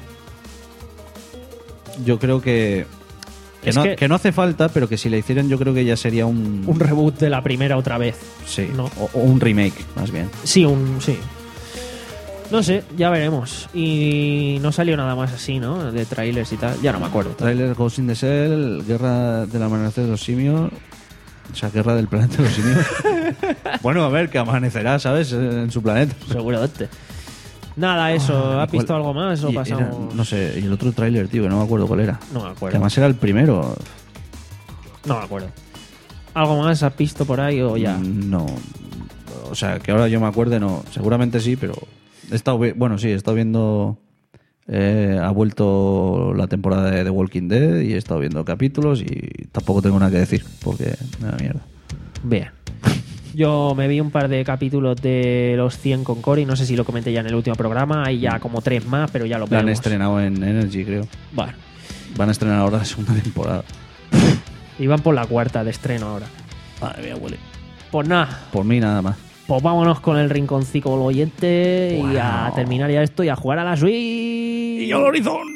yo creo que que, Es no, que- que no hace falta, pero que si la hicieran yo creo que ya sería un... Un reboot de la primera otra vez. sí, ¿no? o, o un remake, más bien. Sí, un... sí. No sé, ya veremos. Y no salió nada más así, ¿no? De trailers y tal. Ya no me acuerdo. Trailer Ghost in the Shell, Guerra del Amanecer de los Simios... O sea, Guerra del Planeta de los Simios. Bueno, a ver, que amanecerá, ¿sabes? En su planeta. Seguramente. Nada, eso. ¿Has visto ¿Cuál? algo más o Y pasamos...? era- no sé, y el otro tráiler, tío, que no me acuerdo cuál era. No me Que acuerdo. además era el primero. No me acuerdo. ¿Algo más has visto por ahí o ya? Mm, No. O sea, que ahora yo me acuerde, no. Seguramente sí, pero... He estado vi- bueno, sí, he estado viendo... eh, ha vuelto la temporada de The Walking Dead y he estado viendo capítulos y tampoco tengo nada que decir, porque me da mierda. Bien. Yo me vi un par de capítulos de los cien con Cory, no sé si lo comenté ya en el último programa, hay ya como tres más, pero ya lo La han veremos. estrenado en Energy, creo. Bueno, Van a estrenar ahora la segunda temporada. y van por la cuarta de estreno ahora. Madre mía, huele. Pues nada, Por mí nada más. pues vámonos con el rinconcito del oyente y a Wow. terminar ya esto y a jugar a la Switch. ¡Y al horizonte!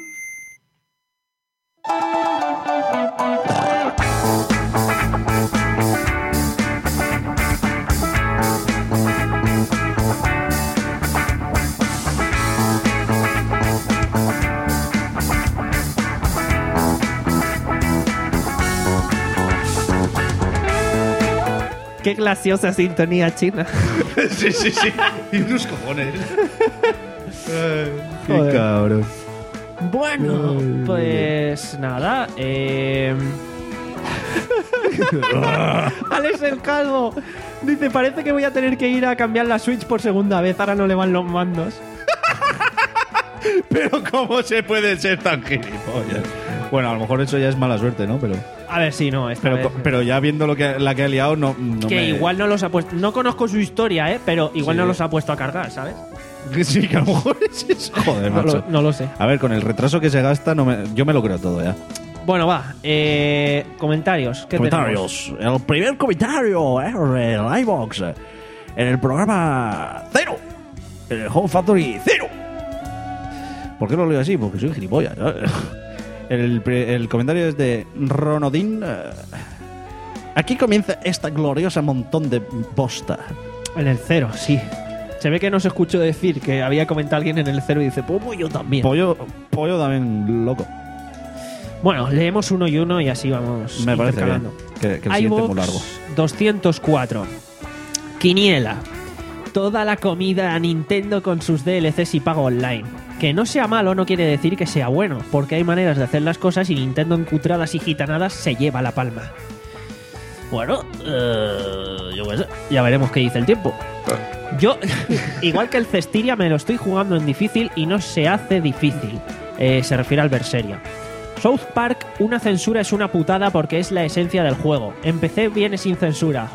Qué graciosa sintonía china. Sí, sí, sí. Y unos cojones. Qué Joder. cabrón. Bueno, pues nada. Eh... Alex el Calvo dice: parece que voy a tener que ir a cambiar la Switch por segunda vez. Ahora no le van los mandos. Pero ¿cómo se puede ser tan gilipollas? Bueno, a lo mejor eso ya es mala suerte, ¿no? Pero, A ver, sí, no. Esta pero, vez- pero ya viendo lo que, la que ha liado, no, no que me... igual no los ha puesto. No conozco su historia, ¿eh? Pero igual Sí. no los ha puesto a cargar, ¿sabes? Que sí, que a lo mejor es eso. Joder, No macho. lo, no lo sé. A ver, con el retraso que se gasta, no me, yo me lo creo todo ya. Bueno, va. Eh, comentarios. ¿Qué Comentarios. El primer comentario eh, del iVox. eh, En el programa cero. En el Home Factory cero. ¿Por qué lo leo así? Porque soy gilipollas. ¿no? El, pri- el comentario es de Ronodin. eh, Aquí comienza esta gloriosa montón de posta. tenemos? En el cero, sí. Se ve que no se escuchó decir que había comentado alguien en el cero y dice: pues voy yo también. Pollo, pollo también loco. Bueno, leemos uno y uno y así vamos Me parece bien. intercalando. Que, que el siguiente es muy largo. doscientos cuatro. Quiniela. Toda la comida a Nintendo con sus D L Cs y pago online. Que no sea malo no quiere decir que sea bueno, porque hay maneras de hacer las cosas y Nintendo en cutradas y gitanadas se lleva la palma. Bueno, eh, yo qué sé. Ya veremos qué dice el tiempo. Yo, igual que el Cestiria, me lo estoy jugando en difícil y no se hace difícil. Eh, se refiere al Berseria. South Park, una censura es una putada porque es la esencia del juego. En P C viene sin censura.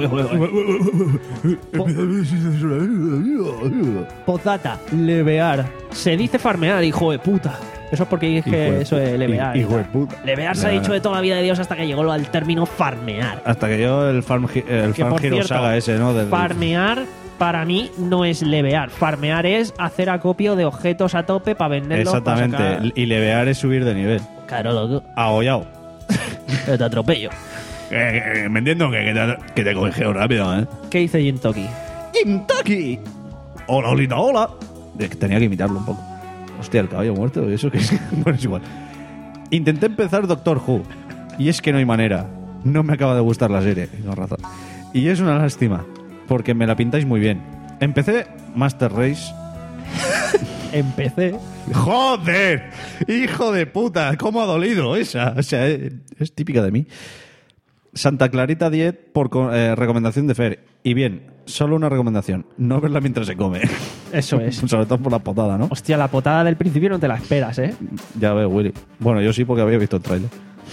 Postdata, levear. Se dice farmear, hijo de puta. Eso es porque es que eso es levear. Hijo de puta. Levear se ha dicho de toda la vida de Dios hasta que llegó al término farmear. Hasta que yo el Farm, el Que, farm por Hero cierto, Saga ese, ¿no? Del- farmear para mí no es levear. Farmear es hacer acopio de objetos a tope para venderlos. Exactamente. para sacar- Y levear es subir de nivel. Claro, loco. Ahollado. Te atropello. Eh, me entiendo que, que te, que te cogeo rápido, ¿eh? ¿Qué dice Jintoki? ¡Kentucky! ¡Hola, Olita, hola! Es que tenía que imitarlo un poco. Hostia, el caballo muerto, eso que es. Bueno, es igual. Intenté empezar Doctor Who. Y es que no hay manera. No me acaba de gustar la serie. No razón. Y es una lástima. Porque me la pintáis muy bien. Empecé Master Race. Empecé. ¡Joder! ¡Hijo de puta! ¿Cómo ha dolido esa? O sea, es, es típica de mí. Santa Clarita diez por co- eh, recomendación de Fer. Y bien, solo una recomendación. No verla mientras se come. Eso es. Sobre todo por la potada, ¿no? Hostia, la potada del principio no te la esperas, ¿eh? Ya veo, Willy. Bueno, yo sí porque había visto el trailer.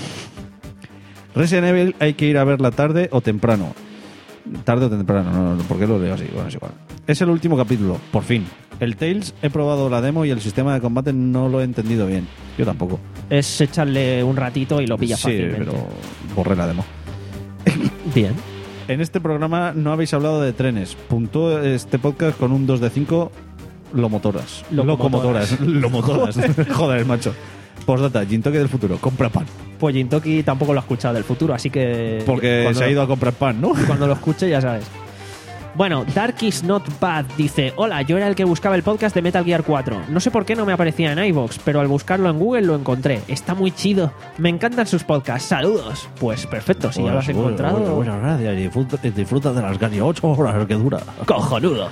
Resident Evil hay que ir a verla tarde o temprano. Tarde o temprano, no, no, ¿por qué lo leo así? Bueno, es igual. Es el último capítulo, por fin. El Tales, he probado la demo y el sistema de combate no lo he entendido bien. Yo tampoco. Es echarle un ratito y lo pillas Sí, fácilmente. pero borré la demo. Bien. En este programa no habéis hablado de trenes. Puntúo este podcast con un dos de cinco lomotoras. Locomotoras. Locomotoras. Lomotoras. Joder, macho. Postdata, Jintoki del futuro. Compra pan. Pues Jintoki tampoco lo ha escuchado del futuro, así que... Porque cuando se ha lo- ido a comprar pan, ¿no? Cuando lo escuche ya sabes. Bueno, Dark is not bad dice: hola, yo era el que buscaba el podcast de Metal Gear cuatro. No sé por qué no me aparecía en iVoox, pero al buscarlo en Google lo encontré. Está muy chido. Me encantan sus podcasts. Saludos. Pues perfecto, si ya lo has encontrado. Buenas gracias. Disfruta, disfruta de las casi ocho horas que dura. Cojonudo.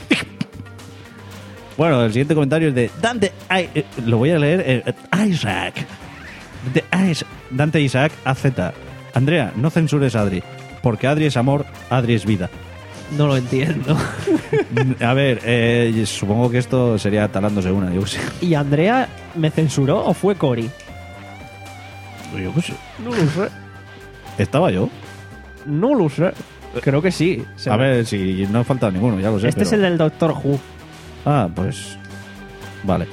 Bueno, el siguiente comentario es de Dante. I- eh, lo voy a leer. eh, Isaac. De Is- Dante Isaac A Z. Andrea, no censures a Adri. Porque Adri es amor, Adri es vida. No lo entiendo. A ver, eh, supongo que esto sería talándose una, yo qué sé. ¿Y Andrea me censuró o fue Cory? Yo qué sé. No lo sé. ¿Estaba yo? No lo sé. Creo que sí. Se A me- ver, si no ha faltado ninguno, ya lo sé. Este pero- es el del Doctor Who. Ah, pues. Vale.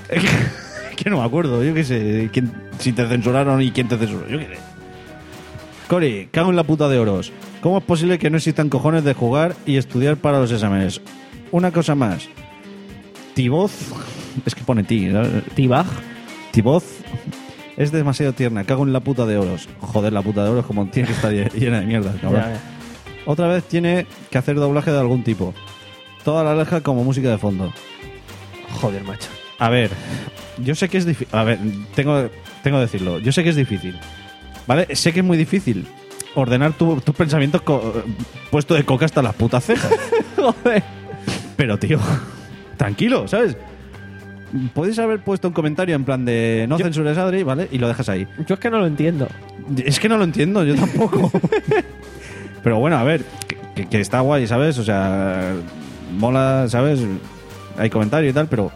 Que no me acuerdo, yo qué sé. Quién, si te censuraron y quién te censuró, yo qué sé. Cory, cago en la puta de oros. ¿Cómo es posible que no existan cojones de jugar y estudiar para los exámenes? Una cosa más. Tivoz. Es que pone ti, ¿no? Tibag. Tivoz. Es demasiado tierna, cago en la puta de oros. Joder, la puta de oros como tiene que estar lle- llena de mierda, cabrón. Ya, ya. Otra vez tiene que hacer doblaje de algún tipo. Toda la leja como música de fondo. Joder, macho. A ver, yo sé que es difícil. A ver, tengo, tengo que decirlo. Yo sé que es difícil. ¿Vale? Sé que es muy difícil ordenar tu- tus pensamientos co- puesto de coca hasta las putas cejas. Joder. Pero, tío, tranquilo, ¿sabes? Puedes haber puesto un comentario en plan de no censures a Adri, ¿vale? Y lo dejas ahí. Yo es que no lo entiendo. Es que no lo entiendo, yo tampoco. Pero bueno, a ver, que, que- que está guay, ¿sabes? O sea, mola, ¿sabes? Hay comentario y tal, pero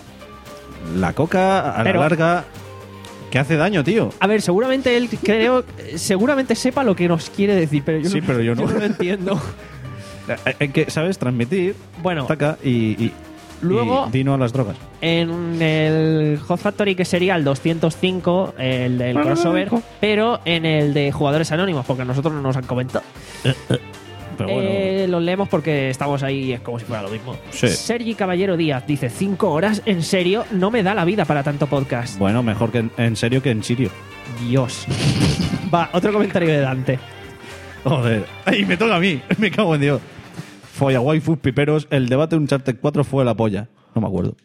la coca a Pero- la larga que hace daño, tío. A ver, seguramente él creo, seguramente sepa lo que nos quiere decir, pero yo Sí, no, pero yo no. lo entiendo. Hay- Hay que, ¿sabes? Transmitir, Bueno, taca y, y, luego y di no a las drogas. en el Hot Factory, que sería el doscientos cinco, el del crossover, pero en el de jugadores anónimos, porque a nosotros no nos han comentado. Pero bueno, Eh, los leemos porque estamos ahí, es como si fuera lo mismo. Sí. Sergi Caballero Díaz dice: cinco horas, en serio, no me da la vida para tanto podcast. bueno, mejor que en, en serio que en sirio. Dios. Va, otro comentario de Dante. Joder. ¡Ay, me toca a mí! Me cago en Dios. Folla, waifus, piperos. El debate de Uncharted cuatro fue la polla. No me acuerdo.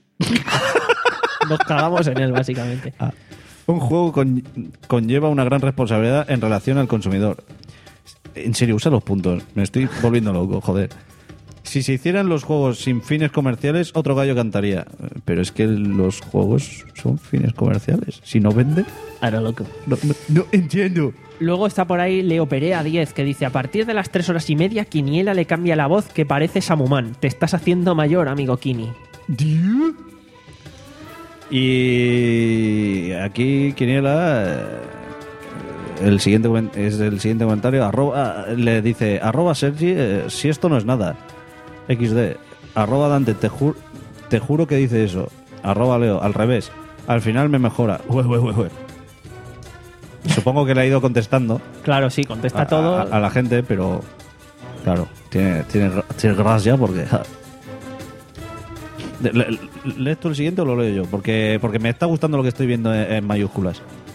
Nos cagamos en él, básicamente. Ah. Un juego con- conlleva una gran responsabilidad en relación al consumidor. En serio, usa los puntos. Me estoy volviendo loco, joder. si se hicieran los juegos sin fines comerciales, otro gallo cantaría. Pero es que los juegos son fines comerciales. Si no vende, Ahora loco. no, no, no entiendo. Luego está por ahí Leo Perea diez, que dice: a partir de las tres horas y media, Quiniela le cambia la voz que parece Samuman. Te estás haciendo mayor, amigo Kini. Y aquí Quiniela, eh, el siguiente comen- es el siguiente comentario, arroba, le dice, arroba Sergi, eh, si esto no es nada, equis de, arroba Dante, te, ju- te juro que dice eso, arroba Leo, al revés, al final me mejora. Ue, ue, ue, ue. Supongo que le ha ido contestando Claro, sí, contesta a, todo. a- a la gente, pero claro, tiene, tiene, gra- tiene gracia porque... ja. Le- le- ¿Lees tú el siguiente o lo leo yo? Porque, porque me está gustando lo que estoy viendo en, en mayúsculas.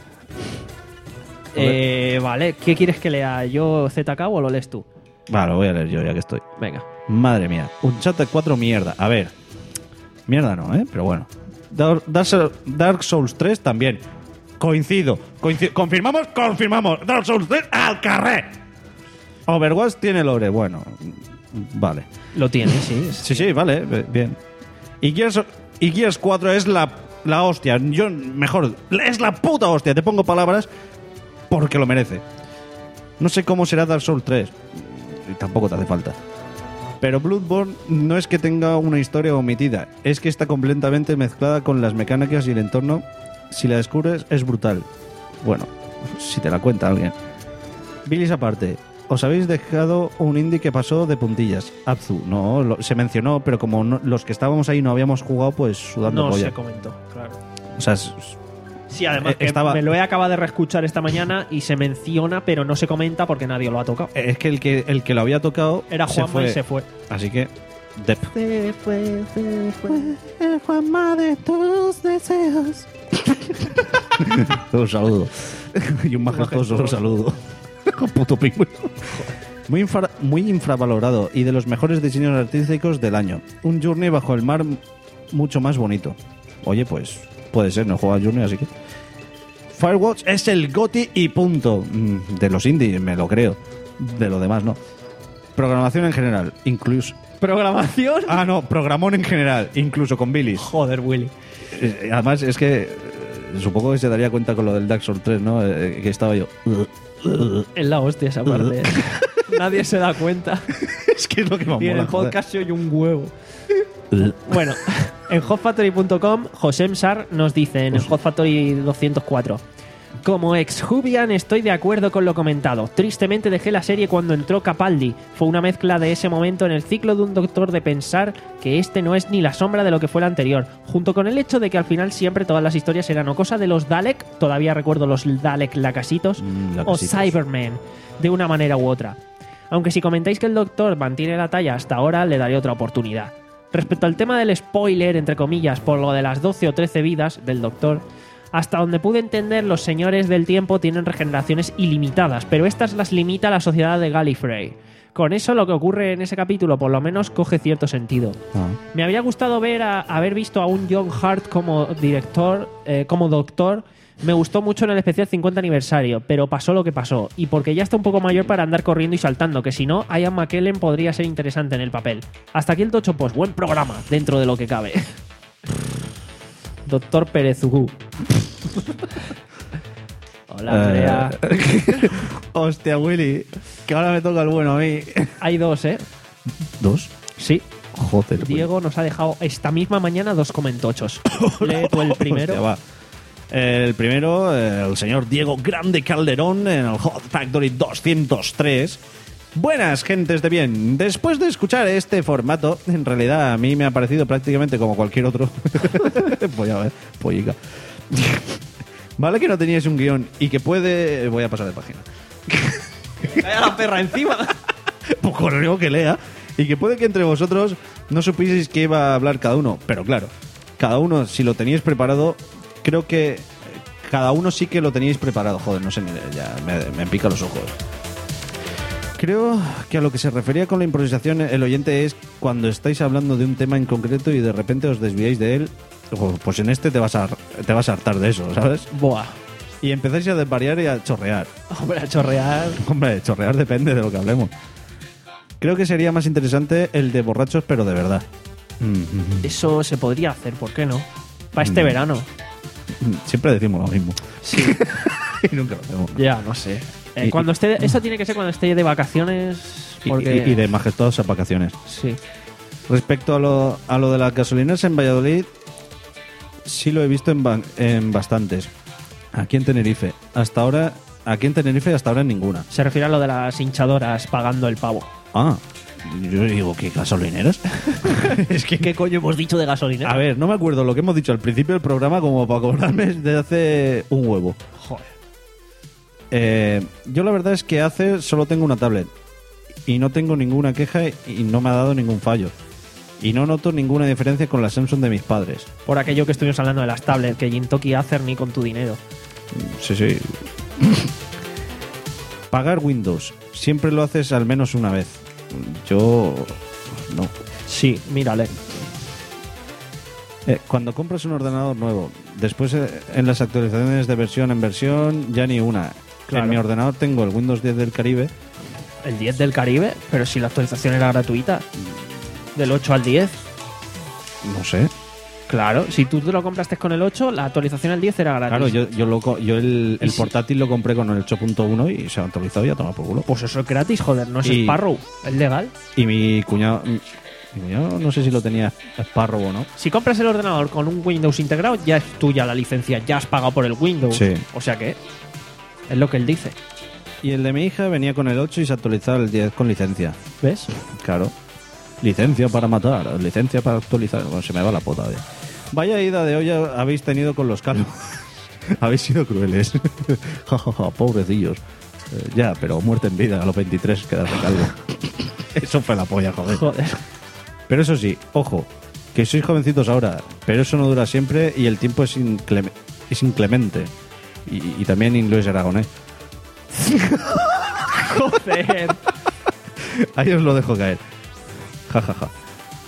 Eh, vale, ¿qué quieres que lea? ¿Yo Z K o lo lees tú? Vale, lo voy a leer yo ya que estoy. Venga. Madre mía, Uncharted cuatro mierda. A ver, mierda no, ¿eh? Pero bueno. Dark, Dark- Dark Souls tres también. Coincido. Coincido. ¿Confirmamos? Confirmamos. Dark Souls tres al carré. Overwatch tiene lore. Bueno, vale. Lo tienes, sí. Sí, sí, vale, be- bien. Y Gears, y Gears cuatro es la, la hostia. Yo, mejor, es la puta hostia. Te pongo palabras porque lo merece. No sé cómo será Dark Souls tres. Y tampoco te hace falta. Pero Bloodborne no es que tenga una historia omitida. Es que está completamente mezclada con las mecánicas y el entorno. Si la descubres, es brutal. Bueno, si te la cuenta alguien. Billis aparte. Os habéis dejado un indie que pasó de puntillas. Abzu, no, lo- se mencionó, pero como no- los que estábamos ahí no habíamos jugado, pues sudando No polla. se comentó, claro. O sea, es- Sí, además Eh, que estaba- me lo he acabado de reescuchar esta mañana y se menciona, pero no se comenta porque nadie lo ha tocado. es que el que el que lo había tocado Era se Juanma fue. y se fue. Así que, Dep. Se fue, se fue. El Juanma de tus deseos. Un saludo. Y un majestuoso saludo. Puto pingüino. Muy, infra- muy infravalorado y de los mejores diseños artísticos del año. Un Journey bajo el mar m- mucho más bonito. Oye, pues puede ser, no juega Journey, así que... Firewatch es el GOTY y punto. Mm, De los indies, me lo creo. De lo demás, no. Programación en general, incluso... ¿Programación? Ah, no, programón en general, incluso con Billy. Joder, Willy. Eh, Además, es que eh, supongo que se daría cuenta con lo del Dark Souls tres, ¿no? Eh, que estaba yo. Es la hostia esa parte. Nadie se da cuenta. Es que es lo que me Y en mola, el podcast se oye un huevo. joder. Bueno, en hot factory punto com, José Sar nos dice en el Hot Factory doscientos cuatro: como ex Jubian estoy de acuerdo con lo comentado. Tristemente dejé la serie cuando entró Capaldi. Fue una mezcla de ese momento en el ciclo de un doctor de pensar que este no es ni la sombra de lo que fue el anterior, junto con el hecho de que al final siempre todas las historias eran o cosa de los Dalek, todavía recuerdo los Dalek lacasitos, Mm, o lacasitos. Cybermen, de una manera u otra. Aunque si comentáis que el doctor mantiene la talla hasta ahora, le daré otra oportunidad. Respecto al tema del spoiler, entre comillas, por lo de las doce o trece vidas del doctor, hasta donde pude entender, los señores del tiempo tienen regeneraciones ilimitadas, pero estas las limita la sociedad de Gallifrey. Con eso lo que ocurre en ese capítulo por lo menos coge cierto sentido. Ah. Me habría gustado ver a, haber visto a un John Hart como director, eh, como doctor. Me gustó mucho en el especial cincuenta aniversario, pero pasó lo que pasó. Y porque ya está un poco mayor para andar corriendo y saltando, que si no, Ian McKellen podría ser interesante en el papel. Hasta aquí el Tocho Post. Buen programa, dentro de lo que cabe. Doctor Perezugú. Hola, Andrea. Eh, Hostia, Willy, que ahora me toca el bueno a mí. Hay dos, ¿eh? ¿Dos? Sí. Joder. Willy. Diego nos ha dejado esta misma mañana dos comentochos. Lee tú el primero. Hostia, va. El primero, el señor Diego Grande Calderón en el Hot Factory doscientos tres. Buenas, gentes de bien. Después de escuchar este formato, en realidad a mí me ha parecido prácticamente como cualquier otro. Voy a ver, pollica. Vale que no teníais un guión y que puede... Voy a pasar de página. ¡Vaya la perra encima! Pues con lo único que lea. Y que puede que entre vosotros no supieseis qué iba a hablar cada uno. Pero claro, cada uno, si lo teníais preparado, creo que cada uno sí que lo teníais preparado. Joder, no sé ni... Ya me, me pica los ojos. Creo que a lo que se refería con la improvisación el oyente es cuando estáis hablando de un tema en concreto y de repente os desviáis de él. Pues en este te vas a, te vas a hartar de eso, ¿sabes? Buah. Y empezáis a desvariar y a chorrear. Hombre, a chorrear. Hombre, chorrear depende de lo que hablemos. Creo que sería más interesante el de borrachos, pero de verdad. Eso se podría hacer, ¿por qué no? Para este Mm. verano. Siempre decimos lo mismo. Sí. Y nunca lo hacemos. Ya, no sé. Eh, Y- cuando esté, eso tiene que ser cuando esté de vacaciones. Y- Porque... Y, y de majestuosas vacaciones. Sí. Respecto a lo, a lo de las gasolineras en Valladolid, sí lo he visto en, ba- en bastantes. Aquí en Tenerife. Hasta ahora, aquí en Tenerife hasta ahora ninguna. Se refiere a lo de las hinchadoras pagando el pavo. Ah, yo digo, ¿qué gasolineras? Es que, ¿qué coño hemos dicho de gasolinera? A ver, no me acuerdo lo que hemos dicho al principio del programa como para cobrarme de hace un huevo. Joder. Eh, yo la verdad es que hace solo tengo una tablet y no tengo ninguna queja y no me ha dado ningún fallo. Y no noto ninguna diferencia con la Samsung de mis padres. Por aquello que estuvimos hablando de las tablets, que Gintoki hacer ni con tu dinero. Sí, sí. Pagar Windows. Siempre lo haces al menos una vez. Yo... no. Sí, mírale. Eh, cuando compras un ordenador nuevo, después eh, en las actualizaciones de versión en versión, ya ni una. Claro. En mi ordenador tengo el Windows diez del Caribe. El diez del Caribe, pero si la actualización era gratuita. Del ocho al diez. No sé. Claro, si tú te lo compraste con el ocho, la actualización al diez era gratis. Claro, yo, yo, lo co- yo el, ¿Y el si- portátil lo compré con el ocho punto uno y se ha actualizado y a tomar por culo. Pues eso es gratis, joder, no es Y- Sparrow, es legal. Y mi cuñado... Mi, mi cuñado no sé si lo tenía Sparrow o no. Si compras el ordenador con un Windows integrado, ya es tuya la licencia, ya has pagado por el Windows. Sí. O sea que es lo que él dice. Y el de mi hija venía con el ocho y se actualizaba el diez con licencia. ¿Ves? Claro. Licencia para matar, licencia para actualizar. Bueno, se me va la pota ya. Vaya ida de olla habéis tenido con los calvos. Habéis sido crueles. Ja, ja, ja, pobrecillos. Eh, ya, pero muerte en vida a los veintitrés quedarse calvo. Eso fue la polla, joder. Joder. Pero eso sí, ojo, que sois jovencitos ahora, pero eso no dura siempre y el tiempo es, inclem- es inclemente. Y, y también inglés aragonés. Joder. Ahí os lo dejo caer. Ja, ja, ja.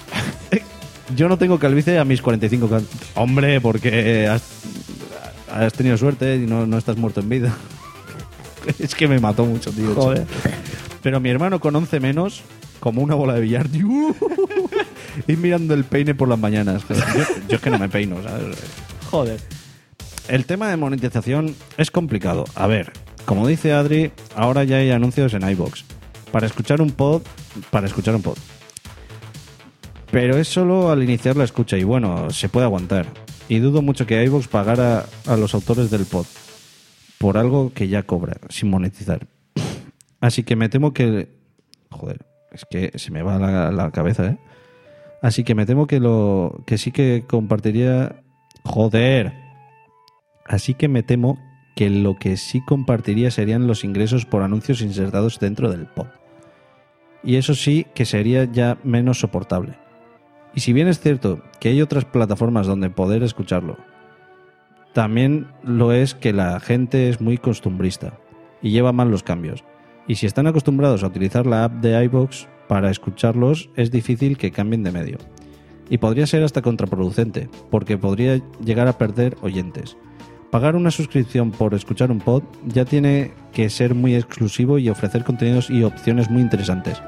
Yo no tengo calvicie a mis cuarenta y cinco. Cal- Hombre, porque has, has tenido suerte y no, no estás muerto en vida. Es que me mató mucho, tío. Joder. Pero mi hermano con once menos, como una bola de billar, y mirando el peine por las mañanas. Yo, yo es que no me peino, ¿sabes? Joder. El tema de monetización es complicado. A ver, como dice Adri, ahora ya hay anuncios en iVoox. Para escuchar un pod, para escuchar un pod. Pero es solo al iniciar la escucha y bueno, se puede aguantar. Y dudo mucho que iVoox pagara a los autores del pod por algo que ya cobra, sin monetizar. Así que me temo que... Joder, es que se me va la, la cabeza, ¿eh? Así que me temo que lo que sí que compartiría... Joder. Así que me temo que lo que sí compartiría serían los ingresos por anuncios insertados dentro del pod. Y eso sí que sería ya menos soportable. Y si bien es cierto que hay otras plataformas donde poder escucharlo, también lo es que la gente es muy costumbrista y lleva mal los cambios. Y si están acostumbrados a utilizar la app de iVoox para escucharlos, es difícil que cambien de medio. Y podría ser hasta contraproducente, porque podría llegar a perder oyentes. Pagar una suscripción por escuchar un pod ya tiene que ser muy exclusivo y ofrecer contenidos y opciones muy interesantes.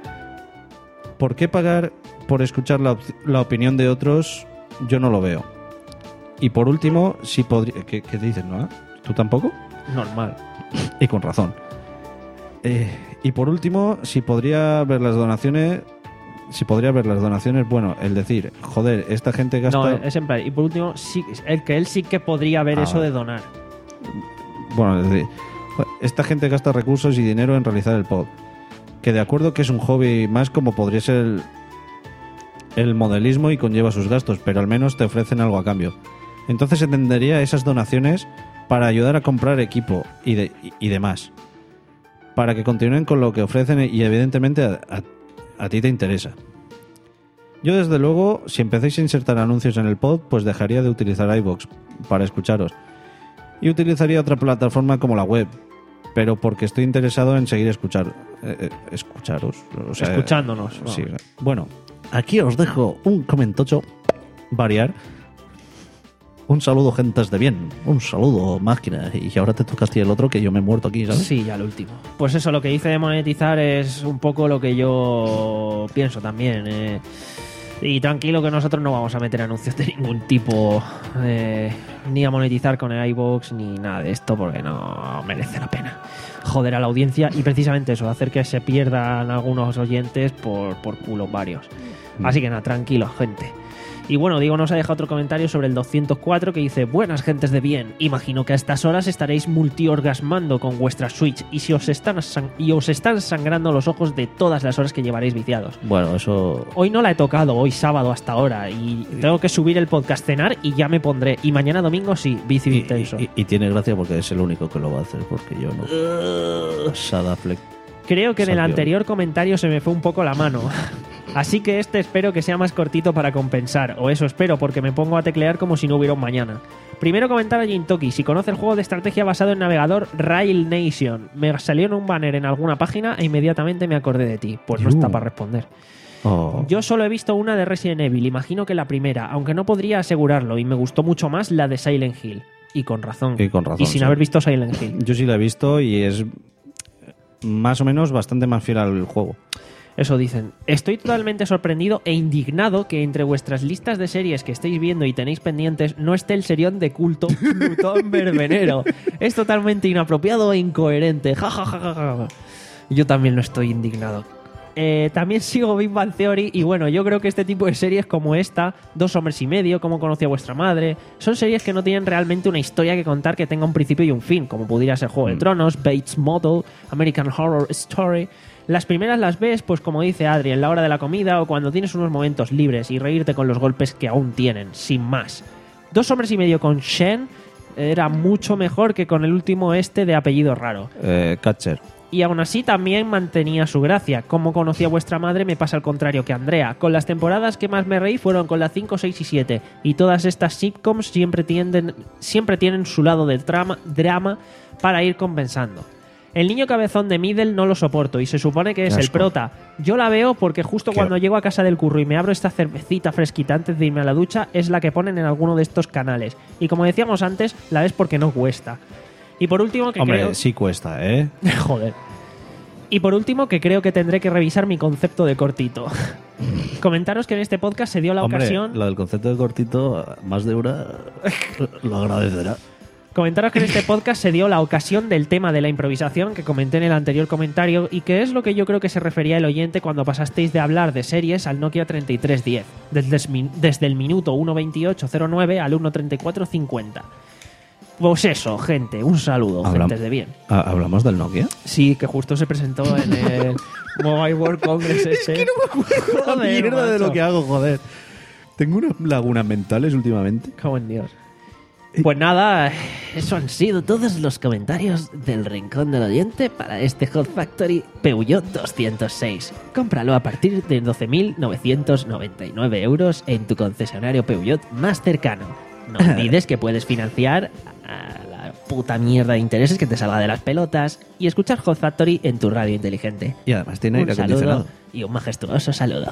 ¿Por qué pagar por escuchar la, op- la opinión de otros? Yo no lo veo. Y por último, si podría... ¿Qué, qué dices, Noah? ¿Tú tampoco? Normal. Y con razón. Eh, y por último, si podría ver las donaciones... Si podría ver las donaciones, bueno, el decir, joder, esta gente gasta... No, es en plan. Y por último, sí, el que él sí que podría ver Ah, eso vale. de donar. Bueno, es decir, esta gente gasta recursos y dinero en realizar el pod. Que de acuerdo que es un hobby más como podría ser el, el modelismo y conlleva sus gastos, pero al menos te ofrecen algo a cambio. Entonces entendería esas donaciones para ayudar a comprar equipo y, de, y, y demás. Para que continúen con lo que ofrecen y evidentemente a, a, a ti te interesa. Yo desde luego, si empezáis a insertar anuncios en el pod, pues dejaría de utilizar iVoox para escucharos. Y utilizaría otra plataforma como la web, pero porque estoy interesado en seguir escuchar, eh, eh, escucharos. O sea, Escuchándonos. Sí, vamos. bueno, aquí os dejo un comentario variar. Un saludo, gentes de bien. Un saludo, máquina. Y ahora te toca a ti el otro, que yo me he muerto aquí, ¿sabes? Sí, ya lo último. Pues eso, lo que dice de monetizar es un poco lo que yo pienso también. Eh. Y tranquilo que nosotros no vamos a meter anuncios de ningún tipo, eh, ni a monetizar con el iVoox, ni nada de esto, porque no merece la pena. Joder a la audiencia y precisamente eso, hacer que se pierdan algunos oyentes por, por culos varios. Así que nada, tranquilo, gente. Y bueno, Diego nos ha dejado otro comentario sobre el doscientos cuatro que dice: buenas gentes de bien, imagino que a estas horas estaréis multiorgasmando con vuestra Switch y, si os están sang- y os están sangrando los ojos de todas las horas que llevaréis viciados. Bueno, eso... Hoy no la he tocado, hoy sábado hasta ahora, y tengo que subir el podcast cenar y ya me pondré. Y mañana domingo sí, vicio Y, intenso. y- y tiene gracia porque es el único que lo va a hacer, porque yo no. Sada Fleck. Creo que en el Santiago. anterior comentario se me fue un poco la mano. Así que este espero que sea más cortito para compensar. O eso espero, porque me pongo a teclear como si no hubiera un mañana. Primero comentar a Jintoki. Si conoce el juego de estrategia basado en navegador Rail Nation. Me salió en un banner en alguna página e inmediatamente me acordé de ti. Pues no Yu. está para responder. Oh. Yo solo he visto una de Resident Evil. Imagino que la primera, aunque no podría asegurarlo. Y me gustó mucho más la de Silent Hill. Y con razón. Y con razón, Y sin sí. haber visto Silent Hill. Yo sí la he visto y es más o menos bastante más fiel al juego. Eso dicen. Estoy totalmente sorprendido e indignado que entre vuestras listas de series que estáis viendo y tenéis pendientes no esté el serión de culto Plutón Verbenero. Es totalmente inapropiado e incoherente. Ja, ja, ja, ja, ja. Yo también lo estoy indignado. Eh, también sigo Big Bang Theory y bueno, yo creo que este tipo de series como esta, Dos hombres y medio, Cómo conocí a vuestra madre, son series que no tienen realmente una historia que contar que tenga un principio y un fin, como pudiera ser Juego de Tronos, Bates Motel, American Horror Story. Las primeras las ves, pues como dice Adri, en la hora de la comida o cuando tienes unos momentos libres y reírte con los golpes que aún tienen, sin más. Dos hombres y medio con Shen era mucho mejor que con el último este de apellido raro. Eh, Catcher. Y aún así también mantenía su gracia. Como conocí a vuestra madre me pasa al contrario que Andrea. Con las temporadas que más me reí fueron con la cinco, seis y siete. Y todas estas sitcoms siempre, tienden, siempre tienen su lado de drama, drama para ir compensando. El niño cabezón de Middle no lo soporto y se supone que es Qué el asco. prota. Yo la veo porque justo Qué- cuando llego a casa del curro y me abro esta cervecita fresquita antes de irme a la ducha es la que ponen en alguno de estos canales. Y como decíamos antes, la ves porque no cuesta. Y por último que Hombre, creo... sí cuesta, ¿eh? Joder. Y por último, que creo que tendré que revisar mi concepto de cortito. Comentaros que en este podcast se dio la Hombre, ocasión... lo del concepto de cortito, más de una, lo agradecerá. Comentaros que en este podcast se dio la ocasión del tema de la improvisación que comenté en el anterior comentario y que es lo que yo creo que se refería el oyente cuando pasasteis de hablar de series al Nokia treinta y tres diez, desde, desde el minuto uno veintiocho cero nueve al uno treinta y cuatro cincuenta. Pues eso, gente, un saludo, Hablam- gentes de bien. Ah, ¿Hablamos del Nokia? Sí, que justo se presentó en el Mobile World Congress ese. Es que no me acuerdo La mierda de lo que hago, joder. Tengo unas lagunas mentales últimamente. Cago en Dios. Pues nada, eso han sido todos los comentarios del Rincón del Oyente para este Hot Factory Peugeot doscientos seis. Cómpralo a partir de doce mil novecientos noventa y nueve euros en tu concesionario Peugeot más cercano. No olvides que puedes financiar a la puta mierda de intereses que te salga de las pelotas y escuchar Hot Factory en tu radio inteligente. Y además tiene Un aire acondicionado. saludo y un majestuoso saludo.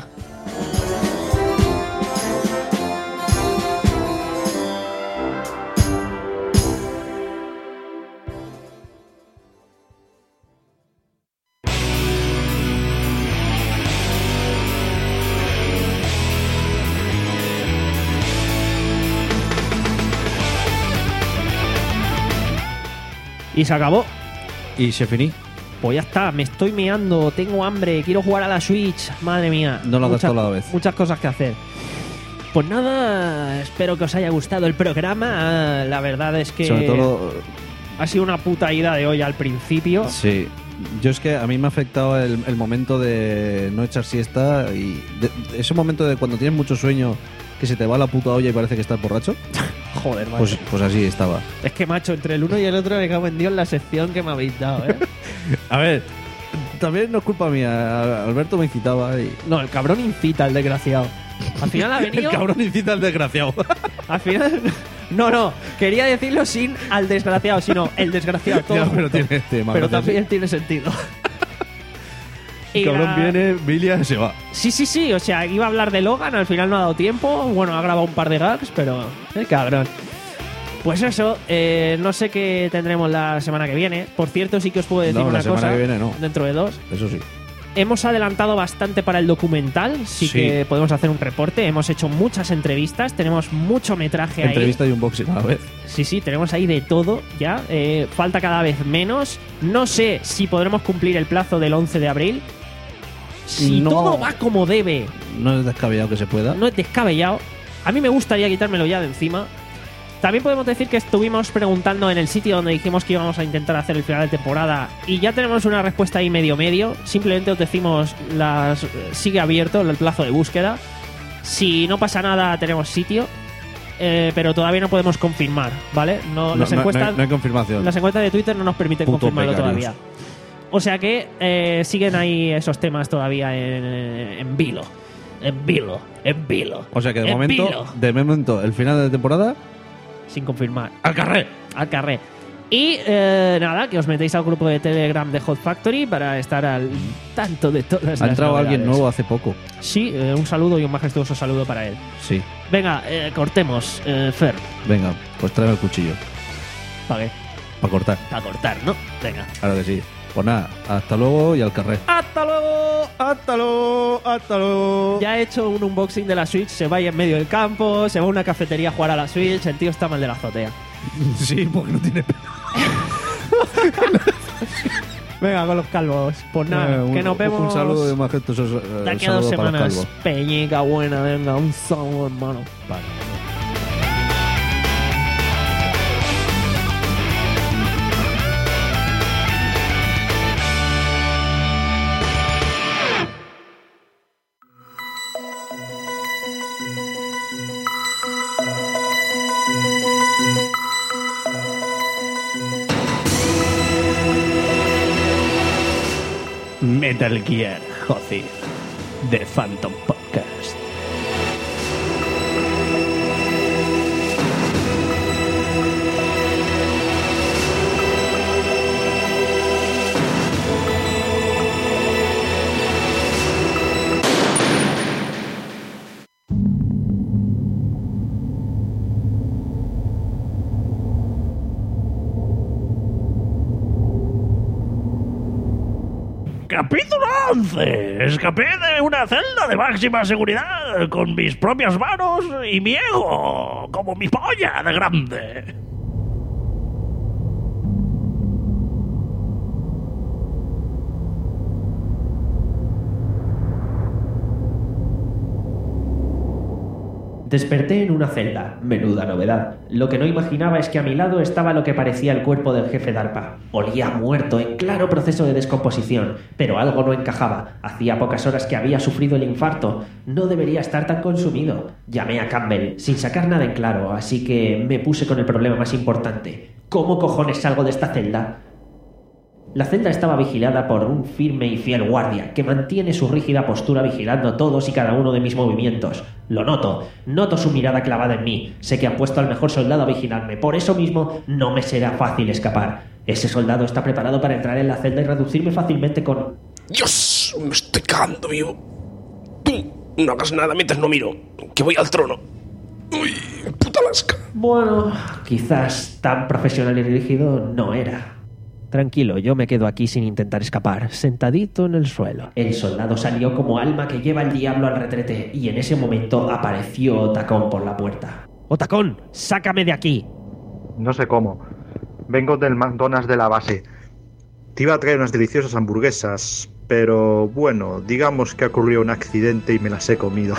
Y se acabó. Y se finí. Pues ya está, me estoy meando, tengo hambre, quiero jugar a la Switch, madre mía. No lo hagas Muchas- todo a la vez. Muchas cosas que hacer. Pues nada, espero que os haya gustado el programa. La verdad es que Sobre todo, ha sido una puta ida de hoy al principio. sí. Yo es que a mí me ha afectado el, el momento de no echar siesta y de- de ese momento de cuando tienes mucho sueño que se te va la puta olla y parece que estás borracho. Joder, macho. Pues, pues así estaba. Es que, macho, entre el uno y el otro me cago en Dios la sección que me habéis dado, ¿eh? A ver, también no es culpa mía. Alberto me incitaba y... No, el cabrón incita al desgraciado. Al final ha venido... El cabrón incita al desgraciado. Al final... No, no, quería decirlo sin al desgraciado, sino el desgraciado. Todo Ya, pero junto. tiene tema, Pero gracias. también tiene sentido. El Y cabrón la- viene, Bilia se va. Sí, sí, sí, o sea, iba a hablar de Logan, al final no ha dado tiempo. Bueno, ha grabado un par de gags, pero el cabrón. Pues eso, eh, no sé qué tendremos la semana que viene. Por cierto, sí que os puedo decir No, una la semana cosa. que viene no. Dentro de dos. Eso sí. Hemos adelantado bastante para el documental, sí, Sí. que podemos hacer un reporte. Hemos hecho muchas entrevistas, tenemos mucho metraje ahí. Entrevista y unboxing a la vez. Sí, sí, tenemos ahí de todo ya. Eh, falta cada vez menos. No sé si podremos cumplir el plazo del once de abril. Si No. todo va como debe, No es descabellado que se pueda. no es descabellado. A mí me gustaría quitármelo ya de encima. También podemos decir que estuvimos preguntando en el sitio donde dijimos que íbamos a intentar hacer el final de temporada y ya tenemos una respuesta ahí medio medio. Simplemente os decimos las sigue abierto el plazo de búsqueda. Si no pasa nada tenemos sitio, eh, pero todavía no podemos confirmar, ¿vale? No, No, las no- encuestas, no hay, no hay confirmación. las encuestas de Twitter no nos permiten Putos confirmarlo becarios. todavía. O sea que eh, siguen ahí esos temas todavía en, en vilo. En vilo, en vilo. O sea que de en momento, vilo. de momento, el final de temporada, Sin confirmar. al carré. Al carré. Y eh, nada, que os metéis al grupo de Telegram de Hot Factory para estar al tanto de todas Ha las entrado alguien novedades. nuevo hace poco. Sí, eh, un saludo y un majestuoso saludo para él. Sí. Venga, eh, cortemos, eh, Fer. Venga, pues tráeme el cuchillo. ¿Para qué? Para cortar. Para cortar, ¿no? Venga. Claro que sí. Pues nada, hasta luego y al carré. ¡Hasta luego! Hasta luego, hasta luego. Ya he hecho un unboxing de la Switch, se va ahí en medio del campo, se va a una cafetería a jugar a la Switch, el tío está mal de la azotea. Sí, porque no tiene pelo. Venga, con los calvos. Pues nada, Eh, un- que nos vemos Un saludo y majestuoso eh, de aquí a dos saludo para los semanas. calvos. Peñica buena, venga, un saludo, hermano. Vale. Metal Gear José de Phantom Podcast. Capítulo once. Escapé de una celda de máxima seguridad con mis propias manos y mi ego como mi polla de grande. Desperté en una celda, menuda novedad. Lo que no imaginaba es que a mi lado estaba lo que parecía el cuerpo del jefe DARPA. Olía muerto, en claro proceso de descomposición, pero algo no encajaba. Hacía pocas horas que había sufrido el infarto. No debería estar tan consumido. Llamé a Campbell, sin sacar nada en claro, así que me puse con el problema más importante. ¿Cómo cojones salgo de esta celda? La celda estaba vigilada por un firme y fiel guardia, que mantiene su rígida postura vigilando todos y cada uno de mis movimientos. Lo noto, noto su mirada clavada en mí. Sé que han puesto al mejor soldado a vigilarme, por eso mismo no me será fácil escapar. Ese soldado está preparado para entrar en la celda y reducirme fácilmente con... Dios, me estoy cagando vivo. Tú, no hagas nada mientras no miro, que voy al trono. Uy, puta lasca. Bueno, quizás tan profesional y rígido no era. Tranquilo, yo me quedo aquí sin intentar escapar, sentadito en el suelo. El soldado salió como alma que lleva el diablo al retrete, y en ese momento apareció Otacón por la puerta. ¡Otacón! ¡Sácame de aquí! No sé cómo. Vengo del McDonald's de la base. Te iba a traer unas deliciosas hamburguesas, pero bueno, digamos que ocurrió un accidente y me las he comido.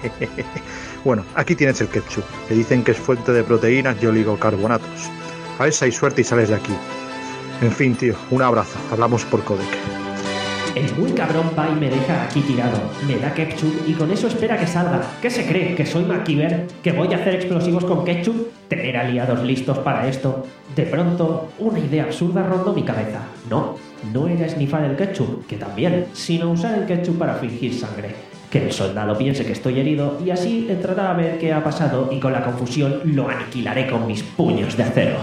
Bueno, aquí tienes el ketchup, que dicen que es fuente de proteínas y oligocarbonatos. A ver si hay suerte y sales de aquí. En fin, tío, un abrazo. Hablamos por codec. El muy cabrón va y me deja aquí tirado. Me da ketchup y con eso espera que salga. ¿Qué se cree? ¿Que soy MacGyver? ¿Que voy a hacer explosivos con ketchup? ¿Tener aliados listos para esto? De pronto, una idea absurda rondó mi cabeza. No, no era esnifar el ketchup, que también, sino usar el ketchup para fingir sangre. Que el soldado piense que estoy herido y así entrará a ver qué ha pasado y con la confusión lo aniquilaré con mis puños de acero.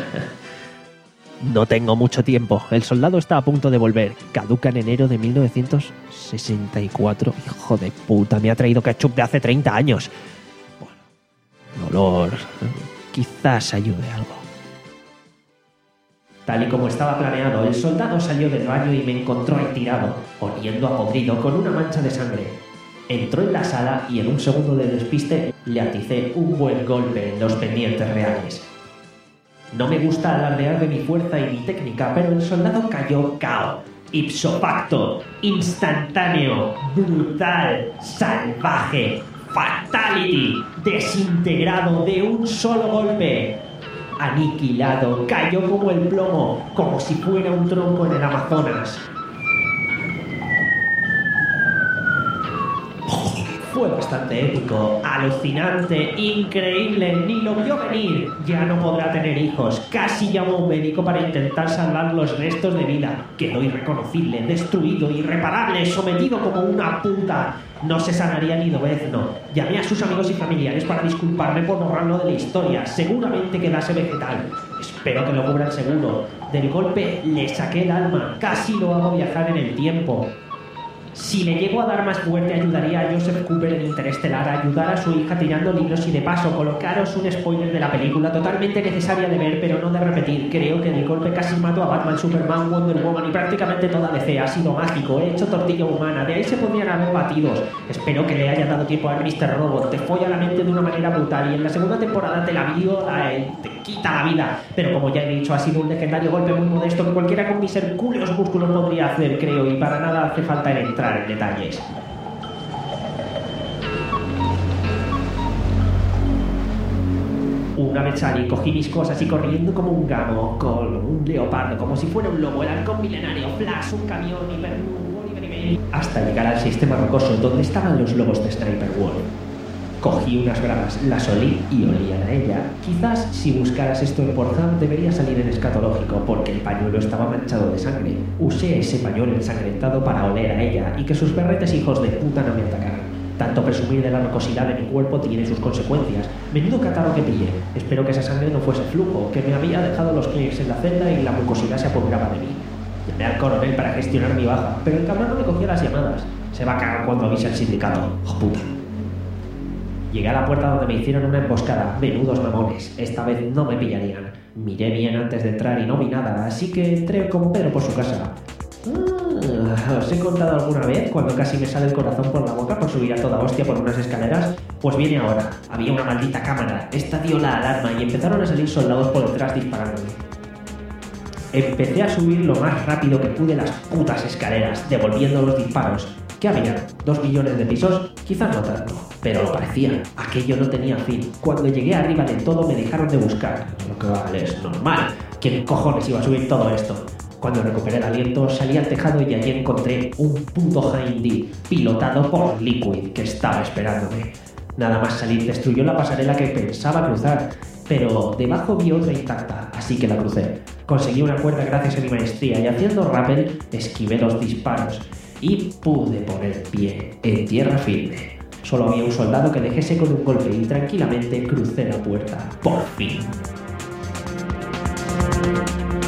No tengo mucho tiempo. El soldado está a punto de volver. Caduca en enero de mil novecientos sesenta y cuatro. Hijo de puta, me ha traído ketchup de hace treinta años. Bueno, olor. quizás ayude algo. Tal y como estaba planeado, el soldado salió del baño y me encontró ahí tirado, oliendo a podrido con una mancha de sangre. Entró en la sala y en un segundo de despiste le aticé un buen golpe en los pendientes reales. No me gusta alardear de mi fuerza y mi técnica, pero el soldado cayó cao, ipso facto, instantáneo, brutal, salvaje, fatality, desintegrado de un solo golpe. Aniquilado, cayó como el plomo, como si fuera un tronco en el Amazonas. Fue bastante épico, alucinante, increíble, ni lo vio venir. Ya no podrá tener hijos. Casi llamó a un médico para intentar salvar los restos de vida. Quedó irreconocible, destruido, irreparable, sometido como una puta. No se sanaría ni lobezno. Llamé a sus amigos y familiares para disculparme por borrarlo de la historia. Seguramente quedase vegetal. Espero que lo cubra el seguro. Del golpe le saqué el alma. Casi lo hago viajar en el tiempo. Si le llego a dar más fuerte, ayudaría a Joseph Cooper en Interestelar a ayudar a su hija tirando libros y de paso colocaros un spoiler de la película totalmente necesaria de ver pero no de repetir. Creo que el golpe casi mató a Batman, Superman, Wonder Woman y prácticamente toda D C. Ha sido mágico, he hecho tortilla humana, de ahí se podrían haber batidos. Espero que le haya dado tiempo a míster Robot. Te folla la mente de una manera brutal y en la segunda temporada te la viola, eh, te quita la vida. Pero como ya he dicho, ha sido un legendario golpe muy modesto que cualquiera con mis hercúleos músculos podría hacer, creo, y para nada hace falta el entrar en detalles. Una vez salí, cogí mis cosas y corriendo como un gamo, con un leopardo, como si fuera un lobo, el halcón milenario, Flash, un camión, Hyperloop, Oliver y Benny, hasta llegar al sistema rocoso donde estaban los lobos de Sniper Wolf. Cogí unas bragas, las olí y olían a ella. Quizás si buscaras esto en Pornhub debería salir en escatológico porque el pañuelo estaba manchado de sangre. Usé ese pañuelo ensangrentado para oler a ella y que sus berretes hijos de puta no me atacaran. Tanto presumir de la rocosidad de mi cuerpo tiene sus consecuencias. Menudo catarro que pillé. Espero que esa sangre no fuese flujo, que me había dejado los clics en la celda y la mucosidad se apoderaba de mí. Llamé al coronel para gestionar mi baja, pero el cabrón no me cogía las llamadas. Se va a cagar cuando avise al sindicato. ¡Oh, puta! Llegué a la puerta donde me hicieron una emboscada. Menudos mamones. Esta vez no me pillarían. Miré bien antes de entrar y no vi nada, así que entré como Pedro por su casa. Ah, ¿os he contado alguna vez cuando casi me sale el corazón por la boca por subir a toda hostia por unas escaleras? Pues viene ahora. Había una maldita cámara. Esta dio la alarma y empezaron a salir soldados por detrás disparándome. Empecé a subir lo más rápido que pude las putas escaleras, devolviendo los disparos. ¿Qué había? ¿Dos millones de pisos? Quizás no tanto, pero lo parecía. Aquello no tenía fin. Cuando llegué arriba de todo me dejaron de buscar. Lo que vale, es normal. ¿Quién cojones iba a subir todo esto? Cuando recuperé el aliento salí al tejado y allí encontré un puto Hindi pilotado por Liquid que estaba esperándome. Nada más salir destruyó la pasarela que pensaba cruzar, pero debajo vi otra intacta, así que la crucé. Conseguí una cuerda gracias a mi maestría y haciendo rappel esquivé los disparos y pude poner pie en tierra firme. Solo había un soldado que dejé seco de un golpe y tranquilamente crucé la puerta. Por fin.